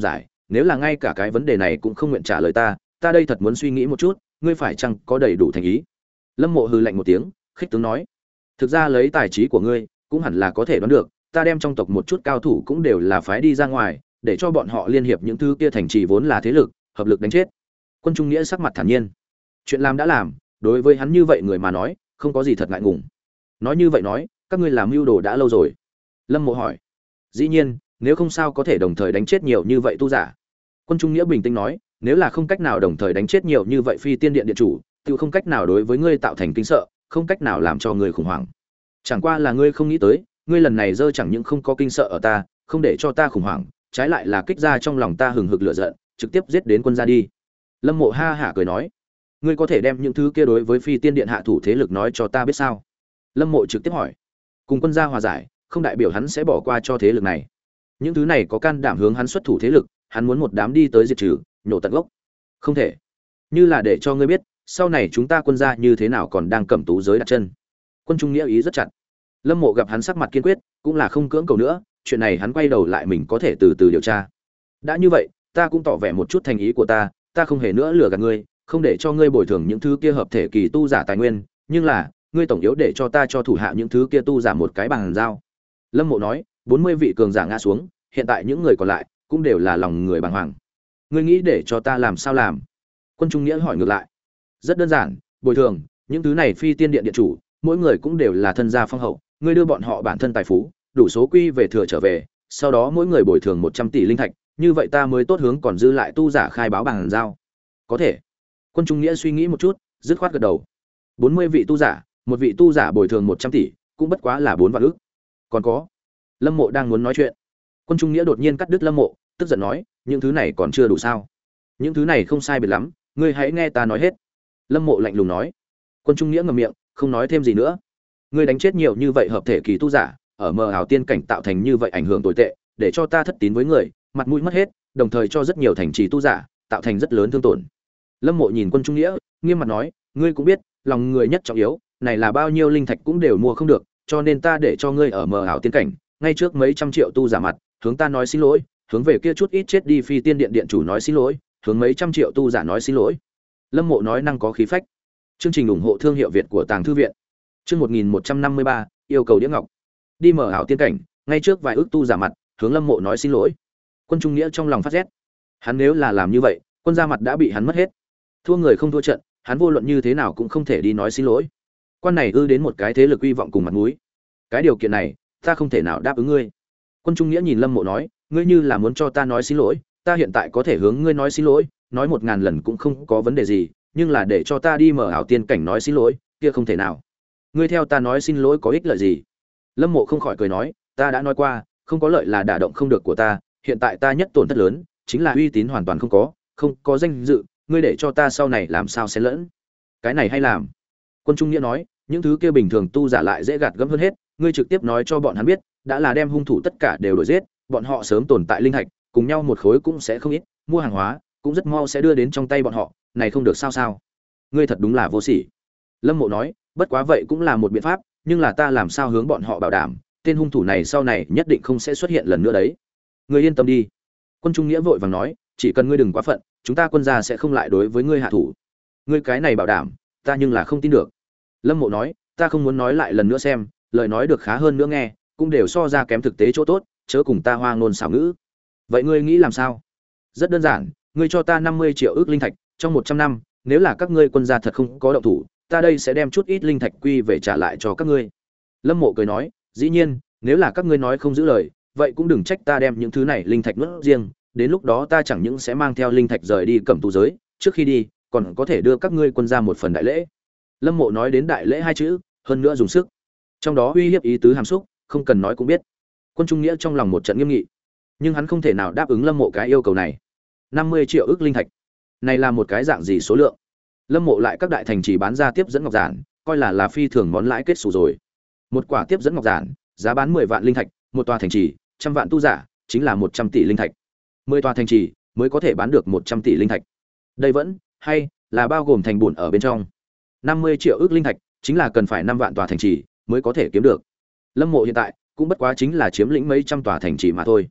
nếu là ngay cả cái vấn đề này cũng không nguyện trả lời ta, ta đây thật muốn suy nghĩ một chút, ngươi phải chăng có đầy đủ thành ý. Lâm Mộ hừ lạnh một tiếng, khích tướng nói: thực ra lấy tài trí của ngươi cũng hẳn là có thể đoán được, ta đem trong tộc một chút cao thủ cũng đều là phái đi ra ngoài, để cho bọn họ liên hiệp những thứ kia thành trì vốn là thế lực, hợp lực đánh chết. Quân Trung Nghĩa sắc mặt thản nhiên, chuyện làm đã làm, đối với hắn như vậy người mà nói, không có gì thật ngại ngùng. Nói như vậy nói, các ngươi làm mưu đồ đã lâu rồi? Lâm Mộ hỏi. Dĩ nhiên, nếu không sao có thể đồng thời đánh chết nhiều như vậy tu giả. Quân Trung Nghĩa bình tĩnh nói, nếu là không cách nào đồng thời đánh chết nhiều như vậy phi tiên điện điện chủ, tự không cách nào đối với ngươi tạo thành kinh sợ, không cách nào làm cho ngươi khủng hoảng. Chẳng qua là ngươi không nghĩ tới, ngươi lần này dơ chẳng những không có kinh sợ ở ta, không để cho ta khủng hoảng, trái lại là kích ra trong lòng ta hừng hực lửa giận, trực tiếp giết đến quân gia đi. Lâm Mộ ha hả cười nói, ngươi có thể đem những thứ kia đối với phi tiên điện hạ thủ thế lực nói cho ta biết sao? Lâm Mộ trực tiếp hỏi. Cùng quân gia hòa giải, không đại biểu hắn sẽ bỏ qua cho thế lực này. Những thứ này có can đảm hướng hắn xuất thủ thế lực, hắn muốn một đám đi tới diệt trừ, nhổ tận gốc. Không thể. Như là để cho ngươi biết, sau này chúng ta quân gia như thế nào còn đang cầm tú giới đặt chân. Quân Trung Nghĩa ý rất chặt. Lâm Mộ gặp hắn sắc mặt kiên quyết, cũng là không cưỡng cầu nữa, chuyện này hắn quay đầu lại mình có thể từ từ điều tra. Đã như vậy, ta cũng tỏ vẻ một chút thành ý của ta, ta không hề nữa lừa gạt ngươi, không để cho ngươi bồi thường những thứ kia hợp thể kỳ tu giả tài nguyên, nhưng là, ngươi tổng yếu để cho ta cho thủ hạ những thứ kia tu giả một cái bằng giao. Lâm Mộ nói, bốn mươi vị cường giả ngã xuống, hiện tại những người còn lại cũng đều là lòng người bàng hoàng. Ngươi nghĩ để cho ta làm sao làm? Quân Trung Nghĩa hỏi ngược lại. Rất đơn giản, bồi thường, những thứ này phi tiên điện điện chủ, mỗi người cũng đều là thân gia phong hậu, ngươi đưa bọn họ bản thân tài phú, đủ số quy về thừa trở về, sau đó mỗi người bồi thường một trăm tỷ linh thạch, như vậy ta mới tốt hướng còn dư lại tu giả khai báo bằng giao. Có thể. Quân Trung Nghĩa suy nghĩ một chút, dứt khoát gật đầu. bốn mươi vị tu giả, một vị tu giả bồi thường một trăm tỷ, cũng bất quá là bốn vạn ức. Còn có. Lâm Mộ đang muốn nói chuyện. Quân Trung Nghĩa đột nhiên cắt đứt Lâm Mộ, tức giận nói, những thứ này còn chưa đủ sao? Những thứ này không sai biệt lắm, ngươi hãy nghe ta nói hết. Lâm Mộ lạnh lùng nói. Quân Trung Nghĩa ngậm miệng, không nói thêm gì nữa. Ngươi đánh chết nhiều như vậy hợp thể kỳ tu giả, ở mờ ảo tiên cảnh tạo thành như vậy ảnh hưởng tồi tệ, để cho ta thất tín với người, mặt mũi mất hết, đồng thời cho rất nhiều thành trì tu giả tạo thành rất lớn thương tổn. Lâm Mộ nhìn Quân Trung Nghĩa, nghiêm mặt nói, ngươi cũng biết, lòng người nhất trọng yếu, này là bao nhiêu linh thạch cũng đều mua không được, cho nên ta để cho ngươi ở mờ ảo tiên cảnh, ngay trước mấy trăm triệu tu giả mặt, hướng ta nói xin lỗi, hướng về kia chút ít chết đi phi tiên điện điện chủ nói xin lỗi, hướng mấy trăm triệu tu giả nói xin lỗi. Lâm Mộ nói năng có khí phách. Chương trình ủng hộ thương hiệu Việt của Tàng thư viện. Chương một nghìn một trăm năm mươi ba, yêu cầu đĩa ngọc. Đi mở ảo tiên cảnh, ngay trước vài ước tu giả mặt, hướng Lâm Mộ nói xin lỗi. Quân Trung Nghĩa trong lòng phát rét. Hắn nếu là làm như vậy, quân gia mặt đã bị hắn mất hết. Thua người không thua trận, hắn vô luận như thế nào cũng không thể đi nói xin lỗi. Quan này ư đến một cái thế lực uy vọng cùng mặt mũi. Cái điều kiện này, ta không thể nào đáp ứng ngươi. Quân Trung Nghĩa nhìn Lâm Mộ nói, ngươi như là muốn cho ta nói xin lỗi, ta hiện tại có thể hướng ngươi nói xin lỗi, nói một ngàn lần cũng không có vấn đề gì, nhưng là để cho ta đi mở ảo tiên cảnh nói xin lỗi, kia không thể nào. Ngươi theo ta nói xin lỗi có ích lợi gì? Lâm Mộ không khỏi cười nói, ta đã nói qua, không có lợi là đả động không được của ta, hiện tại ta nhất tổn thất lớn, chính là uy tín hoàn toàn không có, không có danh dự, ngươi để cho ta sau này làm sao xen lẫn? Cái này hay làm. Quân Trung Nghĩa nói, những thứ kia bình thường tu giả lại dễ gạt gẫm hơn hết, ngươi trực tiếp nói cho bọn hắn biết, đã là đem hung thủ tất cả đều đuổi giết, bọn họ sớm tồn tại linh hạch, cùng nhau một khối cũng sẽ không ít, mua hàng hóa, cũng rất mau sẽ đưa đến trong tay bọn họ, này không được sao sao? Ngươi thật đúng là vô sỉ. Lâm Mộ nói, bất quá vậy cũng là một biện pháp, nhưng là ta làm sao hướng bọn họ bảo đảm, tên hung thủ này sau này nhất định không sẽ xuất hiện lần nữa đấy. Ngươi yên tâm đi. Quân Trung Nghĩa vội vàng nói, chỉ cần ngươi đừng quá phận, chúng ta quân gia sẽ không lại đối với ngươi hạ thủ. Ngươi cái này bảo đảm, ta nhưng là không tin được. Lâm Mộ nói, ta không muốn nói lại lần nữa xem, lời nói được khá hơn nữa nghe, cũng đều so ra kém thực tế chỗ tốt, chớ cùng ta hoang ngôn xảo ngữ. Vậy ngươi nghĩ làm sao? Rất đơn giản, ngươi cho ta năm mươi triệu ức linh thạch, trong một trăm năm, nếu là các ngươi quân gia thật không có động thủ, ta đây sẽ đem chút ít linh thạch quy về trả lại cho các ngươi. Lâm Mộ cười nói, dĩ nhiên, nếu là các ngươi nói không giữ lời, vậy cũng đừng trách ta đem những thứ này linh thạch nuốt riêng, đến lúc đó ta chẳng những sẽ mang theo linh thạch rời đi Cẩm Tú giới, trước khi đi, còn có thể đưa các ngươi quân gia một phần đại lễ. Lâm Mộ nói đến đại lễ hai chữ, hơn nữa dùng sức. Trong đó uy hiếp ý tứ hàm xúc, không cần nói cũng biết. Quân Trung Nghĩa trong lòng một trận nghiêm nghị, nhưng hắn không thể nào đáp ứng Lâm Mộ cái yêu cầu này. năm mươi triệu ức linh thạch, này là một cái dạng gì số lượng? Lâm Mộ lại các đại thành chỉ bán ra tiếp dẫn ngọc giản, coi là là phi thường món lãi kết sủ rồi. Một quả tiếp dẫn ngọc giản, giá bán mười vạn linh thạch, một tòa thành trì, trăm vạn tu giả, chính là một trăm tỷ linh thạch. mười tòa thành trì mới có thể bán được một trăm tỷ linh thạch. Đây vẫn hay là bao gồm thành buồn ở bên trong. năm mươi triệu ức linh thạch, chính là cần phải năm vạn tòa thành trì mới có thể kiếm được. Lâm Mộ hiện tại cũng bất quá chính là chiếm lĩnh mấy trăm tòa thành trì mà thôi.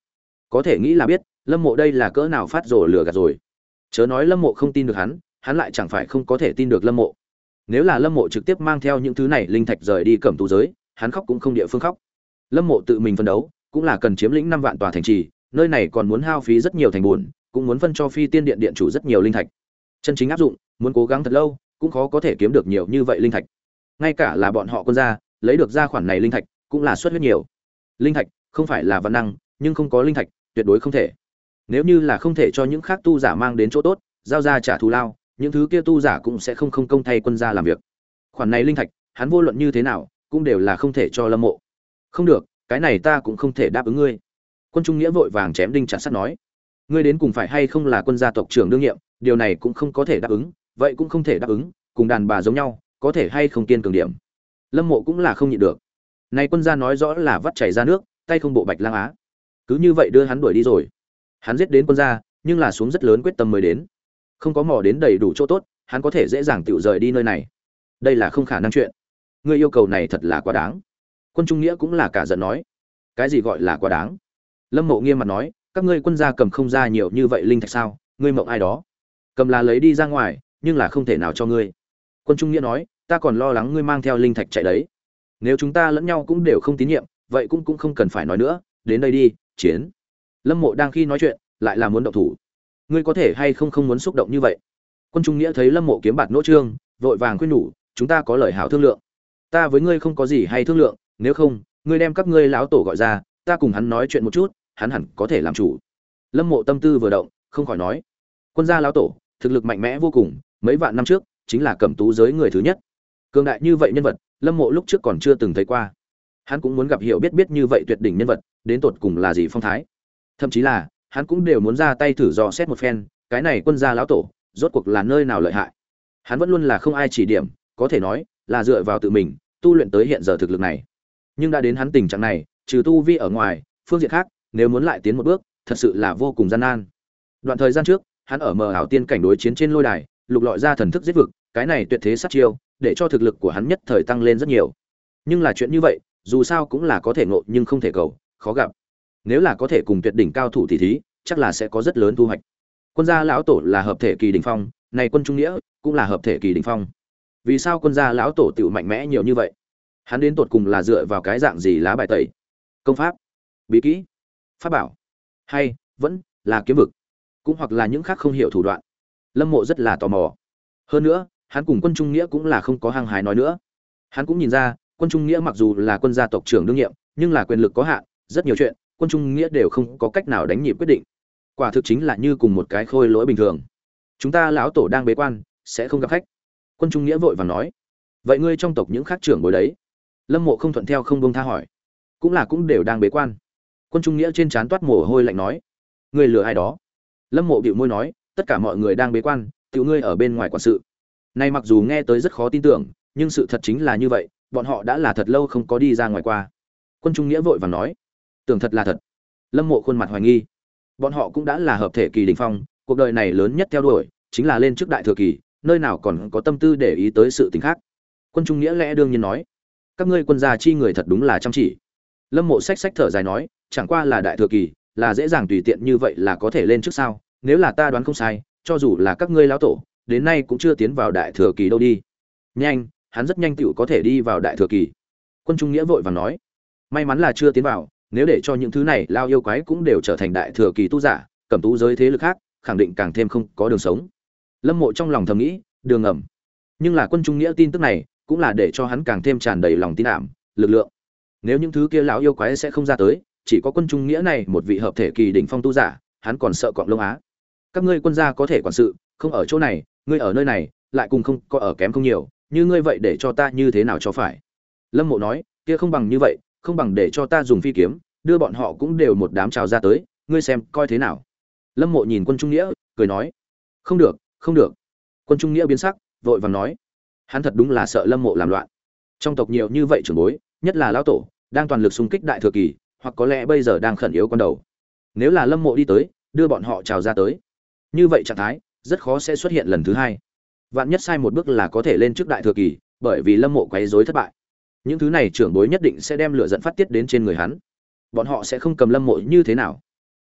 Có thể nghĩ là biết, Lâm Mộ đây là cỡ nào phát rồ lừa gạt rồi. Chớ nói Lâm Mộ không tin được hắn, hắn lại chẳng phải không có thể tin được Lâm Mộ. Nếu là Lâm Mộ trực tiếp mang theo những thứ này linh thạch rời đi Cẩm Tú giới, hắn khóc cũng không địa phương khóc. Lâm Mộ tự mình phân đấu, cũng là cần chiếm lĩnh năm vạn tòa thành trì, nơi này còn muốn hao phí rất nhiều thành buồn, cũng muốn phân cho Phi Tiên Điện điện chủ rất nhiều linh thạch. Chân chính áp dụng, muốn cố gắng thật lâu, cũng khó có thể kiếm được nhiều như vậy linh thạch. Ngay cả là bọn họ quân gia, lấy được ra khoản này linh thạch, cũng là suất huyết nhiều. Linh thạch không phải là văn năng, nhưng không có linh thạch, tuyệt đối không thể. Nếu như là không thể cho những khác tu giả mang đến chỗ tốt, giao ra trả thù lao, những thứ kia tu giả cũng sẽ không không công thay quân gia làm việc. Khoản này linh thạch, hắn vô luận như thế nào, cũng đều là không thể cho Lâm Mộ. Không được, cái này ta cũng không thể đáp ứng ngươi. Quân Trung Nghĩa vội vàng chém đinh chặt sắt nói, ngươi đến cùng phải hay không là quân gia tộc trưởng đương nhiệm, điều này cũng không có thể đáp ứng, vậy cũng không thể đáp ứng, cùng đàn bà giống nhau, có thể hay không kiên cường điểm. Lâm Mộ cũng là không nhịn được. Này quân gia nói rõ là vắt chảy ra nước, tay không bộ Bạch Lang Á. Cứ như vậy đưa hắn đuổi đi rồi. Hắn giết đến quân gia, nhưng là xuống rất lớn quyết tâm mới đến. Không có mò đến đầy đủ chỗ tốt, hắn có thể dễ dàng tự rời đi nơi này. Đây là không khả năng chuyện. Ngươi yêu cầu này thật là quá đáng. Quân Trung Nghĩa cũng là cả giận nói. Cái gì gọi là quá đáng? Lâm Mộ nghiêm mặt nói, các ngươi quân gia cầm không ra nhiều như vậy linh thạch sao? Ngươi mộng ai đó? Cầm là lấy đi ra ngoài, nhưng là không thể nào cho ngươi. Quân Trung Nghĩa nói, ta còn lo lắng ngươi mang theo linh thạch chạy đấy. Nếu chúng ta lẫn nhau cũng đều không tín nhiệm, vậy cũng cũng không cần phải nói nữa, đến đây đi, chiến. Lâm Mộ đang khi nói chuyện, lại là muốn động thủ. Ngươi có thể hay không không muốn xúc động như vậy? Quân Trung Nghĩa thấy Lâm Mộ kiếm bạt nỗ trương, vội vàng khuyên nhủ, chúng ta có lời hảo thương lượng. Ta với ngươi không có gì hay thương lượng, nếu không, ngươi đem các ngươi lão tổ gọi ra, ta cùng hắn nói chuyện một chút, hắn hẳn có thể làm chủ. Lâm Mộ tâm tư vừa động, không khỏi nói, quân gia lão tổ, thực lực mạnh mẽ vô cùng, mấy vạn năm trước, chính là Cẩm Tú giới người thứ nhất. Cường đại như vậy nhân vật, Lâm Mộ lúc trước còn chưa từng thấy qua. Hắn cũng muốn gặp hiểu biết biết như vậy tuyệt đỉnh nhân vật, đến tột cùng là gì phong thái. Thậm chí là, hắn cũng đều muốn ra tay thử dò xét một phen, cái này quân gia lão tổ, rốt cuộc là nơi nào lợi hại. Hắn vẫn luôn là không ai chỉ điểm, có thể nói là dựa vào tự mình, tu luyện tới hiện giờ thực lực này. Nhưng đã đến hắn tình trạng này, trừ tu vi ở ngoài, phương diện khác, nếu muốn lại tiến một bước, thật sự là vô cùng gian nan. Đoạn thời gian trước, hắn ở mờ ảo tiên cảnh đối chiến trên lôi đài, lục lọi ra thần thức giết vực, cái này tuyệt thế sát chiêu, để cho thực lực của hắn nhất thời tăng lên rất nhiều. Nhưng là chuyện như vậy, dù sao cũng là có thể ngộ nhưng không thể cầu, khó gặp. Nếu là có thể cùng tuyệt đỉnh cao thủ tỷ thí, chắc là sẽ có rất lớn thu hoạch. Quân gia lão tổ là hợp thể kỳ đỉnh phong, này Quân Trung Nghĩa cũng là hợp thể kỳ đỉnh phong. Vì sao quân gia lão tổ tiểu mạnh mẽ nhiều như vậy? Hắn đến tột cùng là dựa vào cái dạng gì lá bài tẩy? Công pháp, bí kỹ, pháp bảo, hay vẫn là kiếm vực, cũng hoặc là những khác không hiểu thủ đoạn. Lâm Mộ rất là tò mò. Hơn nữa, hắn cùng Quân Trung Nghĩa cũng là không có hăng hái nói nữa. Hắn cũng nhìn ra, Quân Trung Nghĩa mặc dù là quân gia tộc trưởng đương nhiệm, nhưng là quyền lực có hạn, rất nhiều chuyện, Quân Trung Nghĩa đều không có cách nào đánh nhịp quyết định. Quả thực chính là như cùng một cái khôi lỗi bình thường. Chúng ta lão tổ đang bế quan, sẽ không gặp khách. Quân Trung Nghĩa vội vàng nói. Vậy ngươi trong tộc những khác trưởng bối đấy? Lâm Mộ không thuận theo không buông tha hỏi. Cũng là cũng đều đang bế quan. Quân Trung Nghĩa trên trán toát mồ hôi lạnh nói. Ngươi lừa ai đó? Lâm Mộ bĩu môi nói, tất cả mọi người đang bế quan, tiểu ngươi ở bên ngoài quản sự. Này mặc dù nghe tới rất khó tin tưởng, nhưng sự thật chính là như vậy, bọn họ đã là thật lâu không có đi ra ngoài qua. Quân Trung Nghĩa vội vàng nói, tưởng thật là thật. Lâm Mộ khuôn mặt hoài nghi. Bọn họ cũng đã là hợp thể kỳ đỉnh phong, cuộc đời này lớn nhất theo đuổi chính là lên trước đại thừa kỳ, nơi nào còn có tâm tư để ý tới sự tình khác. Quân Trung Nghĩa lẽ đương nhiên nói, các ngươi quân gia chi người thật đúng là chăm chỉ. Lâm Mộ xách xách thở dài nói, chẳng qua là đại thừa kỳ, là dễ dàng tùy tiện như vậy là có thể lên trước sao? Nếu là ta đoán không sai, cho dù là các ngươi lão tổ, đến nay cũng chưa tiến vào đại thừa kỳ đâu đi. Nhanh, hắn rất nhanh tựu có thể đi vào đại thừa kỳ. Quân Trung Nghĩa vội vàng nói, may mắn là chưa tiến vào, nếu để cho những thứ này lao yêu quái cũng đều trở thành đại thừa kỳ tu giả, Cẩm Tú giới thế lực khác, khẳng định càng thêm không có đường sống. Lâm Mộ trong lòng thầm nghĩ, đường ngầm. Nhưng là Quân Trung Nghĩa tin tức này, cũng là để cho hắn càng thêm tràn đầy lòng tin ảm, lực lượng. Nếu những thứ kia lão yêu quái sẽ không ra tới, chỉ có Quân Trung Nghĩa này một vị hợp thể kỳ đỉnh phong tu giả, hắn còn sợ cọp lông á. Các ngươi quân gia có thể quản sự, không ở chỗ này, ngươi ở nơi này, lại cùng không có ở kém không nhiều, như ngươi vậy để cho ta như thế nào cho phải? Lâm Mộ nói, kia không bằng như vậy, không bằng để cho ta dùng phi kiếm, đưa bọn họ cũng đều một đám trào ra tới, ngươi xem coi thế nào. Lâm Mộ nhìn Quân Trung Nghĩa, cười nói, không được, không được. Quân Trung Nghĩa biến sắc, vội vàng nói, hắn thật đúng là sợ Lâm Mộ làm loạn. Trong tộc nhiều như vậy trưởng bối, nhất là lão tổ, đang toàn lực xung kích đại thừa kỳ, hoặc có lẽ bây giờ đang khẩn yếu con đầu. Nếu là Lâm Mộ đi tới, đưa bọn họ trào ra tới, như vậy trạng thái rất khó sẽ xuất hiện lần thứ hai. Vạn nhất sai một bước là có thể lên trước đại thừa kỳ, bởi vì Lâm Mộ quấy rối thất bại. Những thứ này trưởng bối nhất định sẽ đem lửa giận phát tiết đến trên người hắn. Bọn họ sẽ không cầm Lâm Mộ như thế nào.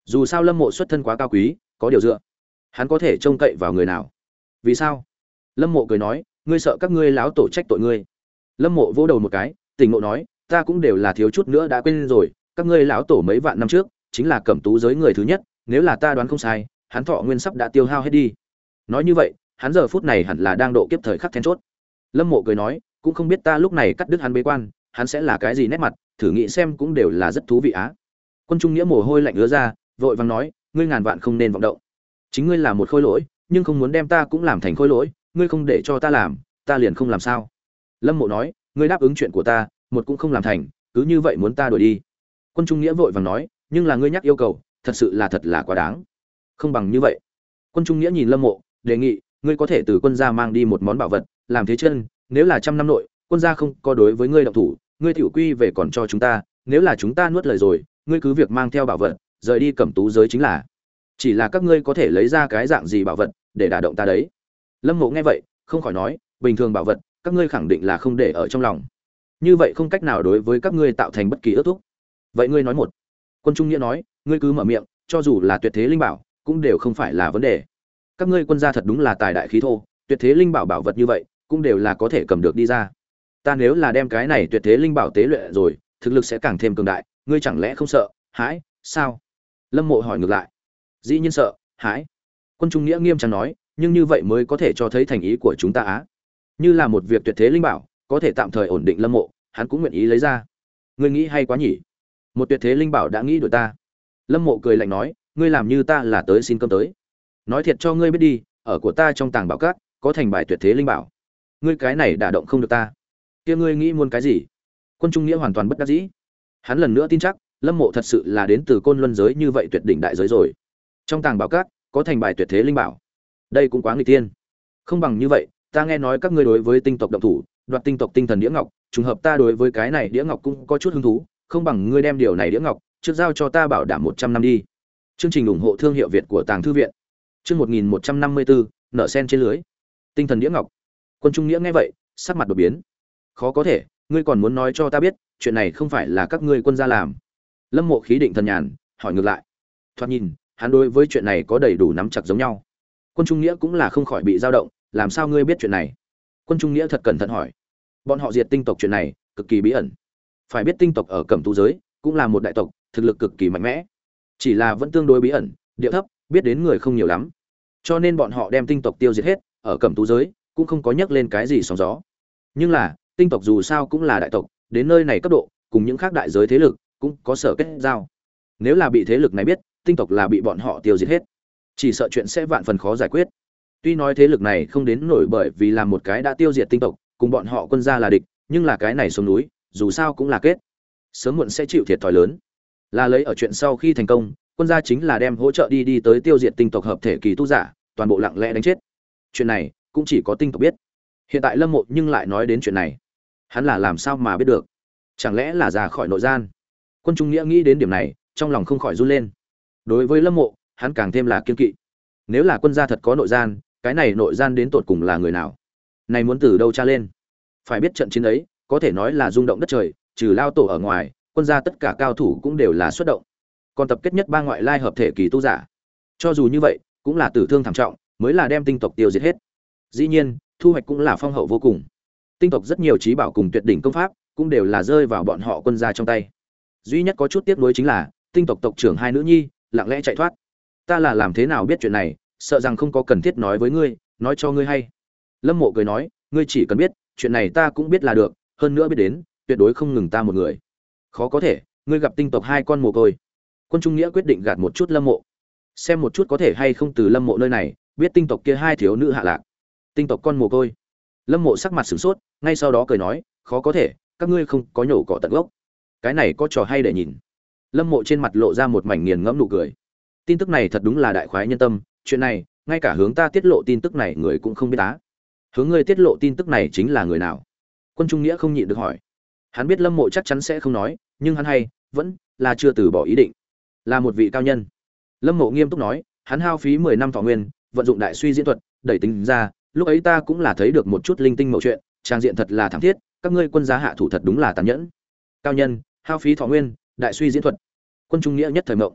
Dù sao Lâm Mộ xuất thân quá cao quý, có điều dựa, hắn có thể trông cậy vào người nào? Vì sao? Lâm Mộ cười nói, ngươi sợ các ngươi láo tổ trách tội ngươi. Lâm Mộ vỗ đầu một cái, tỉnh ngộ nói, ta cũng đều là thiếu chút nữa đã quên rồi, các ngươi lão tổ mấy vạn năm trước chính là Cẩm Tú giới người thứ nhất, nếu là ta đoán không sai, hắn thọ nguyên sắp đã tiêu hao hết đi. Nói như vậy, hắn giờ phút này hẳn là đang độ kiếp thời khắc then chốt. Lâm Mộ cười nói, cũng không biết ta lúc này cắt đứt hắn bế quan, hắn sẽ là cái gì nét mặt, thử nghĩ xem cũng đều là rất thú vị á. Quân Trung Nghĩa mồ hôi lạnh ứa ra, vội vàng nói, ngươi ngàn vạn không nên vọng động. Chính ngươi là một khôi lỗi, nhưng không muốn đem ta cũng làm thành khôi lỗi, ngươi không để cho ta làm, ta liền không làm sao. Lâm Mộ nói, ngươi đáp ứng chuyện của ta, một cũng không làm thành, cứ như vậy muốn ta đuổi đi. Quân Trung Nghĩa vội vàng nói, nhưng là ngươi nhắc yêu cầu, thật sự là thật là quá đáng. Không bằng như vậy. Quân Trung Nghĩa nhìn Lâm Mộ, đề nghị, ngươi có thể từ quân gia mang đi một món bảo vật, làm thế chân, nếu là trăm năm nội, quân gia không có đối với ngươi động thủ, ngươi tiểu quy về còn cho chúng ta, nếu là chúng ta nuốt lời rồi, ngươi cứ việc mang theo bảo vật, rời đi Cẩm Tú giới chính là. Chỉ là các ngươi có thể lấy ra cái dạng gì bảo vật để đả động ta đấy. Lâm Mộ nghe vậy, không khỏi nói, bình thường bảo vật, các ngươi khẳng định là không để ở trong lòng. Như vậy không cách nào đối với các ngươi tạo thành bất kỳ ước thúc. Vậy ngươi nói một. Quân Trung Nghĩa nói, ngươi cứ mở miệng, cho dù là tuyệt thế linh bảo, cũng đều không phải là vấn đề. Các ngươi quân gia thật đúng là tài đại khí thô, tuyệt thế linh bảo bảo vật như vậy, cũng đều là có thể cầm được đi ra. Ta nếu là đem cái này tuyệt thế linh bảo tế luyện rồi, thực lực sẽ càng thêm cường đại, ngươi chẳng lẽ không sợ? Hãi, sao? Lâm Mộ hỏi ngược lại. Dĩ nhiên sợ, hãi. Quân Trung Nghĩa nghiêm trang nói, nhưng như vậy mới có thể cho thấy thành ý của chúng ta á. Như là một việc tuyệt thế linh bảo, có thể tạm thời ổn định Lâm Mộ, hắn cũng nguyện ý lấy ra. Ngươi nghĩ hay quá nhỉ? Một tuyệt thế linh bảo đã nghĩ đuổi ta. Lâm Mộ cười lạnh nói, ngươi làm như ta là tới xin cơm tới. Nói thiệt cho ngươi biết đi, ở của ta trong tàng bảo các có thành bài tuyệt thế linh bảo. Ngươi cái này đả động không được ta. Kia ngươi nghĩ muốn cái gì? Quân Trung Nghĩa hoàn toàn bất đắc dĩ. Hắn lần nữa tin chắc, Lâm Mộ thật sự là đến từ Côn Luân giới như vậy tuyệt đỉnh đại giới rồi. Trong tàng bảo các có thành bài tuyệt thế linh bảo. Đây cũng quá nghịch tiên. Không bằng như vậy, ta nghe nói các ngươi đối với tinh tộc động thủ, đoạt tinh tộc tinh thần đĩa ngọc, trùng hợp ta đối với cái này đĩa ngọc cũng có chút hứng thú, không bằng ngươi đem điều này đĩa ngọc trước giao cho ta bảo đảm một trăm năm đi. Chương trình ủng hộ thương hiệu Việt của Tàng thư viện. Chương một nghìn một trăm năm mươi bốn, nợ sen trên lưới. Tinh thần đĩa ngọc. Quân Trung Nghĩa nghe vậy, sắc mặt đột biến. Khó có thể, ngươi còn muốn nói cho ta biết, chuyện này không phải là các ngươi quân gia làm. Lâm Mộ khí định thần nhàn, hỏi ngược lại. Thoạt nhìn, hắn đối với chuyện này có đầy đủ nắm chặt giống nhau. Quân Trung Nghĩa cũng là không khỏi bị dao động, làm sao ngươi biết chuyện này? Quân Trung Nghĩa thật cẩn thận hỏi. Bọn họ diệt tinh tộc chuyện này, cực kỳ bí ẩn. Phải biết tinh tộc ở Cẩm Tú giới, cũng là một đại tộc, thực lực cực kỳ mạnh mẽ. Chỉ là vẫn tương đối bí ẩn, địa thấp, biết đến người không nhiều lắm. Cho nên bọn họ đem tinh tộc tiêu diệt hết, ở Cẩm Tú giới cũng không có nhắc lên cái gì sóng gió. Nhưng là, tinh tộc dù sao cũng là đại tộc, đến nơi này cấp độ, cùng những khác đại giới thế lực cũng có sở kết giao. Nếu là bị thế lực này biết, tinh tộc là bị bọn họ tiêu diệt hết, chỉ sợ chuyện sẽ vạn phần khó giải quyết. Tuy nói thế lực này không đến nổi bởi vì làm một cái đã tiêu diệt tinh tộc, cùng bọn họ quân gia là địch, nhưng là cái này xuống núi, dù sao cũng là kết, sớm muộn sẽ chịu thiệt thòi lớn. Là lấy ở chuyện sau khi thành công, quân gia chính là đem hỗ trợ đi đi tới tiêu diệt tinh tộc hợp thể kỳ tu giả, toàn bộ lặng lẽ đánh chết. Chuyện này cũng chỉ có tinh tộc biết. Hiện tại Lâm Mộ nhưng lại nói đến chuyện này, hắn là làm sao mà biết được? Chẳng lẽ là ra khỏi nội gian? Quân Trung Nghĩa nghĩ đến điểm này, trong lòng không khỏi run lên. Đối với Lâm Mộ, hắn càng thêm là kiêng kỵ. Nếu là quân gia thật có nội gian, cái này nội gian đến tột cùng là người nào? Này muốn từ đâu tra lên? Phải biết trận chiến ấy, có thể nói là rung động đất trời, trừ lao tổ ở ngoài, quân gia tất cả cao thủ cũng đều là xuất động. Còn tập kết nhất ba ngoại lai hợp thể kỳ tu giả. Cho dù như vậy, cũng là tử thương thảm trọng, mới là đem tinh tộc tiêu diệt hết. Dĩ nhiên, thu hoạch cũng là phong hậu vô cùng. Tinh tộc rất nhiều trí bảo cùng tuyệt đỉnh công pháp, cũng đều là rơi vào bọn họ quân gia trong tay. Duy nhất có chút tiếc nuối chính là, tinh tộc tộc trưởng hai nữ nhi lặng lẽ chạy thoát. Ta là làm thế nào biết chuyện này, sợ rằng không có cần thiết nói với ngươi, nói cho ngươi hay. Lâm Mộ cười nói, ngươi chỉ cần biết, chuyện này ta cũng biết là được, hơn nữa biết đến, tuyệt đối không ngừng ta một người. Khó có thể, ngươi gặp tinh tộc hai con mồ côi. Quân Trung Nghĩa quyết định gạt một chút Lâm Mộ, xem một chút có thể hay không từ Lâm Mộ nơi này biết tinh tộc kia hai thiếu nữ hạ lạc. Tinh tộc con mồ côi. Lâm Mộ sắc mặt sửng sốt, ngay sau đó cười nói, khó có thể, các ngươi không có nhổ cỏ tận gốc. Cái này có trò hay để nhìn. Lâm Mộ trên mặt lộ ra một mảnh nghiền ngẫm nụ cười. Tin tức này thật đúng là đại khoái nhân tâm, chuyện này, ngay cả hướng ta tiết lộ tin tức này người cũng không biết á. Hướng ngươi tiết lộ tin tức này chính là người nào? Quân Trung Nghĩa không nhịn được hỏi. Hắn biết Lâm Mộ chắc chắn sẽ không nói, nhưng hắn hay vẫn là chưa từ bỏ ý định. Là một vị cao nhân. Lâm Mộ nghiêm túc nói, hắn hao phí mười năm thọ nguyên, vận dụng đại suy diễn thuật, đẩy tính ra, lúc ấy ta cũng là thấy được một chút linh tinh mẩu chuyện, trang diện thật là thảm thiết, các ngươi quân gia hạ thủ thật đúng là tàn nhẫn. Cao nhân, hao phí thọ nguyên, đại suy diễn thuật. Quân Trung Nghĩa nhất thời mộng.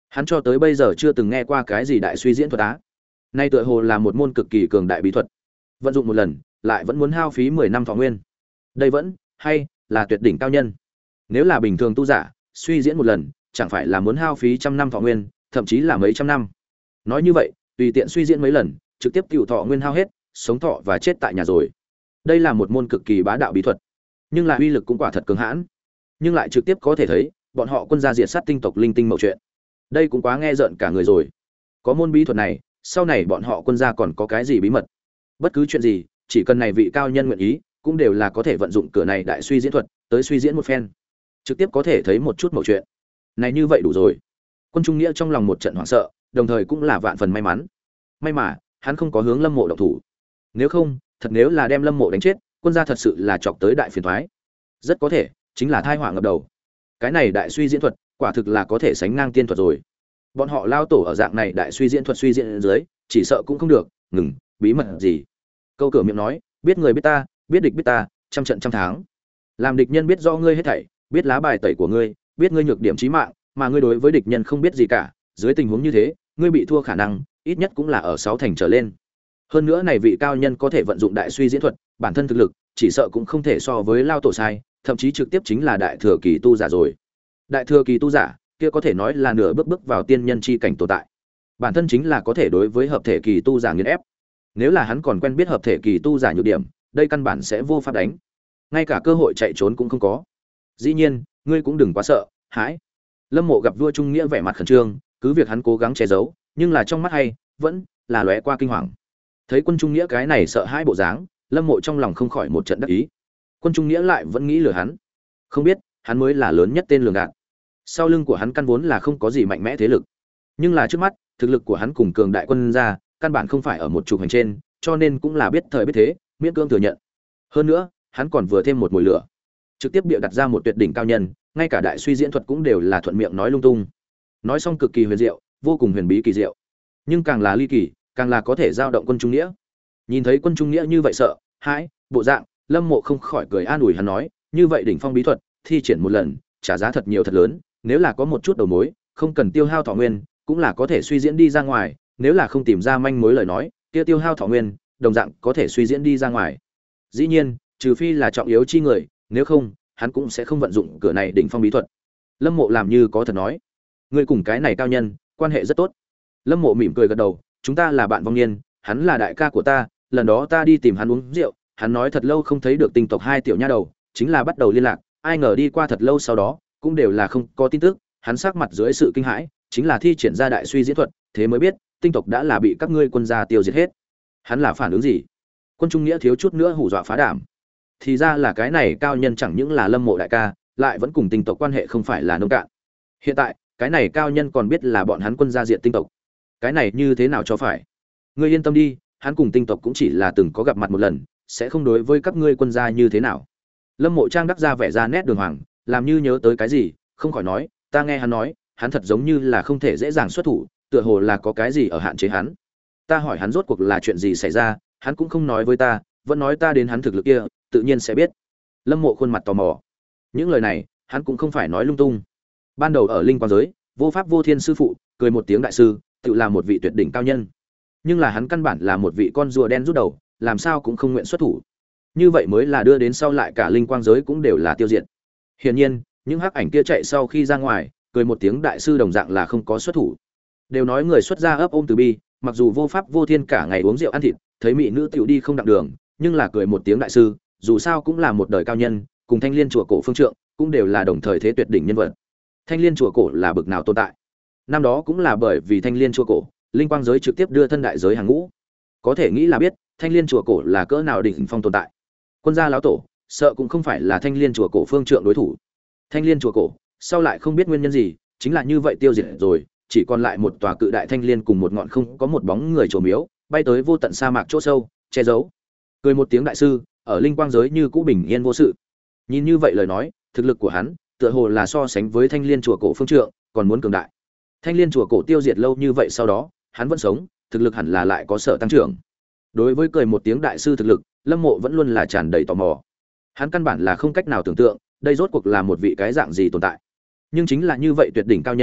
Hắn cho tới bây giờ chưa từng nghe qua cái gì đại suy diễn thuật á. Nay tựa hồ là một môn cực kỳ cường đại bí thuật. Vận dụng một lần, lại vẫn muốn hao phí mười năm thọ nguyên. Đây vẫn hay là tuyệt đỉnh cao nhân. Nếu là bình thường tu giả, suy diễn một lần, chẳng phải là muốn hao phí trăm năm thọ nguyên, thậm chí là mấy trăm năm. Nói như vậy, tùy tiện suy diễn mấy lần, trực tiếp tiểu thọ nguyên hao hết, sống thọ và chết tại nhà rồi. Đây là một môn cực kỳ bá đạo bí thuật, nhưng là uy lực cũng quả thật cường hãn. Nhưng lại trực tiếp có thể thấy, bọn họ quân gia diệt sát tinh tộc linh tinh mậu chuyện. Đây cũng quá nghe rợn cả người rồi. Có môn bí thuật này, sau này bọn họ quân gia còn có cái gì bí mật? Bất cứ chuyện gì, chỉ cần này vị cao nhân nguyện ý, cũng đều là có thể vận dụng cửa này đại suy diễn thuật, tới suy diễn một phen. Trực tiếp có thể thấy một chút mẩu chuyện. Này như vậy đủ rồi. Quân Trung Nghĩa trong lòng một trận hoảng sợ, đồng thời cũng là vạn phần may mắn. May mà, hắn không có hướng Lâm Mộ động thủ. Nếu không, thật nếu là đem Lâm Mộ đánh chết, quân gia thật sự là chọc tới đại phiền toái. Rất có thể, chính là tai họa ngập đầu. Cái này đại suy diễn thuật, quả thực là có thể sánh ngang tiên thuật rồi. Bọn họ lao tổ ở dạng này đại suy diễn thuật suy diễn dưới, chỉ sợ cũng không được, ngừng, bí mật gì? Câu cửa miệng nói, biết người biết ta, biết địch biết ta, trăm trận trăm tháng. Làm địch nhân biết do ngươi hết thảy, biết lá bài tẩy của ngươi, biết ngươi nhược điểm chí mạng, mà ngươi đối với địch nhân không biết gì cả, dưới tình huống như thế, ngươi bị thua khả năng, ít nhất cũng là ở sáu thành trở lên. Hơn nữa này vị cao nhân có thể vận dụng đại suy diễn thuật, bản thân thực lực, chỉ sợ cũng không thể so với lao tổ sai, thậm chí trực tiếp chính là đại thừa kỳ tu giả rồi. Đại thừa kỳ tu giả, kia có thể nói là nửa bước bước vào tiên nhân chi cảnh tồn tại. Bản thân chính là có thể đối với hợp thể kỳ tu giả nghiền ép. Nếu là hắn còn quen biết hợp thể kỳ tu giả nhược điểm, đây căn bản sẽ vô pháp đánh. Ngay cả cơ hội chạy trốn cũng không có. Dĩ nhiên, ngươi cũng đừng quá sợ, hãi. Lâm Mộ gặp vua Trung Nghĩa vẻ mặt khẩn trương, cứ việc hắn cố gắng che giấu, nhưng là trong mắt hay vẫn là lóe qua kinh hoàng. Thấy Quân Trung Nghĩa cái này sợ hãi bộ dáng, Lâm Mộ trong lòng không khỏi một trận đắc ý. Quân Trung Nghĩa lại vẫn nghĩ lừa hắn. Không biết, hắn mới là lớn nhất tên lường gạt. Sau lưng của hắn căn vốn là không có gì mạnh mẽ thế lực, nhưng là trước mắt, thực lực của hắn cùng cường đại quân gia, căn bản không phải ở một trục hành trên, cho nên cũng là biết thời biết thế, miễn cưỡng thừa nhận. Hơn nữa, hắn còn vừa thêm một mùi lửa, trực tiếp bịa đặt ra một tuyệt đỉnh cao nhân, ngay cả đại suy diễn thuật cũng đều là thuận miệng nói lung tung. Nói xong cực kỳ huyền diệu, vô cùng huyền bí kỳ diệu. Nhưng càng là ly kỳ, càng là có thể dao động Quân Trung Nghĩa. Nhìn thấy Quân Trung Nghĩa như vậy sợ, hãi, bộ dạng, Lâm Mộ không khỏi cười an ủi hắn nói, như vậy đỉnh phong bí thuật, thi triển một lần, trả giá thật nhiều thật lớn, nếu là có một chút đầu mối, không cần tiêu hao thọ nguyên, cũng là có thể suy diễn đi ra ngoài, nếu là không tìm ra manh mối lời nói, kia tiêu hao thọ nguyên, đồng dạng có thể suy diễn đi ra ngoài. Dĩ nhiên, trừ phi là trọng yếu chi người, nếu không, hắn cũng sẽ không vận dụng cửa này đỉnh phong bí thuật. Lâm Mộ làm như có thật nói, ngươi cùng cái này cao nhân, quan hệ rất tốt. Lâm Mộ mỉm cười gật đầu, chúng ta là bạn vong niên, hắn là đại ca của ta, lần đó ta đi tìm hắn uống rượu, hắn nói thật lâu không thấy được tinh tộc hai tiểu nha đầu, chính là bắt đầu liên lạc, ai ngờ đi qua thật lâu sau đó, cũng đều là không có tin tức, hắn sắc mặt dưới sự kinh hãi, chính là thi triển ra đại suy diễn thuật, thế mới biết, tinh tộc đã là bị các ngươi quân gia tiêu diệt hết. Hắn là phản ứng gì? Quân Trung Nghĩa thiếu chút nữa hù dọa phá đảm. Thì ra là cái này cao nhân chẳng những là Lâm Mộ đại ca, lại vẫn cùng tinh tộc quan hệ không phải là nông cạn. Hiện tại, cái này cao nhân còn biết là bọn hắn quân gia diệt tinh tộc. Cái này như thế nào cho phải? Ngươi yên tâm đi, hắn cùng tinh tộc cũng chỉ là từng có gặp mặt một lần, sẽ không đối với các ngươi quân gia như thế nào. Lâm Mộ Trang đắc ra vẻ ra nét đường hoàng, làm như nhớ tới cái gì, không khỏi nói, ta nghe hắn nói, hắn thật giống như là không thể dễ dàng xuất thủ, tựa hồ là có cái gì ở hạn chế hắn. Ta hỏi hắn rốt cuộc là chuyện gì xảy ra, hắn cũng không nói với ta, vẫn nói ta đến hắn thực lực kia, tự nhiên sẽ biết. Lâm Mộ khuôn mặt tò mò. Những lời này, hắn cũng không phải nói lung tung. Ban đầu ở linh quang giới, vô pháp vô thiên sư phụ, cười một tiếng đại sư, tự là một vị tuyệt đỉnh cao nhân. Nhưng là hắn căn bản là một vị con rùa đen rút đầu, làm sao cũng không nguyện xuất thủ. Như vậy mới là đưa đến sau lại cả linh quang giới cũng đều là tiêu diệt. Hiển nhiên, những hắc ảnh kia chạy sau khi ra ngoài, cười một tiếng đại sư đồng dạng là không có xuất thủ. Đều nói người xuất gia ấp ôm từ bi, mặc dù vô pháp vô thiên cả ngày uống rượu ăn thịt, thấy mỹ nữ tiểu đi không đặng đường, nhưng là cười một tiếng đại sư, dù sao cũng là một đời cao nhân, cùng Thanh Liên chùa cổ phương trượng, cũng đều là đồng thời thế tuyệt đỉnh nhân vật. Thanh Liên chùa cổ là bực nào tồn tại? Năm đó cũng là bởi vì Thanh Liên chùa cổ, linh quang giới trực tiếp đưa thân đại giới hàng ngũ. Có thể nghĩ là biết, Thanh Liên chùa cổ là cỡ nào đỉnh phong tồn tại. Quân gia lão tổ, sợ cũng không phải là Thanh Liên chùa cổ phương trượng đối thủ. Thanh Liên chùa cổ, sau lại không biết nguyên nhân gì, chính là như vậy tiêu diệt rồi, chỉ còn lại một tòa cự đại thanh liên cùng một ngọn không có một bóng người chùa miếu, bay tới vô tận sa mạc chỗ sâu, che giấu. Cười một tiếng đại sư, ở linh quang giới như cũ bình yên vô sự. Nhìn như vậy lời nói, thực lực của hắn, tựa hồ là so sánh với Thanh Liên chùa cổ phương trượng, còn muốn cường đại. Thanh Liên chùa cổ tiêu diệt lâu như vậy sau đó, hắn vẫn sống, thực lực hẳn là lại có sở tăng trưởng. Đối với cười một tiếng đại sư thực lực, Lâm Mộ vẫn luôn là tràn đầy tò mò. Hắn căn bản là không cách nào tưởng tượng, đây rốt cuộc là một vị cái dạng gì tồn tại. Nhưng chính là như vậy tuyệt đỉnh cao nhân,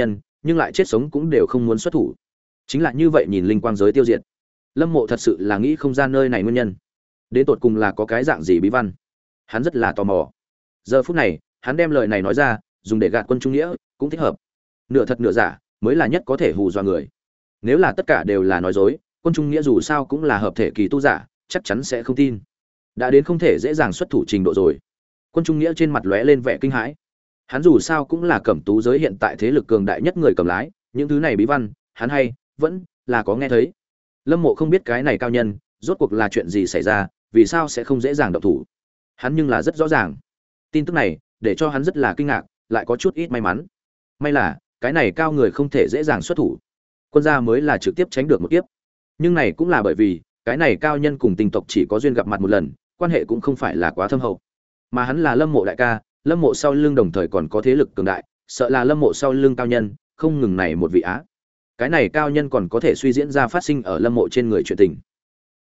nhưng lại chết sống cũng đều không muốn xuất thủ. Chính là như vậy nhìn linh quang giới tiêu diệt. Lâm Mộ thật sự là nghĩ không ra nơi này nguyên nhân. Đến tột cùng là có cái dạng gì bí văn? Hắn rất là tò mò. Giờ phút này, hắn đem lời này nói ra, dùng để gạt Quân Trung Nghĩa, cũng thích hợp. Nửa thật nửa giả, mới là nhất có thể hù dọa người. Nếu là tất cả đều là nói dối, Quân Trung Nghĩa dù sao cũng là hợp thể kỳ tu giả, chắc chắn sẽ không tin. Đã đến không thể dễ dàng xuất thủ trình độ rồi. Quân Trung Nghĩa trên mặt lóe lên vẻ kinh hãi. Hắn dù sao cũng là Cẩm Tú giới hiện tại thế lực cường đại nhất người cầm lái, những thứ này bí văn, hắn hay vẫn là có nghe thấy. Lâm Mộ không biết cái này cao nhân, rốt cuộc là chuyện gì xảy ra, vì sao sẽ không dễ dàng động thủ. Hắn nhưng là rất rõ ràng. Tin tức này, để cho hắn rất là kinh ngạc, lại có chút ít may mắn. May là, cái này cao người không thể dễ dàng xuất thủ. Quân gia mới là trực tiếp tránh được một kiếp. Nhưng này cũng là bởi vì, cái này cao nhân cùng Tinh tộc chỉ có duyên gặp mặt một lần, quan hệ cũng không phải là quá thâm hậu. Mà hắn là Lâm Mộ đại ca, Lâm Mộ sau lưng đồng thời còn có thế lực cường đại, sợ là Lâm Mộ sau lưng cao nhân, không ngừng này một vị á. Cái này cao nhân còn có thể suy diễn ra phát sinh ở Lâm Mộ trên người chuyện tình.